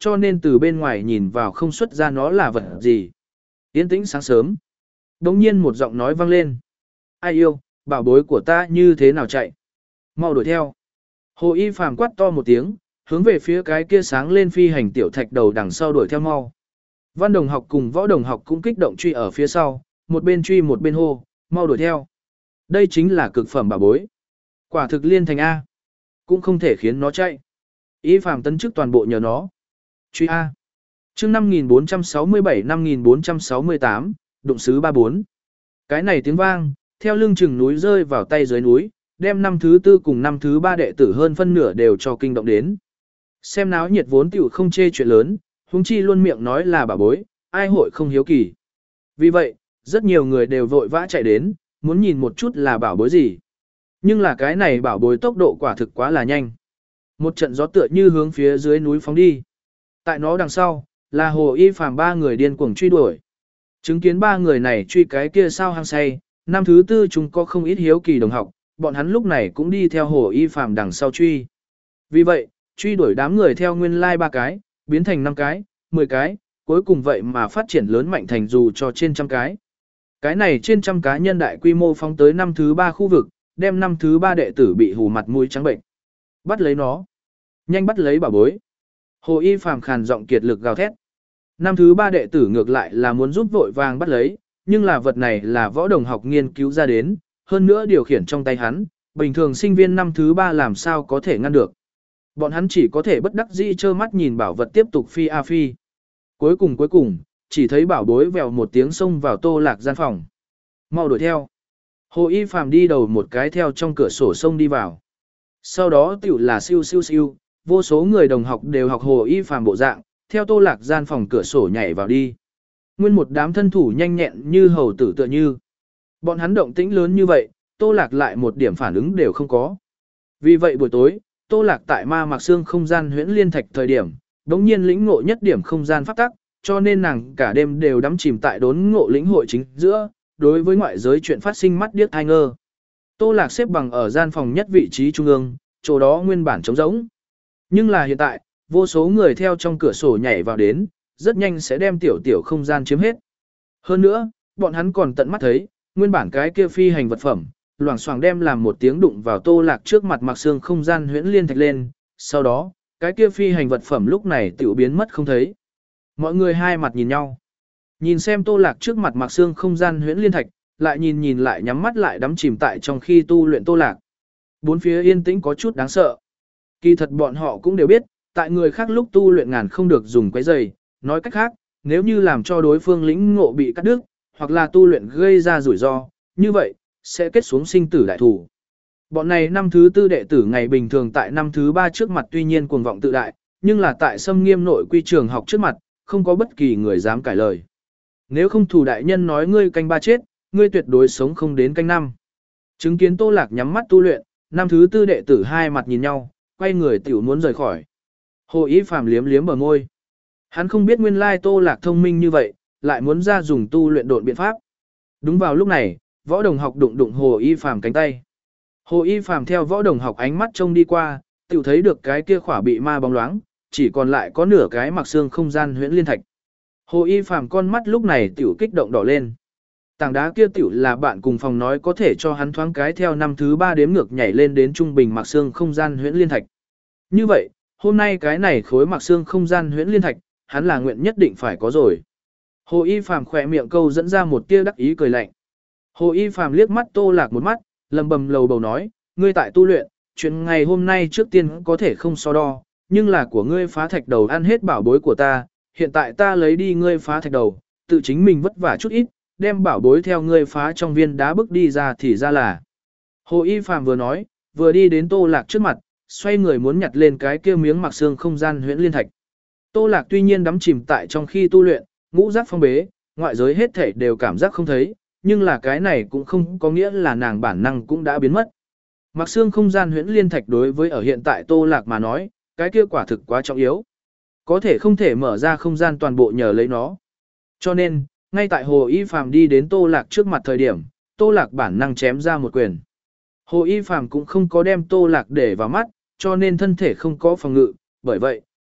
cho nên từ bên ngoài nhìn vào không xuất ra nó là vật gì. Yên tĩnh sáng sớm. Đống nhiên một giọng nói vang lên. Ai yêu, bảo bối của ta như thế nào chạy? Mau đuổi theo. Hồ Y Phàm quát to một tiếng, hướng về phía cái kia sáng lên phi hành tiểu thạch đầu đằng sau đuổi theo mau. Văn Đồng Học cùng Võ Đồng Học cũng kích động truy ở phía sau, một bên truy một bên hô, mau đuổi theo. Đây chính là cực phẩm bảo bối. Quả thực liên thành A. Cũng không thể khiến nó chạy. Y Phàm tấn chức toàn bộ nhờ nó. Truy A. Chương năm nghìn bốn trăm sáu mươi bảy năm nghìn bốn trăm sáu mươi tám, đụng sứ ba bốn. Cái này tiếng vang, theo lưng chừng núi rơi vào tay dưới núi, đem năm thứ tư cùng năm thứ ba đệ tử hơn phân nửa đều cho kinh động đến. Xem náo nhiệt vốn tiểu không chê chuyện lớn, huống chi luôn miệng nói là bảo bối, ai hội không hiếu kỳ. Vì vậy, rất nhiều người đều vội vã chạy đến, muốn nhìn một chút là bảo bối gì. Nhưng là cái này bảo bối tốc độ quả thực quá là nhanh. Một trận gió tựa như hướng phía dưới núi phóng đi. Tại nó đằng sau, là Hồ Y Phàm ba người điên cuồng truy đuổi. Chứng kiến ba người này truy cái kia sao hăng say, năm thứ tư chúng có không ít hiếu kỳ đồng học, bọn hắn lúc này cũng đi theo Hồ Y Phàm đằng sau truy. Vì vậy, truy đuổi đám người theo nguyên lai like ba cái, biến thành năm cái, mười cái, cuối cùng vậy mà phát triển lớn mạnh thành dù cho trên trăm cái. Cái này trên trăm cá nhân đại quy mô phóng tới năm thứ ba khu vực, đem năm thứ ba đệ tử bị hù mặt mũi trắng bệnh. Bắt lấy nó. Nhanh bắt lấy bảo bối. Hồ Y Phàm khàn giọng kiệt lực gào thét. Năm thứ ba đệ tử ngược lại là muốn giúp vội vàng bắt lấy, nhưng là vật này là Võ Đồng Học nghiên cứu ra đến, hơn nữa điều khiển trong tay hắn, bình thường sinh viên năm thứ ba làm sao có thể ngăn được. Bọn hắn chỉ có thể bất đắc dĩ trơ mắt nhìn bảo vật tiếp tục phi a phi. Cuối cùng cuối cùng, chỉ thấy bảo bối vèo một tiếng xông vào Tô Lạc gian phòng. Mau đuổi theo. Hồ Y Phàm đi đầu một cái theo trong cửa sổ sông đi vào. Sau đó tiểu là siêu siêu siêu, vô số người đồng học đều học Hồ Y Phàm bộ dạng, theo Tô Lạc gian phòng cửa sổ nhảy vào đi. Nguyên một đám thân thủ nhanh nhẹn như hầu tử tựa như. Bọn hắn động tĩnh lớn như vậy, Tô Lạc lại một điểm phản ứng đều không có. Vì vậy buổi tối, Tô Lạc tại ma mặc xương không gian huyễn liên thạch thời điểm, đống nhiên lĩnh ngộ nhất điểm không gian pháp tắc, cho nên nàng cả đêm đều đắm chìm tại đốn ngộ lĩnh hội chính giữa, đối với ngoại giới chuyện phát sinh mắt điếc ai ngơ. Tô Lạc xếp bằng ở gian phòng nhất vị trí trung ương, chỗ đó nguyên bản trống rỗng. Nhưng là hiện tại, vô số người theo trong cửa sổ nhảy vào đến, rất nhanh sẽ đem tiểu tiểu không gian chiếm hết. Hơn nữa, bọn hắn còn tận mắt thấy, nguyên bản cái kia phi hành vật phẩm, loảng xoảng đem làm một tiếng đụng vào Tô Lạc trước mặt mặc xương không gian huyễn liên thạch lên, sau đó, cái kia phi hành vật phẩm lúc này tiểu biến mất không thấy. Mọi người hai mặt nhìn nhau. Nhìn xem Tô Lạc trước mặt mặc xương không gian huyễn liên thạch, lại nhìn nhìn lại nhắm mắt lại đắm chìm tại trong khi tu luyện Tô Lạc. Bốn phía yên tĩnh có chút đáng sợ. Kỳ thật bọn họ cũng đều biết, tại người khác lúc tu luyện ngàn không được dùng quấy giày, nói cách khác, nếu như làm cho đối phương lĩnh ngộ bị cắt đứt, hoặc là tu luyện gây ra rủi ro, như vậy, sẽ kết xuống sinh tử đại thủ. Bọn này năm thứ tư đệ tử ngày bình thường tại năm thứ ba trước mặt tuy nhiên cuồng vọng tự đại, nhưng là tại xâm nghiêm nội quy trường học trước mặt, không có bất kỳ người dám cãi lời. Nếu không thủ đại nhân nói ngươi canh ba chết, ngươi tuyệt đối sống không đến canh năm. Chứng kiến Tô Lạc nhắm mắt tu luyện, năm thứ tư đệ tử hai mặt nhìn nhau, quay người tiểu muốn rời khỏi. Hồ Y Phàm liếm liếm bờ môi. Hắn không biết nguyên lai Tô Lạc thông minh như vậy, lại muốn ra dùng tu luyện độn biện pháp. Đúng vào lúc này, Võ Đồng Học đụng đụng Hồ Y Phàm cánh tay. Hồ Y Phàm theo Võ Đồng Học ánh mắt trông đi qua, tiểu thấy được cái kia khỏa bị ma bóng loáng, chỉ còn lại có nửa cái mặc xương không gian huyễn liên thạch. Hồ Y Phàm con mắt lúc này tiểu kích động đỏ lên. Tảng đá kia tiểu là bạn cùng phòng nói có thể cho hắn thoáng cái theo năm thứ ba đếm ngược nhảy lên đến trung bình mặc xương không gian huyễn liên thạch. Như vậy, hôm nay cái này khối mặc xương không gian huyễn liên thạch, hắn là nguyện nhất định phải có rồi. Hồ Y Phàm khỏe miệng câu dẫn ra một tia đắc ý cười lạnh. Hồ Y Phàm liếc mắt Tô Lạc một mắt, lầm bầm lầu bầu nói, ngươi tại tu luyện, chuyện ngày hôm nay trước tiên có thể không so đo, nhưng là của ngươi phá thạch đầu ăn hết bảo bối của ta, hiện tại ta lấy đi ngươi phá thạch đầu, tự chính mình vất vả chút ít, đem bảo bối theo ngươi phá trong viên đá bước đi ra thì ra là. Hồ Y Phàm vừa nói, vừa đi đến Tô Lạc trước mặt, xoay người muốn nhặt lên cái kia miếng mặc xương không gian huyễn liên thạch. Tô Lạc tuy nhiên đắm chìm tại trong khi tu luyện, ngũ giác phong bế, ngoại giới hết thảy đều cảm giác không thấy, nhưng là cái này cũng không có nghĩa là nàng bản năng cũng đã biến mất. Mặc xương không gian huyễn liên thạch đối với ở hiện tại Tô Lạc mà nói, cái kia quả thực quá trọng yếu. Có thể không thể mở ra không gian toàn bộ nhờ lấy nó. Cho nên, ngay tại Hồ Y Phàm đi đến Tô Lạc trước mặt thời điểm, Tô Lạc bản năng chém ra một quyền. Hồ Y Phàm cũng không có đem Tô Lạc để vào mắt, cho nên thân thể không có phòng ngự, bởi vậy,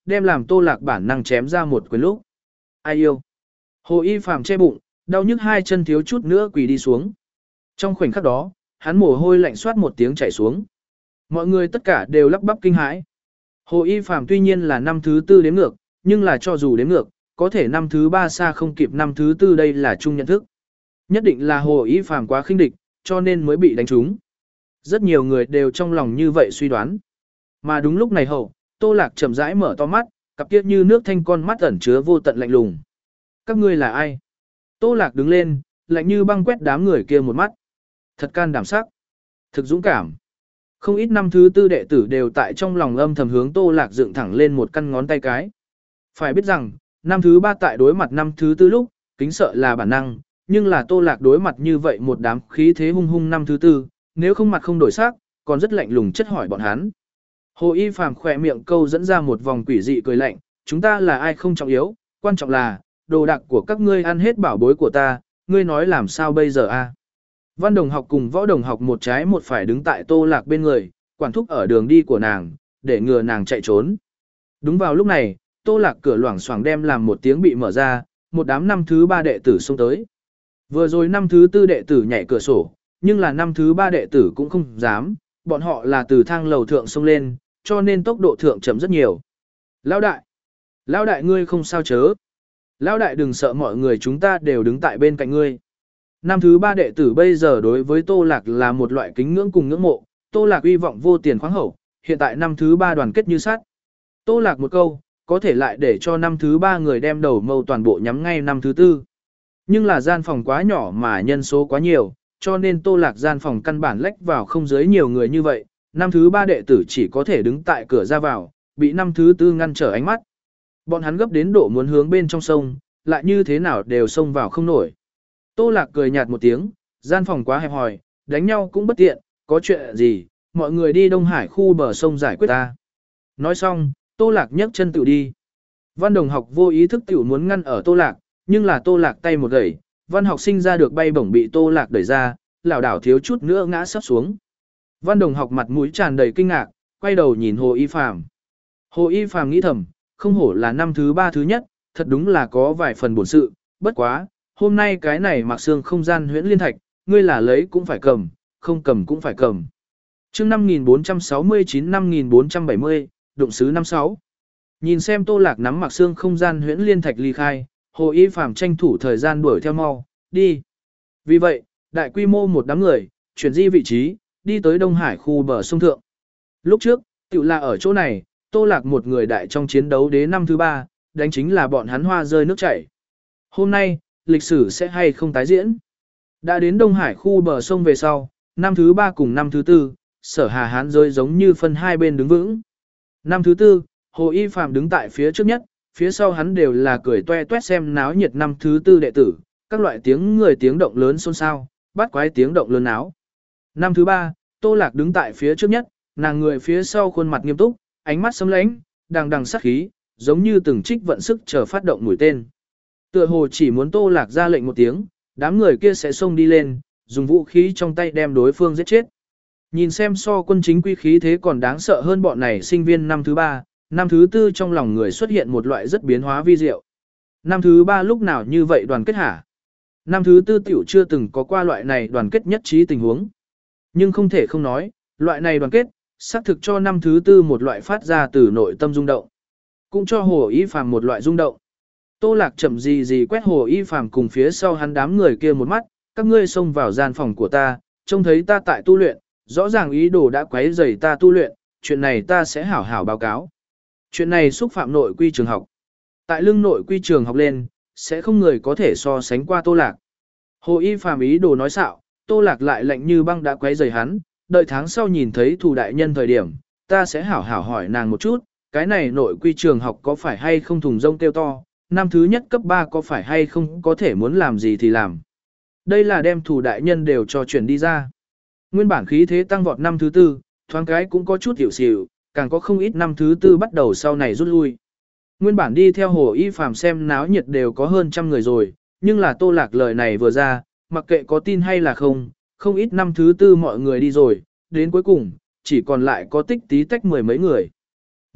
đem làm Tô Lạc bản năng chém ra một quyền lúc. Ai yêu? Hồ Y Phàm che bụng, đau nhức hai chân thiếu chút nữa quỳ đi xuống. Trong khoảnh khắc đó, hắn mồ hôi lạnh xoát một tiếng chảy xuống. Mọi người tất cả đều lắp bắp kinh hãi. Hồ Y Phàm tuy nhiên là năm thứ tư đếm ngược, nhưng là cho dù đếm ngược, có thể năm thứ ba xa không kịp năm thứ tư, đây là chung nhận thức. Nhất định là Hồ Y Phàm quá khinh địch, cho nên mới bị đánh trúng. Rất nhiều người đều trong lòng như vậy suy đoán. Mà đúng lúc này hậu, Tô Lạc chậm rãi mở to mắt, cặp kiếp như nước thanh con mắt ẩn chứa vô tận lạnh lùng. Các ngươi là ai? Tô Lạc đứng lên, lạnh như băng quét đám người kia một mắt. Thật can đảm sắc, thực dũng cảm. Không ít năm thứ tư đệ tử đều tại trong lòng âm thầm hướng Tô Lạc dựng thẳng lên một căn ngón tay cái. Phải biết rằng, năm thứ ba tại đối mặt năm thứ tư lúc, kính sợ là bản năng, nhưng là Tô Lạc đối mặt như vậy một đám khí thế hung hung năm thứ tư, nếu không mặt không đổi sắc, còn rất lạnh lùng chất hỏi bọn hắn. Hồ Y Phàm khỏe miệng câu dẫn ra một vòng quỷ dị cười lạnh, chúng ta là ai không trọng yếu, quan trọng là, đồ đạc của các ngươi ăn hết bảo bối của ta, ngươi nói làm sao bây giờ a? Văn Đồng Học cùng Võ Đồng Học một trái một phải đứng tại Tô Lạc bên người, quản thúc ở đường đi của nàng, để ngừa nàng chạy trốn. Đúng vào lúc này, Tô Lạc cửa loảng xoảng đem làm một tiếng bị mở ra, một đám năm thứ ba đệ tử xông tới. Vừa rồi năm thứ tư đệ tử nhảy cửa sổ, nhưng là năm thứ ba đệ tử cũng không dám, bọn họ là từ thang lầu thượng xông lên, cho nên tốc độ thượng chậm rất nhiều. Lão đại! Lão đại ngươi không sao chớ! Lão đại đừng sợ, mọi người chúng ta đều đứng tại bên cạnh ngươi. Năm thứ ba đệ tử bây giờ đối với Tô Lạc là một loại kính ngưỡng cùng ngưỡng mộ, Tô Lạc uy vọng vô tiền khoáng hậu, hiện tại năm thứ ba đoàn kết như sát. Tô Lạc một câu, có thể lại để cho năm thứ ba người đem đầu mâu toàn bộ nhắm ngay năm thứ tư. Nhưng là gian phòng quá nhỏ mà nhân số quá nhiều, cho nên Tô Lạc gian phòng căn bản lách vào không dưới nhiều người như vậy, năm thứ ba đệ tử chỉ có thể đứng tại cửa ra vào, bị năm thứ tư ngăn trở ánh mắt. Bọn hắn gấp đến độ muốn hướng bên trong sông, lại như thế nào đều xông vào không nổi. Tô Lạc cười nhạt một tiếng, gian phòng quá hẹp hòi, đánh nhau cũng bất tiện, có chuyện gì, mọi người đi Đông Hải khu bờ sông giải quyết ta. Nói xong, Tô Lạc nhấc chân tự đi. Văn Đồng Học vô ý thức tiểu muốn ngăn ở Tô Lạc, nhưng là Tô Lạc tay một gẩy, Văn Học sinh ra được bay bổng bị Tô Lạc đẩy ra, lảo đảo thiếu chút nữa ngã sắp xuống. Văn Đồng Học mặt mũi tràn đầy kinh ngạc, quay đầu nhìn Hồ Y Phàm. Hồ Y Phàm nghĩ thầm, không hổ là năm thứ ba thứ nhất, thật đúng là có vài phần bổn sự, bất quá, hôm nay cái này mặc xương không gian huyễn liên thạch, ngươi là lấy cũng phải cầm, không cầm cũng phải cầm. Chương năm nghìn bốn trăm sáu mươi chín năm nghìn bốn trăm bảy mươi, đụng sứ năm sáu. Nhìn xem Tô Lạc nắm mặc xương không gian huyễn liên thạch ly khai, Hồ Y Phàm tranh thủ thời gian đuổi theo mau, đi. Vì vậy, đại quy mô một đám người, chuyển di vị trí, đi tới Đông Hải khu bờ sông thượng. Lúc trước, tự là ở chỗ này, Tô Lạc một người đại trong chiến đấu đế năm thứ ba, đánh chính là bọn hắn hoa rơi nước chảy. Hôm nay, lịch sử sẽ hay không tái diễn. Đã đến Đông Hải khu bờ sông về sau, năm thứ ba cùng năm thứ tư, Sở Hà Hán rơi giống như phân hai bên đứng vững. Năm thứ tư, Hồ Y Phàm đứng tại phía trước nhất, phía sau hắn đều là cười toe toét xem náo nhiệt năm thứ tư đệ tử, các loại tiếng người tiếng động lớn xôn xao, bắt quái tiếng động lớn náo. Năm thứ ba, Tô Lạc đứng tại phía trước nhất, nàng người phía sau khuôn mặt nghiêm túc, ánh mắt sấm lãnh, đằng đằng sát khí, giống như từng trích vận sức chờ phát động mũi tên. Tựa hồ chỉ muốn Tô Lạc ra lệnh một tiếng, đám người kia sẽ xông đi lên, dùng vũ khí trong tay đem đối phương giết chết. Nhìn xem so quân chính quy khí thế còn đáng sợ hơn bọn này sinh viên năm thứ ba, năm thứ tư trong lòng người xuất hiện một loại rất biến hóa vi diệu. Năm thứ ba lúc nào như vậy đoàn kết hả? Năm thứ tư tiểu chưa từng có qua loại này đoàn kết nhất trí tình huống. Nhưng không thể không nói, loại này đoàn kết, xác thực cho năm thứ tư một loại phát ra từ nội tâm rung động. Cũng cho Hồ Y Phàm một loại rung động. Tô Lạc chậm gì gì quét Hồ Y Phàm cùng phía sau hắn đám người kia một mắt, các ngươi xông vào gian phòng của ta, trông thấy ta tại tu luyện, rõ ràng ý đồ đã quấy rầy ta tu luyện, chuyện này ta sẽ hảo hảo báo cáo. Chuyện này xúc phạm nội quy trường học. Tại lưng nội quy trường học lên, sẽ không người có thể so sánh qua Tô Lạc. Hồ Y Phàm ý đồ nói xạo, Tô Lạc lại lạnh như băng đã quấy rầy hắn, đợi tháng sau nhìn thấy thủ đại nhân thời điểm, ta sẽ hảo hảo hỏi nàng một chút, cái này nội quy trường học có phải hay không thùng rông kêu to, năm thứ nhất cấp ba có phải hay không có thể muốn làm gì thì làm. Đây là đem thủ đại nhân đều cho chuyển đi ra. Nguyên bản khí thế tăng vọt năm thứ tư, thoáng cái cũng có chút hiểu xỉu, càng có không ít năm thứ tư bắt đầu sau này rút lui. Nguyên bản đi theo Hồ Y Phàm xem náo nhiệt đều có hơn trăm người rồi, nhưng là Tô Lạc lời này vừa ra, mặc kệ có tin hay là không, không ít năm thứ tư mọi người đi rồi, đến cuối cùng, chỉ còn lại có tích tí tách mười mấy người.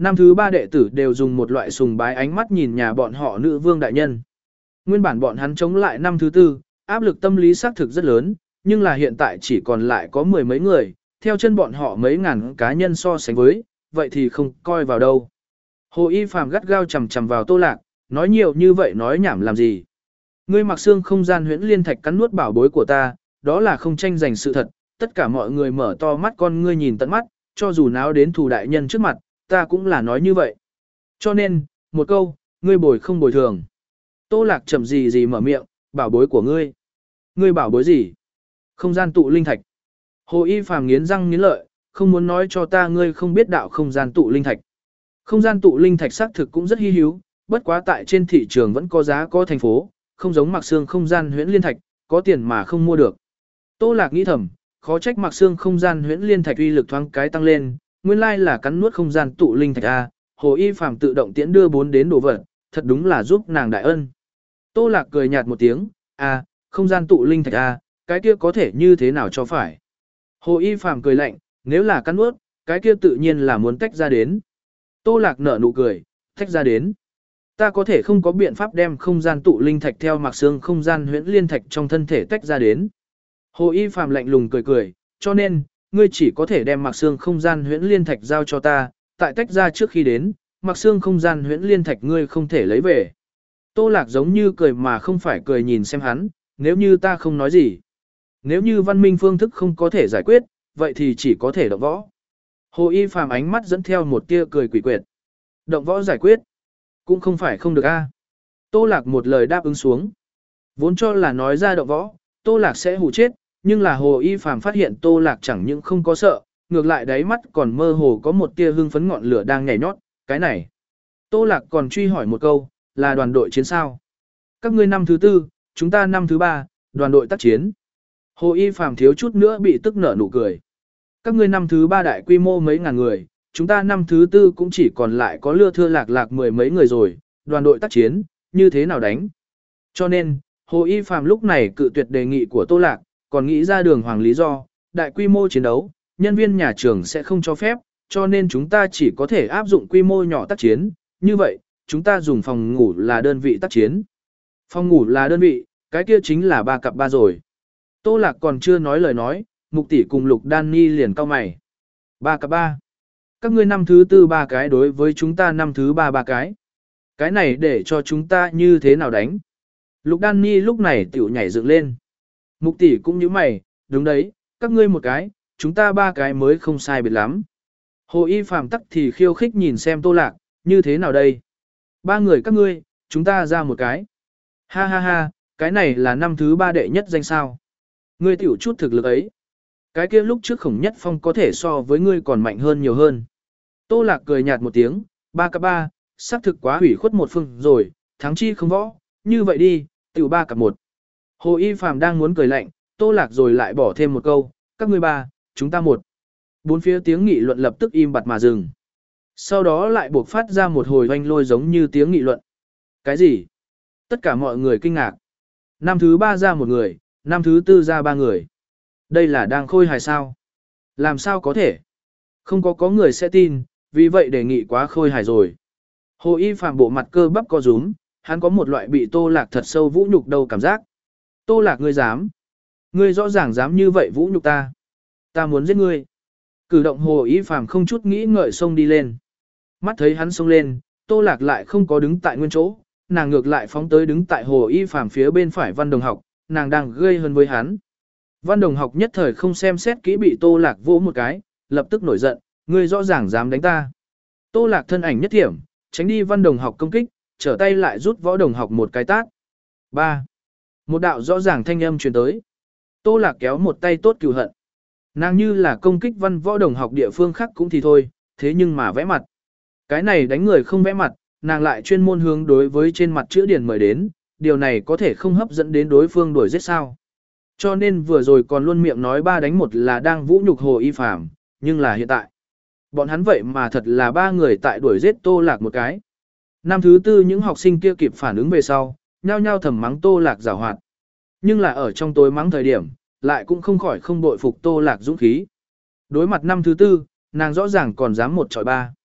Năm thứ ba đệ tử đều dùng một loại sùng bái ánh mắt nhìn nhà bọn họ nữ vương đại nhân. Nguyên bản bọn hắn chống lại năm thứ tư, áp lực tâm lý xác thực rất lớn, nhưng là hiện tại chỉ còn lại có mười mấy người, theo chân bọn họ mấy ngàn cá nhân so sánh với, vậy thì không coi vào đâu. Hồ Y Phàm gắt gao chằm chằm vào Tô Lạc, nói nhiều như vậy nói nhảm làm gì. Ngươi mặc xương không gian huyễn liên thạch cắn nuốt bảo bối của ta, đó là không tranh giành sự thật, tất cả mọi người mở to mắt con ngươi nhìn tận mắt, cho dù náo đến thù đại nhân trước mặt, ta cũng là nói như vậy. Cho nên, một câu, ngươi bồi không bồi thường. Tô Lạc chậm gì gì mở miệng, bảo bối của ngươi. Ngươi bảo bối gì? Không gian tụ linh thạch. Hồ Y Phàm nghiến răng nghiến lợi, không muốn nói cho ta ngươi không biết đạo không gian tụ linh thạch. Không gian tụ linh thạch xác thực cũng rất hi hữu, bất quá tại trên thị trường vẫn có giá có thành phố, không giống Mạc Xương không gian huyễn liên thạch, có tiền mà không mua được. Tô Lạc nghĩ thầm, khó trách Mạc Xương không gian huyễn liên thạch uy lực thoáng cái tăng lên, nguyên lai là cắn nuốt không gian tụ linh thạch a. Hồ Y Phàm tự động tiễn đưa bốn đến đồ vật, thật đúng là giúp nàng đại ân. Tô Lạc cười nhạt một tiếng, a, không gian tụ linh thạch a, cái kia có thể như thế nào cho phải. Hồ Y Phàm cười lạnh, nếu là cắn nuốt, cái kia tự nhiên là muốn tách ra đến. Tô Lạc nở nụ cười, tách ra đến. Ta có thể không có biện pháp đem không gian tụ linh thạch theo Mạc Xương không gian huyễn liên thạch trong thân thể tách ra đến. Hồ Y Phàm lạnh lùng cười cười, cho nên, ngươi chỉ có thể đem Mạc Xương không gian huyễn liên thạch giao cho ta, tại tách ra trước khi đến, Mạc Xương không gian huyễn liên thạch ngươi không thể lấy về. Tô Lạc giống như cười mà không phải cười nhìn xem hắn, nếu như ta không nói gì. Nếu như văn minh phương thức không có thể giải quyết, vậy thì chỉ có thể động võ. Hồ Y Phàm ánh mắt dẫn theo một tia cười quỷ quyệt. Động võ giải quyết, cũng không phải không được a. Tô Lạc một lời đáp ứng xuống. Vốn cho là nói ra động võ, Tô Lạc sẽ hù chết, nhưng là Hồ Y Phàm phát hiện Tô Lạc chẳng những không có sợ, ngược lại đáy mắt còn mơ hồ có một tia hưng phấn ngọn lửa đang nhảy nhót, cái này. Tô Lạc còn truy hỏi một câu, là đoàn đội chiến sao? Các ngươi năm thứ tư, chúng ta năm thứ ba, đoàn đội tác chiến. Hồ Y Phàm thiếu chút nữa bị tức nở nụ cười. Các ngươi năm thứ ba đại quy mô mấy ngàn người, chúng ta năm thứ tư cũng chỉ còn lại có lưa thưa lạc lạc mười mấy người rồi, đoàn đội tác chiến, như thế nào đánh? Cho nên, Hồ Y Phàm lúc này cự tuyệt đề nghị của Tô Lạc, còn nghĩ ra đường hoàng lý do, đại quy mô chiến đấu, nhân viên nhà trường sẽ không cho phép, cho nên chúng ta chỉ có thể áp dụng quy mô nhỏ tác chiến, như vậy, chúng ta dùng phòng ngủ là đơn vị tác chiến. Phòng ngủ là đơn vị, cái kia chính là ba cặp ba rồi. Tô Lạc còn chưa nói lời nói, Mục tỷ cùng Lục Đan Ni liền cau mày. Ba cặp ba. Các ngươi năm thứ tư ba cái đối với chúng ta năm thứ ba ba cái. Cái này để cho chúng ta như thế nào đánh? Lục Đan Ni lúc này tiểu nhảy dựng lên. Mục tỷ cũng như mày, đúng đấy, các ngươi một cái, chúng ta ba cái mới không sai biệt lắm. Hồ Y Phàm tắc thì khiêu khích nhìn xem Tô Lạc, như thế nào đây? Ba người các ngươi, chúng ta ra một cái. Ha ha ha, cái này là năm thứ ba đệ nhất danh sao. Ngươi tiểu chút thực lực ấy. Cái kia lúc trước Khổng Nhất Phong có thể so với ngươi còn mạnh hơn nhiều hơn. Tô Lạc cười nhạt một tiếng, ba cặp ba, xác thực quá hủy khuất một phương rồi, thắng chi không võ, như vậy đi, tiểu ba cặp một. Hồ Y Phàm đang muốn cười lạnh, Tô Lạc rồi lại bỏ thêm một câu, các ngươi ba, chúng ta một. Bốn phía tiếng nghị luận lập tức im bặt mà dừng. Sau đó lại buộc phát ra một hồi oanh lôi giống như tiếng nghị luận. Cái gì? Tất cả mọi người kinh ngạc. Năm thứ ba ra một người, năm thứ tư ra ba người. Đây là đang khôi hài sao? Làm sao có thể? Không có có người sẽ tin, vì vậy đề nghị quá khôi hài rồi. Hồ Y Phàm bộ mặt cơ bắp co rúm, hắn có một loại bị Tô Lạc thật sâu vũ nhục đầu cảm giác. Tô Lạc ngươi dám? Ngươi rõ ràng dám như vậy vũ nhục ta. Ta muốn giết ngươi. Cử động Hồ Y Phàm không chút nghĩ ngợi xông đi lên. Mắt thấy hắn xông lên, Tô Lạc lại không có đứng tại nguyên chỗ, nàng ngược lại phóng tới đứng tại Hồ Y Phàm phía bên phải Văn Đồng Học, nàng đang gây hơn với hắn. Văn Đồng Học nhất thời không xem xét kỹ bị Tô Lạc vỗ một cái, lập tức nổi giận, ngươi rõ ràng dám đánh ta. Tô Lạc thân ảnh nhất thiểm, tránh đi Văn Đồng Học công kích, trở tay lại rút Võ Đồng Học một cái tát. ba. Một đạo rõ ràng thanh âm truyền tới. Tô Lạc kéo một tay tốt cừu hận. Nàng như là công kích Văn Võ Đồng Học địa phương khác cũng thì thôi, thế nhưng mà vẽ mặt. Cái này đánh người không vẽ mặt, nàng lại chuyên môn hướng đối với trên mặt chữ điển mời đến, điều này có thể không hấp dẫn đến đối phương đuổi giết sao. Cho nên vừa rồi còn luôn miệng nói ba đánh một là đang vũ nhục Hồ Y Phàm, nhưng là hiện tại. Bọn hắn vậy mà thật là ba người tại đuổi giết Tô Lạc một cái. Năm thứ tư những học sinh kia kịp phản ứng về sau, nhao nhao thầm mắng Tô Lạc giảo hoạt. Nhưng là ở trong tối mắng thời điểm, lại cũng không khỏi không bội phục Tô Lạc dũng khí. Đối mặt năm thứ tư, nàng rõ ràng còn dám một trọi ba.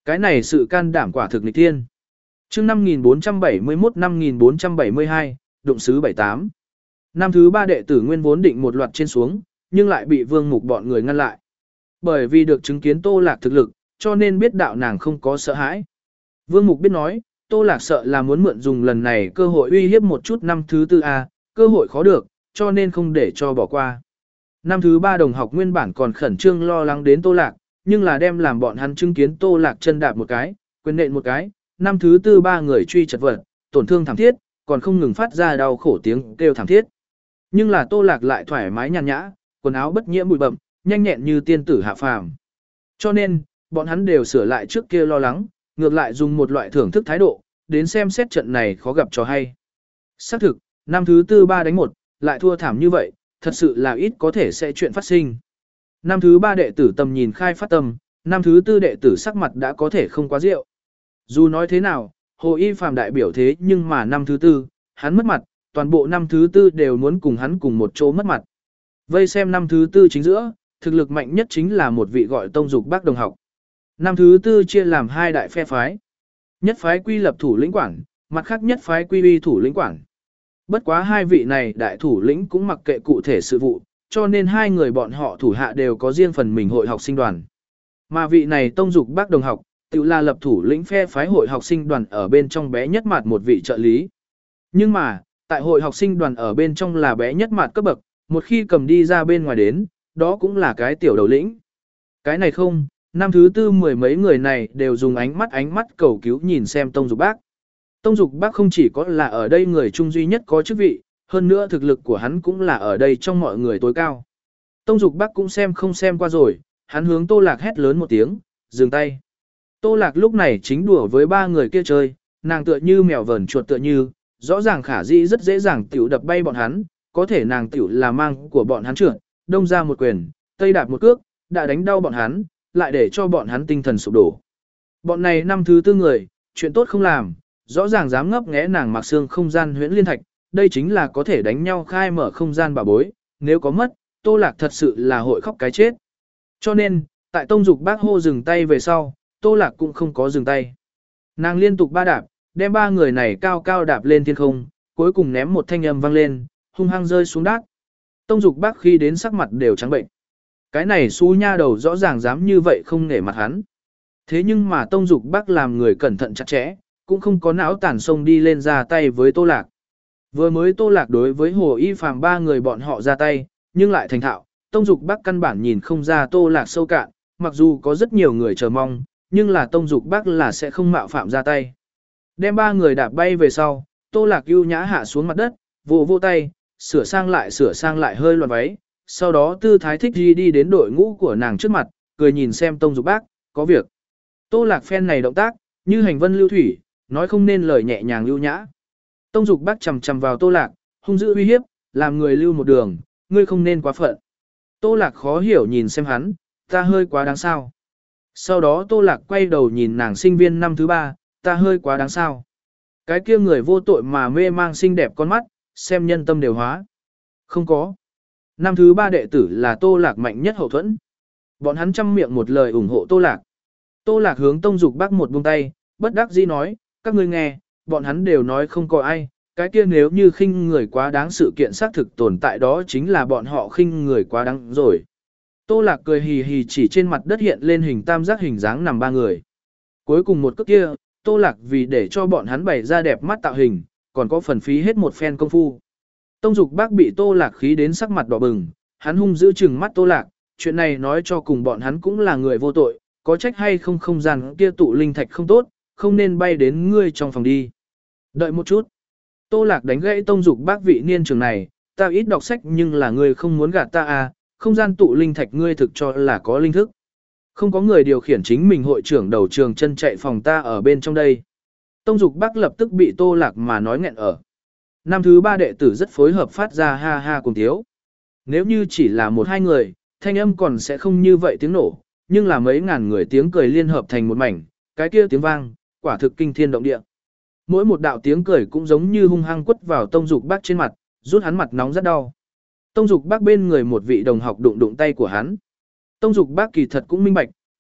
Cái này sự can đảm quả thực nghịch thiên. Chương năm nghìn bốn trăm bảy mươi mốt năm nghìn bốn trăm bảy mươi hai, đụng sứ bảy tám. Năm thứ ba đệ tử nguyên vốn định một loạt trên xuống, nhưng lại bị Vương Mục bọn người ngăn lại. Bởi vì được chứng kiến Tô Lạc thực lực, cho nên biết đạo nàng không có sợ hãi. Vương Mục biết nói, Tô Lạc sợ là muốn mượn dùng lần này cơ hội uy hiếp một chút năm thứ tư A, cơ hội khó được, cho nên không để cho bỏ qua. Năm thứ ba đồng học nguyên bản còn khẩn trương lo lắng đến Tô Lạc, nhưng là đem làm bọn hắn chứng kiến Tô Lạc chân đạp một cái, quyền nện một cái, năm thứ tư ba người truy chật vật, tổn thương thảm thiết, còn không ngừng phát ra đau khổ tiếng kêu thảm thiết. Nhưng là Tô Lạc lại thoải mái nhàn nhã, quần áo bất nhiễm bụi bặm, nhanh nhẹn như tiên tử hạ phàm. Cho nên, bọn hắn đều sửa lại trước kia lo lắng, ngược lại dùng một loại thưởng thức thái độ, đến xem xét trận này khó gặp cho hay. Xác thực, năm thứ tư ba đánh một, lại thua thảm như vậy, thật sự là ít có thể sẽ chuyện phát sinh. Năm thứ ba đệ tử tầm nhìn khai phát tâm, năm thứ tư đệ tử sắc mặt đã có thể không quá rượu. Dù nói thế nào, Hồ Y Phạm đại biểu thế nhưng mà năm thứ tư, hắn mất mặt, toàn bộ năm thứ tư đều muốn cùng hắn cùng một chỗ mất mặt. Vây xem năm thứ tư chính giữa, thực lực mạnh nhất chính là một vị gọi Tông Dục Bác đồng học. Năm thứ tư chia làm hai đại phe phái. Nhất phái quy lập thủ lĩnh quản, mặt khác nhất phái quy uy thủ lĩnh quản. Bất quá hai vị này đại thủ lĩnh cũng mặc kệ cụ thể sự vụ, cho nên hai người bọn họ thủ hạ đều có riêng phần mình hội học sinh đoàn. Mà vị này Tông Dục Bác đồng học, tự là lập thủ lĩnh phe phái hội học sinh đoàn ở bên trong bé nhất mặt một vị trợ lý. Nhưng mà, tại hội học sinh đoàn ở bên trong là bé nhất mặt cấp bậc, một khi cầm đi ra bên ngoài đến, đó cũng là cái tiểu đầu lĩnh. Cái này không, năm thứ tư mười mấy người này đều dùng ánh mắt ánh mắt cầu cứu nhìn xem Tông Dục Bác. Tông Dục Bác không chỉ có là ở đây người trung duy nhất có chức vị, hơn nữa thực lực của hắn cũng là ở đây trong mọi người tối cao. Tông Dục Bác cũng xem không xem qua rồi, hắn hướng Tô Lạc hét lớn một tiếng, dừng tay. Tô Lạc lúc này chính đùa với ba người kia chơi, nàng tựa như mèo vờn chuột tựa như, rõ ràng khả dĩ rất dễ dàng tiểu đập bay bọn hắn, có thể nàng tiểu là mang của bọn hắn trượt, đông ra một quyền, tây đạp một cước, đã đánh đau bọn hắn, lại để cho bọn hắn tinh thần sụp đổ. Bọn này năm thứ tư người, chuyện tốt không làm, rõ ràng dám ngấp nghé nàng mặc xương không gian huyễn liên thạch, đây chính là có thể đánh nhau khai mở không gian bà bối, nếu có mất, Tô Lạc thật sự là hội khóc cái chết. Cho nên, tại Tông Dục Bác hô dừng tay về sau, Tô Lạc cũng không có dừng tay. Nàng liên tục ba đạp, đem ba người này cao cao đạp lên thiên không, cuối cùng ném một thanh âm vang lên, hung hăng rơi xuống đất. Tông Dục Bác khi đến sắc mặt đều trắng bệnh. Cái này xú nha đầu rõ ràng dám như vậy không nể mặt hắn. Thế nhưng mà Tông Dục Bác làm người cẩn thận chặt chẽ, cũng không có não tàn sông đi lên ra tay với Tô Lạc. Vừa mới Tô Lạc đối với Hồ Y Phàm ba người bọn họ ra tay, nhưng lại thành thạo, Tông Dục Bác căn bản nhìn không ra Tô Lạc sâu cạn, mặc dù có rất nhiều người chờ mong, nhưng là Tông Dục Bác là sẽ không mạo phạm ra tay. Đem ba người đạp bay về sau, Tô Lạc ưu nhã hạ xuống mặt đất, vỗ vỗ tay, sửa sang lại sửa sang lại hơi loạn váy, sau đó tư thái thích đi đi đến đội ngũ của nàng trước mặt, cười nhìn xem Tông Dục Bác, có việc. Tô Lạc phen này động tác, như hành vân lưu thủy, nói không nên lời nhẹ nhàng ưu nhã. Tông Dục Bác chầm chầm vào Tô Lạc, hung dữ uy hiếp, làm người lưu một đường, ngươi không nên quá phận. Tô Lạc khó hiểu nhìn xem hắn, ta hơi quá đáng sao. Sau đó Tô Lạc quay đầu nhìn nàng sinh viên năm thứ ba, ta hơi quá đáng sao. Cái kia người vô tội mà mê mang xinh đẹp con mắt, xem nhân tâm đều hóa. Không có. Năm thứ ba đệ tử là Tô Lạc mạnh nhất hậu thuẫn. Bọn hắn chăm miệng một lời ủng hộ Tô Lạc. Tô Lạc hướng Tông Dục Bác một buông tay, bất đắc dĩ nói, các ngươi nghe, bọn hắn đều nói không có ai, cái kia nếu như khinh người quá đáng sự kiện xác thực tồn tại đó chính là bọn họ khinh người quá đáng rồi. Tô Lạc cười hì hì chỉ trên mặt đất hiện lên hình tam giác hình dáng nằm ba người. Cuối cùng một cước kia, Tô Lạc vì để cho bọn hắn bày ra đẹp mắt tạo hình, còn có phần phí hết một phen công phu. Tông Dục Bác bị Tô Lạc khí đến sắc mặt đỏ bừng, hắn hung dữ chừng mắt Tô Lạc, chuyện này nói cho cùng bọn hắn cũng là người vô tội, có trách hay không không gian kia tụ linh thạch không tốt, không nên bay đến ngươi trong phòng đi. Đợi một chút. Tô Lạc đánh gãy Tông Dục Bác vị niên trường này, ta ít đọc sách nhưng là ngươi không muốn gạt ta à, không gian tụ linh thạch ngươi thực cho là có linh thức. Không có người điều khiển chính mình hội trưởng đầu trường chân chạy phòng ta ở bên trong đây. Tông Dục Bác lập tức bị Tô Lạc mà nói nghẹn ở. Năm thứ ba đệ tử rất phối hợp phát ra ha ha cùng thiếu. Nếu như chỉ là một hai người, thanh âm còn sẽ không như vậy tiếng nổ, nhưng là mấy ngàn người tiếng cười liên hợp thành một mảnh, cái kia tiếng vang, quả thực kinh thiên động địa. Mỗi một đạo tiếng cười cũng giống như hung hăng quất vào Tông Dục Bác trên mặt, rút hắn mặt nóng rất đau. Tông Dục Bác bên người một vị đồng học đụng đụng tay của hắn. Tông Dục Bác kỳ thật cũng minh bạch,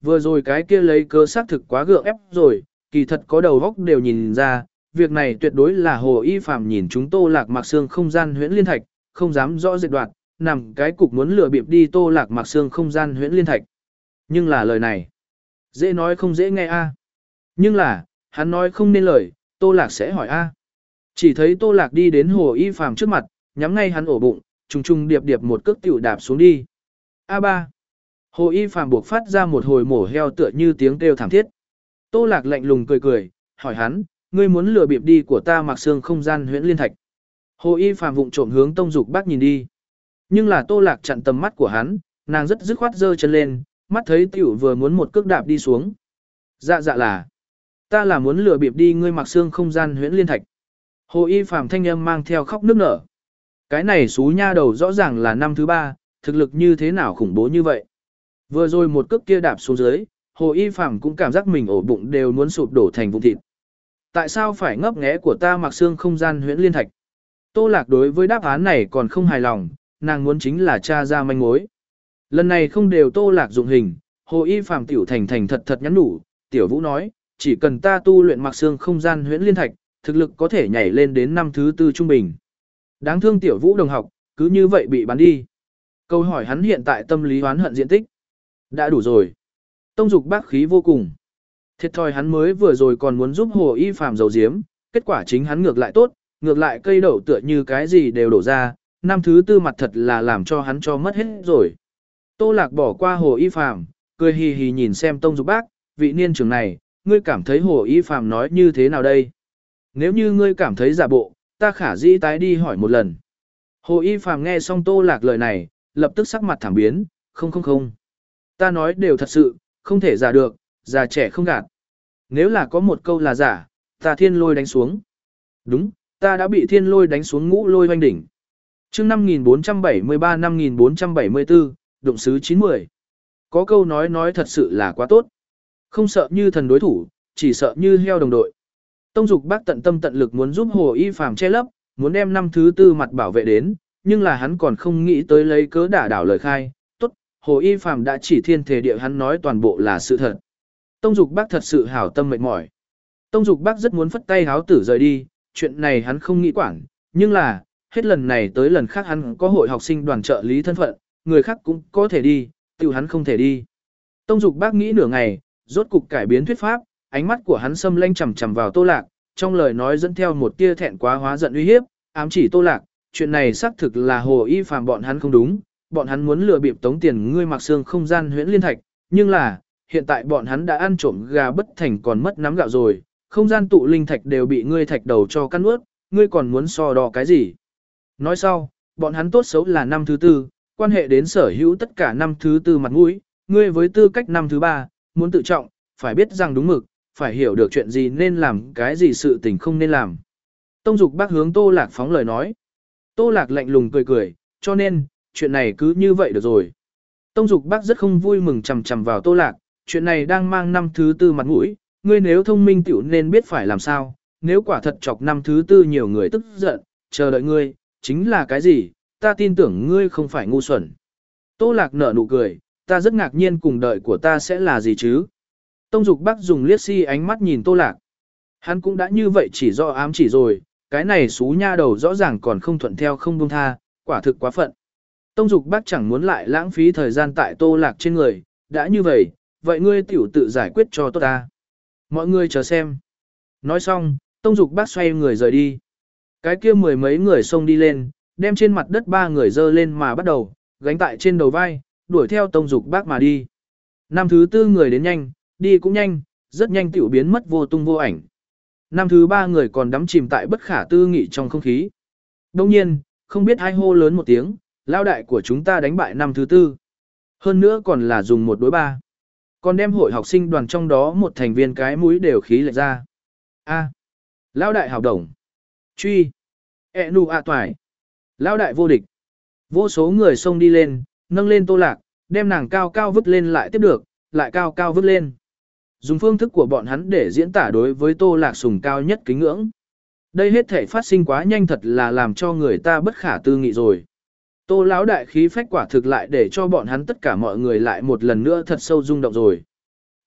vừa rồi cái kia lấy cơ xác thực quá gượng ép rồi, kỳ thật có đầu góc đều nhìn ra, việc này tuyệt đối là Hồ Y Phạm nhìn chúng Tô Lạc Mạc Xương không gian huyễn liên thạch, không dám rõ diệt đoạt, nằm cái cục muốn lừa bịp đi Tô Lạc Mạc Xương không gian huyễn liên thạch. Nhưng là lời này, dễ nói không dễ nghe a. Nhưng là, hắn nói không nên lời, Tô Lạc sẽ hỏi a. Chỉ thấy Tô Lạc đi đến Hồ Y Phạm trước mặt, nhắm ngay hắn ổ bụng, trùng trùng điệp điệp một cước tiểu đạp xuống đi. A ba. Hồ Y Phạm buộc phát ra một hồi mổ heo tựa như tiếng kêu thảm thiết. Tô Lạc lạnh lùng cười cười, hỏi hắn, ngươi muốn lừa bịp đi của ta Mạc Xương không gian huyễn liên thạch. Hồ Y Phạm vụng trộm hướng Tông Dục Bác nhìn đi. Nhưng là Tô Lạc chặn tầm mắt của hắn, nàng rất dứt khoát giơ chân lên, mắt thấy tiểu vừa muốn một cước đạp đi xuống. Dạ dạ là, ta là muốn lừa bịp đi ngươi Mạc Xương không gian huyễn liên thạch. Hồ Y Phạm thanh âm mang theo khóc nức nở. Cái này xú nha đầu rõ ràng là năm thứ ba, thực lực như thế nào khủng bố như vậy. Vừa rồi một cước kia đạp xuống dưới, Hồ Y Phạm cũng cảm giác mình ổ bụng đều muốn sụp đổ thành vụn thịt. Tại sao phải ngấp nghé của ta Mạc Xương không gian huyễn liên thạch? Tô Lạc đối với đáp án này còn không hài lòng, nàng muốn chính là tra ra manh mối. Lần này không đều Tô Lạc dụng hình, Hồ Y Phạm tiểu thành thành thật thật nhắn nhủ, Tiểu Vũ nói, chỉ cần ta tu luyện Mạc Xương không gian huyễn liên thạch, thực lực có thể nhảy lên đến năm thứ tư trung bình. Đáng thương Tiểu Vũ đồng học, cứ như vậy bị bắn đi. Câu hỏi hắn hiện tại tâm lý oán hận diện tích. Đã đủ rồi. Tông Dục Bác khí vô cùng. Thiệt thòi hắn mới vừa rồi còn muốn giúp Hồ Y Phạm giấu giếm, kết quả chính hắn ngược lại tốt, ngược lại cây đậu tựa như cái gì đều đổ ra, năm thứ tư mặt thật là làm cho hắn cho mất hết rồi. Tô Lạc bỏ qua Hồ Y Phạm, cười hì hì nhìn xem Tông Dục Bác, vị niên trưởng này, ngươi cảm thấy Hồ Y Phạm nói như thế nào đây? Nếu như ngươi cảm thấy giả bộ, ta khả dĩ tái đi hỏi một lần. Hồ Y Phạm nghe xong Tô Lạc lời này, lập tức sắc mặt thảm biến, không không không. Ta nói đều thật sự, không thể giả được, già trẻ không gạt. Nếu là có một câu là giả, ta thiên lôi đánh xuống. Đúng, ta đã bị thiên lôi đánh xuống ngũ lôi hoanh đỉnh. chương năm nghìn bốn trăm bảy mươi ba năm nghìn bốn trăm bảy mươi tư, đụng sứ chín mươi. Có câu nói nói thật sự là quá tốt. Không sợ như thần đối thủ, chỉ sợ như heo đồng đội. Tông Dục Bác tận tâm tận lực muốn giúp Hồ Y Phạm che lấp, muốn đem năm thứ tư mặt bảo vệ đến, nhưng là hắn còn không nghĩ tới lấy cớ đả đảo lời khai. Tốt, Hồ Y Phạm đã chỉ thiên thể địa hắn nói toàn bộ là sự thật. Tông Dục Bác thật sự hảo tâm mệt mỏi. Tông Dục Bác rất muốn phất tay háo tử rời đi, chuyện này hắn không nghĩ quản, nhưng là, hết lần này tới lần khác hắn có hội học sinh đoàn trợ lý thân phận, người khác cũng có thể đi, tiểu hắn không thể đi. Tông Dục Bác nghĩ nửa ngày, rốt cục cải biến thuyết pháp, ánh mắt của hắn xâm lanh chằm chằm vào Tô Lạc, trong lời nói dẫn theo một tia thẹn quá hóa giận uy hiếp, ám chỉ Tô Lạc, chuyện này xác thực là Hồ Y Phạm bọn hắn không đúng, bọn hắn muốn lừa bịp tống tiền ngươi Mạc Xương không gian huyễn liên thạch, nhưng là, hiện tại bọn hắn đã ăn trộm gà bất thành còn mất nắm gạo rồi, không gian tụ linh thạch đều bị ngươi thạch đầu cho căn ướt, ngươi còn muốn so đo cái gì? Nói sau, bọn hắn tốt xấu là năm thứ tư, quan hệ đến sở hữu tất cả năm thứ tư mặt mũi, ngươi với tư cách năm thứ ba, muốn tự trọng, phải biết rằng đúng mực, phải hiểu được chuyện gì nên làm, cái gì sự tình không nên làm. Tông Dục Bác hướng Tô Lạc phóng lời nói. Tô Lạc lạnh lùng cười cười, cho nên, chuyện này cứ như vậy được rồi. Tông Dục Bác rất không vui mừng chằm chằm vào Tô Lạc, chuyện này đang mang năm thứ tư mặt mũi, ngươi nếu thông minh tiểu nên biết phải làm sao, nếu quả thật chọc năm thứ tư nhiều người tức giận, chờ đợi ngươi, chính là cái gì, ta tin tưởng ngươi không phải ngu xuẩn. Tô Lạc nở nụ cười, ta rất ngạc nhiên cùng đợi của ta sẽ là gì chứ. Tông Dục Bác dùng liếc si ánh mắt nhìn Tô Lạc. Hắn cũng đã như vậy chỉ do ám chỉ rồi, cái này xú nha đầu rõ ràng còn không thuận theo không buông tha, quả thực quá phận. Tông Dục Bác chẳng muốn lại lãng phí thời gian tại Tô Lạc trên người, đã như vậy, vậy ngươi tiểu tự giải quyết cho tốt ta. Mọi người chờ xem. Nói xong, Tông Dục Bác xoay người rời đi. Cái kia mười mấy người xông đi lên, đem trên mặt đất ba người dơ lên mà bắt đầu, gánh tại trên đầu vai, đuổi theo Tông Dục Bác mà đi. Năm thứ tư người đến nhanh, đi cũng nhanh, rất nhanh tiểu biến mất vô tung vô ảnh. Năm thứ ba người còn đắm chìm tại bất khả tư nghị trong không khí. Đông nhiên, không biết ai hô lớn một tiếng, lao đại của chúng ta đánh bại năm thứ tư. Hơn nữa còn là dùng một đối ba. Còn đem hội học sinh đoàn trong đó một thành viên cái mũi đều khí lệch ra. A. Lao đại hào đồng. Truy. E nu a toài. Lao đại vô địch. Vô số người xông đi lên, nâng lên Tô Lạc, đem nàng cao cao vứt lên lại tiếp được, lại cao cao vứt lên. Dùng phương thức của bọn hắn để diễn tả đối với Tô Lạc sùng cao nhất kính ngưỡng. Đây hết thể phát sinh quá nhanh thật là làm cho người ta bất khả tư nghị rồi. Tô lão đại khí phách quả thực lại để cho bọn hắn tất cả mọi người lại một lần nữa thật sâu rung động rồi.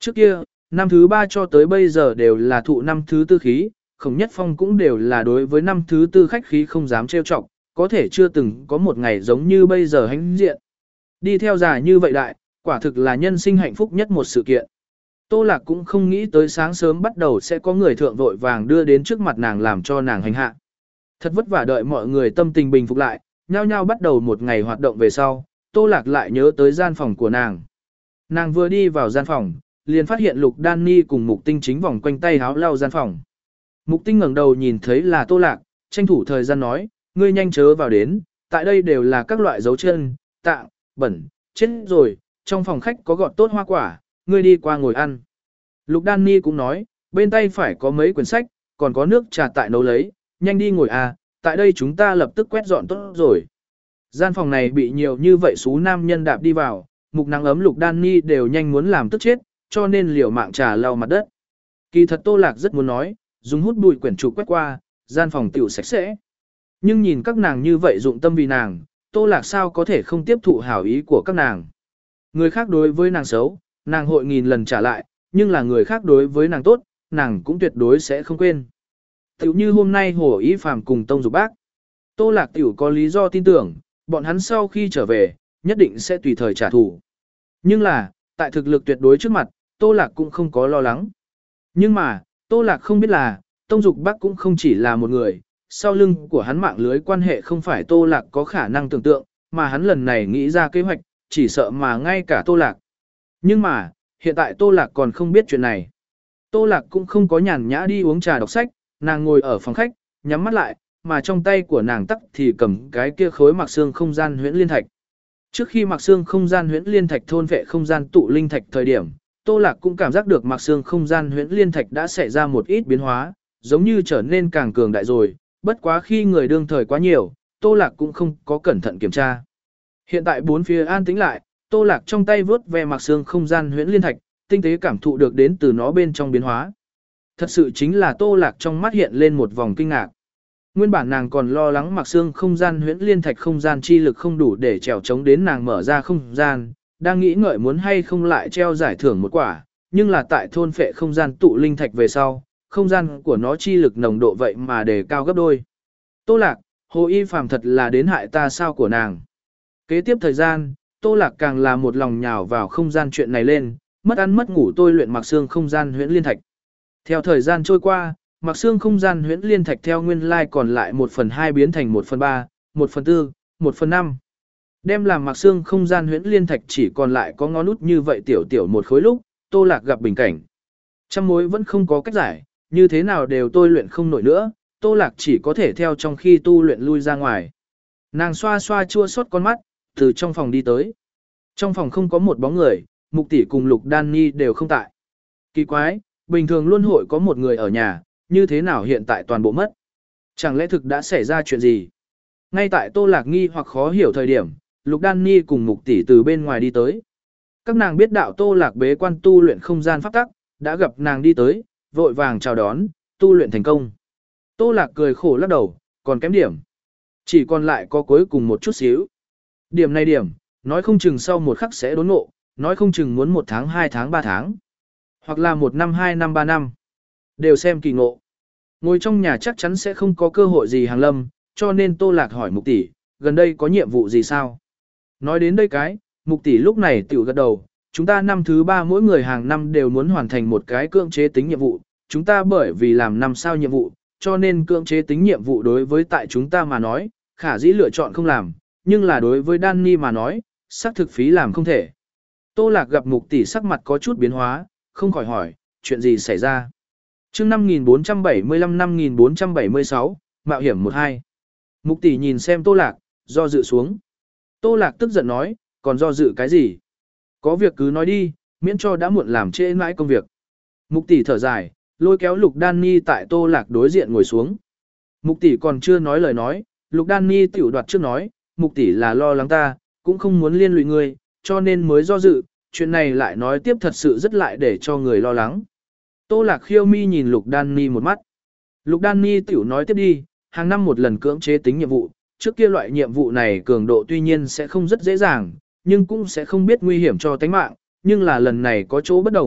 Trước kia, năm thứ ba cho tới bây giờ đều là thụ năm thứ tư khí, Khổng Nhất Phong cũng đều là đối với năm thứ tư khách khí không dám trêu chọc, có thể chưa từng có một ngày giống như bây giờ hãnh diện. Đi theo dài như vậy đại, quả thực là nhân sinh hạnh phúc nhất một sự kiện. Tô Lạc cũng không nghĩ tới sáng sớm bắt đầu sẽ có người thượng vội vàng đưa đến trước mặt nàng làm cho nàng hành hạ. Thật vất vả đợi mọi người tâm tình bình phục lại, nhao nhao bắt đầu một ngày hoạt động về sau, Tô Lạc lại nhớ tới gian phòng của nàng. Nàng vừa đi vào gian phòng, liền phát hiện Lục Đan Ni cùng Mục Tinh chính vòng quanh tay háo lau gian phòng. Mục Tinh ngẩng đầu nhìn thấy là Tô Lạc, tranh thủ thời gian nói, ngươi nhanh chớ vào đến, tại đây đều là các loại dấu chân, tạng, bẩn, chết rồi, trong phòng khách có gọt tốt hoa quả, ngươi đi qua ngồi ăn. Lục Đan Ni cũng nói, bên tay phải có mấy quyển sách, còn có nước trà tại nấu lấy, nhanh đi ngồi à, tại đây chúng ta lập tức quét dọn tốt rồi. Gian phòng này bị nhiều như vậy số nam nhân đạp đi vào, Mục nắng ấm Lục Đan Ni đều nhanh muốn làm tức chết, cho nên liều mạng trà lau mặt đất. Kỳ thật Tô Lạc rất muốn nói, dùng hút bụi quyển trục quét qua, gian phòng tiểu sạch sẽ. Nhưng nhìn các nàng như vậy dụng tâm vì nàng, Tô Lạc sao có thể không tiếp thụ hảo ý của các nàng. Người khác đối với nàng xấu, nàng hội nghìn lần trả lại, nhưng là người khác đối với nàng tốt, nàng cũng tuyệt đối sẽ không quên. Tiểu như hôm nay Hồ Ý Phàm cùng Tông Dục Bác. Tô Lạc tiểu có lý do tin tưởng, bọn hắn sau khi trở về, nhất định sẽ tùy thời trả thù. Nhưng là, tại thực lực tuyệt đối trước mặt, Tô Lạc cũng không có lo lắng. Nhưng mà, Tô Lạc không biết là, Tông Dục Bác cũng không chỉ là một người, sau lưng của hắn mạng lưới quan hệ không phải Tô Lạc có khả năng tưởng tượng, mà hắn lần này nghĩ ra kế hoạch, chỉ sợ mà ngay cả Tô Lạc. Nhưng mà, hiện tại Tô Lạc còn không biết chuyện này. Tô Lạc cũng không có nhàn nhã đi uống trà đọc sách, nàng ngồi ở phòng khách, nhắm mắt lại, mà trong tay của nàng tắc thì cầm cái kia khối mặc xương không gian huyễn liên thạch. Trước khi mặc xương không gian huyễn liên thạch thôn vệ không gian tụ linh thạch thời điểm, Tô Lạc cũng cảm giác được mặc xương không gian huyễn liên thạch đã xảy ra một ít biến hóa, giống như trở nên càng cường đại rồi, bất quá khi người đương thời quá nhiều, Tô Lạc cũng không có cẩn thận kiểm tra. Hiện tại bốn phía an tĩnh lại, Tô Lạc trong tay vớt ve mặc xương không gian huyễn liên thạch, tinh tế cảm thụ được đến từ nó bên trong biến hóa. Thật sự chính là Tô Lạc trong mắt hiện lên một vòng kinh ngạc. Nguyên bản nàng còn lo lắng mặc xương không gian huyễn liên thạch không gian chi lực không đủ để trèo chống đến nàng mở ra không gian, đang nghĩ ngợi muốn hay không lại treo giải thưởng một quả, nhưng là tại thôn phệ không gian tụ linh thạch về sau, không gian của nó chi lực nồng độ vậy mà đề cao gấp đôi. Tô Lạc, Hồ Y Phàm thật là đến hại ta sao của nàng. Kế tiếp thời gian, Tô Lạc càng là một lòng nhào vào không gian chuyện này lên, mất ăn mất ngủ tôi luyện mặc xương không gian huyễn liên thạch. Theo thời gian trôi qua, mặc xương không gian huyễn liên thạch theo nguyên lai còn lại một phần hai biến thành một phần ba, một phần tư, một phần năm. Đem làm mặc xương không gian huyễn liên thạch chỉ còn lại có ngón út như vậy tiểu tiểu một khối lúc, Tô Lạc gặp bình cảnh. Trăm mối vẫn không có cách giải, như thế nào đều tôi luyện không nổi nữa, Tô Lạc chỉ có thể theo trong khi tu luyện lui ra ngoài. Nàng xoa xoa chua xót con mắt, từ trong phòng đi tới. Trong phòng không có một bóng người, Mục tỷ cùng Lục Đan Ni đều không tại. Kỳ quái, bình thường luôn hội có một người ở nhà, như thế nào hiện tại toàn bộ mất? Chẳng lẽ thực đã xảy ra chuyện gì? Ngay tại Tô Lạc nghi hoặc khó hiểu thời điểm, Lục Đan Ni cùng Mục tỷ từ bên ngoài đi tới. Các nàng biết đạo Tô Lạc bế quan tu luyện không gian pháp tắc, đã gặp nàng đi tới, vội vàng chào đón, tu luyện thành công. Tô Lạc cười khổ lắc đầu, còn kém điểm. Chỉ còn lại có cuối cùng một chút xíu. Điểm này điểm, nói không chừng sau một khắc sẽ đốn ngộ, nói không chừng muốn một tháng hai tháng ba tháng. Hoặc là một năm hai năm ba năm. Đều xem kỳ ngộ. Ngồi trong nhà chắc chắn sẽ không có cơ hội gì hàng lâm, cho nên Tô Lạc hỏi Mục tỷ, gần đây có nhiệm vụ gì sao? Nói đến đây cái, Mục tỷ lúc này tiểu gật đầu, chúng ta năm thứ ba mỗi người hàng năm đều muốn hoàn thành một cái cưỡng chế tính nhiệm vụ, chúng ta bởi vì làm năm sao nhiệm vụ, cho nên cưỡng chế tính nhiệm vụ đối với tại chúng ta mà nói, khả dĩ lựa chọn không làm, nhưng là đối với Danny mà nói, xác thực phí làm không thể. Tô Lạc gặp Mục tỷ sắc mặt có chút biến hóa, không khỏi hỏi, chuyện gì xảy ra? Chương năm nghìn bốn trăm bảy mươi lăm năm nghìn bốn trăm bảy mươi sáu, mạo hiểm một hai. Mục tỷ nhìn xem Tô Lạc, do dự xuống. Tô Lạc tức giận nói, còn do dự cái gì? Có việc cứ nói đi, miễn cho đã muộn làm trễ mãi công việc. Mục tỷ thở dài, lôi kéo Lục Đan Ni tại Tô Lạc đối diện ngồi xuống. Mục tỷ còn chưa nói lời nói, Lục Đan Ni tiểu đoạt trước nói, Mục tỷ là lo lắng ta, cũng không muốn liên lụy ngươi, cho nên mới do dự, chuyện này lại nói tiếp thật sự rất lại để cho người lo lắng. Tô Lạc khiêu mi nhìn Lục Đan Ni một mắt. Lục Đan Ni tiểu nói tiếp đi, hàng năm một lần cưỡng chế tính nhiệm vụ, trước kia loại nhiệm vụ này cường độ tuy nhiên sẽ không rất dễ dàng, nhưng cũng sẽ không biết nguy hiểm cho tánh mạng, nhưng là lần này có chỗ bất đồng,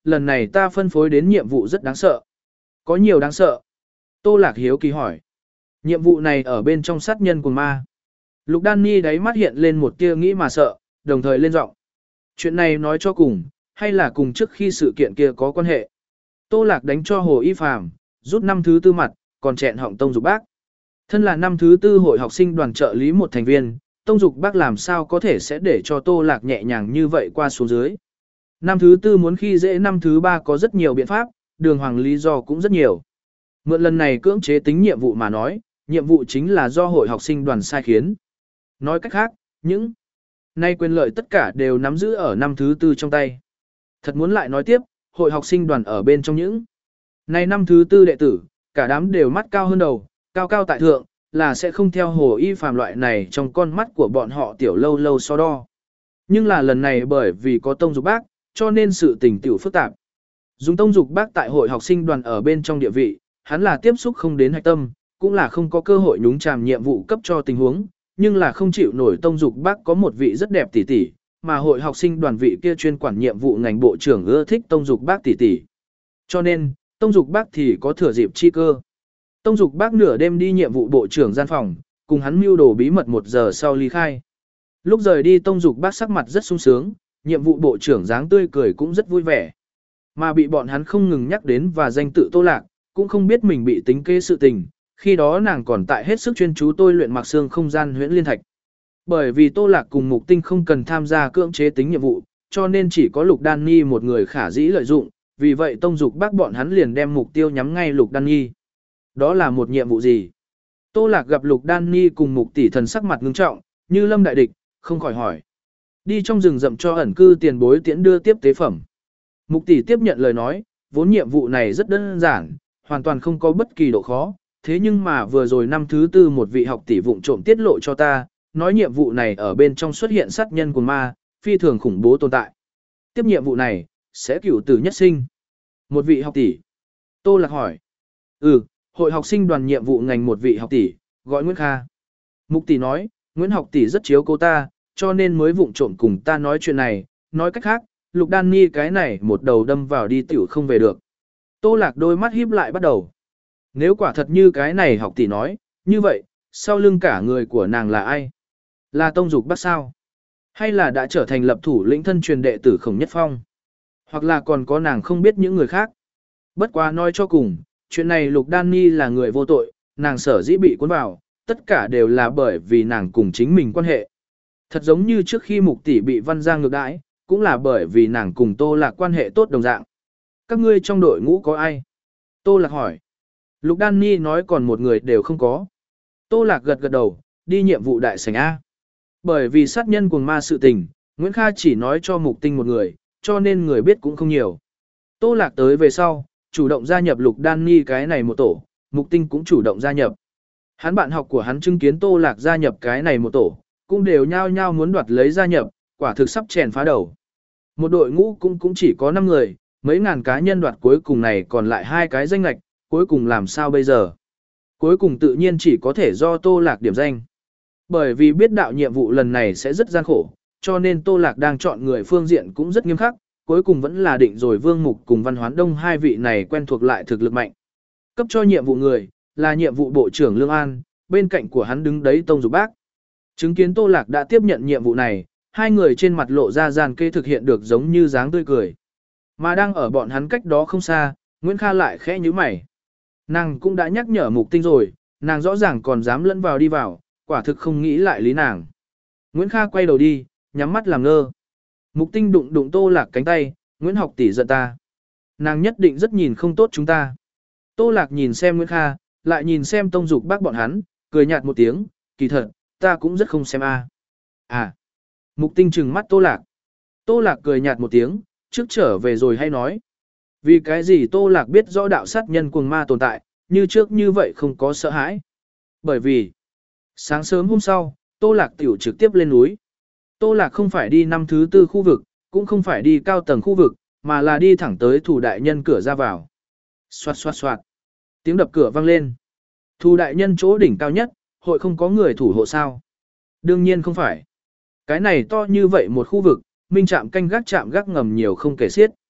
lần này ta phân phối đến nhiệm vụ rất đáng sợ. Có nhiều đáng sợ. Tô Lạc hiếu kỳ hỏi. Nhiệm vụ này ở bên trong sát nhân của ma. Lục Đan Ni đáy mắt hiện lên một tia nghĩ mà sợ, đồng thời lên giọng. Chuyện này nói cho cùng, hay là cùng trước khi sự kiện kia có quan hệ. Tô Lạc đánh cho Hồ Y Phàm, rút năm thứ tư mặt, còn chẹn họng Tông Dục Bác. Thân là năm thứ tư hội học sinh đoàn trợ lý một thành viên, Tông Dục Bác làm sao có thể sẽ để cho Tô Lạc nhẹ nhàng như vậy qua xuống dưới. Năm thứ tư muốn khi dễ năm thứ ba có rất nhiều biện pháp, đường hoàng lý do cũng rất nhiều. Mượn lần này cưỡng chế tính nhiệm vụ mà nói, nhiệm vụ chính là do hội học sinh đoàn sai khiến. Nói cách khác, những nay quyền lợi tất cả đều nắm giữ ở năm thứ tư trong tay. Thật muốn lại nói tiếp, hội học sinh đoàn ở bên trong những nay năm thứ tư đệ tử, cả đám đều mắt cao hơn đầu, cao cao tại thượng, là sẽ không theo Hồ Y Phàm loại này trong con mắt của bọn họ tiểu lâu lâu so đo. Nhưng là lần này bởi vì có Tông Dục Bác, cho nên sự tình tiểu phức tạp. Dùng Tông Dục Bác tại hội học sinh đoàn ở bên trong địa vị, hắn là tiếp xúc không đến hạch tâm, cũng là không có cơ hội nhúng chàm nhiệm vụ cấp cho tình huống, nhưng là không chịu nổi Tông Dục Bác có một vị rất đẹp tỷ tỷ, mà hội học sinh đoàn vị kia chuyên quản nhiệm vụ ngành bộ trưởng ưa thích Tông Dục Bác tỷ tỷ. Cho nên, Tông Dục Bác thì có thừa dịp chi cơ. Tông Dục Bác nửa đêm đi nhiệm vụ bộ trưởng gian phòng, cùng hắn mưu đồ bí mật một giờ sau ly khai. Lúc rời đi Tông Dục Bác sắc mặt rất sung sướng, nhiệm vụ bộ trưởng dáng tươi cười cũng rất vui vẻ. Mà bị bọn hắn không ngừng nhắc đến và danh tự Tô Lạc, cũng không biết mình bị tính kế sự tình, khi đó nàng còn tại hết sức chuyên chú tôi luyện mặc xương không gian huyễn liên thạch. Bởi vì Tô Lạc cùng Mục Tinh không cần tham gia cưỡng chế tính nhiệm vụ, cho nên chỉ có Lục Đan Nhi một người khả dĩ lợi dụng, vì vậy Tông Dục Bác bọn hắn liền đem mục tiêu nhắm ngay Lục Đan Nhi. Đó là một nhiệm vụ gì? Tô Lạc gặp Lục Đan Nhi cùng Mục tỷ thần sắc mặt ngưng trọng, như lâm đại địch, không khỏi hỏi. Đi trong rừng rậm cho ẩn cư tiền bối tiễn đưa tiếp tế phẩm. Mục tỷ tiếp nhận lời nói, vốn nhiệm vụ này rất đơn giản, hoàn toàn không có bất kỳ độ khó, thế nhưng mà vừa rồi năm thứ tư một vị học tỷ vụng trộm tiết lộ cho ta, nói nhiệm vụ này ở bên trong xuất hiện sát nhân của ma, phi thường khủng bố tồn tại. Tiếp nhiệm vụ này, sẽ cửu tử nhất sinh. Một vị học tỷ. Tô Lạc hỏi. Ừ, hội học sinh đoàn nhiệm vụ ngành một vị học tỷ, gọi Nguyễn Kha. Mục tỷ nói, Nguyễn học tỷ rất chiếu cố ta, cho nên mới vụng trộm cùng ta nói chuyện này, nói cách khác, Lục Đan Nhi cái này một đầu đâm vào đi tiểu không về được. Tô Lạc đôi mắt híp lại bắt đầu. Nếu quả thật như cái này học tỷ nói, như vậy, sau lưng cả người của nàng là ai? Là Tông Dục Bác sao? Hay là đã trở thành lập thủ lĩnh thân truyền đệ tử Khổng Nhất Phong? Hoặc là còn có nàng không biết những người khác? Bất quá nói cho cùng, chuyện này Lục Đan Nhi là người vô tội, nàng sở dĩ bị cuốn vào, tất cả đều là bởi vì nàng cùng chính mình quan hệ. Thật giống như trước khi Mục tỷ bị Văn Giang ngược đãi, cũng là bởi vì nàng cùng Tô Lạc quan hệ tốt đồng dạng. Các ngươi trong đội ngũ có ai? Tô Lạc hỏi. Lục Đan Nhi nói còn một người đều không có. Tô Lạc gật gật đầu, đi nhiệm vụ đại sảnh A. Bởi vì sát nhân cuồng ma sự tình, Nguyễn Kha chỉ nói cho Mục Tinh một người, cho nên người biết cũng không nhiều. Tô Lạc tới về sau, chủ động gia nhập Lục Đan Nhi cái này một tổ, Mục Tinh cũng chủ động gia nhập. Hắn bạn học của hắn chứng kiến Tô Lạc gia nhập cái này một tổ, cũng đều nhao nhao muốn đoạt lấy gia nhập, quả thực sắp chèn phá đầu. Một đội ngũ cũng cũng chỉ có năm người, mấy ngàn cá nhân đoạt cuối cùng này còn lại hai cái danh lạch, cuối cùng làm sao bây giờ? Cuối cùng tự nhiên chỉ có thể do Tô Lạc điểm danh. Bởi vì biết đạo nhiệm vụ lần này sẽ rất gian khổ, cho nên Tô Lạc đang chọn người phương diện cũng rất nghiêm khắc, cuối cùng vẫn là định rồi Vương Mục cùng Văn Hoán Đông hai vị này quen thuộc lại thực lực mạnh. Cấp cho nhiệm vụ người, là nhiệm vụ bộ trưởng Lương An, bên cạnh của hắn đứng đấy Tông Dục Bác. Chứng kiến Tô Lạc đã tiếp nhận nhiệm vụ này, hai người trên mặt lộ ra gian kê thực hiện được giống như dáng tươi cười. Mà đang ở bọn hắn cách đó không xa, Nguyễn Kha lại khẽ nhíu mày. Nàng cũng đã nhắc nhở Mục Tinh rồi, nàng rõ ràng còn dám lẫn vào đi vào, quả thực không nghĩ lại lý nàng. Nguyễn Kha quay đầu đi, nhắm mắt làm ngơ. Mục Tinh đụng đụng Tô Lạc cánh tay, Nguyễn học tỷ giận ta. Nàng nhất định rất nhìn không tốt chúng ta. Tô Lạc nhìn xem Nguyễn Kha, lại nhìn xem Tông Dục Bác bọn hắn, cười nhạt một tiếng, kỳ thật, ta cũng rất không xem a. À. à. Mục Tinh trừng mắt Tô Lạc. Tô Lạc cười nhạt một tiếng, trước trở về rồi hay nói. Vì cái gì Tô Lạc biết rõ đạo sát nhân cuồng ma tồn tại, như trước như vậy không có sợ hãi. Bởi vì, sáng sớm hôm sau, Tô Lạc tiểu trực tiếp lên núi. Tô Lạc không phải đi năm thứ tư khu vực, cũng không phải đi cao tầng khu vực, mà là đi thẳng tới thủ đại nhân cửa ra vào. Xoạt xoạt xoạt. Tiếng đập cửa vang lên. Thủ đại nhân chỗ đỉnh cao nhất, hội không có người thủ hộ sao? Đương nhiên không phải. Cái này to như vậy một khu vực, minh trạm canh gác trạm gác ngầm nhiều không kể xiết.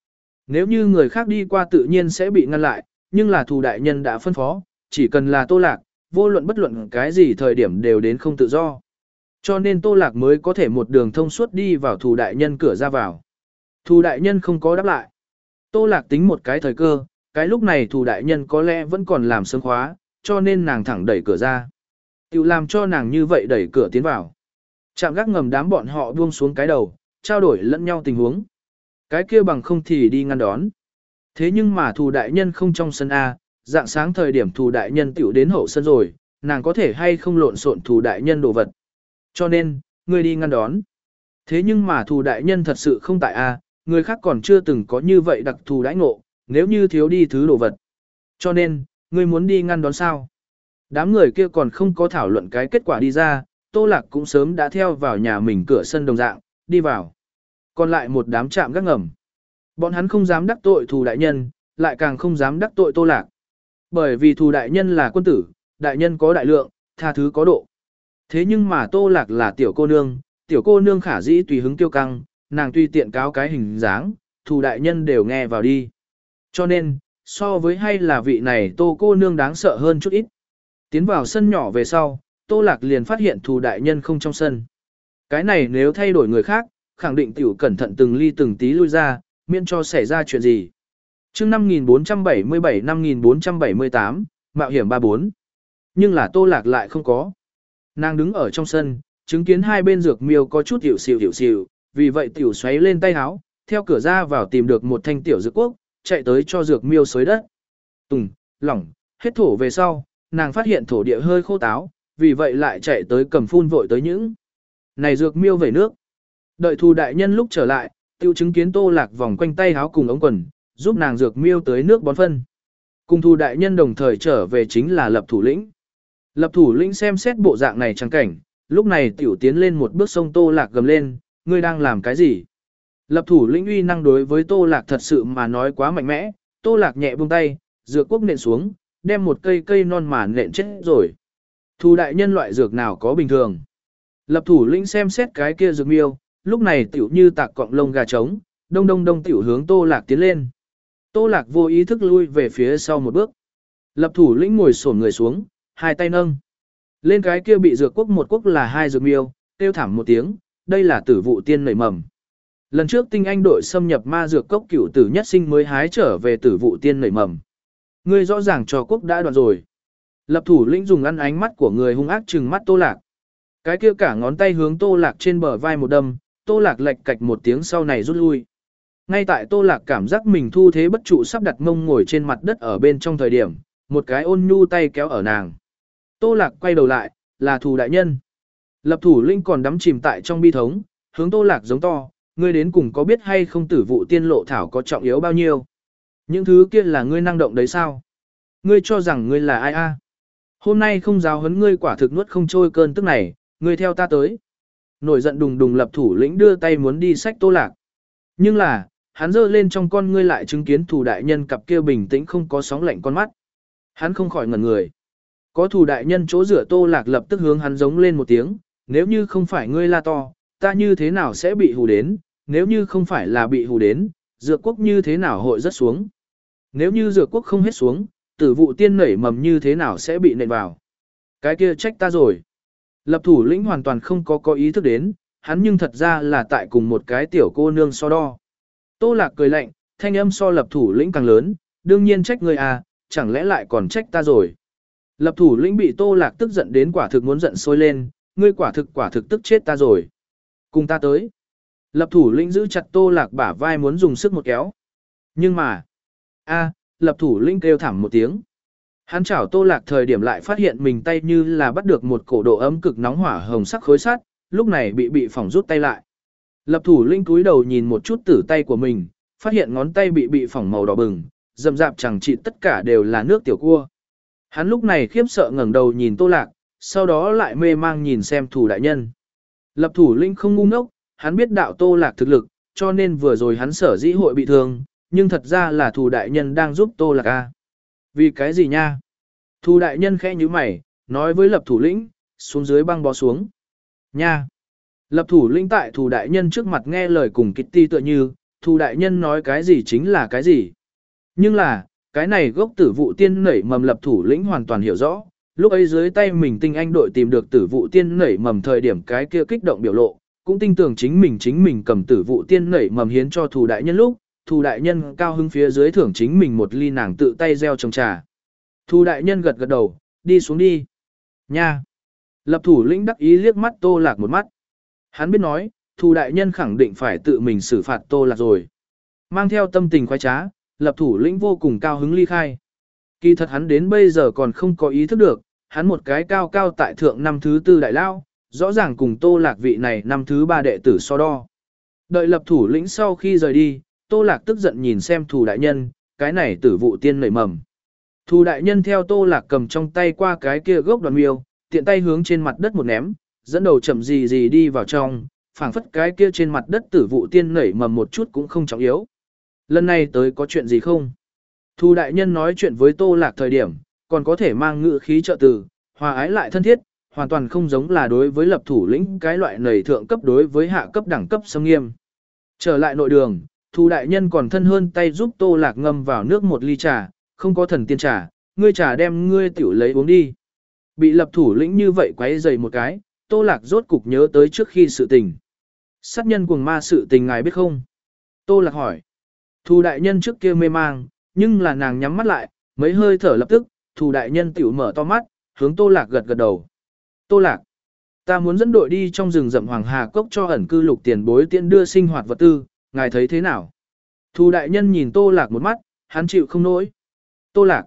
Nếu như người khác đi qua tự nhiên sẽ bị ngăn lại, nhưng là thù đại nhân đã phân phó, chỉ cần là Tô Lạc, vô luận bất luận cái gì thời điểm đều đến không tự do. Cho nên Tô Lạc mới có thể một đường thông suốt đi vào thù đại nhân cửa ra vào. Thù đại nhân không có đáp lại. Tô Lạc tính một cái thời cơ, cái lúc này thù đại nhân có lẽ vẫn còn làm sớm khóa, cho nên nàng thẳng đẩy cửa ra. Tiểu làm cho nàng như vậy đẩy cửa tiến vào. Trạm gác ngầm đám bọn họ buông xuống cái đầu, trao đổi lẫn nhau tình huống. Cái kia bằng không thì đi ngăn đón. Thế nhưng mà thù đại nhân không trong sân A, dạng sáng thời điểm thù đại nhân tiểu đến hậu sân rồi, nàng có thể hay không lộn xộn thù đại nhân đồ vật. Cho nên, người đi ngăn đón. Thế nhưng mà thù đại nhân thật sự không tại A, người khác còn chưa từng có như vậy đặc thù đãi ngộ, nếu như thiếu đi thứ đồ vật. Cho nên, người muốn đi ngăn đón sao? Đám người kia còn không có thảo luận cái kết quả đi ra, Tô Lạc cũng sớm đã theo vào nhà mình cửa sân đồng dạng, đi vào. Còn lại một đám trạm gác ngầm. Bọn hắn không dám đắc tội thù đại nhân, lại càng không dám đắc tội Tô Lạc. Bởi vì thù đại nhân là quân tử, đại nhân có đại lượng, tha thứ có độ. Thế nhưng mà Tô Lạc là tiểu cô nương, tiểu cô nương khả dĩ tùy hứng tiêu căng, nàng tùy tiện cáo cái hình dáng, thù đại nhân đều nghe vào đi. Cho nên, so với hay là vị này Tô cô nương đáng sợ hơn chút ít. Tiến vào sân nhỏ về sau, Tô Lạc liền phát hiện thù đại nhân không trong sân. Cái này nếu thay đổi người khác, khẳng định tiểu cẩn thận từng ly từng tí lui ra, miễn cho xảy ra chuyện gì. chương năm nghìn bốn trăm bảy mươi bảy năm nghìn bốn trăm bảy mươi tám, mạo hiểm ba bốn. Nhưng là Tô Lạc lại không có. Nàng đứng ở trong sân, chứng kiến hai bên dược miêu có chút hiểu xìu hiểu xìu, vì vậy tiểu xoáy lên tay háo, theo cửa ra vào tìm được một thanh tiểu dược quốc, chạy tới cho dược miêu xới đất. Tùng, lỏng, hết thổ về sau, nàng phát hiện thổ địa hơi khô táo, vì vậy lại chạy tới cầm phun vội tới những này dược miêu về nước. Đợi thù đại nhân lúc trở lại, tiêu chứng kiến Tô Lạc vòng quanh tay háo cùng ống quần, giúp nàng dược miêu tới nước bón phân. Cùng thù đại nhân đồng thời trở về chính là lập thủ lĩnh. Lập thủ lĩnh xem xét bộ dạng này chẳng cảnh, lúc này tiểu tiến lên một bước sông Tô Lạc gầm lên, ngươi đang làm cái gì? Lập thủ lĩnh uy năng đối với Tô Lạc thật sự mà nói quá mạnh mẽ, Tô Lạc nhẹ buông tay, dược quốc nện xuống, đem một cây cây non mà nện chết rồi. Thù đại nhân loại dược nào có bình thường? Lập thủ lĩnh xem xét cái kia dược miêu, lúc này tiểu như tạc cọng lông gà trống, đông đông đông tiểu hướng Tô Lạc tiến lên. Tô Lạc vô ý thức lui về phía sau một bước. Lập thủ lĩnh ngồi xổm người xuống, hai tay nâng. Lên cái kia bị dược quốc một quốc là hai dược miêu, kêu thảm một tiếng, đây là tử vụ tiên nảy mầm. Lần trước tinh anh đội xâm nhập ma dược cốc cửu tử nhất sinh mới hái trở về tử vụ tiên nảy mầm. Ngươi rõ ràng cho quốc đã đoạn rồi. Lập thủ lĩnh dùng ăn ánh mắt của người hung ác trừng mắt Tô Lạc. Cái kia cả ngón tay hướng Tô Lạc trên bờ vai một đâm, Tô Lạc lệch cạch một tiếng sau này rút lui. Ngay tại Tô Lạc cảm giác mình thu thế bất trụ sắp đặt mông ngồi trên mặt đất ở bên trong thời điểm, một cái ôn nhu tay kéo ở nàng. Tô Lạc quay đầu lại, là thù đại nhân. Lập thủ lĩnh còn đắm chìm tại trong bi thống, hướng Tô Lạc giống to, ngươi đến cùng có biết hay không tử vụ tiên lộ thảo có trọng yếu bao nhiêu? Những thứ kia là ngươi năng động đấy sao? Ngươi cho rằng ngươi là ai a? Hôm nay không giáo huấn ngươi quả thực nuốt không trôi cơn tức này, ngươi theo ta tới. Nổi giận đùng đùng lập thủ lĩnh đưa tay muốn đi xách Tô Lạc. Nhưng là, hắn giơ lên trong con ngươi lại chứng kiến thù đại nhân cặp kia bình tĩnh không có sóng lạnh con mắt. Hắn không khỏi ngẩn người. Có thù đại nhân chỗ rửa Tô Lạc lập tức hướng hắn giống lên một tiếng, nếu như không phải ngươi la to, ta như thế nào sẽ bị hù đến, nếu như không phải là bị hù đến, dược quốc như thế nào hội rất xuống. Nếu như dược quốc không hết xuống, tử vụ tiên nảy mầm như thế nào sẽ bị nện vào. Cái kia trách ta rồi. Lập thủ lĩnh hoàn toàn không có có ý thức đến, hắn nhưng thật ra là tại cùng một cái tiểu cô nương so đo. Tô Lạc cười lạnh, thanh âm so lập thủ lĩnh càng lớn, đương nhiên trách ngươi à, chẳng lẽ lại còn trách ta rồi. Lập thủ lĩnh bị Tô Lạc tức giận đến quả thực muốn giận sôi lên, ngươi quả thực quả thực tức chết ta rồi. Cùng ta tới. Lập thủ lĩnh giữ chặt Tô Lạc bả vai muốn dùng sức một kéo. Nhưng mà, a, lập thủ lĩnh kêu thảm một tiếng. Hắn chảo Tô Lạc thời điểm lại phát hiện mình tay như là bắt được một cổ độ ấm cực nóng hỏa hồng sắc khối sắt, lúc này bị bị phỏng rút tay lại. Lập thủ lĩnh cúi đầu nhìn một chút tử tay của mình, phát hiện ngón tay bị bị phỏng màu đỏ bừng, rậm rạp chẳng trị tất cả đều là nước tiểu cua. Hắn lúc này khiếp sợ ngẩng đầu nhìn Tô Lạc, sau đó lại mê mang nhìn xem thủ đại nhân. Lập thủ lĩnh không ngu ngốc, hắn biết đạo Tô Lạc thực lực, cho nên vừa rồi hắn sở dĩ hội bị thương, nhưng thật ra là thủ đại nhân đang giúp Tô Lạc a. Vì cái gì nha? Thủ đại nhân khẽ nhíu mày, nói với lập thủ lĩnh, xuống dưới băng bó xuống. Nha! Lập thủ lĩnh tại thủ đại nhân trước mặt nghe lời cùng Kitty tựa như, Thù đại nhân nói cái gì chính là cái gì. Nhưng là, cái này gốc tử vụ tiên nảy mầm lập thủ lĩnh hoàn toàn hiểu rõ, lúc ấy dưới tay mình tinh anh đội tìm được tử vụ tiên nảy mầm thời điểm cái kia kích động biểu lộ, cũng tin tưởng chính mình chính mình cầm tử vụ tiên nảy mầm hiến cho thù đại nhân lúc, thù đại nhân cao hứng phía dưới thưởng chính mình một ly nàng tự tay gieo trồng trà. Thù đại nhân gật gật đầu, đi xuống đi. Nha! Lập thủ lĩnh đắc ý liếc mắt Tô Lạc một mắt. Hắn biết nói, thù đại nhân khẳng định phải tự mình xử phạt Tô Lạc rồi. Mang theo tâm tình khoái trá, lập thủ lĩnh vô cùng cao hứng ly khai. Kỳ thật hắn đến bây giờ còn không có ý thức được, hắn một cái cao cao tại thượng năm thứ tư đại lao, rõ ràng cùng Tô Lạc vị này năm thứ ba đệ tử so đo. Đợi lập thủ lĩnh sau khi rời đi, Tô Lạc tức giận nhìn xem thù đại nhân, cái này tử vụ tiên nảy mầm. Thù đại nhân theo Tô Lạc cầm trong tay qua cái kia gốc đoàn miêu, tiện tay hướng trên mặt đất một ném, dẫn đầu chậm gì gì đi vào trong, phảng phất cái kia trên mặt đất tử vụ tiên nảy mầm một chút cũng không trọng yếu. Lần này tới có chuyện gì không? Thù đại nhân nói chuyện với Tô Lạc thời điểm, còn có thể mang ngữ khí trợ từ, hòa ái lại thân thiết, hoàn toàn không giống là đối với lập thủ lĩnh cái loại nảy thượng cấp đối với hạ cấp đẳng cấp xâm nghiêm. Trở lại nội đường, Thù đại nhân còn thân hơn tay giúp Tô Lạc ngâm vào nước một ly trà, không có thần tiên trà, ngươi trà đem ngươi tiểu lấy uống đi. Bị lập thủ lĩnh như vậy quấy rầy một cái, Tô Lạc rốt cục nhớ tới trước khi sự tình. Sát nhân cuồng ma sự tình ngài biết không? Tô Lạc hỏi. Thù đại nhân trước kia mê mang, nhưng là nàng nhắm mắt lại, mấy hơi thở lập tức, thù đại nhân tiểu mở to mắt, hướng Tô Lạc gật gật đầu. Tô Lạc, ta muốn dẫn đội đi trong rừng rậm Hoàng Hà Cốc cho ẩn cư lục tiền bối tiện đưa sinh hoạt vật tư, ngài thấy thế nào? Thù đại nhân nhìn Tô Lạc một mắt, hắn chịu không nổi. Tô Lạc,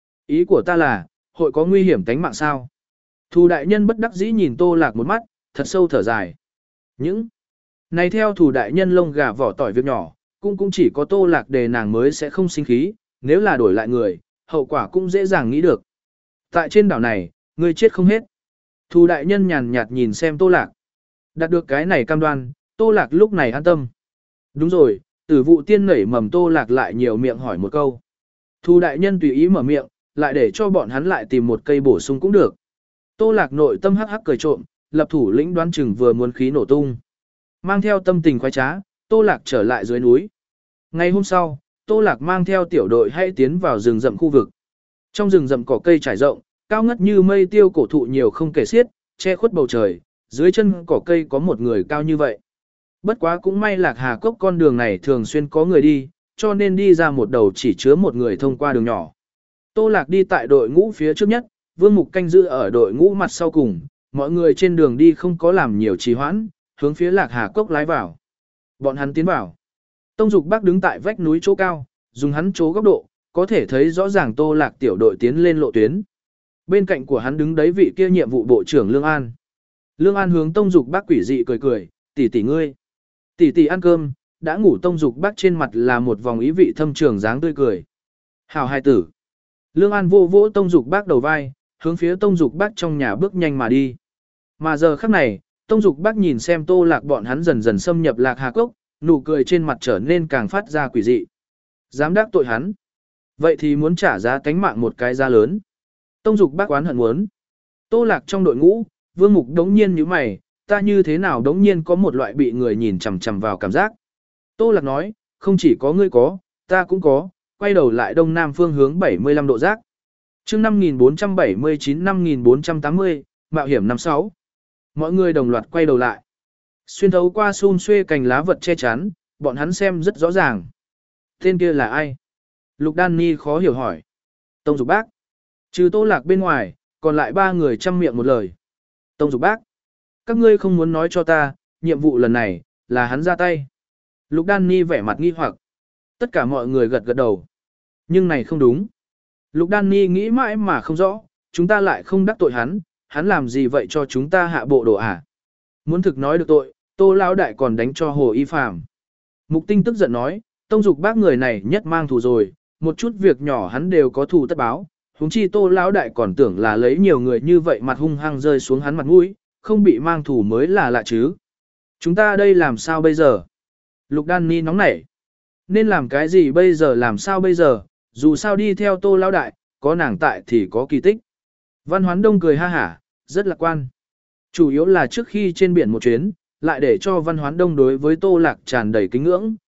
ý của ta là, hội có nguy hiểm tánh mạng sao? Thù đại nhân bất đắc dĩ nhìn Tô Lạc một mắt, thật sâu thở dài. Những này theo thù đại nhân lông gà vỏ tỏi việc nhỏ, cũng cũng chỉ có Tô Lạc đề nàng mới sẽ không sinh khí, nếu là đổi lại người, hậu quả cũng dễ dàng nghĩ được. Tại trên đảo này, ngươi chết không hết. Thù đại nhân nhàn nhạt nhìn xem Tô Lạc. Đạt được cái này cam đoan, Tô Lạc lúc này an tâm. Đúng rồi, tử vụ tiên nảy mầm Tô Lạc lại nhiều miệng hỏi một câu. Thù đại nhân tùy ý mở miệng, lại để cho bọn hắn lại tìm một cây bổ sung cũng được. Tô Lạc nội tâm hắc hắc cười trộm, lập thủ lĩnh đoán chừng vừa muốn khí nổ tung. Mang theo tâm tình khoái trá, Tô Lạc trở lại dưới núi. Ngày hôm sau, Tô Lạc mang theo tiểu đội hãy tiến vào rừng rậm khu vực. Trong rừng rậm cỏ cây trải rộng, cao ngất như mây tiêu cổ thụ nhiều không kể xiết, che khuất bầu trời, dưới chân cỏ cây có một người cao như vậy. Bất quá cũng may Lạc Hà Cốc con đường này thường xuyên có người đi, cho nên đi ra một đầu chỉ chứa một người thông qua đường nhỏ. Tô Lạc đi tại đội ngũ phía trước nhất, Vương Mục canh giữ ở đội ngũ mặt sau cùng, mọi người trên đường đi không có làm nhiều trì hoãn, hướng phía Lạc Hà Cốc lái vào. Bọn hắn tiến vào. Tông Dục Bác đứng tại vách núi chỗ cao, dùng hắn chỗ góc độ, có thể thấy rõ ràng Tô Lạc tiểu đội tiến lên lộ tuyến. Bên cạnh của hắn đứng đấy vị kia nhiệm vụ bộ trưởng Lương An. Lương An hướng Tông Dục Bác quỷ dị cười cười, tỷ tỷ ngươi. Tỷ tỷ ăn cơm, đã ngủ. Tông Dục Bác trên mặt là một vòng ý vị thâm trường dáng tươi cười. Hảo hài tử. Lương An vô vỗ Tông Dục Bác đầu vai, hướng phía Tông Dục Bác trong nhà bước nhanh mà đi. Mà giờ khắc này, Tông Dục Bác nhìn xem Tô Lạc bọn hắn dần dần xâm nhập Lạc Hà Cốc, nụ cười trên mặt trở nên càng phát ra quỷ dị. Dám đắc tội hắn. Vậy thì muốn trả giá tánh mạng một cái giá lớn. Tông Dục Bác oán hận muốn. Tô Lạc trong đội ngũ, Vương Mục đống nhiên nhíu mày, ta như thế nào đống nhiên có một loại bị người nhìn chằm chằm vào cảm giác. Tô Lạc nói, không chỉ có ngươi có, ta cũng có, quay đầu lại đông nam phương hướng bảy mươi lăm độ giác. Chương năm nghìn bốn trăm bảy mươi chín năm nghìn bốn trăm tám mươi, mạo hiểm năm sáu. Mọi người đồng loạt quay đầu lại. Xuyên thấu qua xun xuê cành lá vật che chắn, bọn hắn xem rất rõ ràng. Tên kia là ai? Lục Đan Ni khó hiểu hỏi. Tông Dục Bác. Trừ Tô Lạc bên ngoài, còn lại ba người chăm miệng một lời. Tông Dục Bác. Các ngươi không muốn nói cho ta, nhiệm vụ lần này, là hắn ra tay. Lục Đan Ni vẻ mặt nghi hoặc. Tất cả mọi người gật gật đầu. Nhưng này không đúng. Lục Đan Ni nghĩ mãi mà không rõ, chúng ta lại không đắc tội hắn, hắn làm gì vậy cho chúng ta hạ bộ đồ à? Muốn thực nói được tội, Tô lão đại còn đánh cho Hồ Y Phàm. Mục Tinh tức giận nói, Tông Dục Bác người này nhất mang thù rồi, một chút việc nhỏ hắn đều có thù tất báo, huống chi Tô lão đại còn tưởng là lấy nhiều người như vậy mặt hung hăng rơi xuống hắn mặt mũi, không bị mang thù mới là lạ chứ. Chúng ta đây làm sao bây giờ? Lục Đan Ni nóng nảy. Nên làm cái gì bây giờ làm sao bây giờ, dù sao đi theo Tô lão đại, có nàng tại thì có kỳ tích. Văn Hoán Đông cười ha hả, rất lạc quan. Chủ yếu là trước khi trên biển một chuyến, lại để cho Văn Hoán Đông đối với Tô Lạc tràn đầy kính ngưỡng,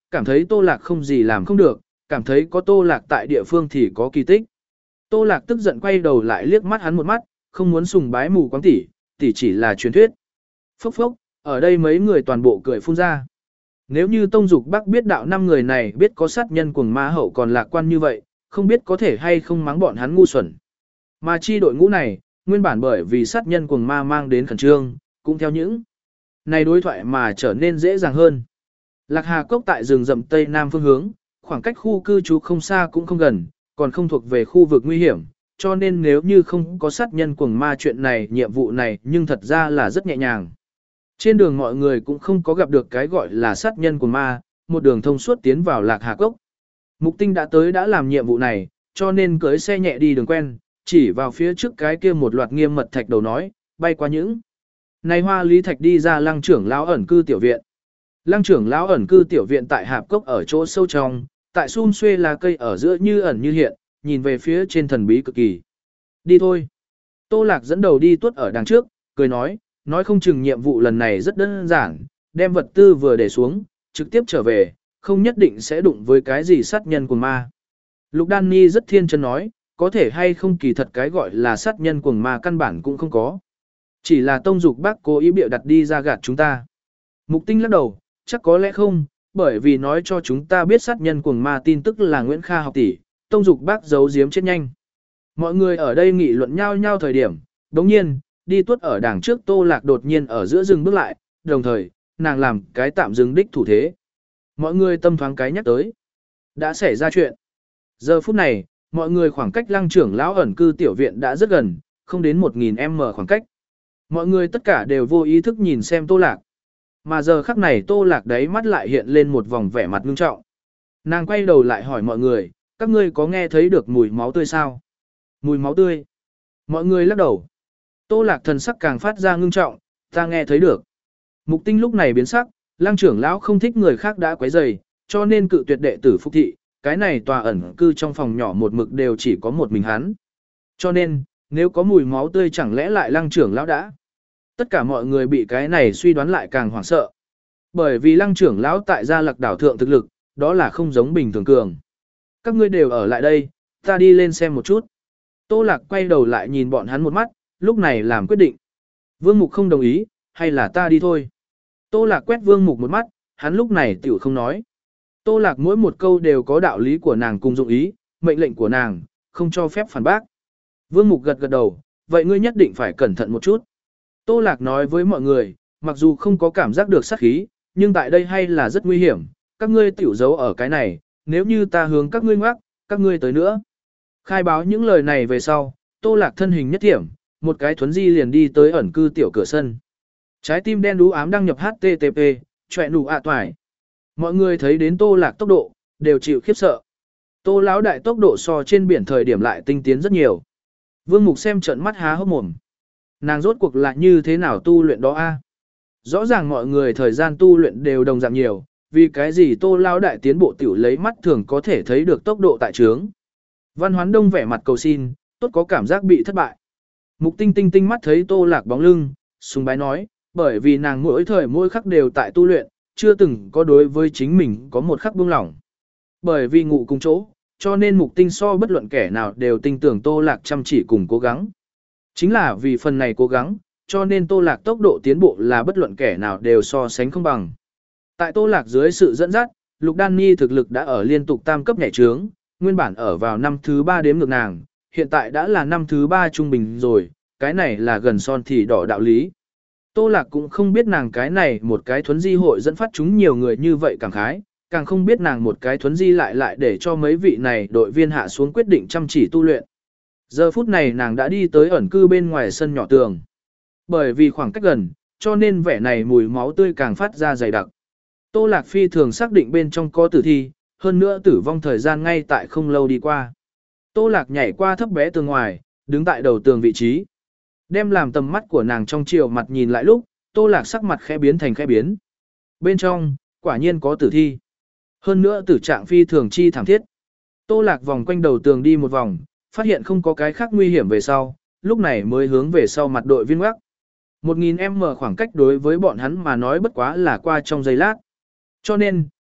cảm thấy Tô Lạc không gì làm không được, cảm thấy có Tô Lạc tại địa phương thì có kỳ tích. Tô Lạc tức giận quay đầu lại liếc mắt hắn một mắt, không muốn sùng bái mù quáng tỷ, tỷ chỉ là truyền thuyết. Phốc phốc, ở đây mấy người toàn bộ cười phun ra. Nếu như Tông Dục Bắc biết đạo năm người này biết có sát nhân cuồng ma hậu còn lạc quan như vậy, không biết có thể hay không mắng bọn hắn ngu xuẩn. Mà chi đội ngũ này, nguyên bản bởi vì sát nhân cuồng ma mang đến khẩn trương, cũng theo những này đối thoại mà trở nên dễ dàng hơn. Lạc Hà Cốc tại rừng rậm tây nam phương hướng, khoảng cách khu cư trú không xa cũng không gần, còn không thuộc về khu vực nguy hiểm, cho nên nếu như không có sát nhân cuồng ma chuyện này, nhiệm vụ này nhưng thật ra là rất nhẹ nhàng. Trên đường mọi người cũng không có gặp được cái gọi là sát nhân cuồng ma, một đường thông suốt tiến vào Lạc Hà Cốc. Mục Tinh đã tới đã làm nhiệm vụ này, cho nên cưới xe nhẹ đi đường quen, chỉ vào phía trước cái kia một loạt nghiêm mật thạch đầu nói, bay qua những này hoa lý thạch đi ra Lăng trưởng lão ẩn cư tiểu viện. Lăng trưởng lão ẩn cư tiểu viện tại hạp cốc ở chỗ sâu trong, tại xun xuê là cây ở giữa như ẩn như hiện, nhìn về phía trên thần bí cực kỳ. Đi thôi. Tô Lạc dẫn đầu đi tuốt ở đằng trước, cười nói, nói không chừng nhiệm vụ lần này rất đơn giản, đem vật tư vừa để xuống, trực tiếp trở về, không nhất định sẽ đụng với cái gì sát nhân cuồng ma. Lục Đan Ni rất thiên chân nói, có thể hay không kỳ thật cái gọi là sát nhân cuồng ma căn bản cũng không có. Chỉ là Tông Dục Bác cố ý bịa đặt đi ra gạt chúng ta. Mục Tinh lắc đầu, chắc có lẽ không, bởi vì nói cho chúng ta biết sát nhân cuồng ma tin tức là Nguyễn Kha học tỷ, Tông Dục Bác giấu giếm chết nhanh. Mọi người ở đây nghị luận nhau nhau thời điểm, đồng nhiên, đi tuốt ở đằng trước Tô Lạc đột nhiên ở giữa rừng bước lại, đồng thời, nàng làm cái tạm dừng đích thủ thế. Mọi người tâm thoáng cái nhắc tới. Đã xảy ra chuyện. Giờ phút này, mọi người khoảng cách Lăng trưởng lão ẩn cư tiểu viện đã rất gần, không đến một nghìn mét khoảng cách. Mọi người tất cả đều vô ý thức nhìn xem Tô Lạc. Mà giờ khắc này Tô Lạc đáy mắt lại hiện lên một vòng vẻ mặt ngưng trọng. Nàng quay đầu lại hỏi mọi người, các ngươi có nghe thấy được mùi máu tươi sao? Mùi máu tươi. Mọi người lắc đầu. Tô Lạc thần sắc càng phát ra ngưng trọng, ta nghe thấy được. Mục Tinh lúc này biến sắc, Lăng trưởng lão không thích người khác đã quấy rầy, cho nên cự tuyệt đệ tử Phúc thị, cái này tòa ẩn cư trong phòng nhỏ một mực đều chỉ có một mình hắn. Cho nên, nếu có mùi máu tươi chẳng lẽ lại Lăng trưởng lão đã? Tất cả mọi người bị cái này suy đoán lại càng hoảng sợ. Bởi vì Lăng trưởng lão tại Gia Lạc đảo thượng thực lực, đó là không giống bình thường cường. Các ngươi đều ở lại đây, ta đi lên xem một chút. Tô Lạc quay đầu lại nhìn bọn hắn một mắt, lúc này làm quyết định. Vương Mục không đồng ý, hay là ta đi thôi. Tô Lạc quét Vương Mục một mắt, hắn lúc này tiểu không nói. Tô Lạc mỗi một câu đều có đạo lý của nàng cùng dụng ý, mệnh lệnh của nàng, không cho phép phản bác. Vương Mục gật gật đầu, vậy ngươi nhất định phải cẩn thận một chút. Tô Lạc nói với mọi người, mặc dù không có cảm giác được sát khí, nhưng tại đây hay là rất nguy hiểm, các ngươi tiểu giấu ở cái này, nếu như ta hướng các ngươi ngoắc, các ngươi tới nữa. Khai báo những lời này về sau, Tô Lạc thân hình nhất thiểm, một cái thuấn di liền đi tới ẩn cư tiểu cửa sân. Trái tim đen đú ám đăng nhập hát tê tê pê, chọe nụ ạ toài. Mọi người thấy đến Tô Lạc tốc độ, đều chịu khiếp sợ. Tô lão đại tốc độ so trên biển thời điểm lại tinh tiến rất nhiều. Vương Mục xem trận mắt há hốc mồm. Nàng rốt cuộc lại như thế nào tu luyện đó a? Rõ ràng mọi người thời gian tu luyện đều đồng dạng nhiều, vì cái gì Tô lão đại tiến bộ tiểu lấy mắt thường có thể thấy được tốc độ tại trướng. Văn Hoán Đông vẻ mặt cầu xin, tốt có cảm giác bị thất bại. Mục Tinh Tinh tinh mắt thấy Tô Lạc bóng lưng, sùng bái nói, bởi vì nàng mỗi thời mỗi khắc đều tại tu luyện, chưa từng có đối với chính mình có một khắc buông lỏng. Bởi vì ngủ cùng chỗ, cho nên Mục Tinh so bất luận kẻ nào đều tin tưởng Tô Lạc chăm chỉ cùng cố gắng. Chính là vì phần này cố gắng, cho nên Tô Lạc tốc độ tiến bộ là bất luận kẻ nào đều so sánh không bằng. Tại Tô Lạc dưới sự dẫn dắt, Lục Đan Ni thực lực đã ở liên tục tam cấp nhảy trướng, nguyên bản ở vào năm thứ ba đếm ngược nàng, hiện tại đã là năm thứ ba trung bình rồi, cái này là gần son thì đỏ đạo lý. Tô Lạc cũng không biết nàng cái này một cái thuấn di hội dẫn phát chúng nhiều người như vậy càng khái, càng không biết nàng một cái thuấn di lại lại để cho mấy vị này đội viên hạ xuống quyết định chăm chỉ tu luyện. Giờ phút này nàng đã đi tới ẩn cư bên ngoài sân nhỏ tường. Bởi vì khoảng cách gần, cho nên vẻ này mùi máu tươi càng phát ra dày đặc. Tô Lạc phi thường xác định bên trong có tử thi, hơn nữa tử vong thời gian ngay tại không lâu đi qua. Tô Lạc nhảy qua thấp bé tường ngoài, đứng tại đầu tường vị trí. Đem làm tầm mắt của nàng trong chiều mặt nhìn lại lúc, Tô Lạc sắc mặt khẽ biến thành khẽ biến. Bên trong, quả nhiên có tử thi. Hơn nữa tử trạng phi thường chi thảm thiết. Tô Lạc vòng quanh đầu tường đi một vòng, phát hiện không có cái khác nguy hiểm về sau, lúc này mới hướng về sau mặt đội viên ngoắc. một nghìn mét khoảng cách đối với bọn hắn mà nói bất quá là qua trong giây lát. Cho nên,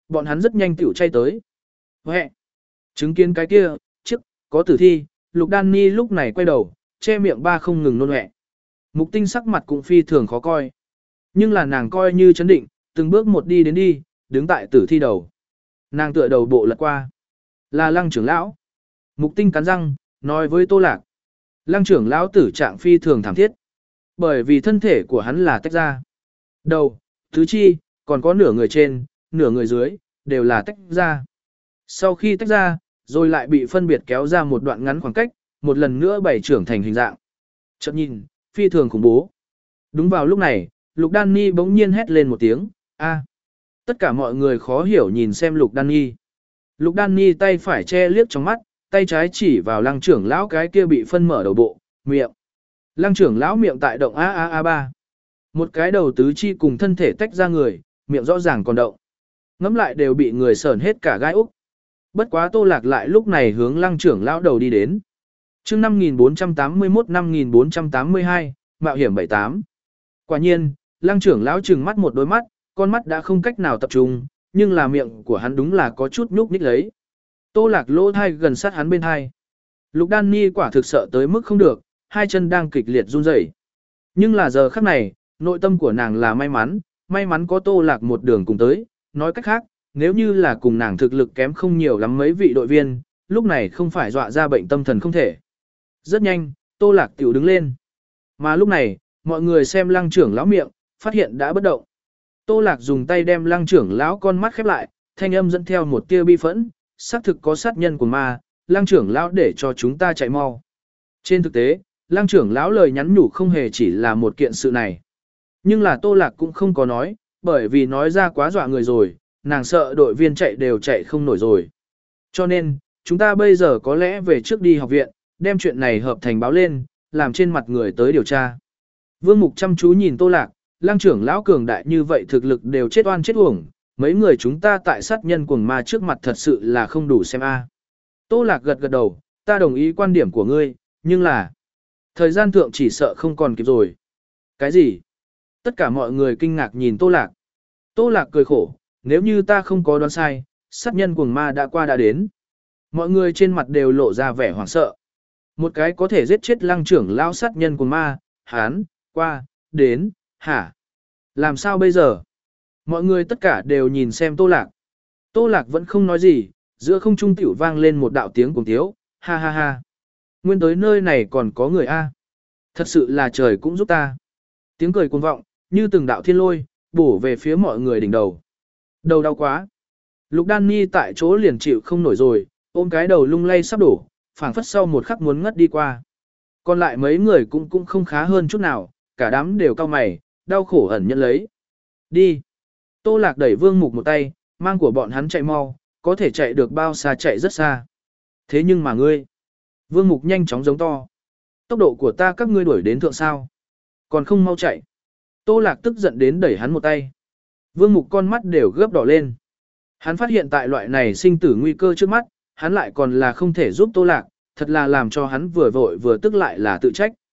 bọn hắn rất nhanh tiểu chay tới. Huệ! Chứng kiến cái kia, trước, có tử thi, Lục Đan Ni lúc này quay đầu, che miệng ba không ngừng nôn huệ. Mục Tinh sắc mặt cũng phi thường khó coi. Nhưng là nàng coi như chấn định, từng bước một đi đến đi, đứng tại tử thi đầu. Nàng tựa đầu bộ lật qua. Là Lăng trưởng lão. Mục Tinh cắn răng, nói với Tô Lạc. Lăng trưởng lão tử trạng phi thường thảm thiết. Bởi vì thân thể của hắn là tách ra. Đầu, tứ chi, còn có nửa người trên, nửa người dưới, đều là tách ra. Sau khi tách ra, rồi lại bị phân biệt kéo ra một đoạn ngắn khoảng cách, một lần nữa bày trưởng thành hình dạng. Chợt nhìn, phi thường khủng bố. Đúng vào lúc này, Lục Đan Ni bỗng nhiên hét lên một tiếng, a. Tất cả mọi người khó hiểu nhìn xem Lục Đan Ni. Lục Đan Ni tay phải che liếc trong mắt, tay trái chỉ vào Lăng trưởng lão cái kia bị phân mở đầu bộ, miệng. Lăng trưởng lão miệng tại động a a a ba. Một cái đầu tứ chi cùng thân thể tách ra người, miệng rõ ràng còn động. Ngắm lại đều bị người sởn hết cả gai úc. Bất quá Tô Lạc lại lúc này hướng Lăng trưởng lão đầu đi đến. Chương năm nghìn bốn trăm tám mươi mốt năm nghìn bốn trăm tám mươi hai, mạo hiểm bảy tám. Quả nhiên, Lăng trưởng lão trừng mắt một đôi mắt, con mắt đã không cách nào tập trung, nhưng là miệng của hắn đúng là có chút nhúc nhích lấy. Tô Lạc lỗ thai gần sát hắn bên hai. Lục Đan Ni quả thực sợ tới mức không được, hai chân đang kịch liệt run rẩy. Nhưng là giờ khắc này, nội tâm của nàng là may mắn, may mắn có Tô Lạc một đường cùng tới, nói cách khác, nếu như là cùng nàng thực lực kém không nhiều lắm mấy vị đội viên, lúc này không phải dọa ra bệnh tâm thần không thể. Rất nhanh, Tô Lạc tiểu đứng lên. Mà lúc này, mọi người xem Lăng trưởng lão miệng, phát hiện đã bất động. Tô Lạc dùng tay đem Lăng trưởng lão con mắt khép lại, thanh âm dẫn theo một tia bi phẫn, xác thực có sát nhân của ma, Lăng trưởng lão để cho chúng ta chạy mau. Trên thực tế, Lăng trưởng lão lời nhắn nhủ không hề chỉ là một kiện sự này. Nhưng là Tô Lạc cũng không có nói, bởi vì nói ra quá dọa người rồi, nàng sợ đội viên chạy đều chạy không nổi rồi. Cho nên, chúng ta bây giờ có lẽ về trước đi học viện, đem chuyện này hợp thành báo lên, làm trên mặt người tới điều tra. Vương Mục chăm chú nhìn Tô Lạc, Lăng trưởng lão cường đại như vậy thực lực đều chết oan chết uổng, mấy người chúng ta tại sát nhân cuồng ma trước mặt thật sự là không đủ xem a. Tô Lạc gật gật đầu, ta đồng ý quan điểm của ngươi, nhưng là thời gian thượng chỉ sợ không còn kịp rồi. Cái gì? Tất cả mọi người kinh ngạc nhìn Tô Lạc. Tô Lạc cười khổ, nếu như ta không có đoán sai, sát nhân cuồng ma đã qua đã đến. Mọi người trên mặt đều lộ ra vẻ hoảng sợ. Một cái có thể giết chết Lăng trưởng lão sát nhân cuồng ma, hán, qua, đến, hả? Làm sao bây giờ? Mọi người tất cả đều nhìn xem Tô Lạc. Tô Lạc vẫn không nói gì, giữa không trung tiểu vang lên một đạo tiếng cuồng tiếu, ha ha ha. Nguyên tới nơi này còn có người a. Thật sự là trời cũng giúp ta. Tiếng cười cuồng vọng, như từng đạo thiên lôi, bổ về phía mọi người đỉnh đầu. Đầu đau quá. Lục Đan Ni tại chỗ liền chịu không nổi rồi, ôm cái đầu lung lay sắp đổ, phảng phất sau một khắc muốn ngất đi qua. Còn lại mấy người cũng cũng không khá hơn chút nào, cả đám đều cau mày, đau khổ ẩn nhận lấy. Đi. Tô Lạc đẩy Vương Mục một tay, mang của bọn hắn chạy mau, có thể chạy được bao xa chạy rất xa. Thế nhưng mà ngươi. Vương Mục nhanh chóng giống to. Tốc độ của ta các ngươi đuổi đến thượng sao. Còn không mau chạy. Tô Lạc tức giận đến đẩy hắn một tay. Vương Mục con mắt đều gấp đỏ lên. Hắn phát hiện tại loại này sinh tử nguy cơ trước mắt, hắn lại còn là không thể giúp Tô Lạc, thật là làm cho hắn vừa vội vừa tức lại là tự trách.